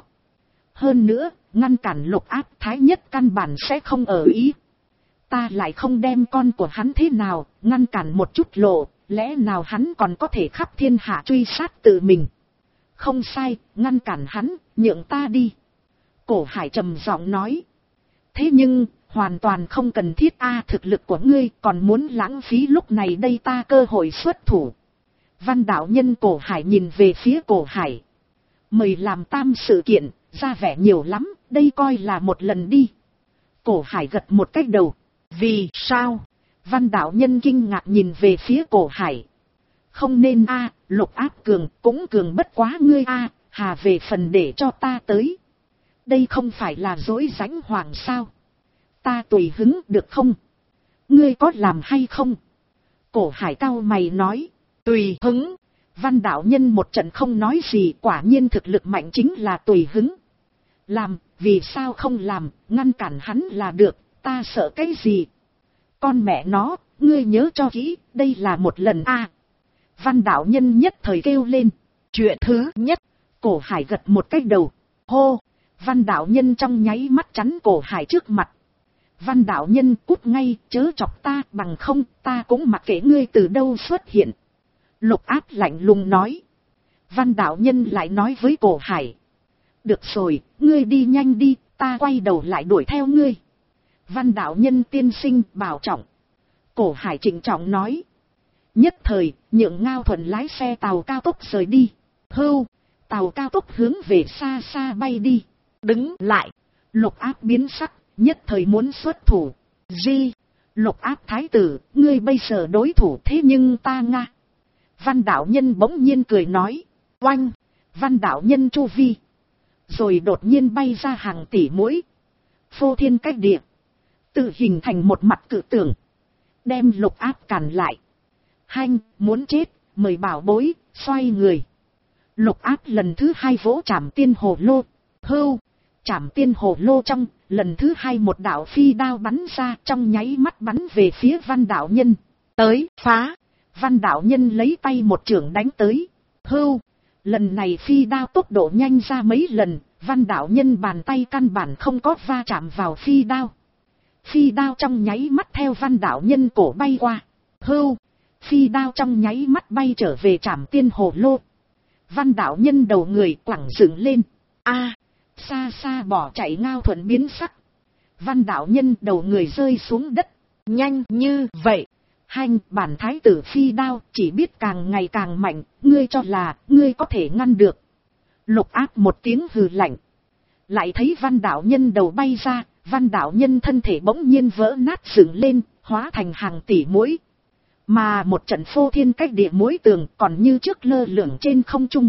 Hơn nữa, ngăn cản Lục Áp Thái nhất căn bản sẽ không ở ý. Ta lại không đem con của hắn thế nào, ngăn cản một chút lộ, lẽ nào hắn còn có thể khắp thiên hạ truy sát tự mình. Không sai, ngăn cản hắn, nhượng ta đi. Cổ Hải trầm giọng nói. Thế nhưng, hoàn toàn không cần thiết thực lực của ngươi còn muốn lãng phí lúc này đây ta cơ hội xuất thủ. Văn đạo nhân Cổ Hải nhìn về phía Cổ Hải. Mời làm tam sự kiện, ra vẻ nhiều lắm, đây coi là một lần đi. Cổ Hải gật một cái đầu. Vì sao? Văn đạo nhân kinh ngạc nhìn về phía Cổ Hải. Không nên Lục Áp cường, cũng cường bất quá ngươi hà về phần để cho ta tới. Đây không phải là dối rãnh hoàng sao? Ta tùy hứng được không? Ngươi có làm hay không? Cổ Hải cau mày nói. Tùy hứng. Văn đạo nhân một trận không nói gì, quả nhiên thực lực mạnh chính là tùy hứng. Làm, vì sao không làm, ngăn cản hắn là được, ta sợ cái gì? Con mẹ nó, ngươi nhớ cho kỹ, đây là một lần Văn đạo nhân nhất thời kêu lên. Chuyện thứ nhất. Cổ Hải gật một cái đầu. Hô, Văn đạo nhân trong nháy mắt chắn Cổ Hải trước mặt. Văn đạo nhân cút ngay, chớ chọc ta, bằng không ta cũng mặc kệ ngươi từ đâu xuất hiện. Lục Áp lạnh lùng nói. Văn đạo nhân lại nói với Cổ Hải. Được rồi, ngươi đi nhanh đi, ta quay đầu lại đuổi theo ngươi. Văn đạo nhân tiên sinh bảo trọng. Cổ Hải trịnh trọng nói. Nhất thời, nhượng Ngao Thuận lái xe tàu cao tốc rời đi. Hưu, tàu cao tốc hướng về xa xa bay đi. Đứng lại. Lục Áp biến sắc, nhất thời muốn xuất thủ. Di, Lục Áp thái tử, ngươi bây giờ đối thủ thế nhưng ta nga. Văn đạo nhân bỗng nhiên cười nói. Oanh, văn đạo nhân chu vi. Rồi đột nhiên bay ra hàng tỷ mũi. Phô thiên cách địa. Tự hình thành một mặt cự tường. Đem Lục Áp cản lại. Hanh, muốn chết, mời bảo bối, xoay người. Lục Áp lần thứ hai vỗ Trảm Tiên Hồ Lô. Hưu, Trảm Tiên Hồ Lô trong, lần thứ hai một đạo phi đao bắn ra, trong nháy mắt bắn về phía văn đạo nhân. Tới, phá. Văn đạo nhân lấy tay một chưởng đánh tới. Hưu, lần này phi đao tốc độ nhanh ra mấy lần, văn đạo nhân bàn tay căn bản không có va chạm vào phi đao. Phi đao trong nháy mắt theo văn đạo nhân cổ bay qua. Hưu, phi đao trong nháy mắt bay trở về Trảm Tiên Hồ Lô. Văn đạo nhân đầu người quẳng dựng lên. Xa xa bỏ chạy Ngao Thuận biến sắc. Văn đạo nhân đầu người rơi xuống đất. Nhanh như vậy. Hanh, bản thái tử phi đao chỉ biết càng ngày càng mạnh, ngươi cho là ngươi có thể ngăn được. Lục Áp một tiếng hừ lạnh. Lại thấy văn đạo nhân đầu bay ra, văn đạo nhân thân thể bỗng nhiên vỡ nát dựng lên, hóa thành hàng tỷ mũi. Mà một trận phô thiên cách địa mũi tường còn như trước lơ lửng trên không trung.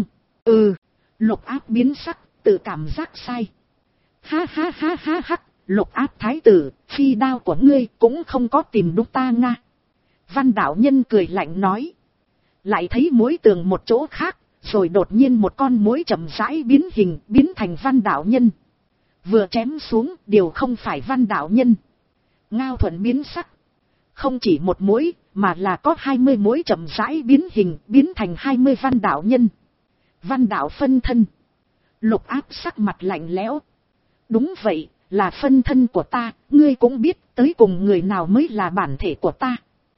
Lục Áp biến sắc, tự cảm giác sai. Ha ha ha ha ha, Lục Áp thái tử, phi đao của ngươi cũng không có tìm đúng ta nga. Văn đạo nhân cười lạnh nói. Lại thấy mũi tường một chỗ khác, rồi đột nhiên một con mũi chậm rãi biến hình, biến thành văn đạo nhân. Vừa chém xuống, điều không phải văn đạo nhân. Ngao Thuận biến sắc. Không chỉ một mũi, mà là có 20 mũi chậm rãi biến hình, biến thành 20 văn đạo nhân. Văn đạo phân thân. Lục Áp sắc mặt lạnh lẽo. Đúng vậy, là phân thân của ta, ngươi cũng biết tới cùng người nào mới là bản thể của ta.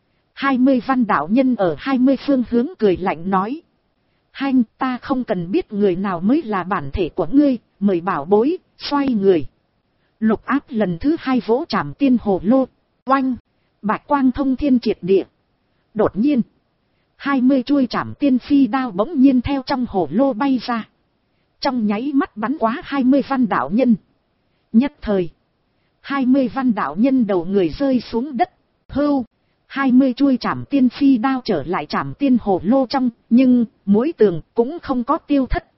20 văn đạo nhân ở 20 phương hướng cười lạnh nói. Hanh, ta không cần biết người nào mới là bản thể của ngươi, mời bảo bối, xoay người. Lục Áp lần thứ hai vỗ Trảm Tiên Hồ Lô. Oanh, bạch quang thông thiên triệt địa. Đột nhiên, 20 chuôi Trảm Tiên phi đao bỗng nhiên theo trong hồ lô bay ra. Trong nháy mắt bắn quá 20 văn đạo nhân. Nhất thời, 20 văn đạo nhân đầu người rơi xuống đất. Hưu, 20 chuôi Trảm Tiên phi đao trở lại Trảm Tiên hồ lô trong, nhưng mũi tường cũng không có tiêu thất.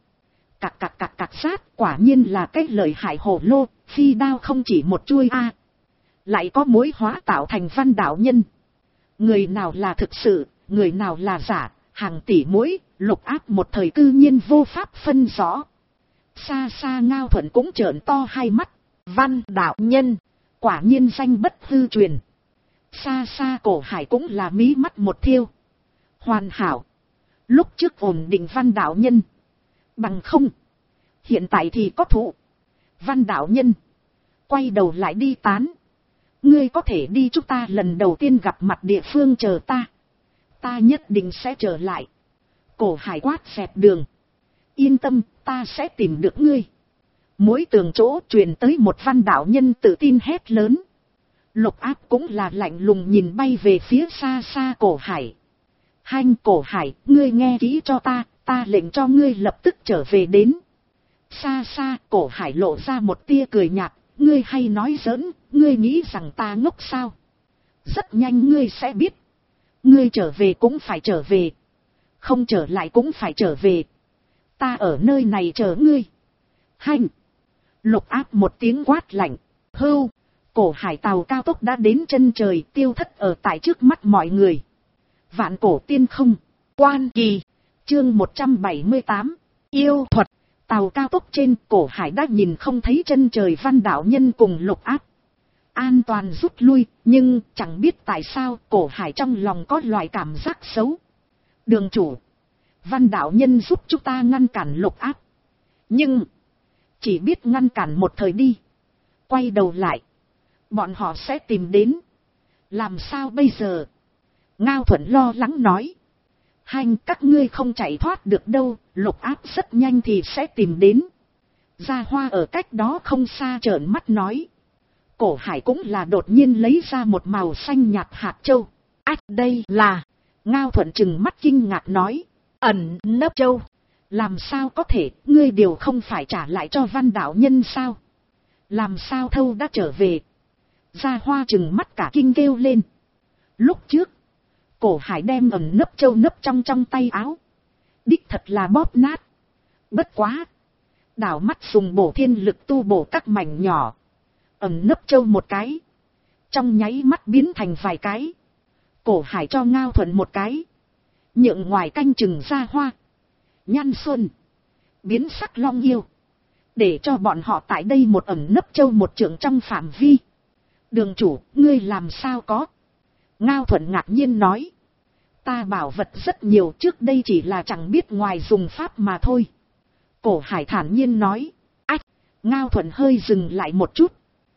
Cạc sát, quả nhiên là cái lợi hại hồ lô, phi đao không chỉ một chuôi lại có mối hóa tạo thành văn đạo nhân. Người nào là thực sự, người nào là giả, hàng tỷ mũi, Lục Áp một thời cư nhiên vô pháp phân rõ. Xa xa Ngao Thuận cũng trợn to hai mắt. Văn đạo nhân, quả nhiên danh bất hư truyền. Xa xa Cổ Hải cũng là mí mắt một thiêu. Hoàn hảo. Lúc trước ổn định Văn đạo nhân. Bằng không. Hiện tại thì có thụ. Văn đạo nhân. Quay đầu lại đi tán. Ngươi có thể đi, chúng ta lần đầu tiên gặp mặt địa phương chờ ta. Ta nhất định sẽ trở lại. Cổ Hải quát xẹp đường. Yên tâm, ta sẽ tìm được ngươi. Mỗi tường chỗ truyền tới một Văn đạo nhân tự tin hét lớn. Lục Áp cũng là lạnh lùng nhìn bay về phía xa xa Cổ Hải. Hanh Cổ Hải, ngươi nghe kỹ cho ta lệnh cho ngươi lập tức trở về đến. Xa xa Cổ Hải lộ ra một tia cười nhạt, ngươi hay nói giỡn, ngươi nghĩ rằng ta ngốc sao? Rất nhanh ngươi sẽ biết. Ngươi trở về cũng phải trở về. Không trở lại cũng phải trở về. Ta ở nơi này chờ ngươi. Hanh. Lục Áp một tiếng quát lạnh. Hưu. Cổ Hải tàu cao tốc đã đến chân trời, tiêu thất ở tại trước mắt mọi người. Vạn cổ tiên không. Quan kỳ. Chương 178. Yêu thuật. Tàu cao tốc trên, Cổ Hải đã nhìn không thấy chân trời Văn đạo nhân cùng Lục Áp. An toàn rút lui, nhưng chẳng biết tại sao Cổ Hải trong lòng có loại cảm giác xấu. Đường chủ. Văn đạo nhân giúp chúng ta ngăn cản Lục Áp. Nhưng. Chỉ biết ngăn cản một thời đi. Quay đầu lại. Bọn họ sẽ tìm đến. Làm sao bây giờ? Ngao Thuận lo lắng nói. Hanh, các ngươi không chạy thoát được đâu, Lục Áp rất nhanh thì sẽ tìm đến. Gia Hoa ở cách đó không xa trợn mắt nói. Cổ Hải cũng là đột nhiên lấy ra một màu xanh nhạt hạt châu. Ách, đây là. Ngao Thuận trừng mắt kinh ngạc nói. Ẩn nấp châu. Làm sao có thể, ngươi đều không phải trả lại cho Văn đạo nhân sao? Làm sao thâu đã trở về? Gia Hoa trừng mắt cả kinh kêu lên. Lúc trước. Cổ Hải đem ẩn nấp châu nấp trong tay áo. Đích thật là bóp nát. Bất quá. Đảo mắt dùng bổ thiên lực tu bổ các mảnh nhỏ. Ẩn nấp châu một cái. Trong nháy mắt biến thành vài cái. Cổ Hải cho Ngao Thuận một cái. Nhượng ngoài canh chừng Gia Hoa. Nhan Xuân. Biến sắc Long Yêu. Để cho bọn họ tại đây một ẩn nấp châu một trượng trong phạm vi. Đường chủ, ngươi làm sao có? Ngao Thuận ngạc nhiên nói. Ta bảo vật rất nhiều, trước đây chỉ là chẳng biết ngoài dùng pháp mà thôi. Cổ Hải thản nhiên nói. Ách, Ngao Thuận hơi dừng lại một chút.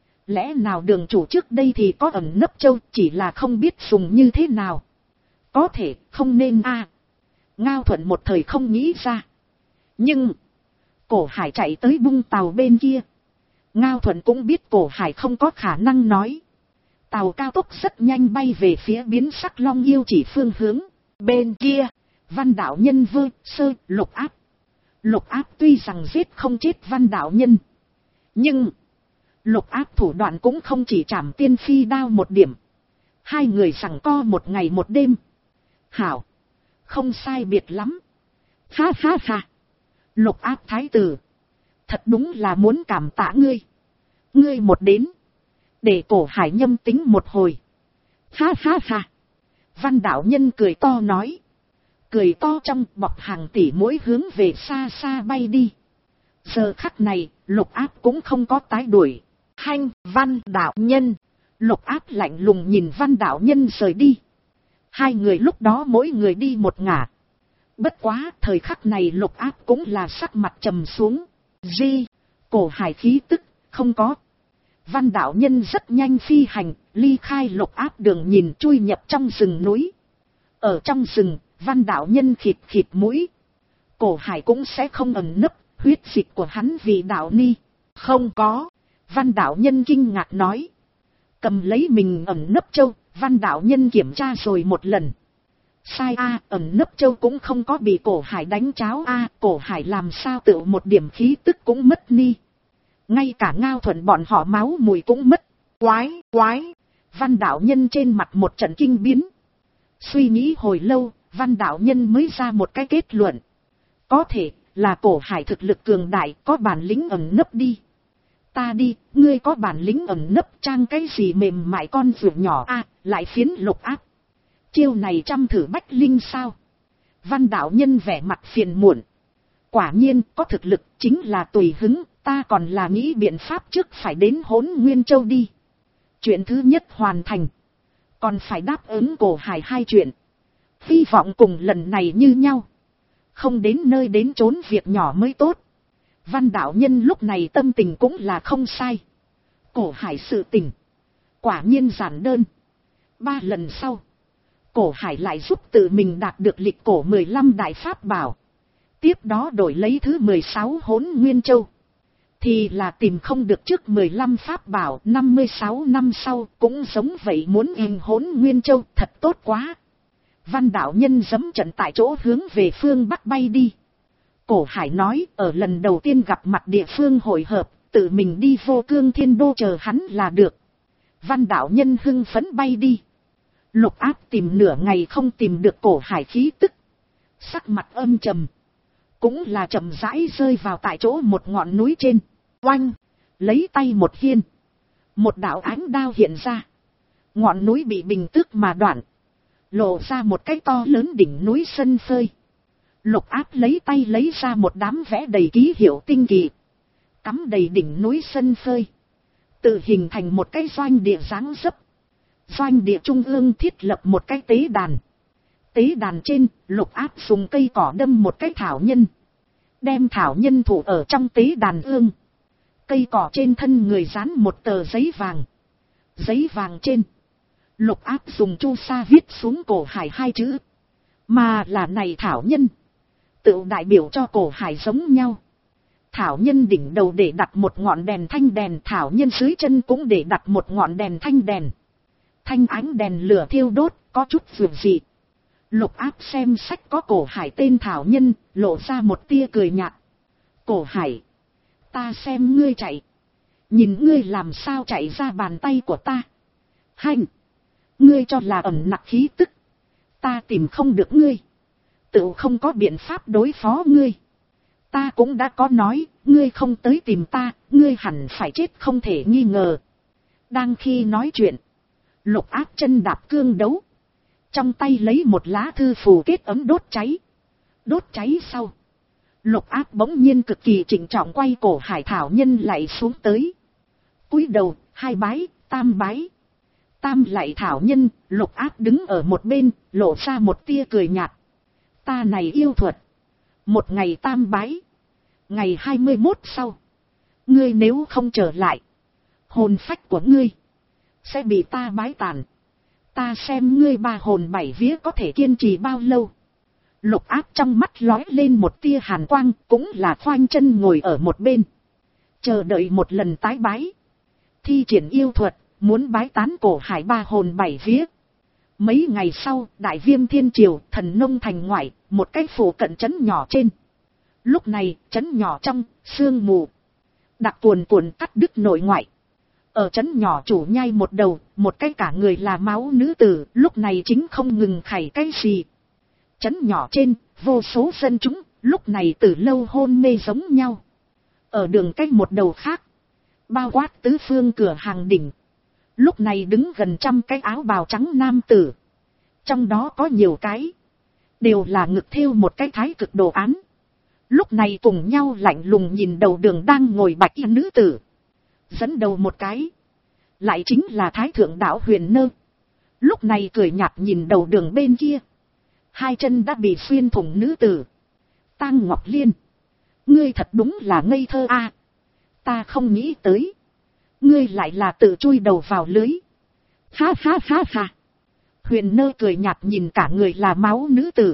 Lẽ nào đường chủ trước đây thì có ẩn nấp châu, chỉ là không biết dùng như thế nào? Có thể, không nên a. Ngao Thuận một thời không nghĩ ra. Nhưng, Cổ Hải chạy tới bung tàu bên kia. Ngao Thuận cũng biết Cổ Hải không có khả năng nói. Tàu cao tốc rất nhanh bay về phía biến sắc Long Yêu chỉ phương hướng. Bên kia, Văn đạo nhân vơ, sơ, Lục Áp. Lục Áp tuy rằng giết không chết Văn đạo nhân. Nhưng, Lục Áp thủ đoạn cũng không chỉ chảm tiên phi đao một điểm. Hai người giằng co một ngày một đêm. Hảo, không sai biệt lắm. Ha ha ha. Lục Áp thái tử. Thật đúng là muốn cảm tạ ngươi. Ngươi một đến. Để Cổ Hải nhâm tính một hồi. Ha ha ha. Văn đạo nhân cười to nói. Cười to trong bọc hàng tỷ mũi hướng về xa xa bay đi. Giờ khắc này, Lục Áp cũng không có tái đuổi. Hanh, Văn đạo nhân. Lục Áp lạnh lùng nhìn Văn đạo nhân rời đi. Hai người lúc đó mỗi người đi một ngả. Bất quá, thời khắc này Lục Áp cũng là sắc mặt trầm xuống. Di, Cổ Hải khí tức, không có. Văn đạo nhân rất nhanh phi hành, ly khai Lục Áp đường nhìn chui nhập trong rừng núi. Ở trong rừng, Văn đạo nhân khịt khịt mũi. Cổ Hải cũng sẽ không ẩn nấp, huyết dịch của hắn vì đạo ni. Không có. Văn đạo nhân kinh ngạc nói. Cầm lấy mình ẩn nấp châu, Văn đạo nhân kiểm tra rồi một lần. Sai a, ẩn nấp châu cũng không có bị Cổ Hải đánh cháo a, Cổ Hải làm sao tự một điểm khí tức cũng mất ni. Ngay cả Ngao Thuận bọn họ máu mùi cũng mất. Quái, quái. Văn đạo nhân trên mặt một trận kinh biến. Suy nghĩ hồi lâu, Văn đạo nhân mới ra một cái kết luận. Có thể là Cổ Hải thực lực cường đại, có bản lĩnh ẩn nấp đi. Ta đi, ngươi có bản lĩnh ẩn nấp trang cái gì mềm mại con ruột nhỏ a, lại phiến Lục Áp. Chiêu này trăm thử bách linh sao? Văn đạo nhân vẻ mặt phiền muộn. Quả nhiên có thực lực chính là tùy hứng, ta còn là nghĩ biện pháp trước phải đến Hỗn Nguyên Châu đi. Chuyện thứ nhất hoàn thành. Còn phải đáp ứng Cổ Hải 2 chuyện. Hy vọng cùng lần này như nhau. Không đến nơi đến chốn việc nhỏ mới tốt. Văn đạo nhân lúc này tâm tình cũng là không sai. Cổ Hải sự tình. Quả nhiên giản đơn. 3 lần sau. Cổ Hải lại giúp tự mình đạt được lịch cổ 15 đại pháp bảo. Tiếp đó đổi lấy thứ 16 Hỗn Nguyên Châu. Thì là tìm không được trước 15 pháp bảo, 56 năm sau cũng giống vậy muốn in Hỗn Nguyên Châu, thật tốt quá. Văn đạo nhân giẫm trận tại chỗ hướng về phương Bắc bay đi. Cổ Hải nói ở lần đầu tiên gặp mặt địa phương hội hợp, tự mình đi Vô Cương Thiên Đô chờ hắn là được. Văn đạo nhân hưng phấn bay đi. Lục Áp tìm nửa ngày không tìm được Cổ Hải khí tức. Sắc mặt âm trầm. Cũng là chậm rãi rơi vào tại chỗ một ngọn núi trên. Oanh! Lấy tay một hiên. Một đạo ánh đao hiện ra. Ngọn núi bị bình tước mà đoạn. Lộ ra một cái to lớn đỉnh núi sân phơi. Lục Áp lấy tay lấy ra một đám vẽ đầy ký hiệu tinh kỳ. Cắm đầy đỉnh núi sân phơi. Tự hình thành một cái doanh địa dáng dấp. Doanh địa trung ương thiết lập một cái tế đàn. Tế đàn trên, Lục Áp dùng cây cỏ đâm một cái thảo nhân. Đem thảo nhân thủ ở trong tế đàn ương. Cây cỏ trên thân người dán một tờ giấy vàng. Giấy vàng trên. Lục Áp dùng chu sa viết xuống Cổ Hải 2 chữ. Mà là này thảo nhân. Tự đại biểu cho Cổ Hải giống nhau. Thảo nhân đỉnh đầu để đặt một ngọn đèn thanh đèn. Thảo nhân dưới chân cũng để đặt một ngọn đèn thanh đèn. Thanh ánh đèn lửa thiêu đốt, có chút dường dị. Lục Áp xem sách có Cổ Hải tên thảo nhân, lộ ra một tia cười nhạt. Cổ Hải, ta xem ngươi chạy. Nhìn ngươi làm sao chạy ra bàn tay của ta. Hành, ngươi cho là ẩn nặc khí tức. Ta tìm không được ngươi. Tự không có biện pháp đối phó ngươi. Ta cũng đã có nói, ngươi không tới tìm ta, ngươi hẳn phải chết không thể nghi ngờ. Đang khi nói chuyện, Lục Áp chân đạp cương đấu. Trong tay lấy một lá thư phù kết ấm đốt cháy. Đốt cháy sau. Lục Áp bỗng nhiên cực kỳ trịnh trọng quay Cổ Hải thảo nhân lại xuống tới. Cúi đầu, 2 bái, 3 bái. 3 lại thảo nhân, Lục Áp đứng ở một bên, lộ ra một tia cười nhạt. Ta này yêu thuật. Một ngày 3 bái. Ngày 21 sau. Ngươi nếu không trở lại. Hồn phách của ngươi sẽ bị ta bái tàn. Ta xem ngươi 3 hồn 7 vía có thể kiên trì bao lâu. Lục Áp trong mắt lóe lên một tia hàn quang, cũng là khoanh chân ngồi ở một bên. Chờ đợi một lần tái bái. Thi triển yêu thuật, muốn bái tán Cổ Hải 3 hồn 7 vía. Mấy ngày sau, Đại Viêm Thiên Triều, Thần Nông thành ngoại, một cái phủ cận trấn nhỏ trên. Lúc này, trấn nhỏ trong, sương mù. Đặc cuồn cuộn cắt đứt nội ngoại. Ở trấn nhỏ chủ nhai một đầu, một cái cả người là máu nữ tử, lúc này chính không ngừng khảy cái gì. Trấn nhỏ trên, vô số dân chúng, lúc này từ lâu hôn mê giống nhau. Ở đường cách một đầu khác, bao quát tứ phương cửa hàng đỉnh. Lúc này đứng gần 100 cái áo bào trắng nam tử. Trong đó có nhiều cái, đều là ngực thêu một cái thái cực đồ án. Lúc này cùng nhau lạnh lùng nhìn đầu đường đang ngồi bạch y nữ tử. Dẫn đầu một cái, lại chính là Thái Thượng Đạo Huyền Nơ. Lúc này cười nhạt nhìn đầu đường bên kia. 2 chân đã bị xuyên thủng nữ tử. Tang Ngọc Liên, ngươi thật đúng là ngây thơ a. Ta không nghĩ tới, ngươi lại là tự chui đầu vào lưới. Ha ha ha ha. Huyền Nơ cười nhạt nhìn cả người là máu nữ tử.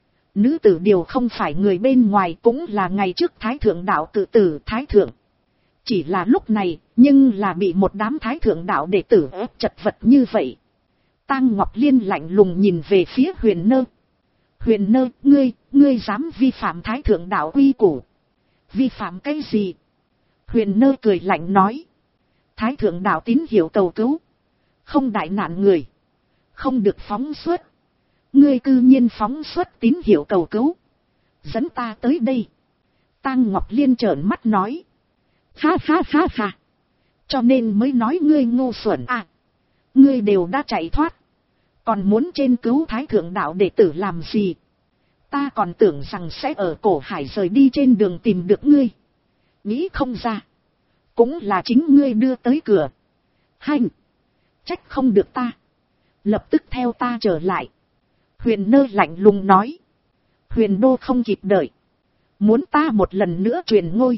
Nữ tử điều không phải người bên ngoài, cũng là ngày trước Thái Thượng Đạo tự tử Thái Thượng. Chỉ là lúc này, nhưng là bị một đám Thái Thượng Đạo đệ tử ép chật vật như vậy. Tang Ngọc Liên lạnh lùng nhìn về phía Huyền Nơ. Huyền Nơ, ngươi dám vi phạm Thái Thượng Đạo quy củ. Vi phạm cái gì? Huyền Nơ cười lạnh nói. Thái Thượng Đạo tín hiệu cầu cứu. Không đại nạn người. Không được phóng xuất. Ngươi cư nhiên phóng xuất tín hiệu cầu cứu. Dẫn ta tới đây. Tang Ngọc Liên trợn mắt nói. Ha ha ha ha. Cho nên mới nói ngươi ngu xuẩn à. Ngươi đều đã chạy thoát. Còn muốn trên cứu Thái Thượng Đạo đệ tử làm gì? Ta còn tưởng rằng sẽ ở Cổ Hải rời đi trên đường tìm được ngươi. Nghĩ không ra. Cũng là chính ngươi đưa tới cửa. Hành. Trách không được ta. Lập tức theo ta trở lại. Huyền Nơ lạnh lùng nói. Huyền Đô không kịp đợi. Muốn ta một lần nữa truyền ngôi.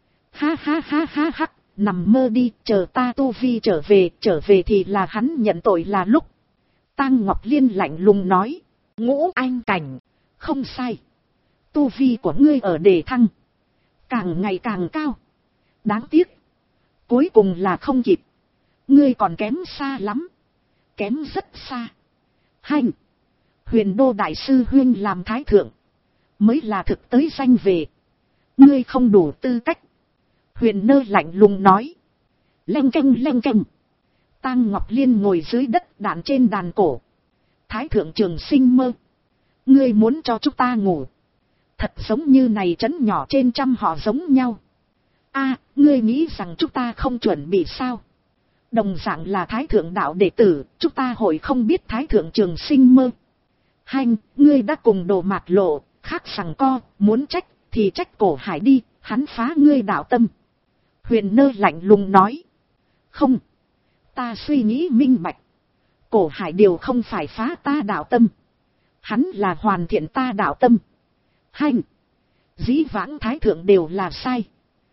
Ha ha ha ha ha. Nằm mơ đi, chờ ta tu vi trở về thì là hắn nhận tội là lúc. Tang Ngọc Liên lạnh lùng nói. Ngũ anh cảnh. Không sai. Tu vi của ngươi ở đề thăng. Càng ngày càng cao. Đáng tiếc. Cuối cùng là không kịp. Ngươi còn kém xa lắm. Kém rất xa. Hành. Huyền Đô Đại sư Huyên làm thái thượng. Mới là thực tới danh về. Ngươi không đủ tư cách. Huyền Nơ lạnh lùng nói. Leng keng leng keng. Tang Ngọc Liên ngồi dưới đất đạn trên đàn cổ. Thái thượng Trường Sinh mơ. Ngươi muốn cho chúng ta ngủ. Thật giống như này trấn nhỏ trên trăm họ giống nhau. A, ngươi nghĩ rằng chúng ta không chuẩn bị sao? Đồng dạng là Thái thượng đạo đệ tử, chúng ta hội không biết Thái thượng Trường Sinh mơ. Hành, ngươi đã cùng Đồ Mạt Lộ, khác rằng co, muốn trách thì trách Cổ Hải đi, hắn phá ngươi đạo tâm. Huyền Nơ lạnh lùng nói. Không, ta suy nghĩ minh bạch. Cổ Hải điều không phải phá ta đạo tâm. Hắn là hoàn thiện ta đạo tâm. Hành, dĩ vãng thái thượng đều là sai.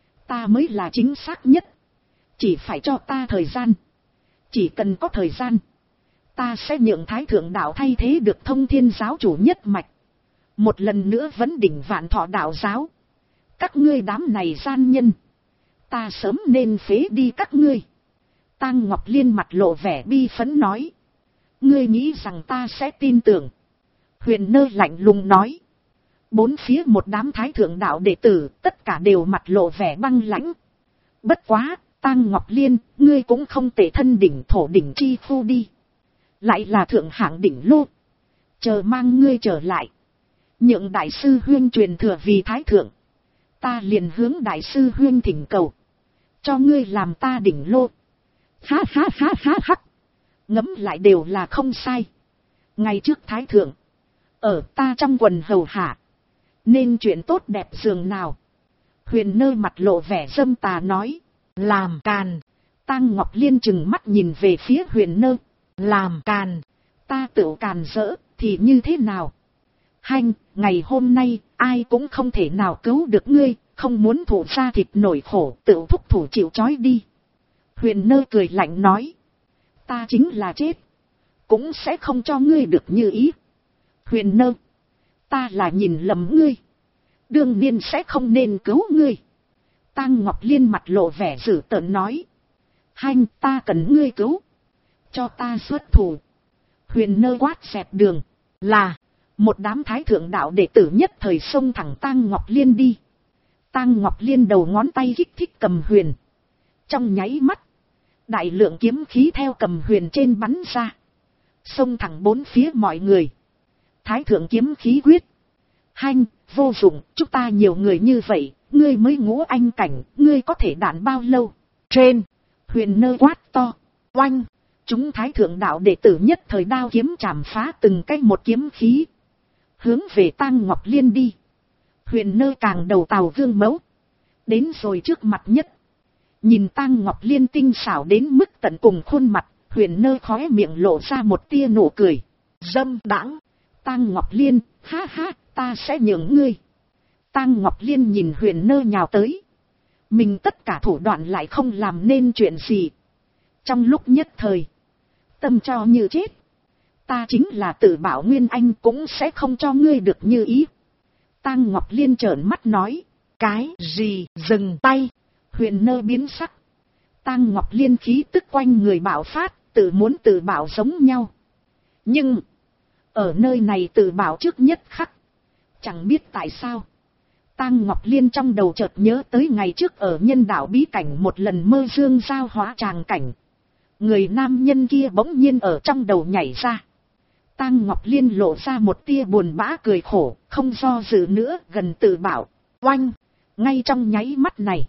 Ta mới là chính xác nhất. Chỉ phải cho ta thời gian. Chỉ cần có thời gian. Ta sẽ nhượng thái thượng đạo thay thế được Thông Thiên giáo chủ nhất mạch. Một lần nữa vấn đỉnh Vạn Thọ đạo giáo. Các ngươi đám này gian nhân. Ta sớm nên phế đi các ngươi. Tang Ngọc Liên mặt lộ vẻ bi phấn nói. Ngươi nghĩ rằng ta sẽ tin tưởng. Huyền Nơ lạnh lùng nói. Bốn phía một đám thái thượng đạo đệ tử, tất cả đều mặt lộ vẻ băng lãnh. Bất quá, Tang Ngọc Liên, ngươi cũng không tệ, thân đỉnh thổ đỉnh chi phu đi. Lại là thượng hạng đỉnh lô. Chờ mang ngươi trở lại. Nhượng đại sư Huyên truyền thừa vì thái thượng. Ta liền hướng đại sư Huyên thỉnh cầu. Cho ngươi làm ta đỉnh lô. Ha ha ha ha ha. Ngẫm lại đều là không sai. Ngày trước thái thượng. Ở ta trong quần hầu hạ. Nên chuyện tốt đẹp dường nào. Huyền Nơ mặt lộ vẻ dâm tà nói. Làm càn. Tang Ngọc Liên chừng mắt nhìn về phía Huyền Nơ. Làm càn. Ta tự càn rỡ thì như thế nào? Hành, ngày hôm nay ai cũng không thể nào cứu được ngươi. Không muốn thụ ra thịt nổi khổ, tự thúc thủ chịu trói đi. Huyền Nơ cười lạnh nói. Ta chính là chết. Cũng sẽ không cho ngươi được như ý. Huyền Nơ. Ta là nhìn lầm ngươi. Đương nhiên sẽ không nên cứu ngươi. Tang Ngọc Liên mặt lộ vẻ dữ tợn nói. Hành, ta cần ngươi cứu. Cho ta xuất thủ. Huyền Nơ quát xẹt đường. Là. Một đám thái thượng đạo đệ tử nhất thời xông thẳng Tang Ngọc Liên đi. Tang Ngọc Liên đầu ngón tay kích thích cầm huyền. Trong nháy mắt. Đại lượng kiếm khí theo cầm huyền trên bắn ra. Xông thẳng bốn phía mọi người. Thái thượng kiếm khí quyết. Hành, vô dụng, chúng ta nhiều người như vậy, ngươi mới ngũ anh cảnh, ngươi có thể đạn bao lâu? Trên, Huyền Nơ quát to, oanh, chúng thái thượng đạo đệ tử nhất thời đao kiếm chảm phá từng cái một kiếm khí. Hướng về Tang Ngọc Liên đi. Huyền Nơ càng đầu tàu gương mẫu. Đến rồi trước mặt nhất. Nhìn Tang Ngọc Liên tinh xảo đến mức tận cùng khuôn mặt, Huyền Nơ khóe miệng lộ ra một tia nụ cười. Dâm đãng. Tang Ngọc Liên, ha ha, ta sẽ nhường ngươi. Tang Ngọc Liên nhìn Huyền Nơ nhào tới. Mình tất cả thủ đoạn lại không làm nên chuyện gì. Trong lúc nhất thời, tâm cho như chết. Ta chính là Tử Bảo Nguyên Anh cũng sẽ không cho ngươi được như ý. Tang Ngọc Liên trợn mắt nói. Cái gì? Dừng tay. Huyền Nơ biến sắc. Tang Ngọc Liên khí tức quanh người bạo phát, tự muốn tự bảo giống nhau. Nhưng ở nơi này tự bảo trước nhất khắc. Chẳng biết tại sao. Tang Ngọc Liên trong đầu chợt nhớ tới ngày trước ở nhân đạo bí cảnh một lần mơ dương giao hóa tràng cảnh. Người nam nhân kia bỗng nhiên ở trong đầu nhảy ra. Tang Ngọc Liên lộ ra một tia buồn bã cười khổ, không do dự nữa gần tự bảo. Oanh! Ngay trong nháy mắt này.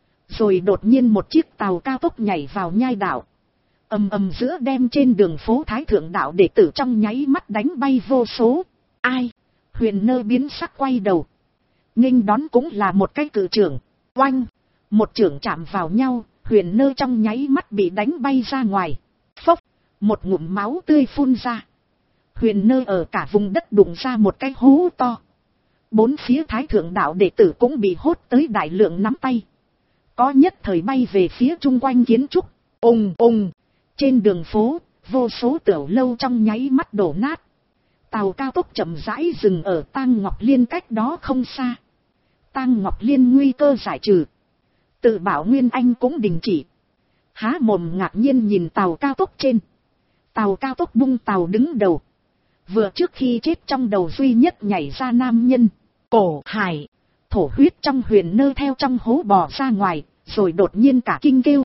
Rồi đột nhiên một chiếc tàu cao tốc nhảy vào nhai đảo. Ầm ầm giữa đem trên đường phố Thái Thượng đạo đệ tử trong nháy mắt đánh bay vô số. Ai? Huyền Nơ biến sắc quay đầu. Nghênh đón cũng là một cái cự trưởng. Oanh! Một trưởng chạm vào nhau, Huyền Nơ trong nháy mắt bị đánh bay ra ngoài. Phốc! Một ngụm máu tươi phun ra. Huyền Nơ ở cả vùng đất đụng ra một cái hố to. Bốn phía Thái Thượng đạo đệ tử cũng bị hốt tới đại lượng nắm tay. Có nhất thời bay về phía chung quanh kiến trúc. Ùng ùng! Trên đường phố, vô số tiểu lâu trong nháy mắt đổ nát. Tàu cao tốc chậm rãi dừng ở Tang Ngọc Liên cách đó không xa. Tang Ngọc Liên nguy cơ giải trừ. Tự bảo Nguyên Anh cũng đình chỉ. Há mồm ngạc nhiên nhìn tàu cao tốc trên. Tàu cao tốc bung tàu đứng đầu. Vừa trước khi chết trong đầu duy nhất nhảy ra nam nhân. Cổ Hải. Thổ huyết trong Huyền Nơ theo trong hố bò ra ngoài, rồi đột nhiên cả kinh kêu